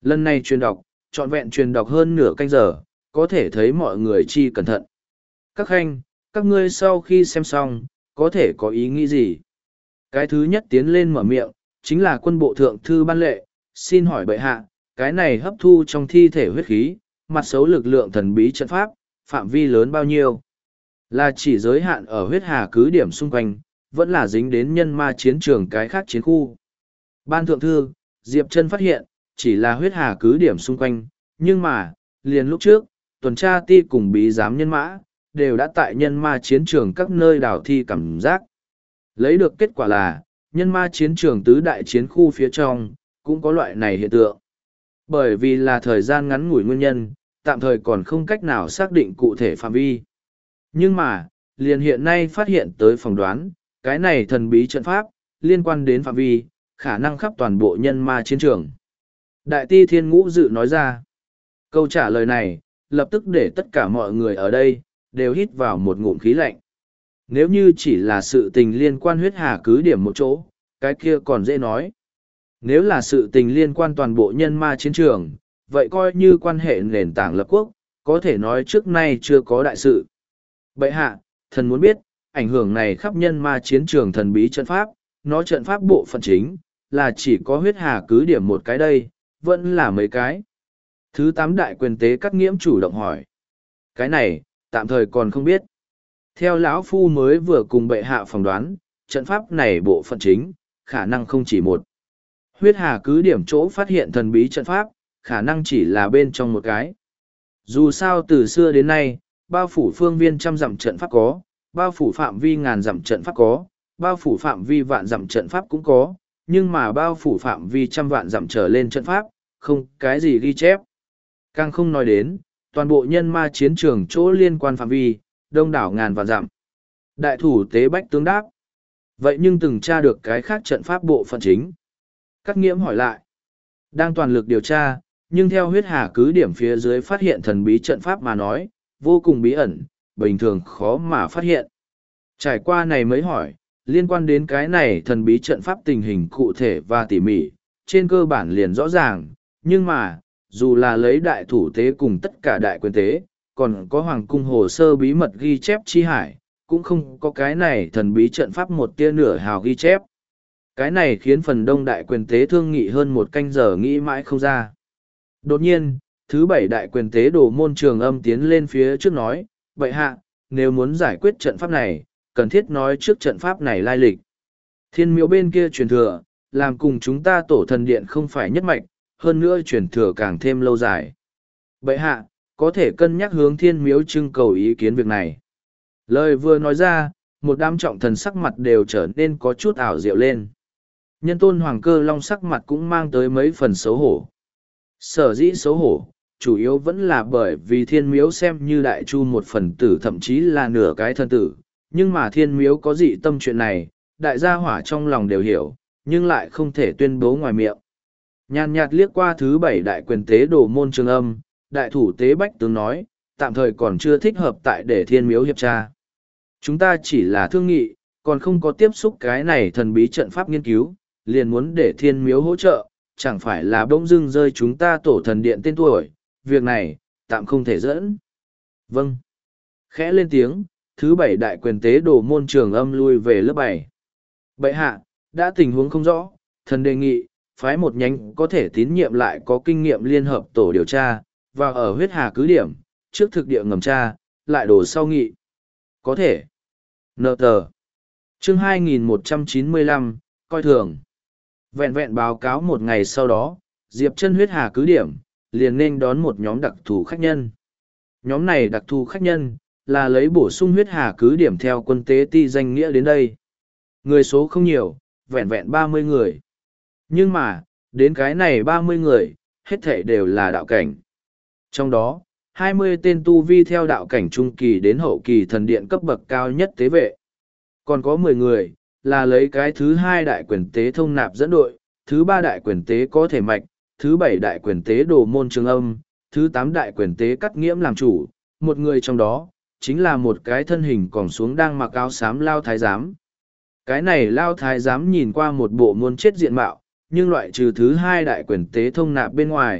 Lần này truyền đọc, trọn vẹn truyền đọc hơn nửa canh giờ, có thể thấy mọi người chi cẩn thận. Các khanh, các ngươi sau khi xem xong, có thể có ý nghĩ gì? Cái thứ nhất tiến lên mở miệng, chính là quân bộ thượng thư Ban Lệ, xin hỏi bệ hạ, cái này hấp thu trong thi thể huyết khí, mặt xấu lực lượng thần bí trận pháp, phạm vi lớn bao nhiêu? Là chỉ giới hạn ở huyết hà cứ điểm xung quanh, vẫn là dính đến nhân ma chiến trường cái khác chiến khu. Ban thượng thư, Diệp Trân phát hiện, chỉ là huyết hà cứ điểm xung quanh, nhưng mà, liền lúc trước, tuần tra ti cùng bí giám nhân mã, đều đã tại nhân ma chiến trường các nơi đào thi cảm giác. Lấy được kết quả là, nhân ma chiến trường tứ đại chiến khu phía trong, cũng có loại này hiện tượng. Bởi vì là thời gian ngắn ngủi nguyên nhân, tạm thời còn không cách nào xác định cụ thể phạm vi. Nhưng mà, liền hiện nay phát hiện tới phỏng đoán, cái này thần bí trận pháp, liên quan đến phạm vi, khả năng khắp toàn bộ nhân ma chiến trường. Đại ti thiên ngũ dự nói ra. Câu trả lời này, lập tức để tất cả mọi người ở đây, đều hít vào một ngụm khí lạnh. Nếu như chỉ là sự tình liên quan huyết hà cứ điểm một chỗ, cái kia còn dễ nói. Nếu là sự tình liên quan toàn bộ nhân ma chiến trường, vậy coi như quan hệ nền tảng lập quốc, có thể nói trước nay chưa có đại sự. Bệ hạ, thần muốn biết, ảnh hưởng này khắp nhân ma chiến trường thần bí trận pháp, nó trận pháp bộ phận chính, là chỉ có huyết hà cứ điểm một cái đây, vẫn là mấy cái. Thứ 8 đại quyền tế cắt nghiễm chủ động hỏi. Cái này, tạm thời còn không biết. Theo lão phu mới vừa cùng bệ hạ phỏng đoán, trận pháp này bộ phận chính, khả năng không chỉ một. Huyết hà cứ điểm chỗ phát hiện thần bí trận pháp, khả năng chỉ là bên trong một cái. Dù sao từ xưa đến nay, bao phủ phương viên trăm dặm trận pháp có, bao phủ phạm vi ngàn dặm trận pháp có, bao phủ phạm vi vạn dặm trận pháp cũng có, nhưng mà bao phủ phạm vi trăm vạn dặm trở lên trận pháp, không cái gì ghi chép. Càng không nói đến, toàn bộ nhân ma chiến trường chỗ liên quan phạm vi, đông đảo ngàn vạn dặm. Đại thủ tế bách tướng đáp. Vậy nhưng từng tra được cái khác trận pháp bộ phận chính. Các nghiễm hỏi lại. Đang toàn lực điều tra, nhưng theo huyết hà cứ điểm phía dưới phát hiện thần bí trận pháp mà nói, vô cùng bí ẩn, bình thường khó mà phát hiện. Trải qua này mới hỏi, liên quan đến cái này thần bí trận pháp tình hình cụ thể và tỉ mỉ, trên cơ bản liền rõ ràng, nhưng mà, dù là lấy đại thủ tế cùng tất cả đại quyền tế, còn có hoàng cung hồ sơ bí mật ghi chép chi hải, cũng không có cái này thần bí trận pháp một tia nửa hào ghi chép. Cái này khiến phần đông đại quyền tế thương nghị hơn một canh giờ nghĩ mãi không ra. Đột nhiên, thứ 7 đại quyền tế Đồ Môn Trường Âm tiến lên phía trước nói, bệ hạ, nếu muốn giải quyết trận pháp này, cần thiết nói trước trận pháp này lai lịch. Thiên miếu bên kia truyền thừa, làm cùng chúng ta tổ thần điện không phải nhất mạch, hơn nữa truyền thừa càng thêm lâu dài. Bệ hạ, có thể cân nhắc hướng thiên miếu trưng cầu ý kiến việc này. Lời vừa nói ra, một đám trọng thần sắc mặt đều trở nên có chút ảo diệu lên. Nhân tôn hoàng cơ long sắc mặt cũng mang tới mấy phần xấu hổ. Sở dĩ xấu hổ, chủ yếu vẫn là bởi vì thiên miếu xem như đại chu một phần tử thậm chí là nửa cái thân tử. Nhưng mà thiên miếu có dị tâm chuyện này, đại gia hỏa trong lòng đều hiểu, nhưng lại không thể tuyên bố ngoài miệng. Nhàn nhạt liếc qua thứ 7 đại quyền tế Đồ Môn Trường Âm, đại thủ tế bách tướng nói, tạm thời còn chưa thích hợp tại để thiên miếu hiệp tra. Chúng ta chỉ là thương nghị, còn không có tiếp xúc cái này thần bí trận pháp nghiên cứu, liền muốn để thiên miếu hỗ trợ, chẳng phải là bỗng dưng rơi chúng ta tổ thần điện tên tuổi, việc này, tạm không thể dẫn. Vâng. Khẽ lên tiếng, thứ 7 đại quyền tế Đồ Môn Trường Âm lui về lớp 7. Bệ hạ, đã tình huống không rõ, thần đề nghị, phái một nhánh có thể tín nhiệm lại có kinh nghiệm liên hợp tổ điều tra, và ở huyết hà cứ điểm, trước thực địa ngầm tra, lại đổ sau nghị. Có thể. Nợ tờ. Chương 2195, coi thường. Vẹn vẹn báo cáo một ngày sau đó, Diệp Chân huyết hà cứ điểm, liền nên đón một nhóm đặc thù khách nhân. Nhóm này đặc thù khách nhân, là lấy bổ sung huyết hà cứ điểm theo quân tế ti danh nghĩa đến đây. Người số không nhiều, vẹn vẹn 30 người. Nhưng mà, đến cái này 30 người, hết thảy đều là đạo cảnh. Trong đó, 20 tên tu vi theo đạo cảnh trung kỳ đến hậu kỳ thần điện cấp bậc cao nhất tế vệ. Còn có 10 người, là lấy cái thứ 2 đại quyền tế thông nạp dẫn đội, thứ 3 đại quyền tế có thể mạch, thứ 7 đại quyền tế Đồ Môn Trường Âm, thứ 8 đại quyền tế cắt nghiễm làm chủ, một người trong đó, chính là một cái thân hình còn xuống đang mặc áo xám lao thái giám. Cái này lao thái giám nhìn qua một bộ muôn chết diện mạo, nhưng loại trừ thứ 2 đại quyền tế thông nạp bên ngoài,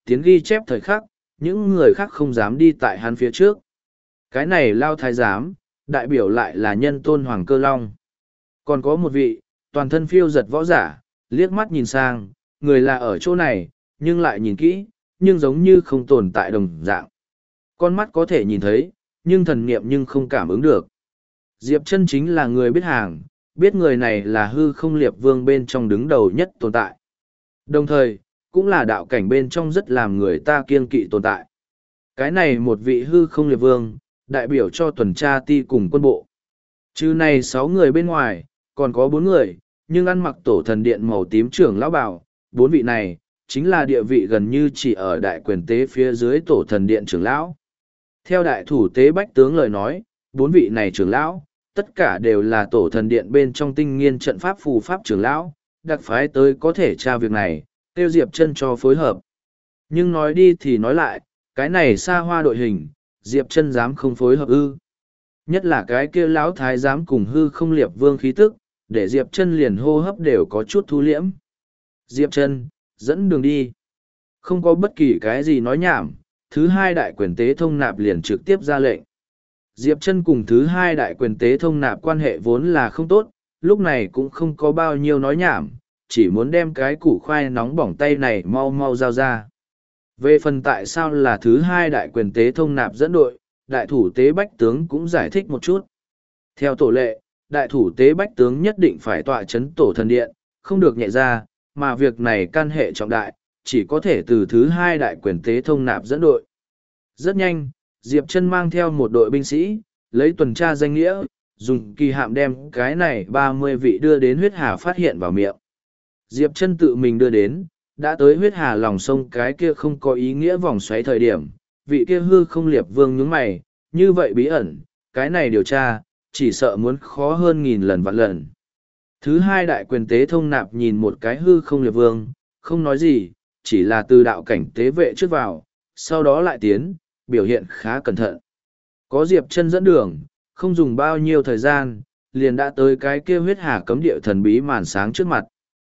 tiến ghi chép thời khắc, những người khác không dám đi tại hắn phía trước. Cái này Lao Thái Giám, đại biểu lại là nhân tôn Hoàng Cơ Long. Còn có một vị, toàn thân phiêu giật võ giả, liếc mắt nhìn sang, người là ở chỗ này, nhưng lại nhìn kỹ, nhưng giống như không tồn tại đồng dạng. Con mắt có thể nhìn thấy, nhưng thần niệm nhưng không cảm ứng được. Diệp Chân chính là người biết hàng, biết người này là hư không liệt vương bên trong đứng đầu nhất tồn tại. Đồng thời, cũng là đạo cảnh bên trong rất làm người ta kiêng kỵ tồn tại. Cái này một vị hư không liệt vương, đại biểu cho tuần tra ti cùng quân bộ. Trừ này 6 người bên ngoài, còn có 4 người, nhưng ăn mặc tổ thần điện màu tím trưởng lão bảo, 4 vị này, chính là địa vị gần như chỉ ở đại quyền tế phía dưới tổ thần điện trưởng lão. Theo đại thủ tế bách tướng lời nói, 4 vị này trưởng lão, tất cả đều là tổ thần điện bên trong tinh nghiên trận pháp phù pháp trưởng lão, đặc phái tới có thể tra việc này, tiêu Diệp Chân cho phối hợp. Nhưng nói đi thì nói lại, cái này xa hoa đội hình, Diệp Chân dám không phối hợp ư. Nhất là cái kia lão thái giám cùng hư không liệp vương khí tức, để Diệp Chân liền hô hấp đều có chút thu liễm. Diệp Chân, dẫn đường đi. Không có bất kỳ cái gì nói nhảm, thứ hai đại quyền tế thông nạp liền trực tiếp ra lệnh. Diệp Chân cùng thứ hai đại quyền tế thông nạp quan hệ vốn là không tốt, lúc này cũng không có bao nhiêu nói nhảm, chỉ muốn đem cái củ khoai nóng bỏng tay này mau mau giao ra. Về phần tại sao là thứ hai đại quyền tế thông nạp dẫn đội, đại thủ tế bách tướng cũng giải thích một chút. Theo tổ lệ, đại thủ tế bách tướng nhất định phải tọa chấn tổ thần điện, không được nhẹ ra, mà việc này can hệ trọng đại, chỉ có thể từ thứ hai đại quyền tế thông nạp dẫn đội. Rất nhanh, Diệp Chân mang theo một đội binh sĩ, lấy tuần tra danh nghĩa, dùng kỳ hạm đem cái này 30 vị đưa đến huyết hà phát hiện vào miệng. Diệp Chân tự mình đưa đến, đã tới huyết hà lòng sông cái kia không có ý nghĩa vòng xoáy thời điểm, vị kia hư không liệp vương nhướng mày, như vậy bí ẩn, cái này điều tra, chỉ sợ muốn khó hơn nghìn lần vạn lần. Thứ hai đại quyền tế thông nạp nhìn một cái hư không liệp vương, không nói gì, chỉ là từ đạo cảnh tế vệ trước vào, sau đó lại tiến, biểu hiện khá cẩn thận. Có Diệp Chân dẫn đường, không dùng bao nhiêu thời gian, liền đã tới cái kia huyết hà cấm địa thần bí màn sáng trước mặt.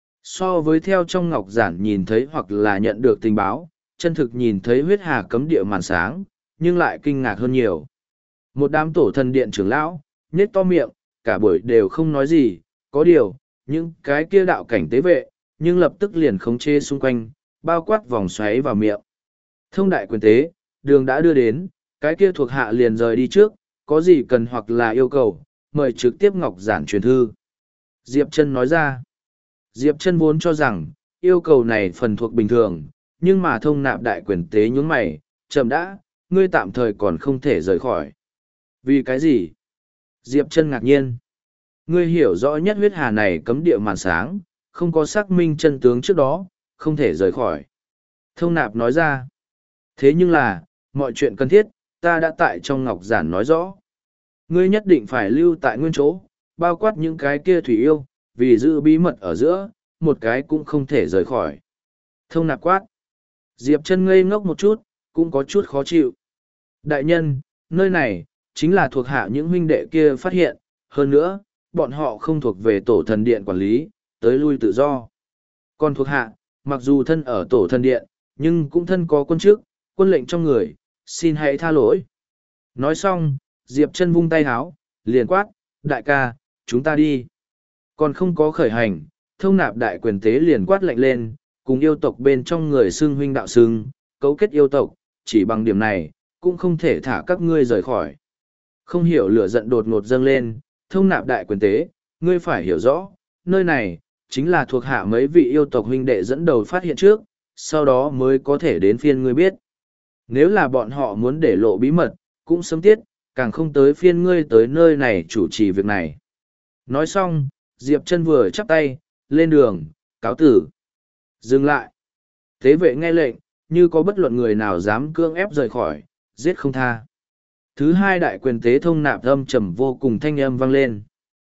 So với theo trong ngọc giản nhìn thấy hoặc là nhận được tình báo, chân thực nhìn thấy huyết hà cấm địa màn sáng, nhưng lại kinh ngạc hơn nhiều. Một đám tổ thần điện trưởng lão, nhếch to miệng, cả buổi đều không nói gì, có điều, những cái kia đạo cảnh tế vệ, nhưng lập tức liền khống chế xung quanh, bao quát vòng xoáy vào miệng. Thông đại quyền tế, đường đã đưa đến, cái kia thuộc hạ liền rời đi trước, có gì cần hoặc là yêu cầu, mời trực tiếp ngọc giản truyền thư. Diệp Chân nói ra. Diệp Chân vốn cho rằng, yêu cầu này phần thuộc bình thường, nhưng mà thông nạp đại quyền tế nhướng mày, chậm đã, ngươi tạm thời còn không thể rời khỏi. Vì cái gì? Diệp Chân ngạc nhiên. Ngươi hiểu rõ nhất huyết hà này cấm địa màn sáng, không có xác minh chân tướng trước đó, không thể rời khỏi. Thông nạp nói ra. Thế nhưng là, mọi chuyện cần thiết, ta đã tại trong ngọc giản nói rõ. Ngươi nhất định phải lưu tại nguyên chỗ, bao quát những cái kia thủy yêu, vì giữ bí mật ở giữa, một cái cũng không thể rời khỏi. Thông nạp quát. Diệp Chân ngây ngốc một chút, cũng có chút khó chịu. Đại nhân, nơi này, chính là thuộc hạ những huynh đệ kia phát hiện, hơn nữa, bọn họ không thuộc về tổ thần điện quản lý, tới lui tự do. Còn thuộc hạ, mặc dù thân ở tổ thần điện, nhưng cũng thân có quân chức, quân lệnh trong người, xin hãy tha lỗi. Nói xong, Diệp Chân vung tay háo, liền quát, đại ca, chúng ta đi. Còn không có khởi hành, thông nạp đại quyền tế liền quát lệnh lên, cùng yêu tộc bên trong người xưng huynh đạo xưng, cấu kết yêu tộc, chỉ bằng điểm này, cũng không thể thả các ngươi rời khỏi. Không hiểu lửa giận đột ngột dâng lên, thông nạp đại quyền tế, ngươi phải hiểu rõ, nơi này, chính là thuộc hạ mấy vị yêu tộc huynh đệ dẫn đầu phát hiện trước, sau đó mới có thể đến phiên ngươi biết. Nếu là bọn họ muốn để lộ bí mật, cũng sớm tiết, càng không tới phiên ngươi tới nơi này chủ trì việc này. Nói xong, Diệp Chân vừa chắp tay, lên đường, cáo tử. Dừng lại. Tế vệ nghe lệnh, như có bất luận người nào dám cưỡng ép rời khỏi, giết không tha. Thứ hai đại quyền tế thông nạp âm trầm vô cùng thanh âm vang lên.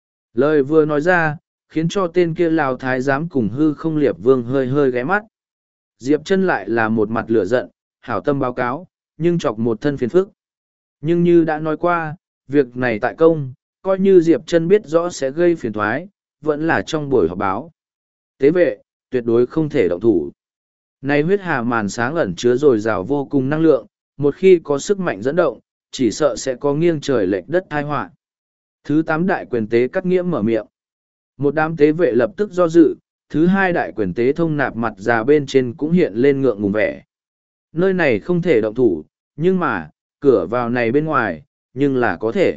Lời vừa nói ra, khiến cho tên kia Lào Thái giám cùng hư không liệp vương hơi hơi ghé mắt. Diệp Chân lại là một mặt lửa giận, hảo tâm báo cáo, nhưng chọc một thân phiền phức. Nhưng như đã nói qua, việc này tại công, coi như Diệp Chân biết rõ sẽ gây phiền toái, vẫn là trong buổi họp báo. Tế vệ, tuyệt đối không thể động thủ. Này huyết hà màn sáng ẩn chứa dồi dào vô cùng năng lượng, một khi có sức mạnh dẫn động, chỉ sợ sẽ có nghiêng trời lệch đất tai họa. Thứ 8 đại quyền tế cắt nghiễm mở miệng. Một đám tế vệ lập tức do dự, thứ 2 đại quyền tế thông nạp mặt già bên trên cũng hiện lên ngượng ngùng vẻ. Nơi này không thể động thủ, nhưng mà, cửa vào này bên ngoài, nhưng là có thể.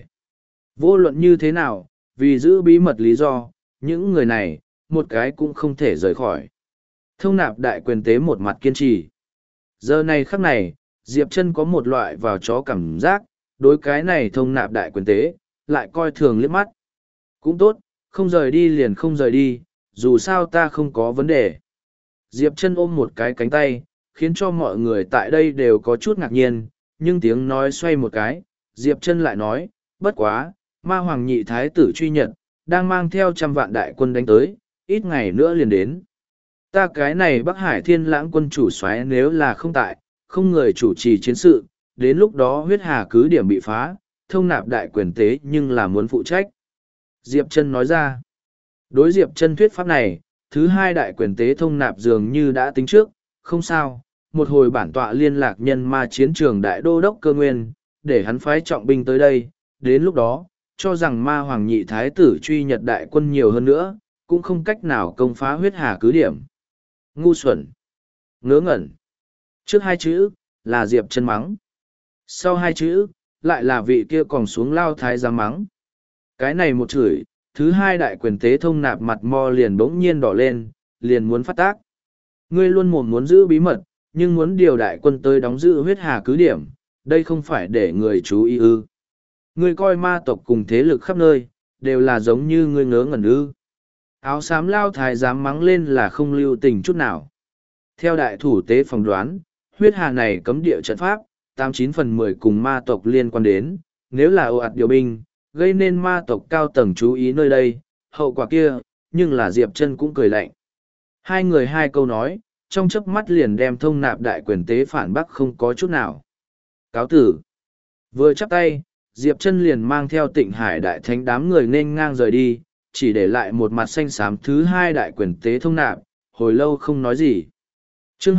Vô luận như thế nào, vì giữ bí mật lý do, những người này, một cái cũng không thể rời khỏi. Thông nạp đại quyền tế một mặt kiên trì. Giờ này khắc này, Diệp Chân có một loại vào chó cảm giác, đối cái này thông nạp đại quyền tế, lại coi thường liếc mắt. Cũng tốt, không rời đi liền không rời đi, dù sao ta không có vấn đề. Diệp Chân ôm một cái cánh tay, khiến cho mọi người tại đây đều có chút ngạc nhiên, nhưng tiếng nói xoay một cái, Diệp Chân lại nói, bất quá, ma hoàng nhị thái tử truy nhật, đang mang theo 100 vạn đại quân đánh tới, ít ngày nữa liền đến. Ta cái này Bắc Hải Thiên Lãng quân chủ soái nếu là không tại, không người chủ trì chiến sự, đến lúc đó huyết hà cứ điểm bị phá, thông nạp đại quyền tế nhưng là muốn phụ trách. Diệp Chân nói ra, đối Diệp Chân thuyết pháp này, thứ 2 đại quyền tế thông nạp dường như đã tính trước, không sao, một hồi bản tọa liên lạc nhân ma chiến trường đại đô đốc Cơ Nguyên, để hắn phái trọng binh tới đây, đến lúc đó, cho rằng ma hoàng nhị thái tử truy nhật đại quân nhiều hơn nữa, cũng không cách nào công phá huyết hà cứ điểm. Ngu xuẩn, ngớ ngẩn. Trước 2 chữ, là Diệp Chân mắng. Sau 2 chữ, lại là vị kia còn xuống lao thái giám mắng. Cái này một chửi, thứ 2 đại quyền tế thông nạp mặt mo liền bỗng nhiên đỏ lên, liền muốn phát tác. Ngươi luôn mồm muốn giữ bí mật, nhưng muốn điều đại quân tới đóng giữ huyết hà cứ điểm, đây không phải để người chú ý ư. Ngươi coi ma tộc cùng thế lực khắp nơi, đều là giống như ngươi ngớ ngẩn ư. Áo xám lao thái dám mắng lên là không lưu tình chút nào. Theo đại thủ tế phỏng đoán, huyết hà này cấm địa trận pháp, 89/10 cùng ma tộc liên quan đến, nếu là ồ ạt điều binh, gây nên ma tộc cao tầng chú ý nơi đây, hậu quả kia, nhưng là Diệp Chân cũng cười lạnh. Hai người hai câu nói, trong chớp mắt liền đem thông nạp đại quyền tế phản bác không có chút nào. Cáo tử. Vừa chắp tay, Diệp Chân liền mang theo Tịnh Hải đại thánh đám người nên ngang rời đi, chỉ để lại một mặt xanh xám thứ 2 đại quyền tế thông nạp, hồi lâu không nói gì. Chương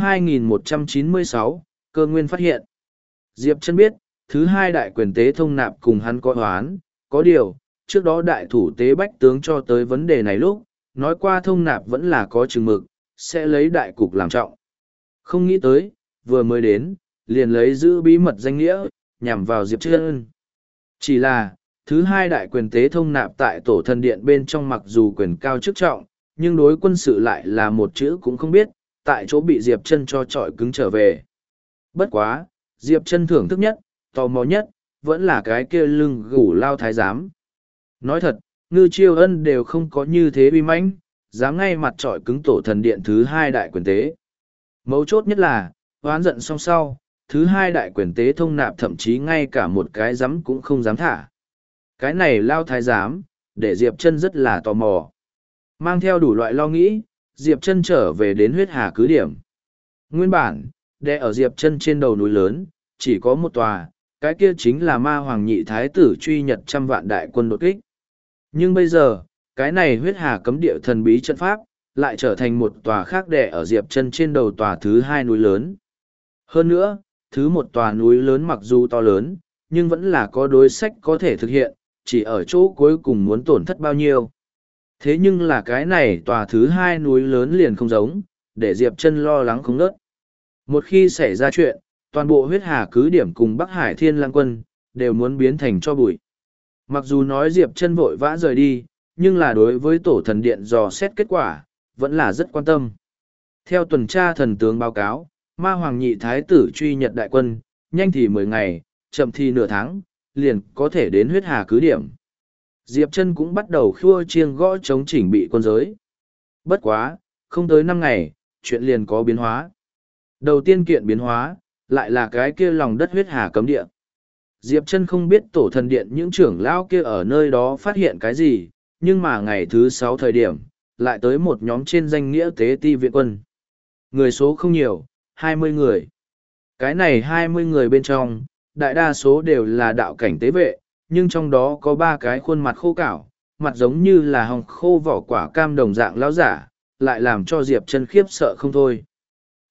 2196, Cơ Nguyên phát hiện. Diệp Chân biết, thứ 2 đại quyền tế thông nạp cùng hắn có oán, có điều, trước đó đại thủ tế bách tướng cho tới vấn đề này lúc, nói qua thông nạp vẫn là có chừng mực, sẽ lấy đại cục làm trọng. Không nghĩ tới, vừa mới đến, liền lấy giữ bí mật danh nghĩa, nhằm vào Diệp Chân. Chỉ là, thứ 2 đại quyền tế thông nạp tại tổ thần điện bên trong mặc dù quyền cao chức trọng, nhưng đối quân sự lại là một chữ cũng không biết, tại chỗ bị Diệp Chân cho trọi cứng trở về. Bất quá, Diệp Chân thưởng thức nhất, tò mò nhất, vẫn là cái kia lưng gù lao thái giám. Nói thật, Ngư Chiêu Ân đều không có như thế uy mãnh, dám ngay mặt trọi cứng tổ thần điện thứ 2 đại quyền tế. Mấu chốt nhất là, oán giận song sau, thứ 2 đại quyền tế thông nạp thậm chí ngay cả một cái giám cũng không dám thả. Cái này lao thái giám, để Diệp Chân rất là tò mò. Mang theo đủ loại lo nghĩ, Diệp Chân trở về đến huyết hà cứ điểm. Nguyên bản, đè ở Diệp Chân trên đầu núi lớn, chỉ có một tòa, cái kia chính là ma hoàng nhị thái tử truy nhật 100 vạn đại quân đột kích. Nhưng bây giờ, cái này huyết hà cấm địa thần bí trận pháp, lại trở thành một tòa khác đè ở Diệp Chân trên đầu tòa thứ 2 núi lớn. Hơn nữa, thứ một tòa núi lớn mặc dù to lớn, nhưng vẫn là có đối sách có thể thực hiện, chỉ ở chỗ cuối cùng muốn tổn thất bao nhiêu. Thế nhưng là cái này tòa thứ 2 núi lớn liền không giống, để Diệp Chân lo lắng không ngớt. Một khi xảy ra chuyện, toàn bộ huyết hà cứ điểm cùng Bắc Hải Thiên Lang quân, đều muốn biến thành cho bụi. Mặc dù nói Diệp Chân vội vã rời đi, nhưng là đối với tổ thần điện dò xét kết quả, vẫn là rất quan tâm. Theo tuần tra thần tướng báo cáo, ma hoàng nhị thái tử truy nhật đại quân, nhanh thì 10 ngày, chậm thì nửa tháng, liền có thể đến huyết hà cứ điểm. Diệp Chân cũng bắt đầu khua chiêng gõ chống chỉnh bị quân giới. Bất quá, không tới 5 ngày, chuyện liền có biến hóa. Đầu tiên kiện biến hóa, lại là cái kia lòng đất huyết hà cấm địa. Diệp Chân không biết tổ thần điện những trưởng lão kia ở nơi đó phát hiện cái gì, nhưng mà ngày thứ 6 thời điểm, lại tới một nhóm trên danh nghĩa tế ti viện quân. Người số không nhiều, 20 người. Cái này 20 người bên trong, đại đa số đều là đạo cảnh tế vệ, nhưng trong đó có 3 cái khuôn mặt khô cảo, mặt giống như là hồng khô vỏ quả cam đồng dạng lão giả, lại làm cho Diệp Chân khiếp sợ không thôi.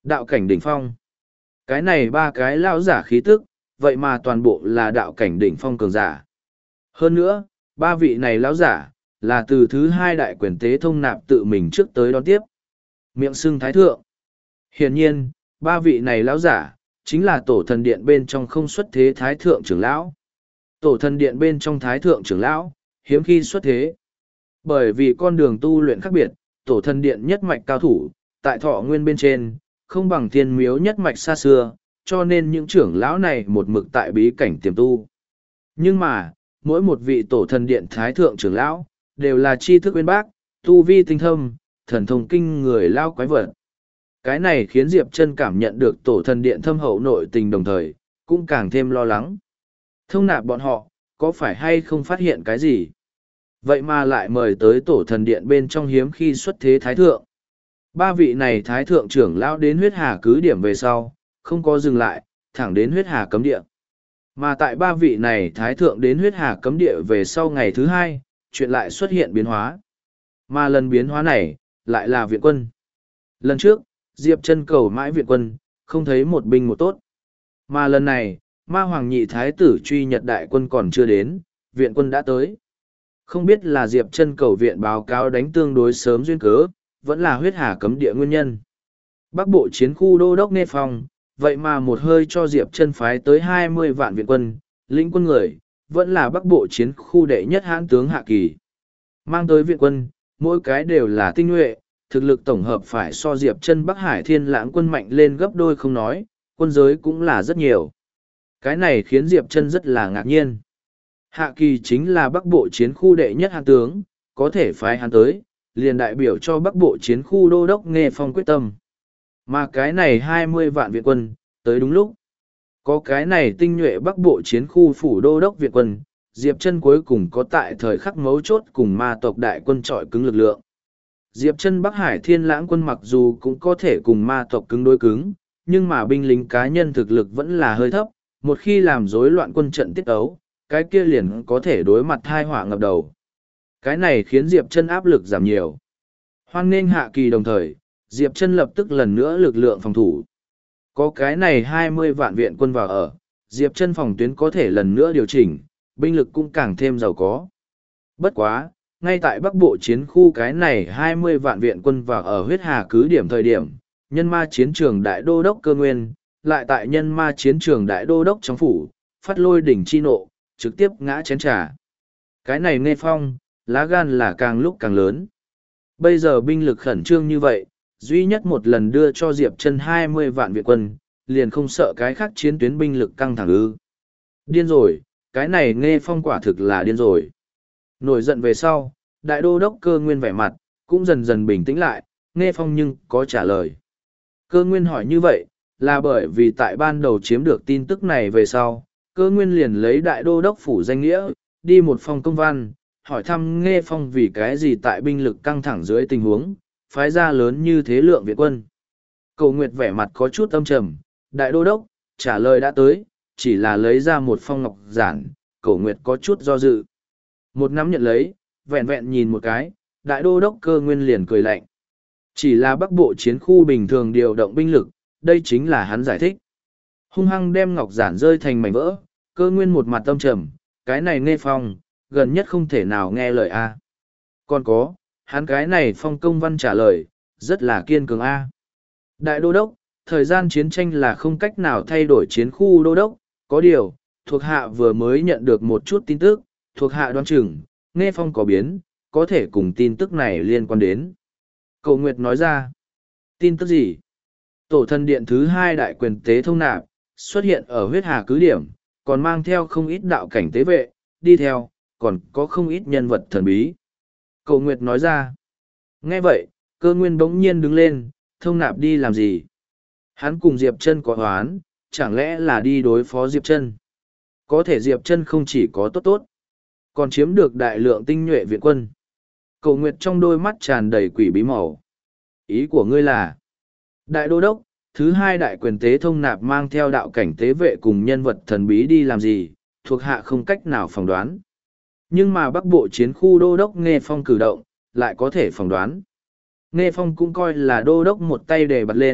Đạo cảnh đỉnh phong. Cái này ba cái lao giả khí tức, vậy mà toàn bộ là đạo cảnh đỉnh phong cường giả. Hơn nữa, ba vị này lão giả, là từ thứ hai đại quyền tế thông nạp tự mình trước tới đón tiếp. Miệng xưng thái thượng. Hiển nhiên, ba vị này lão giả, chính là tổ thần điện bên trong không xuất thế thái thượng trưởng lão. Tổ thần điện bên trong thái thượng trưởng lão, hiếm khi xuất thế. Bởi vì con đường tu luyện khác biệt, tổ thần điện nhất mạch cao thủ, tại thọ nguyên bên trên, không bằng thiên miếu nhất mạch xa xưa, cho nên những trưởng lão này một mực tại bí cảnh tiềm tu. Nhưng mà, mỗi một vị tổ thần điện thái thượng trưởng lão, đều là tri thức uyên bác, tu vi tinh thâm, thần thông kinh người lao quái vật. Cái này khiến Diệp Chân cảm nhận được tổ thần điện thâm hậu nội tình đồng thời, cũng càng thêm lo lắng. Thông nạp bọn họ, có phải hay không phát hiện cái gì? Vậy mà lại mời tới tổ thần điện bên trong hiếm khi xuất thế thái thượng. Ba vị này thái thượng trưởng lão đến huyết hà cứ điểm về sau, không có dừng lại, thẳng đến huyết hà cấm địa. Mà tại ba vị này thái thượng đến huyết hà cấm địa về sau ngày thứ hai, chuyện lại xuất hiện biến hóa. Mà lần biến hóa này, lại là viện quân. Lần trước, Diệp Chân cầu mãi viện quân, không thấy một binh một tốt. Mà lần này, ma hoàng nhị thái tử truy nhật đại quân còn chưa đến, viện quân đã tới. Không biết là Diệp Chân cầu viện báo cáo đánh tương đối sớm duyên cớ, vẫn là huyết hà cấm địa nguyên nhân. Bắc bộ chiến khu đô đốc Nghe Phong, vậy mà một hơi cho Diệp Chân phái tới 20 vạn viện quân, lĩnh quân người, vẫn là Bắc bộ chiến khu đệ nhất hãn tướng Hạ Kỳ. Mang tới viện quân, mỗi cái đều là tinh nhuệ, thực lực tổng hợp phải so Diệp Chân Bắc Hải Thiên Lãng quân mạnh lên gấp đôi không nói, quân giới cũng là rất nhiều. Cái này khiến Diệp Chân rất là ngạc nhiên. Hạ Kỳ chính là Bắc bộ chiến khu đệ nhất hãn tướng, có thể phái hắn tới, liền đại biểu cho Bắc bộ chiến khu đô đốc Nghe Phong quyết tâm. Mà cái này 20 vạn viện quân, tới đúng lúc. Có cái này tinh nhuệ Bắc bộ chiến khu phủ đô đốc viện quân, Diệp Chân cuối cùng có tại thời khắc mấu chốt cùng ma tộc đại quân trọi cứng lực lượng. Diệp Chân Bắc Hải Thiên Lãng quân mặc dù cũng có thể cùng ma tộc cứng đối cứng, nhưng mà binh lính cá nhân thực lực vẫn là hơi thấp, một khi làm rối loạn quân trận tiết ấu, cái kia liền có thể đối mặt tai họa ngập đầu. Cái này khiến Diệp Chân áp lực giảm nhiều. Hoan nghênh Hạ Kỳ đồng thời, Diệp Chân lập tức lần nữa lực lượng phòng thủ. Có cái này 20 vạn viện quân vào ở, Diệp Chân phòng tuyến có thể lần nữa điều chỉnh, binh lực cũng càng thêm giàu có. Bất quá, ngay tại Bắc Bộ chiến khu cái này 20 vạn viện quân vào ở huyết hà cứ điểm thời điểm, nhân ma chiến trường đại đô đốc Cơ Nguyên, lại tại nhân ma chiến trường đại đô đốc trong phủ, phát lôi đỉnh chi nộ, trực tiếp ngã chén trà. Cái này Nghe Phong, lá gan là càng lúc càng lớn. Bây giờ binh lực khẩn trương như vậy, duy nhất một lần đưa cho Diệp Chân 20 vạn viện quân, liền không sợ cái khác chiến tuyến binh lực căng thẳng ư. Điên rồi, cái này Nghe Phong quả thực là điên rồi. Nổi giận về sau, đại đô đốc Cơ Nguyên vẻ mặt, cũng dần dần bình tĩnh lại, Nghe Phong nhưng có trả lời. Cơ Nguyên hỏi như vậy, là bởi vì tại ban đầu chiếm được tin tức này về sau, Cơ Nguyên liền lấy đại đô đốc phủ danh nghĩa, đi một phong công văn, hỏi thăm Nghe Phong vì cái gì tại binh lực căng thẳng dưới tình huống, phái ra lớn như thế lượng viện quân. Cầu Nguyệt vẻ mặt có chút âm trầm, đại đô đốc, trả lời đã tới, chỉ là lấy ra một phong ngọc giản, Cầu Nguyệt có chút do dự. Một nắm nhận lấy, vẹn vẹn nhìn một cái, đại đô đốc Cơ Nguyên liền cười lạnh. Chỉ là Bắc bộ chiến khu bình thường điều động binh lực, đây chính là hắn giải thích. Hung hăng đem ngọc giản rơi thành mảnh vỡ, Cơ Nguyên một mặt âm trầm, cái này Nghe Phong, gần nhất không thể nào nghe lời a. Còn có, hắn cái này phong công văn trả lời, rất là kiên cường a. Đại đô đốc, thời gian chiến tranh là không cách nào thay đổi chiến khu đô đốc, có điều, thuộc hạ vừa mới nhận được một chút tin tức, thuộc hạ đoán chừng, Nghe Phong có biến, có thể cùng tin tức này liên quan đến. Cầu Nguyệt nói ra, tin tức gì? Tổ thần điện thứ 2 đại quyền tế thông nạp, xuất hiện ở huyết hà cứ điểm, còn mang theo không ít đạo cảnh tế vệ, đi theo, còn có không ít nhân vật thần bí. Cầu Nguyệt nói ra, nghe vậy, Cơ Nguyên bỗng nhiên đứng lên, thông nạp đi làm gì? Hắn cùng Diệp Chân có oán, chẳng lẽ là đi đối phó Diệp Chân? Có thể Diệp Chân không chỉ có tốt tốt, còn chiếm được đại lượng tinh nhuệ viện quân. Cầu Nguyệt trong đôi mắt tràn đầy quỷ bí màu. Ý của ngươi là, đại đô đốc, thứ 2 đại quyền tế thông nạp mang theo đạo cảnh tế vệ cùng nhân vật thần bí đi làm gì, thuộc hạ không cách nào phỏng đoán. Nhưng mà Bắc bộ chiến khu đô đốc Nghe Phong cử động, lại có thể phỏng đoán. Nghe Phong cũng coi là đô đốc một tay đề bật lên,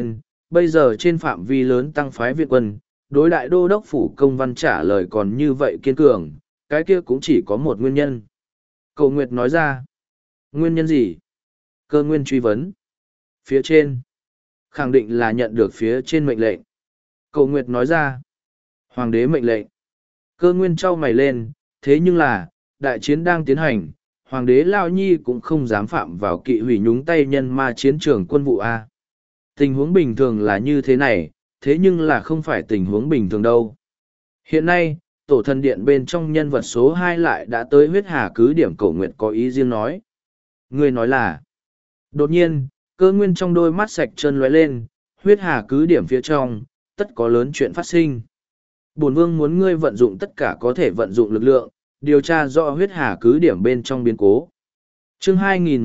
bây giờ trên phạm vi lớn tăng phái viện quân, đối đại đô đốc phủ công văn trả lời còn như vậy kiên cường, cái kia cũng chỉ có một nguyên nhân. Cậu Nguyệt nói ra. Nguyên nhân gì? Cơ Nguyên truy vấn. Phía trên. Khẳng định là nhận được phía trên mệnh lệnh. Cậu Nguyệt nói ra. Hoàng đế mệnh lệnh. Cơ Nguyên trao mày lên, thế nhưng là, đại chiến đang tiến hành, Hoàng đế Lao Nhi cũng không dám phạm vào kỵ hủy nhúng tay nhân ma chiến trường quân vụ A. Tình huống bình thường là như thế này, thế nhưng là không phải tình huống bình thường đâu. Hiện nay, tổ thần điện bên trong nhân vật số 2 lại đã tới huyết hà cứ điểm Cổ Nguyệt có ý riêng nói. Người nói là, đột nhiên, Cơ Nguyên trong đôi mắt sạch trơn lóe lên, huyết hà cứ điểm phía trong, tất có lớn chuyện phát sinh. Bổn vương muốn ngươi vận dụng tất cả có thể vận dụng lực lượng, điều tra rõ huyết hà cứ điểm bên trong biến cố. Chương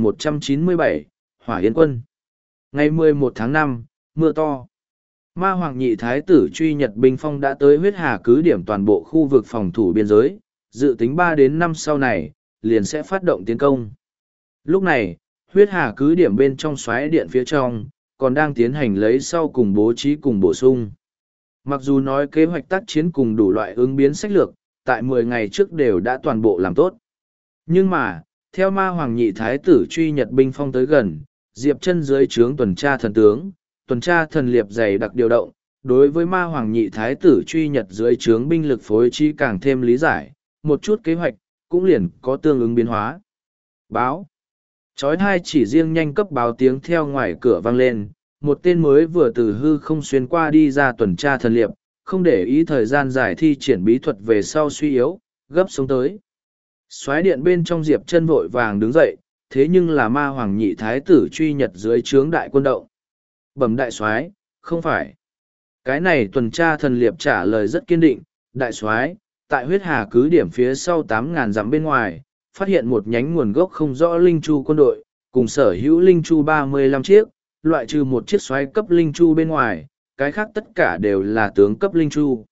2197, Hỏa Yến Quân. Ngày 11 tháng 5, mưa to. Ma Hoàng Nhị Thái tử truy nhật binh phong đã tới huyết hà cứ điểm toàn bộ khu vực phòng thủ biên giới, dự tính 3 đến 5 sau này, liền sẽ phát động tiến công. Lúc này, huyết hà cứ điểm bên trong xoáy điện phía trong, còn đang tiến hành lấy sau cùng bố trí cùng bổ sung. Mặc dù nói kế hoạch tác chiến cùng đủ loại ứng biến sách lược, tại 10 ngày trước đều đã toàn bộ làm tốt. Nhưng mà, theo Ma Hoàng Nhị Thái tử truy nhật binh phong tới gần, Diệp Chân dưới trướng tuần tra thần tướng, tuần tra thần liệp dày đặc điều động, đối với Ma Hoàng Nhị Thái tử truy nhật dưới trướng binh lực phối trí càng thêm lý giải, một chút kế hoạch, cũng liền có tương ứng biến hóa. Báo. Chói tai chỉ riêng nhanh cấp báo tiếng theo ngoài cửa vang lên, một tên mới vừa từ hư không xuyên qua đi ra tuần tra thần liệp, không để ý thời gian giải thi triển bí thuật về sau suy yếu, gấp xuống tới. Soái điện bên trong Diệp Chân vội vàng đứng dậy, thế nhưng là Ma Hoàng Nhị Thái tử truy nhật dưới trướng đại quân động. Bẩm đại soái, không phải. Cái này tuần tra thần liệp trả lời rất kiên định, đại soái, tại huyết hà cứ điểm phía sau 8.000 dặm bên ngoài, phát hiện một nhánh nguồn gốc không rõ linh chu quân đội, cùng sở hữu linh chu 35 chiếc, loại trừ một chiếc soái cấp linh chu bên ngoài, cái khác tất cả đều là tướng cấp linh chu.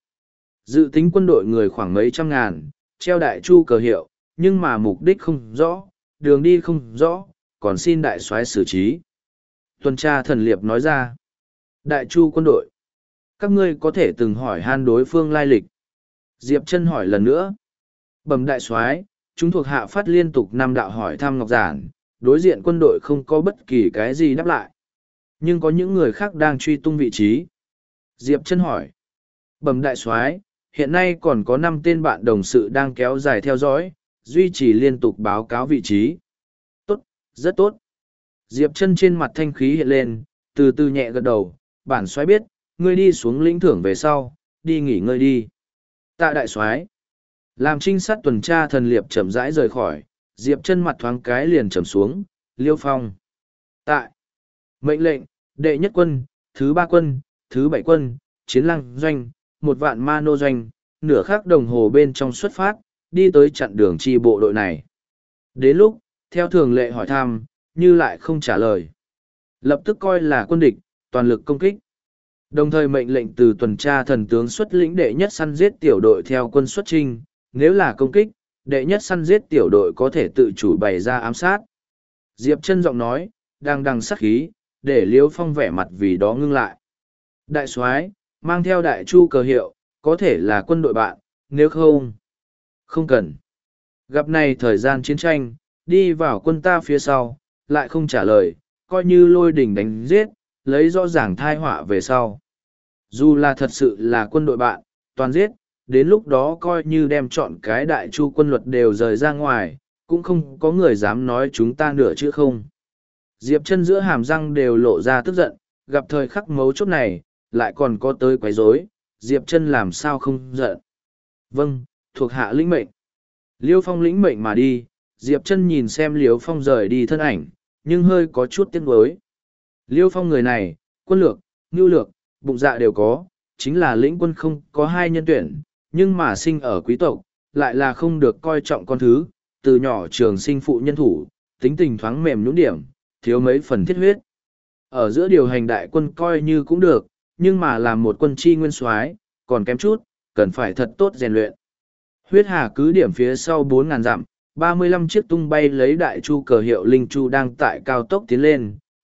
Dự tính quân đội người khoảng mấy trăm ngàn, treo đại chu cờ hiệu, nhưng mà mục đích không rõ, đường đi không rõ, còn xin đại soái xử trí. Tuần tra thần liệp nói ra, đại chu quân đội, các ngươi có thể từng hỏi han đối phương lai lịch. Diệp Chân hỏi lần nữa, bẩm đại soái, chúng thuộc hạ phát liên tục 5 đạo hỏi thăm ngọc giản, đối diện quân đội không có bất kỳ cái gì đáp lại. Nhưng có những người khác đang truy tung vị trí. Diệp Chân hỏi, bẩm đại soái, hiện nay còn có 5 tên bạn đồng sự đang kéo dài theo dõi, duy trì liên tục báo cáo vị trí. Tốt, rất tốt. Diệp Chân trên mặt thanh khí hiện lên, từ từ nhẹ gật đầu, bản soái biết, ngươi đi xuống lĩnh thưởng về sau, đi nghỉ ngơi đi. Tạ đại soái. Làm trinh sát tuần tra thần liệp chậm rãi rời khỏi, Diệp Chân mặt thoáng cái liền trầm xuống, Liêu Phong. Tại. Mệnh lệnh, đệ nhất quân, thứ 3 quân, thứ 7 quân, chiến lăng doanh, 1 vạn ma nô doanh, nửa khắc đồng hồ bên trong xuất phát, đi tới chặn đường chi bộ đội này. Đến lúc, theo thường lệ hỏi thăm, như lại không trả lời. Lập tức coi là quân địch, toàn lực công kích. Đồng thời mệnh lệnh từ tuần tra thần tướng xuất lĩnh đệ nhất săn giết tiểu đội theo quân xuất trinh, nếu là công kích, đệ nhất săn giết tiểu đội có thể tự chủ bày ra ám sát. Diệp Chân giọng nói, đang đằng sát khí, để Liêu Phong vẻ mặt vì đó ngưng lại. Đại soái, mang theo đại chu cờ hiệu, có thể là quân đội bạn, nếu không, không cần. Gặp này thời gian chiến tranh, đi vào quân ta phía sau, lại không trả lời, coi như lôi đỉnh đánh giết, lấy rõ ràng thai họa về sau. Dù là thật sự là quân đội bạn, toàn giết, đến lúc đó coi như đem chọn cái đại chu quân luật đều rời ra ngoài, cũng không có người dám nói chúng ta nửa chữ không. Diệp Chân giữa hàm răng đều lộ ra tức giận, gặp thời khắc mấu chốt này, lại còn có tới quấy rối, Diệp Chân làm sao không giận. Vâng, thuộc hạ lĩnh mệnh. Liêu Phong lĩnh mệnh mà đi, Diệp Chân nhìn xem Liêu Phong rời đi thân ảnh, nhưng hơi có chút tiếc nuối. Liêu Phong người này, quân lược, nhu lược, bụng dạ đều có, chính là lĩnh quân không có 2 nhân tuyển, nhưng mà sinh ở quý tộc, lại là không được coi trọng con thứ, từ nhỏ trường sinh phụ nhân thủ, tính tình thoáng mềm nhũn điểm, thiếu mấy phần thiết huyết. Ở giữa điều hành đại quân coi như cũng được, nhưng mà làm một quân chi nguyên soái, còn kém chút, cần phải thật tốt rèn luyện. Huyết hà cứ điểm phía sau 4.000 dặm, 35 chiếc tung bay lấy đại chu cờ hiệu linh chu đang tại cao tốc tiến lên,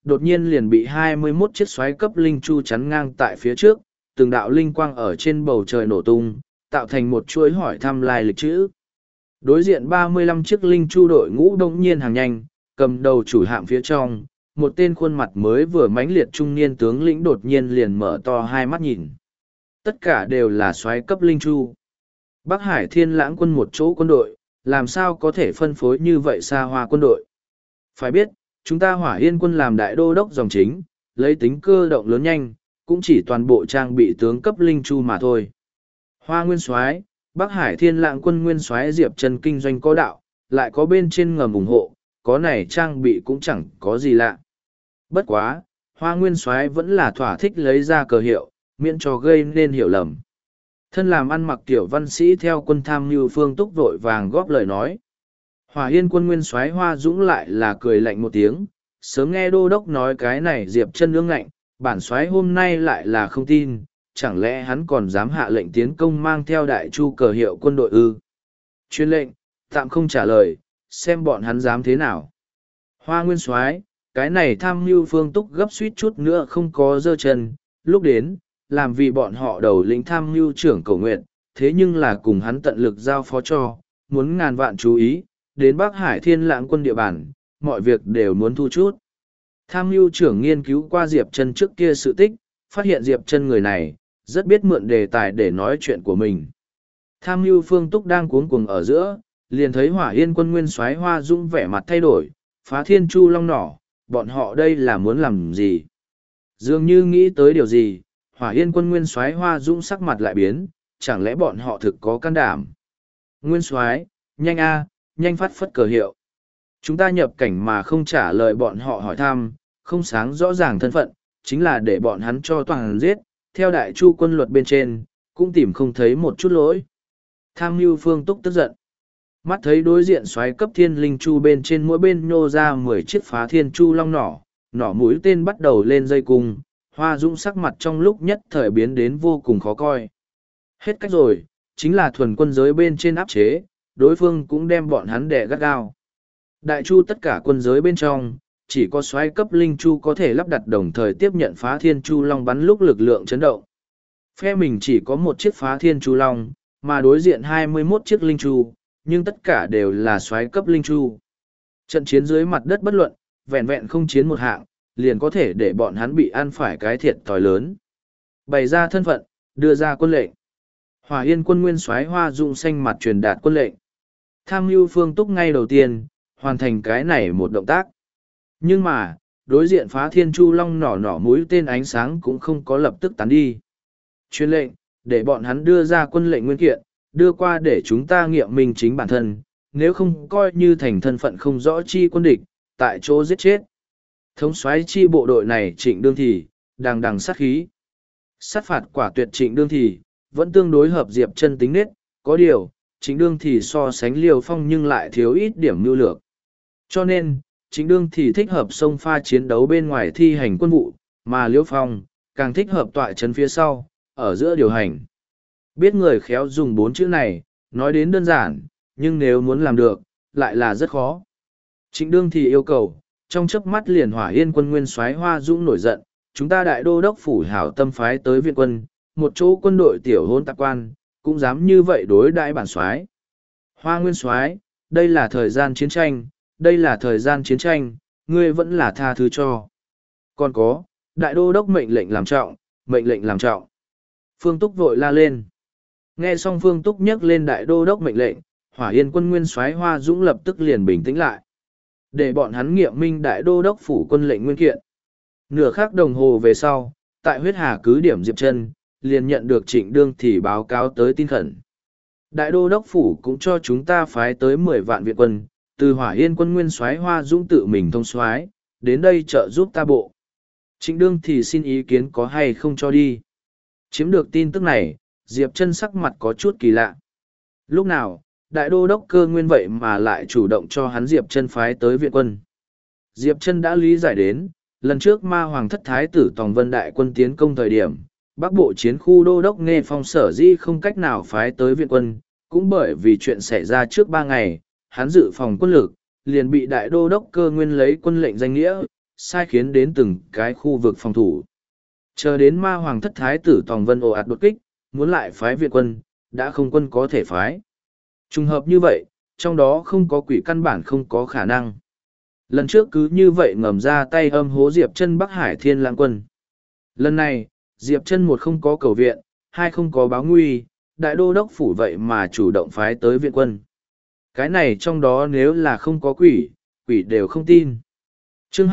đột nhiên liền bị 21 chiếc xoáy cấp linh chu chắn ngang tại phía trước, từng đạo linh quang ở trên bầu trời nổ tung, tạo thành một chuỗi hỏi thăm lai lịch chữ. Đối diện 35 chiếc linh chu đội ngũ đông nhiên hàng nhanh, cầm đầu chủ hạm phía trong, một tên khuôn mặt mới vừa mãnh liệt trung niên tướng lĩnh đột nhiên liền mở to hai mắt nhìn. Tất cả đều là soái cấp linh chu. Bắc Hải Thiên Lãng quân một chỗ quân đội, làm sao có thể phân phối như vậy xa hoa quân đội. Phải biết, chúng ta Hỏa Yên quân làm đại đô đốc dòng chính, lấy tính cơ động lớn nhanh, cũng chỉ toàn bộ trang bị tướng cấp linh chu mà thôi. Hoa nguyên soái, Bắc Hải Thiên Lãng quân nguyên soái Diệp Chân kinh doanh có đạo, lại có bên trên ngầm ủng hộ, có này trang bị cũng chẳng có gì lạ. Bất quá, Hoa nguyên soái vẫn là thỏa thích lấy ra cờ hiệu, miễn cho gây nên hiểu lầm. Thân làm ăn mặc tiểu văn sĩ theo quân tham mưu Phương Túc vội vàng góp lời nói. Hỏa Yên quân nguyên soái Hoa Dũng lại là cười lạnh một tiếng, sớm nghe đô đốc nói cái này Diệp Chân ương ngạnh, bản soái hôm nay lại là không tin, chẳng lẽ hắn còn dám hạ lệnh tiến công mang theo đại chu cờ hiệu quân đội ư? Chuyên lệnh, tạm không trả lời, xem bọn hắn dám thế nào. Hoa nguyên soái, cái này tham mưu Phương Túc gấp suýt chút nữa không có giơ chân, lúc đến, làm vì bọn họ đầu lĩnh tham mưu trưởng cầu nguyện, thế nhưng là cùng hắn tận lực giao phó cho, muốn ngàn vạn chú ý, đến Bắc Hải Thiên Lãng quân địa bàn, mọi việc đều muốn thu chút. Tham mưu trưởng nghiên cứu qua Diệp Chân trước kia sự tích, phát hiện Diệp Chân người này, rất biết mượn đề tài để nói chuyện của mình. Tham mưu Phương Túc đang cuống cuồng ở giữa, liền thấy Hỏa Yên quân nguyên soái Hoa Dũng vẻ mặt thay đổi, phá thiên chu long nỏ, bọn họ đây là muốn làm gì? Dường như nghĩ tới điều gì, Hỏa Yên quân nguyên soái Hoa Dũng sắc mặt lại biến, chẳng lẽ bọn họ thực có can đảm? Nguyên soái, nhanh nhanh phát phất cờ hiệu. Chúng ta nhập cảnh mà không trả lời bọn họ hỏi thăm, không sáng rõ ràng thân phận, chính là để bọn hắn cho toàn giết, theo đại chu quân luật bên trên, cũng tìm không thấy một chút lỗi. Tham mưu Phương Túc tức giận. Mắt thấy đối diện xoáy cấp thiên linh chu bên trên mỗi bên nhô ra 10 chiếc phá thiên chu long nỏ, nỏ mũi tên bắt đầu lên dây cung, Hoa Dũng sắc mặt trong lúc nhất thời biến đến vô cùng khó coi. Hết cách rồi, chính là thuần quân giới bên trên áp chế, đối phương cũng đem bọn hắn đè gắt gao. Đại chu tất cả quân giới bên trong, chỉ có xoáy cấp linh chu có thể lắp đặt đồng thời tiếp nhận phá thiên chu long bắn lúc lực lượng chấn động. Phe mình chỉ có một chiếc phá thiên chu long, mà đối diện 21 chiếc linh chu, nhưng tất cả đều là xoáy cấp linh chu. Trận chiến dưới mặt đất bất luận, vẹn vẹn không chiến một hạng, liền có thể để bọn hắn bị ăn phải cái thiệt thòi lớn. Bày ra thân phận, đưa ra quân lệnh. Hỏa Yên quân nguyên soái Hoa Dũng xanh mặt truyền đạt quân lệnh. Tham mưu Phương Túc ngay đầu tiên, hoàn thành cái này một động tác. Nhưng mà, đối diện phá thiên chu long nỏ nỏ mũi tên ánh sáng cũng không có lập tức tán đi. Truyền lệnh, để bọn hắn đưa ra quân lệnh nguyên kiện, đưa qua để chúng ta nghiệm minh chính bản thân, nếu không coi như thành thân phận không rõ chi quân địch, tại chỗ giết chết. Thống soái chi bộ đội này Trịnh Đương Thì, đằng đằng sát khí. Sát phạt quả tuyệt Trịnh Đương Thì, vẫn tương đối hợp Diệp Chân tính nết, có điều, Trịnh Đương Thì so sánh Liêu Phong nhưng lại thiếu ít điểm mưu lược. Cho nên, Trịnh Đương Thì thích hợp xông pha chiến đấu bên ngoài thi hành quân vụ, mà Liêu Phong, càng thích hợp tọa trấn phía sau, ở giữa điều hành. Biết người khéo dùng 4 chữ này, nói đến đơn giản, nhưng nếu muốn làm được, lại là rất khó. Trịnh Đương Thì yêu cầu, trong chớp mắt liền Hỏa Yên quân nguyên soái Hoa Dũng nổi giận, chúng ta đại đô đốc phủ hảo tâm phái tới viện quân, một chỗ quân đội tiểu hôn tạp quan, cũng dám như vậy đối đãi bản soái. Hoa nguyên soái, đây là thời gian chiến tranh, đây là thời gian chiến tranh, ngươi vẫn là tha thứ cho. Còn có, đại đô đốc mệnh lệnh làm trọng, mệnh lệnh làm trọng. Phương Túc vội la lên. Nghe xong Phương Túc nhắc lên đại đô đốc mệnh lệnh, Hỏa Yên quân nguyên soái Hoa Dũng lập tức liền bình tĩnh lại. Để bọn hắn nghiệm minh đại đô đốc phủ quân lệnh nguyên kiện. Nửa khắc đồng hồ về sau, tại huyết hà cứ điểm Diệp Chân, liền nhận được Trịnh Đương Thì báo cáo tới tin khẩn. Đại đô đốc phủ cũng cho chúng ta phái tới 10 vạn viện quân, từ Hỏa Yên quân nguyên soái Hoa Dũng tự mình thông soái, đến đây trợ giúp ta bộ. Trịnh Đương Thì xin ý kiến có hay không cho đi. Chiếm được tin tức này, Diệp Chân sắc mặt có chút kỳ lạ. Lúc nào, đại đô đốc Cơ Nguyên vậy mà lại chủ động cho hắn Diệp Chân phái tới viện quân. Diệp Chân đã lý giải đến, lần trước Ma Hoàng thất thái tử Tòng Vân đại quân tiến công thời điểm, Bắc bộ chiến khu đô đốc Nghê Phong sở dĩ không cách nào phái tới viện quân, cũng bởi vì chuyện xảy ra trước 3 ngày, hắn dự phòng quân lực, liền bị đại đô đốc Cơ Nguyên lấy quân lệnh danh nghĩa, sai khiến đến từng cái khu vực phòng thủ. Chờ đến ma hoàng thất thái tử Tòng Vân ồ ạt đột kích, muốn lại phái viện quân, đã không quân có thể phái. Trùng hợp như vậy, trong đó không có quỷ căn bản không có khả năng. Lần trước cứ như vậy ngầm ra tay âm hố Diệp Chân Bắc Hải Thiên Lãng quân. Lần này, Diệp Chân một không có cầu viện, hai không có báo nguy, đại đô đốc phủ vậy mà chủ động phái tới viện quân. Cái này trong đó nếu là không có quỷ, quỷ đều không tin. Chương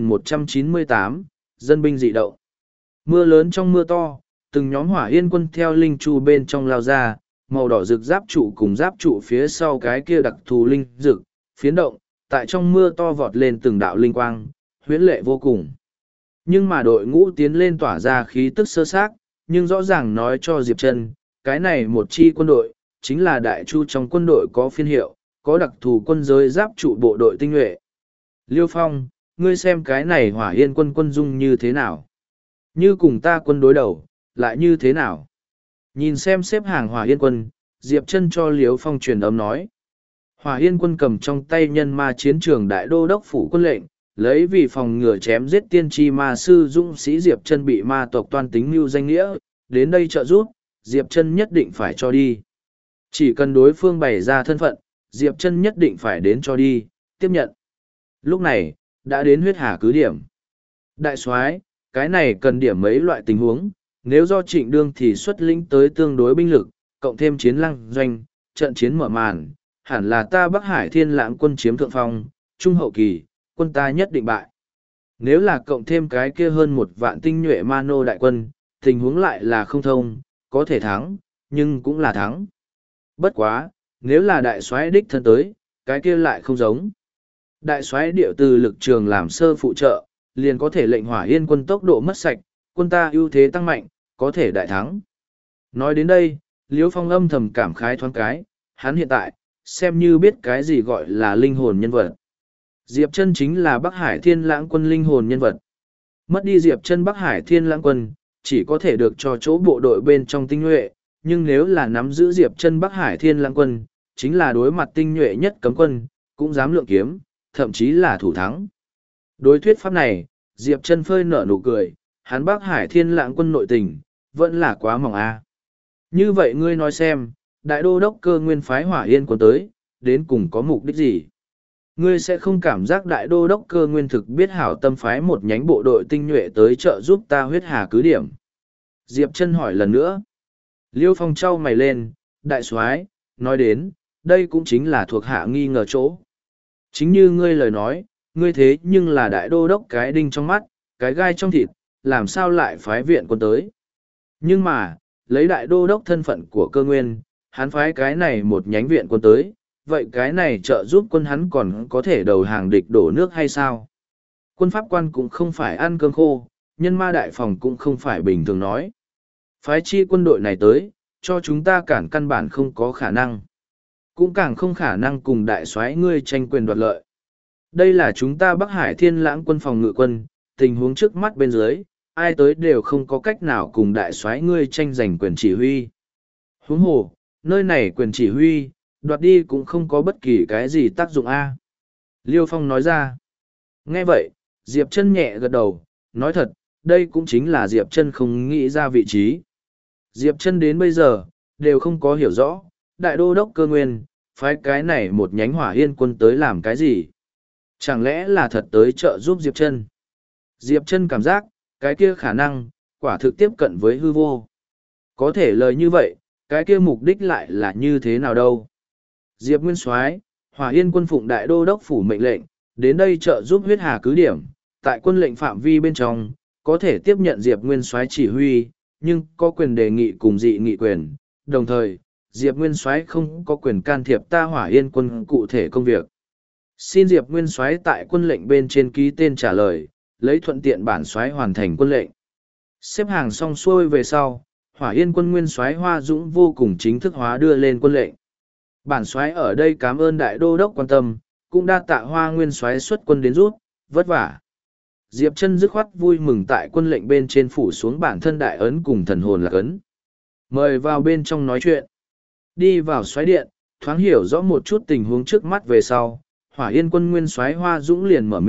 2198, Dân binh dị động. Mưa lớn trong mưa to, từng nhóm hỏa yên quân theo linh chu bên trong lao ra, màu đỏ rực giáp trụ cùng giáp trụ phía sau cái kia đặc thù linh rực, phiến động, tại trong mưa to vọt lên từng đạo linh quang, huyễn lệ vô cùng. Nhưng mà đội ngũ tiến lên tỏa ra khí tức sơ xác, nhưng rõ ràng nói cho Diệp Chân, cái này một chi quân đội, chính là đại chu trong quân đội có phiên hiệu, có đặc thù quân giới giáp trụ bộ đội tinh nhuệ. Liêu Phong, ngươi xem cái này hỏa yên quân quân dung như thế nào? Như cùng ta quân đối đầu, lại như thế nào? Nhìn xem xếp hàng hỏa yên quân, Diệp Chân cho Liêu Phong truyền âm nói. Hỏa yên quân cầm trong tay nhân ma chiến trường đại đô đốc phủ quân lệnh, lấy vì phòng ngừa chém giết tiên tri ma sư dũng sĩ Diệp Chân bị ma tộc toan tính mưu danh nghĩa, đến đây trợ giúp, Diệp Chân nhất định phải cho đi. Chỉ cần đối phương bày ra thân phận, Diệp Chân nhất định phải đến cho đi, tiếp nhận. Lúc này, đã đến huyết hà cứ điểm. Đại soái, cái này cần điểm mấy loại tình huống, nếu do Trịnh Đương thì xuất lĩnh tới tương đối binh lực, cộng thêm chiến lăng doanh, trận chiến mở màn, hẳn là ta Bắc Hải Thiên Lãng quân chiếm thượng phong, trung hậu kỳ, quân ta nhất định bại. Nếu là cộng thêm cái kia hơn 1 vạn tinh nhuệ ma nô đại quân, tình huống lại là không thông, có thể thắng, nhưng cũng là thắng. Bất quá, nếu là đại soái đích thân tới, cái kia lại không giống. Đại soái điệu từ lực trường làm sơ phụ trợ, liền có thể lệnh hỏa yên quân tốc độ mất sạch, quân ta ưu thế tăng mạnh, có thể đại thắng. Nói đến đây, Liêu Phong âm thầm cảm khái thoáng cái, hắn hiện tại, xem như biết cái gì gọi là linh hồn nhân vật. Diệp Chân chính là Bắc Hải Thiên Lãng quân linh hồn nhân vật. Mất đi Diệp Chân Bắc Hải Thiên Lãng quân, chỉ có thể được cho chỗ bộ đội bên trong tinh nhuệ, nhưng nếu là nắm giữ Diệp Chân Bắc Hải Thiên Lãng quân, chính là đối mặt tinh nhuệ nhất cấm quân, cũng dám lượng kiếm, thậm chí là thủ thắng. Đối thuyết pháp này, Diệp Chân phơi nở nụ cười, hắn Bắc Hải Thiên Lãng quân nội tình, vẫn là quá mỏng a. Như vậy ngươi nói xem, đại đô đốc Cơ Nguyên phái Hỏa Yên quân tới, đến cùng có mục đích gì? Ngươi sẽ không cảm giác đại đô đốc Cơ Nguyên thực biết hảo tâm phái một nhánh bộ đội tinh nhuệ tới trợ giúp ta huyết hà cứ điểm. Diệp Chân hỏi lần nữa. Liêu Phong trao mày lên, đại soái, nói đến, đây cũng chính là thuộc hạ nghi ngờ chỗ. Chính như ngươi lời nói, ngươi thế nhưng là đại đô đốc cái đinh trong mắt, cái gai trong thịt, làm sao lại phái viện quân tới. Nhưng mà, lấy đại đô đốc thân phận của Cơ Nguyên, hắn phái cái này một nhánh viện quân tới, vậy cái này trợ giúp quân hắn còn có thể đầu hàng địch đổ nước hay sao? Quân pháp quan cũng không phải ăn cơm khô, nhân ma đại phòng cũng không phải bình thường nói. Phái chi quân đội này tới, cho chúng ta cản căn bản không có khả năng. Cũng càng không khả năng cùng đại soái ngươi tranh quyền đoạt lợi. Đây là chúng ta Bắc Hải Thiên Lãng quân phòng ngự quân, tình huống trước mắt bên dưới, ai tới đều không có cách nào cùng đại soái ngươi tranh giành quyền chỉ huy. Huống hồ, nơi này quyền chỉ huy, đoạt đi cũng không có bất kỳ cái gì tác dụng a. Liêu Phong nói ra. Nghe vậy, Diệp Chân nhẹ gật đầu, nói thật, đây cũng chính là Diệp Chân không nghĩ ra vị trí. Diệp Chân đến bây giờ, đều không có hiểu rõ, đại đô đốc Cơ Nguyên, phái cái này một nhánh Hỏa Yên quân tới làm cái gì? Chẳng lẽ là thật tới trợ giúp Diệp Chân? Diệp Chân cảm giác, cái kia khả năng, quả thực tiếp cận với hư vô. Có thể lời như vậy, cái kia mục đích lại là như thế nào đâu? Diệp Nguyên Soái, Hỏa Yên quân phụng đại đô đốc phủ mệnh lệnh, đến đây trợ giúp huyết hà cứ điểm, tại quân lệnh phạm vi bên trong, có thể tiếp nhận Diệp Nguyên Soái chỉ huy, nhưng có quyền đề nghị cùng dị nghị quyền, đồng thời, Diệp Nguyên Soái không có quyền can thiệp ta Hỏa Yên quân cụ thể công việc. Xin Diệp Nguyên Soái tại quân lệnh bên trên ký tên trả lời, lấy thuận tiện bản soái hoàn thành quân lệnh. Xếp hàng xong xuôi về sau, Hỏa Yên quân Nguyên Soái Hoa Dũng vô cùng chính thức hóa đưa lên quân lệnh. Bản soái ở đây cảm ơn đại đô đốc quan tâm, cũng đa tạ Hoa Nguyên Soái xuất quân đến rút, vất vả. Diệp Chân dứt khoát vui mừng tại quân lệnh bên trên phủ xuống bản thân đại ấn cùng thần hồn lạc ấn. Mời vào bên trong nói chuyện. Đi vào soái điện, thoáng hiểu rõ một chút tình huống trước mắt về sau, Hỏa Yên quân Nguyên Soái Hoa Dũng liền mở miệng,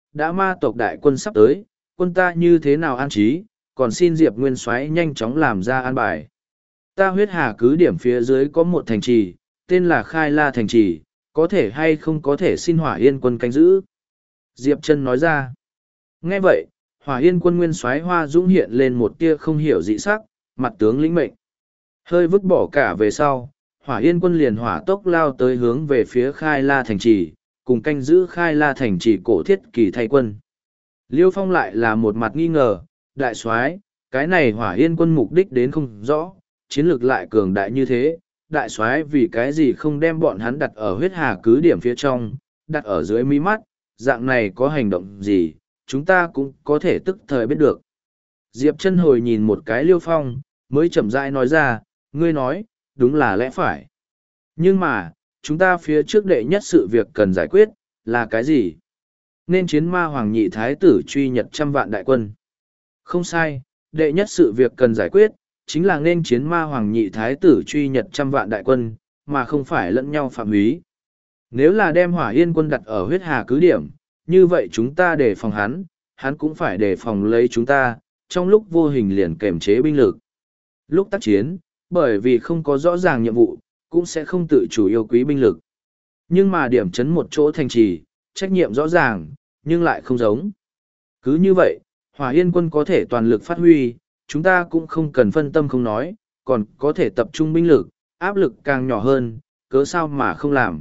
đã ma tộc đại quân sắp tới, quân ta như thế nào an trí, còn xin Diệp Nguyên Soái nhanh chóng làm ra an bài. Ta huyết hà cứ điểm phía dưới có một thành trì, tên là Khai La Thành Trì, có thể hay không có thể xin Hỏa Yên quân canh giữ. Diệp Chân nói ra. Nghe vậy, Hỏa Yên quân nguyên soái Hoa Dũng hiện lên một tia không hiểu dị sắc, mặt tướng lĩnh mệnh. Hơi vứt bỏ cả về sau, Hỏa Yên quân liền hỏa tốc lao tới hướng về phía Khai La Thành Trì, cùng canh giữ Khai La Thành Trì cổ thiết kỳ thay quân. Liêu Phong lại là một mặt nghi ngờ, đại soái, cái này Hỏa Yên quân mục đích đến không rõ, chiến lược lại cường đại như thế, đại soái vì cái gì không đem bọn hắn đặt ở huyết hà cứ điểm phía trong, đặt ở dưới mí mắt, dạng này có hành động gì, chúng ta cũng có thể tức thời biết được. Diệp Chân hồi nhìn một cái Liêu Phong, mới chậm rãi nói ra, ngươi nói, đúng là lẽ phải. Nhưng mà, chúng ta phía trước đệ nhất sự việc cần giải quyết, là cái gì? Nên chiến ma hoàng nhị thái tử truy nhật 100 vạn đại quân. Không sai, đệ nhất sự việc cần giải quyết, chính là nên chiến ma hoàng nhị thái tử truy nhật 100 vạn đại quân, mà không phải lẫn nhau phạm húy. Nếu là đem Hỏa Yên quân đặt ở huyết hà cứ điểm, như vậy chúng ta đề phòng hắn cũng phải đề phòng lấy chúng ta, trong lúc vô hình liền kềm chế binh lực. Lúc tác chiến, bởi vì không có rõ ràng nhiệm vụ, cũng sẽ không tự chủ yêu quý binh lực. Nhưng mà điểm chấn một chỗ thành trì, trách nhiệm rõ ràng, nhưng lại không giống. Cứ như vậy, Hỏa Yên quân có thể toàn lực phát huy, chúng ta cũng không cần phân tâm không nói, còn có thể tập trung binh lực, áp lực càng nhỏ hơn, cớ sao mà không làm.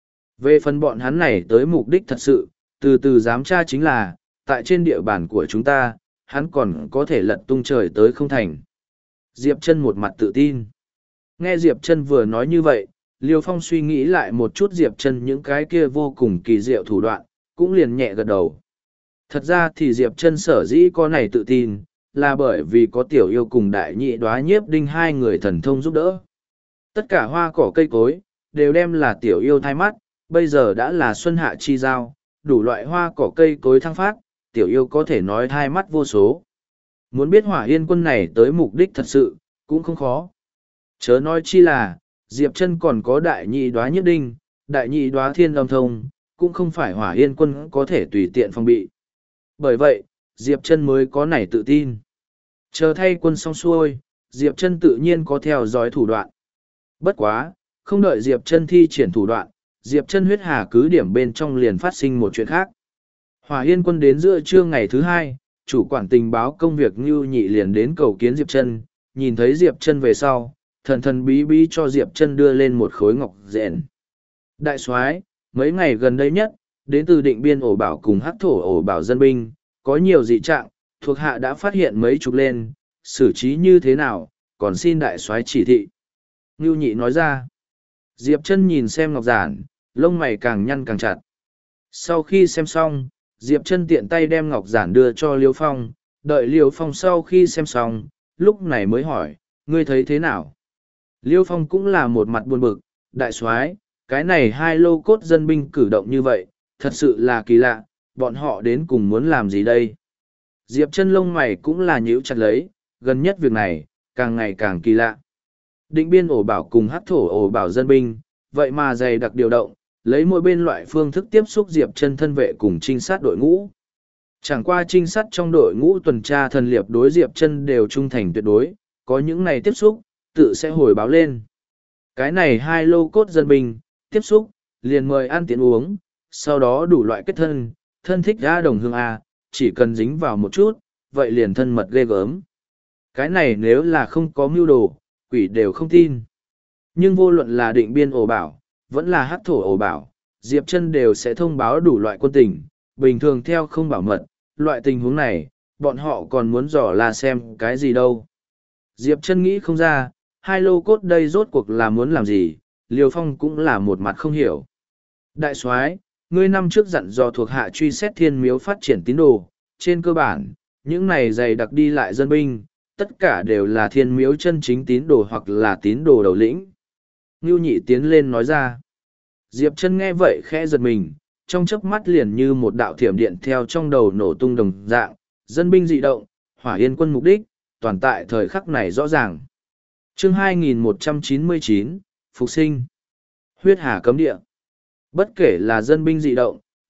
Về phần bọn hắn này tới mục đích thật sự, từ từ giám tra chính là, tại trên địa bàn của chúng ta, hắn còn có thể lật tung trời tới không thành. Diệp Chân một mặt tự tin. Nghe Diệp Chân vừa nói như vậy, Liêu Phong suy nghĩ lại một chút Diệp Chân những cái kia vô cùng kỳ diệu thủ đoạn, cũng liền nhẹ gật đầu. Thật ra thì Diệp Chân sở dĩ có này tự tin, là bởi vì có tiểu yêu cùng đại nhị đoá nhiếp đinh hai người thần thông giúp đỡ. Tất cả hoa cỏ cây cối, đều đem là tiểu yêu thay mắt, bây giờ đã là xuân hạ chi giao, đủ loại hoa cỏ cây cối thăng phát, tiểu yêu có thể nói thai mắt vô số. Muốn biết Hỏa Yên quân này tới mục đích thật sự, cũng không khó. Chớ nói chi là, Diệp Chân còn có đại nhị đoá nhiếp đinh, đại nhị đoá thiên âm thông, cũng không phải Hỏa Yên quân có thể tùy tiện phòng bị. Bởi vậy, Diệp Chân mới có nảy tự tin. Chờ thay quân xong xuôi, Diệp Chân tự nhiên có theo dõi thủ đoạn. Bất quá, không đợi Diệp Chân thi triển thủ đoạn, Diệp Chân huyết hà cứ điểm bên trong liền phát sinh một chuyện khác. Hỏa Yên quân đến giữa trưa ngày thứ 2, chủ quản tình báo công việc Ngưu Nhị liền đến cầu kiến Diệp Chân, nhìn thấy Diệp Chân về sau, thần thần bí bí cho Diệp Chân đưa lên một khối ngọc rèn. Đại soái, mấy ngày gần đây nhất, đến từ Định Biên ổ bảo cùng Hắc Thổ ổ bảo dân binh, có nhiều dị trạng, thuộc hạ đã phát hiện mấy chục lên, xử trí như thế nào, còn xin đại soái chỉ thị. Ngưu Nhị nói ra. Diệp Chân nhìn xem ngọc giản, lông mày càng nhăn càng chặt. Sau khi xem xong, Diệp Chân tiện tay đem ngọc giản đưa cho Liêu Phong, đợi Liêu Phong sau khi xem xong, lúc này mới hỏi, ngươi thấy thế nào? Liêu Phong cũng là một mặt buồn bực, đại soái, cái này hai lô cốt dân binh cử động như vậy, thật sự là kỳ lạ, bọn họ đến cùng muốn làm gì đây? Diệp Chân lông mày cũng là nhíu chặt lấy, gần nhất việc này, càng ngày càng kỳ lạ. Định Biên ổ bảo cùng Hắc Thổ ổ bảo dân binh, vậy mà dày đặc điều động, lấy mỗi bên loại phương thức tiếp xúc Diệp Chân thân vệ cùng trinh sát đội ngũ. Chẳng qua trinh sát trong đội ngũ tuần tra thần liệp đối Diệp Chân đều trung thành tuyệt đối, có những này tiếp xúc, tự sẽ hồi báo lên. Cái này hai lô cốt dân binh, tiếp xúc, liền mời ăn tiện uống, sau đó đủ loại kết thân, thân thích ra đồng hương A, chỉ cần dính vào một chút, vậy liền thân mật ghê gớm. Cái này nếu là không có mưu đồ, quỷ đều không tin. Nhưng vô luận là Định Biên ổ bảo, vẫn là Hắc Thổ ổ bảo, Diệp Chân đều sẽ thông báo đủ loại quân tình, bình thường theo không bảo mật, loại tình huống này, bọn họ còn muốn dò la xem cái gì đâu. Diệp Chân nghĩ không ra, hai lô cốt đây rốt cuộc là muốn làm gì, Liêu Phong cũng là một mặt không hiểu. Đại soái, ngươi năm trước dặn dò thuộc hạ truy xét thiên miếu phát triển tín đồ, trên cơ bản, những này dày đặc đi lại dân binh, tất cả đều là thiên miếu chân chính tín đồ hoặc là tín đồ đầu lĩnh. Ngưu Nhị tiến lên nói ra. Diệp Chân nghe vậy khẽ giật mình, trong chớp mắt liền như một đạo thiểm điện theo trong đầu nổ tung đồng dạng, dân binh dị động, Hỏa Yên quân mục đích, toàn tại thời khắc này rõ ràng. Chương 2199, Phục sinh. Huyết hà cấm địa. Bất kể là dân binh dị động,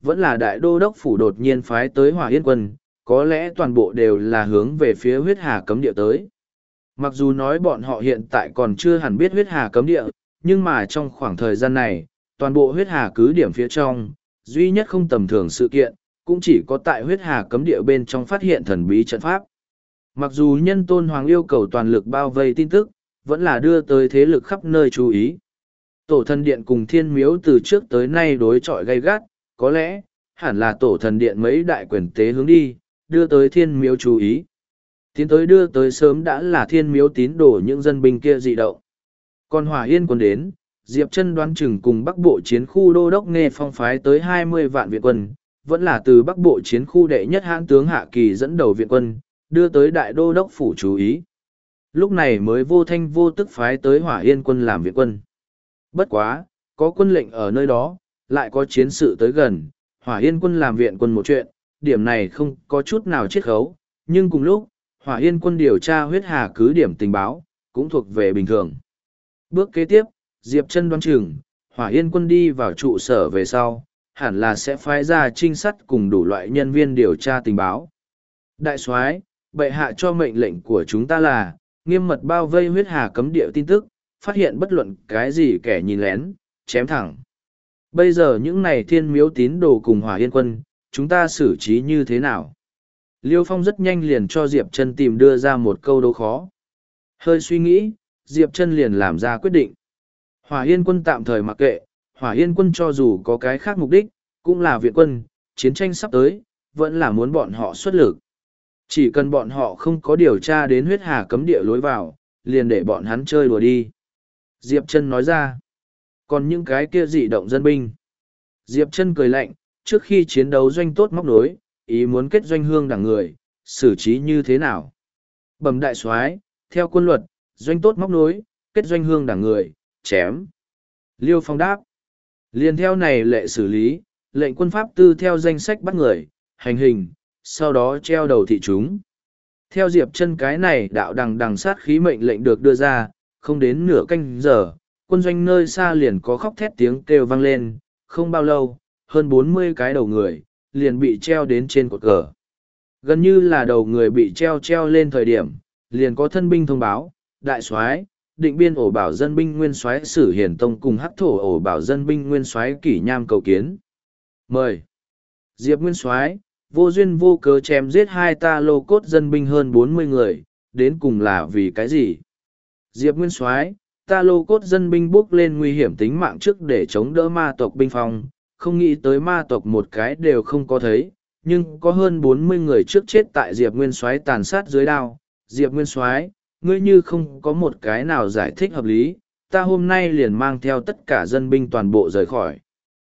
vẫn là đại đô đốc phủ đột nhiên phái tới Hỏa Yên quân, có lẽ toàn bộ đều là hướng về phía huyết hà cấm địa tới. Mặc dù nói bọn họ hiện tại còn chưa hẳn biết huyết hà cấm địa, nhưng mà trong khoảng thời gian này, toàn bộ huyết hà cứ điểm phía trong, duy nhất không tầm thường sự kiện, cũng chỉ có tại huyết hà cấm địa bên trong phát hiện thần bí trận pháp. Mặc dù nhân tôn hoàng yêu cầu toàn lực bao vây tin tức, vẫn là đưa tới thế lực khắp nơi chú ý. Tổ thần điện cùng thiên miếu từ trước tới nay đối chọi gay gắt, có lẽ, hẳn là tổ thần điện mấy đại quyền tế hướng đi, đưa tới thiên miếu chú ý. Tiến tới đưa tới sớm đã là thiên miếu tín đồ những dân binh kia dị động. Còn Hỏa Yên quân đến, Diệp Chân đoán chừng cùng Bắc Bộ chiến khu đô đốc Nghe Phong phái tới 20 vạn viện quân, vẫn là từ Bắc Bộ chiến khu đệ nhất hãn tướng Hạ Kỳ dẫn đầu viện quân, đưa tới đại đô đốc phủ chú ý. Lúc này mới vô thanh vô tức phái tới Hỏa Yên quân làm viện quân. Bất quá, có quân lệnh ở nơi đó, lại có chiến sự tới gần, Hỏa Yên quân làm viện quân một chuyện, điểm này không có chút nào chiết khấu, nhưng cùng lúc, Hỏa Yên quân điều tra huyết hà cứ điểm tình báo, cũng thuộc về bình thường. Bước kế tiếp, Diệp Chân đoán chừng, Hỏa Yên quân đi vào trụ sở về sau, hẳn là sẽ phái ra trinh sát cùng đủ loại nhân viên điều tra tình báo. Đại soái, bệ hạ cho mệnh lệnh của chúng ta là, nghiêm mật bao vây huyết hà cấm địa tin tức, phát hiện bất luận cái gì kẻ nhìn lén, chém thẳng. Bây giờ những này thiên miếu tín đồ cùng Hỏa Yên quân, chúng ta xử trí như thế nào? Liêu Phong rất nhanh liền cho Diệp Chân tìm đưa ra một câu đố khó. Hơi suy nghĩ, Diệp Chân liền làm ra quyết định. Hỏa Yên quân tạm thời mặc kệ, Hỏa Yên quân cho dù có cái khác mục đích, cũng là viện quân, chiến tranh sắp tới, vẫn là muốn bọn họ xuất lực. Chỉ cần bọn họ không có điều tra đến huyết hà cấm địa lối vào, liền để bọn hắn chơi đùa đi. Diệp Chân nói ra. Còn những cái kia dị động dân binh. Diệp Chân cười lạnh, trước khi chiến đấu doanh tốt móc nối, ý muốn kết doanh hương đảng người, xử trí như thế nào? Bẩm đại soái, theo quân luật, doanh tốt móc nối, kết doanh hương đảng người, chém. Liêu Phong đáp. Liền theo này lệ xử lý, lệnh quân pháp tư theo danh sách bắt người, hành hình, sau đó treo đầu thị chúng. Theo Diệp Chân cái này đạo đằng sát khí mệnh lệnh được đưa ra, không đến nửa canh giờ, quân doanh nơi xa liền có khóc thét tiếng kêu vang lên, không bao lâu, hơn 40 cái đầu người, liền bị treo đến trên cột cờ. Gần như là đầu người bị treo lên thời điểm, liền có thân binh thông báo, đại soái, định biên ổ bảo dân binh nguyên soái Sử Hiển Tông cùng hắc thổ ổ bảo dân binh nguyên soái Kỷ Nham cầu kiến. Mời. Diệp nguyên soái, vô duyên vô cớ chém giết hai ta lô cốt dân binh hơn 40 người, đến cùng là vì cái gì? Diệp nguyên soái, ta lô cốt dân binh bước lên nguy hiểm tính mạng trước để chống đỡ ma tộc binh phong, không nghĩ tới ma tộc một cái đều không có thấy, nhưng có hơn 40 người trước chết tại Diệp Nguyên Soái tàn sát dưới đao. Diệp Nguyên Soái, ngươi như không có một cái nào giải thích hợp lý, ta hôm nay liền mang theo tất cả dân binh toàn bộ rời khỏi.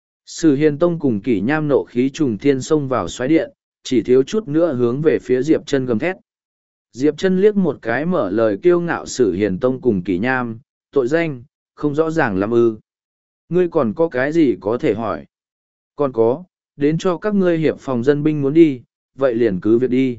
Sử Hiền Tông cùng Kỷ Nham nộ khí trùng thiên xông vào xoáy điện, chỉ thiếu chút nữa hướng về phía Diệp Chân gầm thét. Diệp Chân liếc một cái mở lời kiêu ngạo Sử Hiền Tông cùng Kỷ Nham, tội danh, không rõ ràng lắm ư. Ngươi còn có cái gì có thể hỏi? Còn có, đến cho các ngươi hiệp phòng dân binh muốn đi, vậy liền cứ việc đi.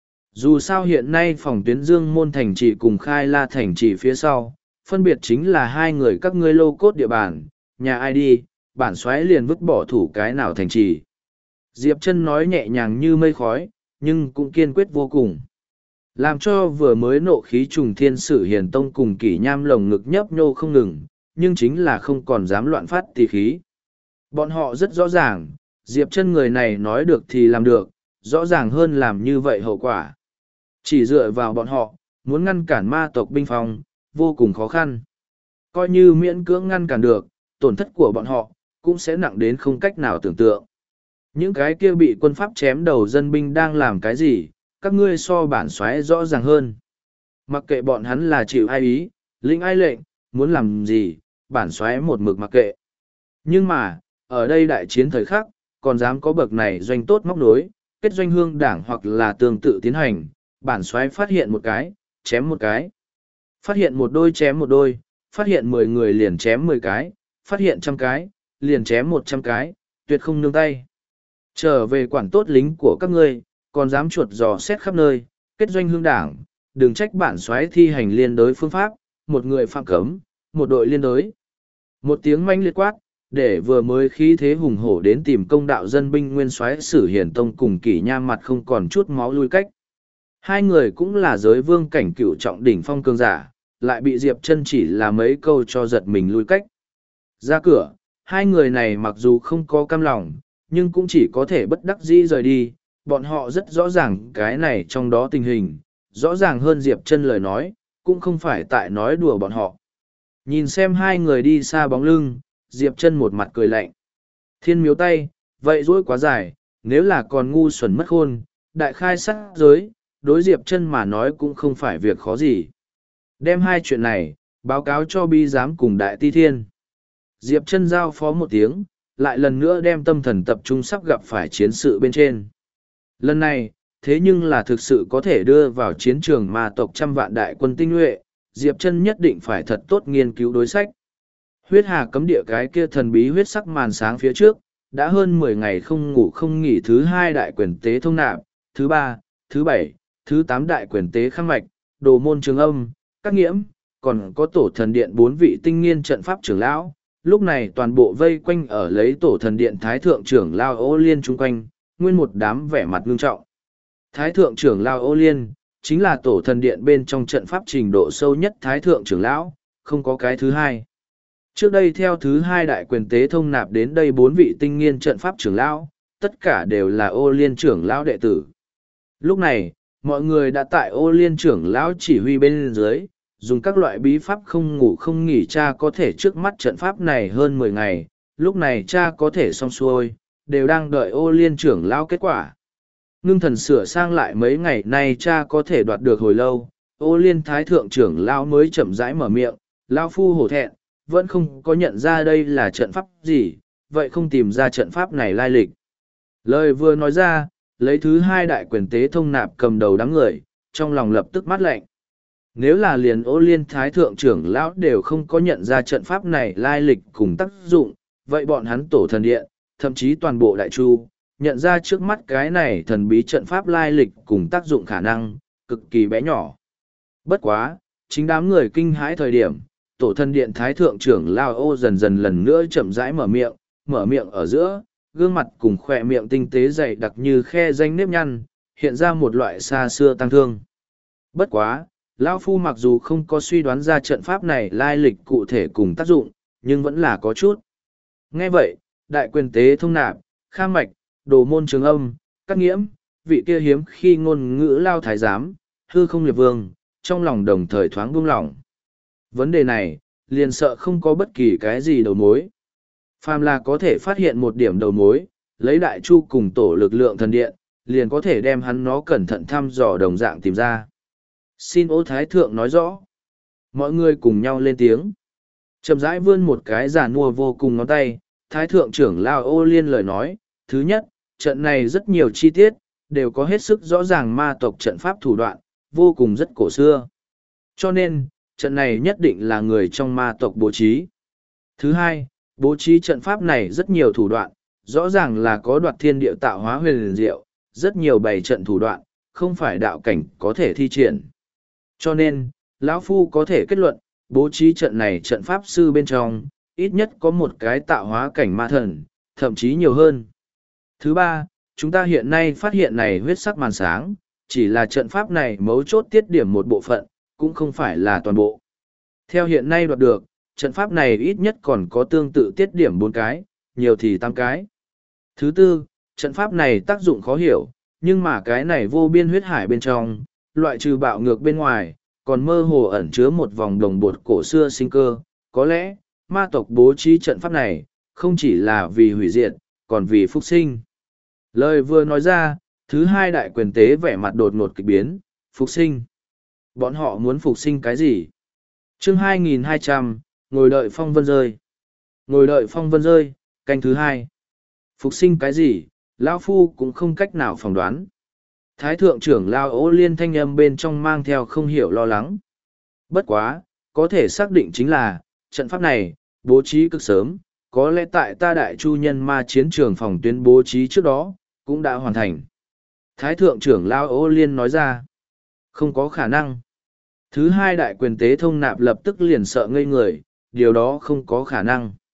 Dù sao hiện nay phòng tuyến Dương Môn thành trì cùng Khai La thành trì phía sau, phân biệt chính là hai người các ngươi lô cốt địa bàn, nhà ai đi, bản soái liền vứt bỏ thủ cái nào thành trì. Diệp Chân nói nhẹ nhàng như mây khói, nhưng cũng kiên quyết vô cùng. Làm cho vừa mới nộ khí trùng thiên Sử Hiền Tông cùng Kỷ Nham lồng ngực nhấp nhô không ngừng, nhưng chính là không còn dám loạn phát tỳ khí. Bọn họ rất rõ ràng, Diệp Chân người này nói được thì làm được, rõ ràng hơn làm như vậy hậu quả. Chỉ dựa vào bọn họ, muốn ngăn cản ma tộc binh phong, vô cùng khó khăn. Coi như miễn cưỡng ngăn cản được, tổn thất của bọn họ, cũng sẽ nặng đến không cách nào tưởng tượng. Những cái kia bị quân Pháp chém đầu dân binh đang làm cái gì, các ngươi so bản soái rõ ràng hơn. Mặc kệ bọn hắn là chịu ai ý, lĩnh ai lệnh, muốn làm gì, bản soái một mực mặc kệ. Nhưng mà, ở đây đại chiến thời khắc, còn dám có bậc này doanh tốt móc nối, kết doanh hương đảng hoặc là tương tự tiến hành, bản soái phát hiện một cái, chém một cái. Phát hiện một đôi chém một đôi, phát hiện 10 người liền chém 10 cái, phát hiện 100 cái, liền chém 100 cái, tuyệt không nương tay. Trở về quản tốt lính của các ngươi, còn dám chuột dò xét khắp nơi, kết doanh hương đảng, đừng trách bản soái thi hành liên đối phương pháp, một người phạm cấm, một đội liên đối. Một tiếng manh liệt quát, để vừa mới khí thế hùng hổ đến tìm công đạo dân binh nguyên soái Sử Hiển Tông cùng Kỷ Nham mặt không còn chút máu lui cách. Hai người cũng là giới vương cảnh cựu trọng đỉnh phong cường giả, lại bị Diệp Chân chỉ là mấy câu cho giật mình lui cách. Ra cửa, hai người này mặc dù không có cam lòng, nhưng cũng chỉ có thể bất đắc dĩ rời đi. Bọn họ rất rõ ràng cái này trong đó tình hình, rõ ràng hơn Diệp Chân lời nói, cũng không phải tại nói đùa bọn họ. Nhìn xem hai người đi xa bóng lưng, Diệp Chân một mặt cười lạnh. Thiên miếu tay, vậy dỗi quá dài, nếu là còn ngu xuẩn mất khôn, đại khai sát giới, đối Diệp Chân mà nói cũng không phải việc khó gì. Đem hai chuyện này, báo cáo cho bi giám cùng đại ti thiên. Diệp Chân giao phó một tiếng, lại lần nữa đem tâm thần tập trung sắp gặp phải chiến sự bên trên. Lần này, thế nhưng là thực sự có thể đưa vào chiến trường ma tộc trăm vạn đại quân tinh nhuệ, Diệp Chân nhất định phải thật tốt nghiên cứu đối sách. Huyết hà cấm địa cái kia thần bí huyết sắc màn sáng phía trước, đã hơn 10 ngày không ngủ không nghỉ thứ hai đại quyền tế thông nạp, thứ ba, thứ bảy, thứ 8 đại quyền tế khang mạch, đồ môn trường âm, các nghiễm, còn có tổ thần điện 4 vị tinh nghiên trận pháp trưởng lão. Lúc này toàn bộ vây quanh ở lấy tổ thần điện thái thượng trưởng lao ô liên chung quanh, nguyên một đám vẻ mặt ngưng trọng. Thái thượng trưởng lao ô liên, chính là tổ thần điện bên trong trận pháp trình độ sâu nhất thái thượng trưởng lão, không có cái thứ hai. Trước đây theo thứ hai đại quyền tế thông nạp đến đây 4 vị tinh nghiên trận pháp trưởng lão, tất cả đều là ô liên trưởng lão đệ tử. Lúc này, mọi người đã tại ô liên trưởng lão chỉ huy bên dưới, dùng các loại bí pháp không ngủ không nghỉ cha có thể trước mắt trận pháp này hơn 10 ngày, lúc này cha có thể xong xuôi, đều đang đợi ô liên trưởng lão kết quả. Ngưng thần sửa sang lại mấy ngày nay cha có thể đoạt được hồi lâu, ô liên thái thượng trưởng lão mới chậm rãi mở miệng, lão phu hổ thẹn, vẫn không có nhận ra đây là trận pháp gì, vậy không tìm ra trận pháp này lai lịch. Lời vừa nói ra, lấy thứ hai đại quyền tế thông nạp cầm đầu đám người, trong lòng lập tức mát lạnh. Nếu là liền ô liên thái thượng trưởng lão đều không có nhận ra trận pháp này lai lịch cùng tác dụng, vậy bọn hắn tổ thần điện, thậm chí toàn bộ đại chu, nhận ra trước mắt cái này thần bí trận pháp lai lịch cùng tác dụng khả năng, cực kỳ bé nhỏ. Bất quá, chính đám người kinh hãi thời điểm, tổ thần điện thái thượng trưởng lao ô dần dần lần nữa chậm rãi mở miệng ở giữa, gương mặt cùng khỏe miệng tinh tế dày đặc như khe danh nếp nhăn, hiện ra một loại xa xưa tăng thương. Bất quá, lão phu mặc dù không có suy đoán ra trận pháp này lai lịch cụ thể cùng tác dụng, nhưng vẫn là có chút. Nghe vậy, đại quyền tế thông nạp, kham mạch, đồ môn trường âm, các nghiễm, vị kia hiếm khi ngôn ngữ lao thái giám, hư không liệt vương, trong lòng đồng thời thoáng buông lỏng. Vấn đề này, liền sợ không có bất kỳ cái gì đầu mối. Phàm là có thể phát hiện một điểm đầu mối, lấy đại chu cùng tổ lực lượng thần điện, liền có thể đem hắn nó cẩn thận thăm dò đồng dạng tìm ra. Xin ô thái thượng nói rõ. Mọi người cùng nhau lên tiếng. Chậm rãi vươn một cái giả nua vô cùng ngón tay, thái thượng trưởng lao ô liên lời nói. Thứ nhất, trận này rất nhiều chi tiết, đều có hết sức rõ ràng ma tộc trận pháp thủ đoạn, vô cùng rất cổ xưa. Cho nên, trận này nhất định là người trong ma tộc bố trí. Thứ hai, bố trí trận pháp này rất nhiều thủ đoạn, rõ ràng là có đoạt thiên địa tạo hóa huyền diệu, rất nhiều bày trận thủ đoạn, không phải đạo cảnh có thể thi triển. Cho nên, lão phu có thể kết luận, bố trí trận này trận pháp sư bên trong, ít nhất có một cái tạo hóa cảnh ma thần, thậm chí nhiều hơn. Thứ ba, chúng ta hiện nay phát hiện này huyết sắc màn sáng, chỉ là trận pháp này mấu chốt tiết điểm một bộ phận, cũng không phải là toàn bộ. Theo hiện nay đoạt được, trận pháp này ít nhất còn có tương tự tiết điểm 4 cái, nhiều thì 8 cái. Thứ tư, trận pháp này tác dụng khó hiểu, nhưng mà cái này vô biên huyết hải bên trong, loại trừ bạo ngược bên ngoài, còn mơ hồ ẩn chứa một vòng đồng bột cổ xưa sinh cơ. Có lẽ, ma tộc bố trí trận pháp này, không chỉ là vì hủy diệt, còn vì phục sinh. Lời vừa nói ra, thứ hai đại quyền tế vẻ mặt đột ngột kịch biến, phục sinh. Bọn họ muốn phục sinh cái gì? Chương 2200, ngồi đợi phong vân rơi. Ngồi đợi phong vân rơi, canh thứ hai. Phục sinh cái gì, lão phu cũng không cách nào phỏng đoán. Thái thượng trưởng lao ô liên thanh âm bên trong mang theo không hiểu lo lắng. Bất quá, có thể xác định chính là, trận pháp này, bố trí cực sớm, có lẽ tại ta đại chu nhân ma chiến trường phòng tuyến bố trí trước đó, cũng đã hoàn thành. Thái thượng trưởng lao ô liên nói ra, không có khả năng. Thứ hai đại quyền tế thông nạp lập tức liền sợ ngây người, điều đó không có khả năng.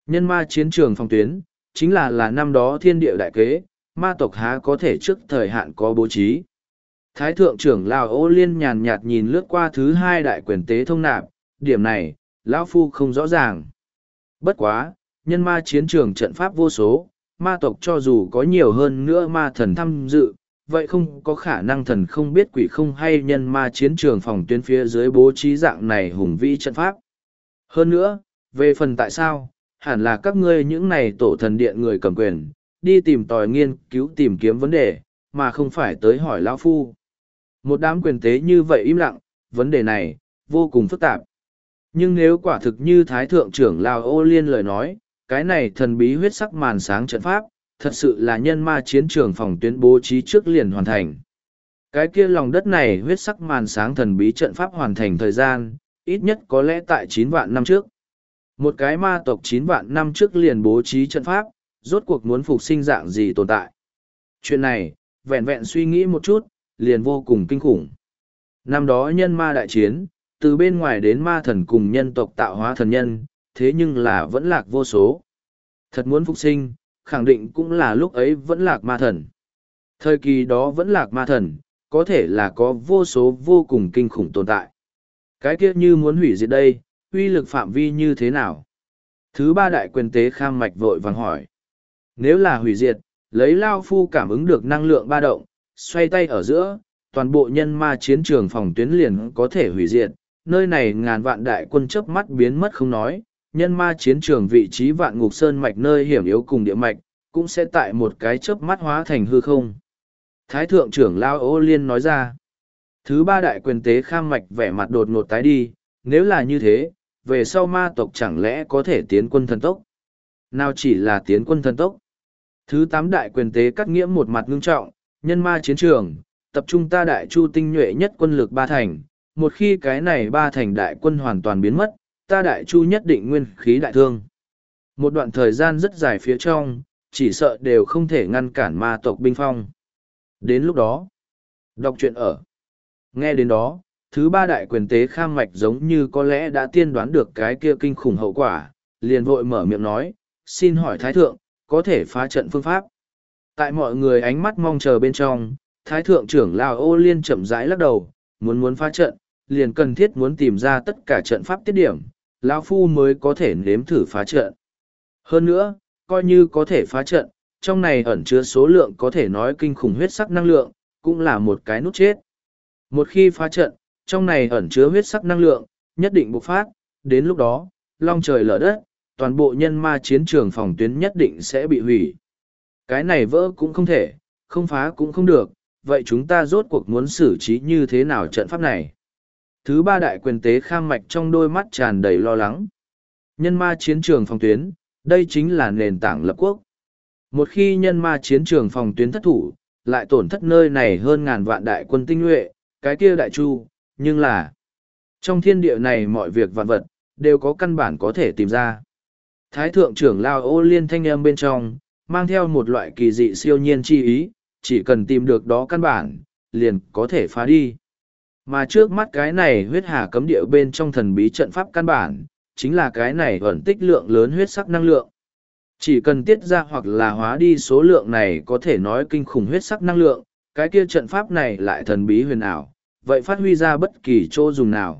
Nhân ma chiến trường phòng tuyến, chính là năm đó thiên địa đại kế, ma tộc há có thể trước thời hạn có bố trí. Thái thượng trưởng Lào Ô Liên nhàn nhạt nhìn lướt qua thứ hai đại quyền tế thông nạp, điểm này, Lão Phu không rõ ràng. Bất quá, nhân ma chiến trường trận pháp vô số, ma tộc cho dù có nhiều hơn nữa ma thần tham dự, vậy không có khả năng thần không biết quỷ không hay nhân ma chiến trường phòng tuyến phía dưới bố trí dạng này hùng vĩ trận pháp. Hơn nữa, về phần tại sao, hẳn là các ngươi những này tổ thần điện người cầm quyền, đi tìm tòi nghiên cứu tìm kiếm vấn đề, mà không phải tới hỏi Lão Phu. Một đám quyền tế như vậy im lặng, vấn đề này, vô cùng phức tạp. Nhưng nếu quả thực như Thái Thượng trưởng Lào Ô Liên lời nói, cái này thần bí huyết sắc màn sáng trận pháp, thật sự là nhân ma chiến trường phòng tuyến bố trí trước liền hoàn thành. Cái kia lòng đất này huyết sắc màn sáng thần bí trận pháp hoàn thành thời gian, ít nhất có lẽ tại 9 vạn năm trước. Một cái ma tộc 9 vạn năm trước liền bố trí trận pháp, rốt cuộc muốn phục sinh dạng gì tồn tại. Chuyện này, vẹn vẹn suy nghĩ một chút, liền vô cùng kinh khủng. Năm đó nhân ma đại chiến, từ bên ngoài đến ma thần cùng nhân tộc tạo hóa thần nhân, thế nhưng là vẫn lạc vô số. Thật muốn phục sinh, khẳng định cũng là lúc ấy vẫn lạc ma thần. Thời kỳ đó vẫn lạc ma thần, có thể là có vô số vô cùng kinh khủng tồn tại. Cái kia như muốn hủy diệt đây, uy lực phạm vi như thế nào? Thứ ba đại quyền tế kham mạch vội vàng hỏi. Nếu là hủy diệt, lấy Lao Phu cảm ứng được năng lượng ba động, xoay tay ở giữa, toàn bộ nhân ma chiến trường phòng tuyến liền có thể hủy diệt. Nơi này ngàn vạn đại quân chớp mắt biến mất không nói, nhân ma chiến trường vị trí vạn ngục sơn mạch nơi hiểm yếu cùng địa mạch, cũng sẽ tại một cái chớp mắt hóa thành hư không. Thái thượng trưởng Lao Ô Liên nói ra. Thứ ba đại quyền tế kham mạch vẻ mặt đột ngột tái đi, nếu là như thế, về sau ma tộc chẳng lẽ có thể tiến quân thần tốc? Nào chỉ là tiến quân thần tốc. Thứ 8 đại quyền tế cắt nghiễm một mặt ngưng trọng, nhân ma chiến trường, tập trung ta đại chu tinh nhuệ nhất quân lực 3 thành, một khi cái này 3 thành đại quân hoàn toàn biến mất, ta đại chu nhất định nguyên khí đại thương. Một đoạn thời gian rất dài phía trong, chỉ sợ đều không thể ngăn cản ma tộc binh phong. Đến lúc đó, đọc truyện ở. Nghe đến đó, thứ ba đại quyền tế kham mạch giống như có lẽ đã tiên đoán được cái kia kinh khủng hậu quả, liền vội mở miệng nói, xin hỏi Thái Thượng, có thể phá trận phương pháp. Tại mọi người ánh mắt mong chờ bên trong, Thái Thượng trưởng Lào Ô Liên chậm rãi lắc đầu, muốn phá trận, liền cần thiết muốn tìm ra tất cả trận pháp tiết điểm, Lão Phu mới có thể nếm thử phá trận. Hơn nữa, coi như có thể phá trận, trong này ẩn chứa số lượng có thể nói kinh khủng huyết sắc năng lượng, cũng là một cái nút chết. Một khi phá trận, trong này ẩn chứa huyết sắc năng lượng, nhất định bộc phát, đến lúc đó, long trời lở đất, toàn bộ nhân ma chiến trường phòng tuyến nhất định sẽ bị hủy. Cái này vỡ cũng không thể, không phá cũng không được, vậy chúng ta rốt cuộc muốn xử trí như thế nào trận pháp này? Thứ ba đại quyền tế kham mạch trong đôi mắt tràn đầy lo lắng. Nhân ma chiến trường phòng tuyến, đây chính là nền tảng lập quốc. Một khi nhân ma chiến trường phòng tuyến thất thủ, lại tổn thất nơi này hơn ngàn vạn đại quân tinh nhuệ, cái kia đại chu, nhưng là trong thiên địa này mọi việc vạn vật, đều có căn bản có thể tìm ra. Thái thượng trưởng Lao Ô Liên thanh âm bên trong, mang theo một loại kỳ dị siêu nhiên chi ý, chỉ cần tìm được đó căn bản, liền có thể phá đi. Mà trước mắt cái này huyết hà cấm địa bên trong thần bí trận pháp căn bản, chính là cái này ẩn tích lượng lớn huyết sắc năng lượng. Chỉ cần tiết ra hoặc là hóa đi số lượng này có thể nói kinh khủng huyết sắc năng lượng, cái kia trận pháp này lại thần bí huyền ảo, vậy phát huy ra bất kỳ chỗ dùng nào.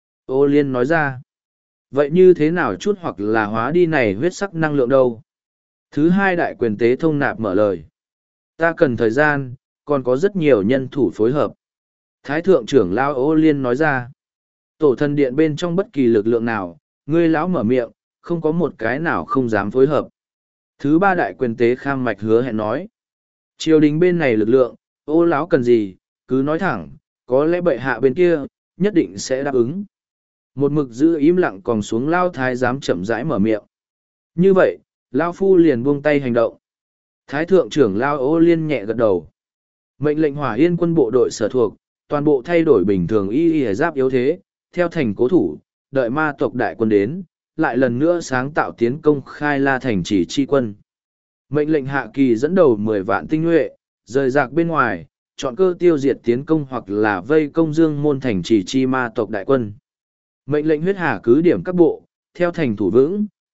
Ô Liên nói ra, vậy như thế nào chút hoặc là hóa đi này huyết sắc năng lượng đâu? Thứ hai đại quyền tế thông nạp mở lời. Ta cần thời gian, còn có rất nhiều nhân thủ phối hợp. Thái thượng trưởng Lao Ô Liên nói ra, tổ thần điện bên trong bất kỳ lực lượng nào, ngươi lão mở miệng, không có một cái nào không dám phối hợp. Thứ ba đại quyền tế kham mạch hứa hẹn nói, triều đình bên này lực lượng, Ô lão cần gì, cứ nói thẳng, có lẽ bệ hạ bên kia, nhất định sẽ đáp ứng. Một mực giữ im lặng còn xuống Lao Thái giám chậm rãi mở miệng. Như vậy, Lao Phu liền buông tay hành động. Thái thượng trưởng Lao Ô Liên nhẹ gật đầu. Mệnh lệnh Hỏa Yên quân bộ đội sở thuộc, toàn bộ thay đổi bình thường y giáp yếu thế, theo thành cố thủ, đợi ma tộc đại quân đến, lại lần nữa sáng tạo tiến công khai la thành chỉ chi quân. Mệnh lệnh Hạ Kỳ dẫn đầu 10 vạn tinh nhuệ, rời rạc bên ngoài, chọn cơ tiêu diệt tiến công hoặc là vây công dương môn thành chỉ chi ma tộc đại quân. Mệnh lệnh huyết hà cứ điểm các bộ, theo thành thủ vững,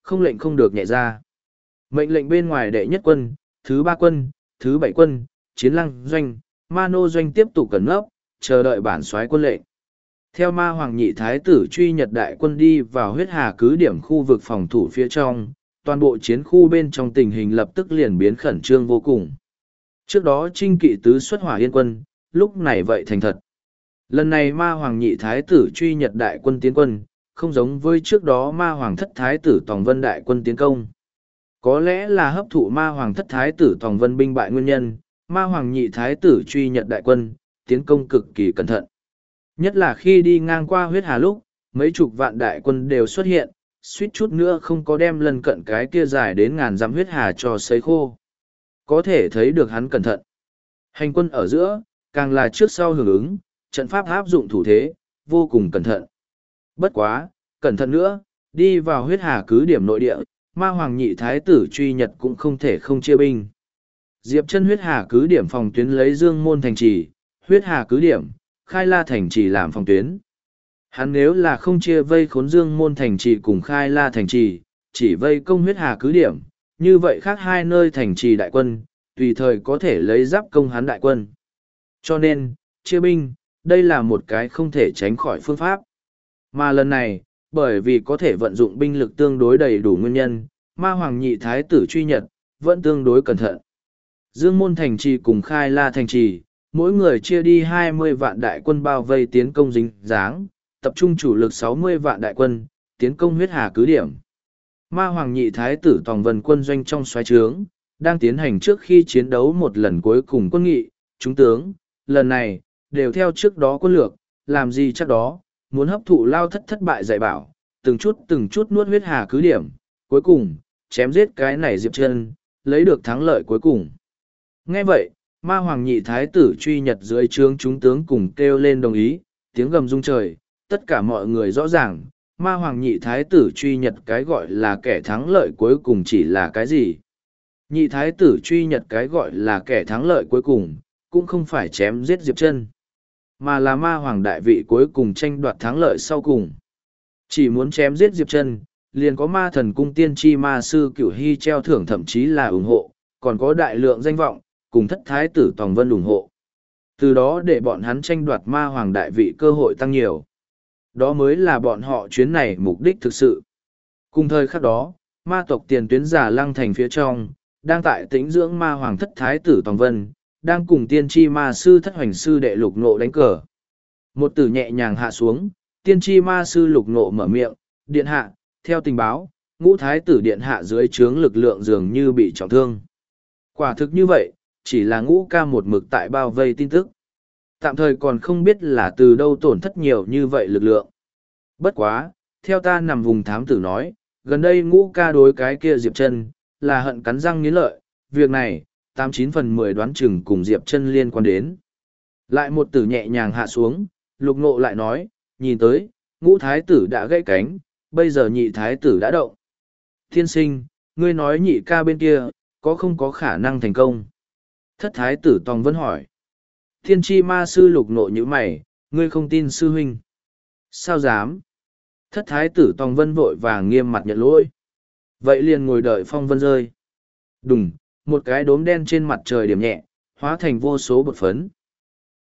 không lệnh không được nhẹ ra. Mệnh lệnh bên ngoài đệ nhất quân, thứ ba quân, thứ bảy quân, chiến lăng doanh, ma nô doanh tiếp tục cẩn nấp, chờ đợi bản soái quân lệnh. Theo ma hoàng nhị thái tử truy nhật đại quân đi vào huyết hà cứ điểm khu vực phòng thủ phía trong, toàn bộ chiến khu bên trong tình hình lập tức liền biến khẩn trương vô cùng. Trước đó trinh kỵ tứ xuất hỏa yên quân, lúc này vậy thành thật. Lần này ma hoàng nhị thái tử truy nhật đại quân tiến quân, không giống với trước đó ma hoàng thất thái tử Tòng Vân đại quân tiến công. Có lẽ là hấp thụ ma hoàng thất thái tử Tòng Vân binh bại nguyên nhân, ma hoàng nhị thái tử truy nhật đại quân, tiến công cực kỳ cẩn thận. Nhất là khi đi ngang qua huyết hà lúc, mấy chục vạn đại quân đều xuất hiện, suýt chút nữa không có đem lân cận cái kia dài đến ngàn dặm huyết hà cho sấy khô. Có thể thấy được hắn cẩn thận. Hành quân ở giữa, càng là trước sau hưởng ứng, trận pháp áp dụng thủ thế, vô cùng cẩn thận. Bất quá, cẩn thận nữa, đi vào huyết hà cứ điểm nội địa, ma hoàng nhị thái tử truy nhật cũng không thể không chia binh. Diệp chân huyết hà cứ điểm phòng tuyến lấy Dương Môn thành trì, huyết hà cứ điểm, Khai La thành trì làm phòng tuyến. Hắn nếu là không chia vây khốn Dương Môn thành trì cùng Khai La thành trì, chỉ vây công huyết hà cứ điểm, như vậy khác hai nơi thành trì đại quân, tùy thời có thể lấy giáp công hắn đại quân. Cho nên, chia binh, đây là một cái không thể tránh khỏi phương pháp. Mà lần này, bởi vì có thể vận dụng binh lực tương đối đầy đủ nguyên nhân, ma hoàng nhị thái tử truy nhật, vẫn tương đối cẩn thận. Dương Môn thành trì cùng Khai La thành trì, mỗi người chia đi 20 vạn đại quân bao vây tiến công dính dáng, tập trung chủ lực 60 vạn đại quân, tiến công huyết hà cứ điểm. Ma hoàng nhị thái tử Tòng Vân quân doanh trong xoáy trướng, đang tiến hành trước khi chiến đấu một lần cuối cùng quân nghị, chúng tướng, lần này, đều theo trước đó quân lược, làm gì chắc đó, muốn hấp thụ lao thất thất bại dạy bảo, từng chút nuốt huyết hà cứ điểm, cuối cùng, chém giết cái này Diệp Chân, lấy được thắng lợi cuối cùng. Nghe vậy, ma hoàng nhị thái tử truy nhật dưới trướng chúng tướng cùng kêu lên đồng ý, tiếng gầm rung trời, tất cả mọi người rõ ràng, ma hoàng nhị thái tử truy nhật cái gọi là kẻ thắng lợi cuối cùng chỉ là cái gì. Nhị thái tử truy nhật cái gọi là kẻ thắng lợi cuối cùng, cũng không phải chém giết Diệp Chân, mà là ma hoàng đại vị cuối cùng tranh đoạt thắng lợi sau cùng. Chỉ muốn chém giết Diệp Chân, liền có ma thần cung tiên tri ma sư Cửu Hy treo thưởng thậm chí là ủng hộ, còn có đại lượng danh vọng, cùng thất thái tử Tòng Vân ủng hộ. Từ đó để bọn hắn tranh đoạt ma hoàng đại vị cơ hội tăng nhiều. Đó mới là bọn họ chuyến này mục đích thực sự. Cùng thời khắc đó, ma tộc tiền tuyến giả lăng thành phía trong, đang tại tĩnh dưỡng ma hoàng thất thái tử Tòng Vân, đang cùng tiên tri ma sư thất hoành sư đệ Lục Nộ đánh cờ. Một tử nhẹ nhàng hạ xuống, tiên tri ma sư Lục Nộ mở miệng, điện hạ, theo tình báo, ngũ thái tử điện hạ dưới trướng lực lượng dường như bị trọng thương. Quả thực như vậy, chỉ là ngũ ca một mực tại bao vây tin tức. Tạm thời còn không biết là từ đâu tổn thất nhiều như vậy lực lượng. Bất quá, theo ta nằm vùng thám tử nói, gần đây ngũ ca đối cái kia Diệp Chân là hận cắn răng nghiến lợi, việc này, 89/10 đoán chừng cùng Diệp Chân liên quan đến. Lại một tử nhẹ nhàng hạ xuống, Lục Ngộ lại nói, nhìn tới, ngũ thái tử đã gãy cánh, bây giờ nhị thái tử đã động. Thiên sinh, ngươi nói nhị ca bên kia, có không có khả năng thành công? Thất thái tử Tòng Vân hỏi. Thiên tri ma sư Lục Ngộ như mày, ngươi không tin sư huynh. Sao dám? Thất thái tử Tòng Vân vội vàng nghiêm mặt nhận lỗi. Vậy liền ngồi đợi phong vân rơi. Đùng, một cái đốm đen trên mặt trời điểm nhẹ, hóa thành vô số bột phấn.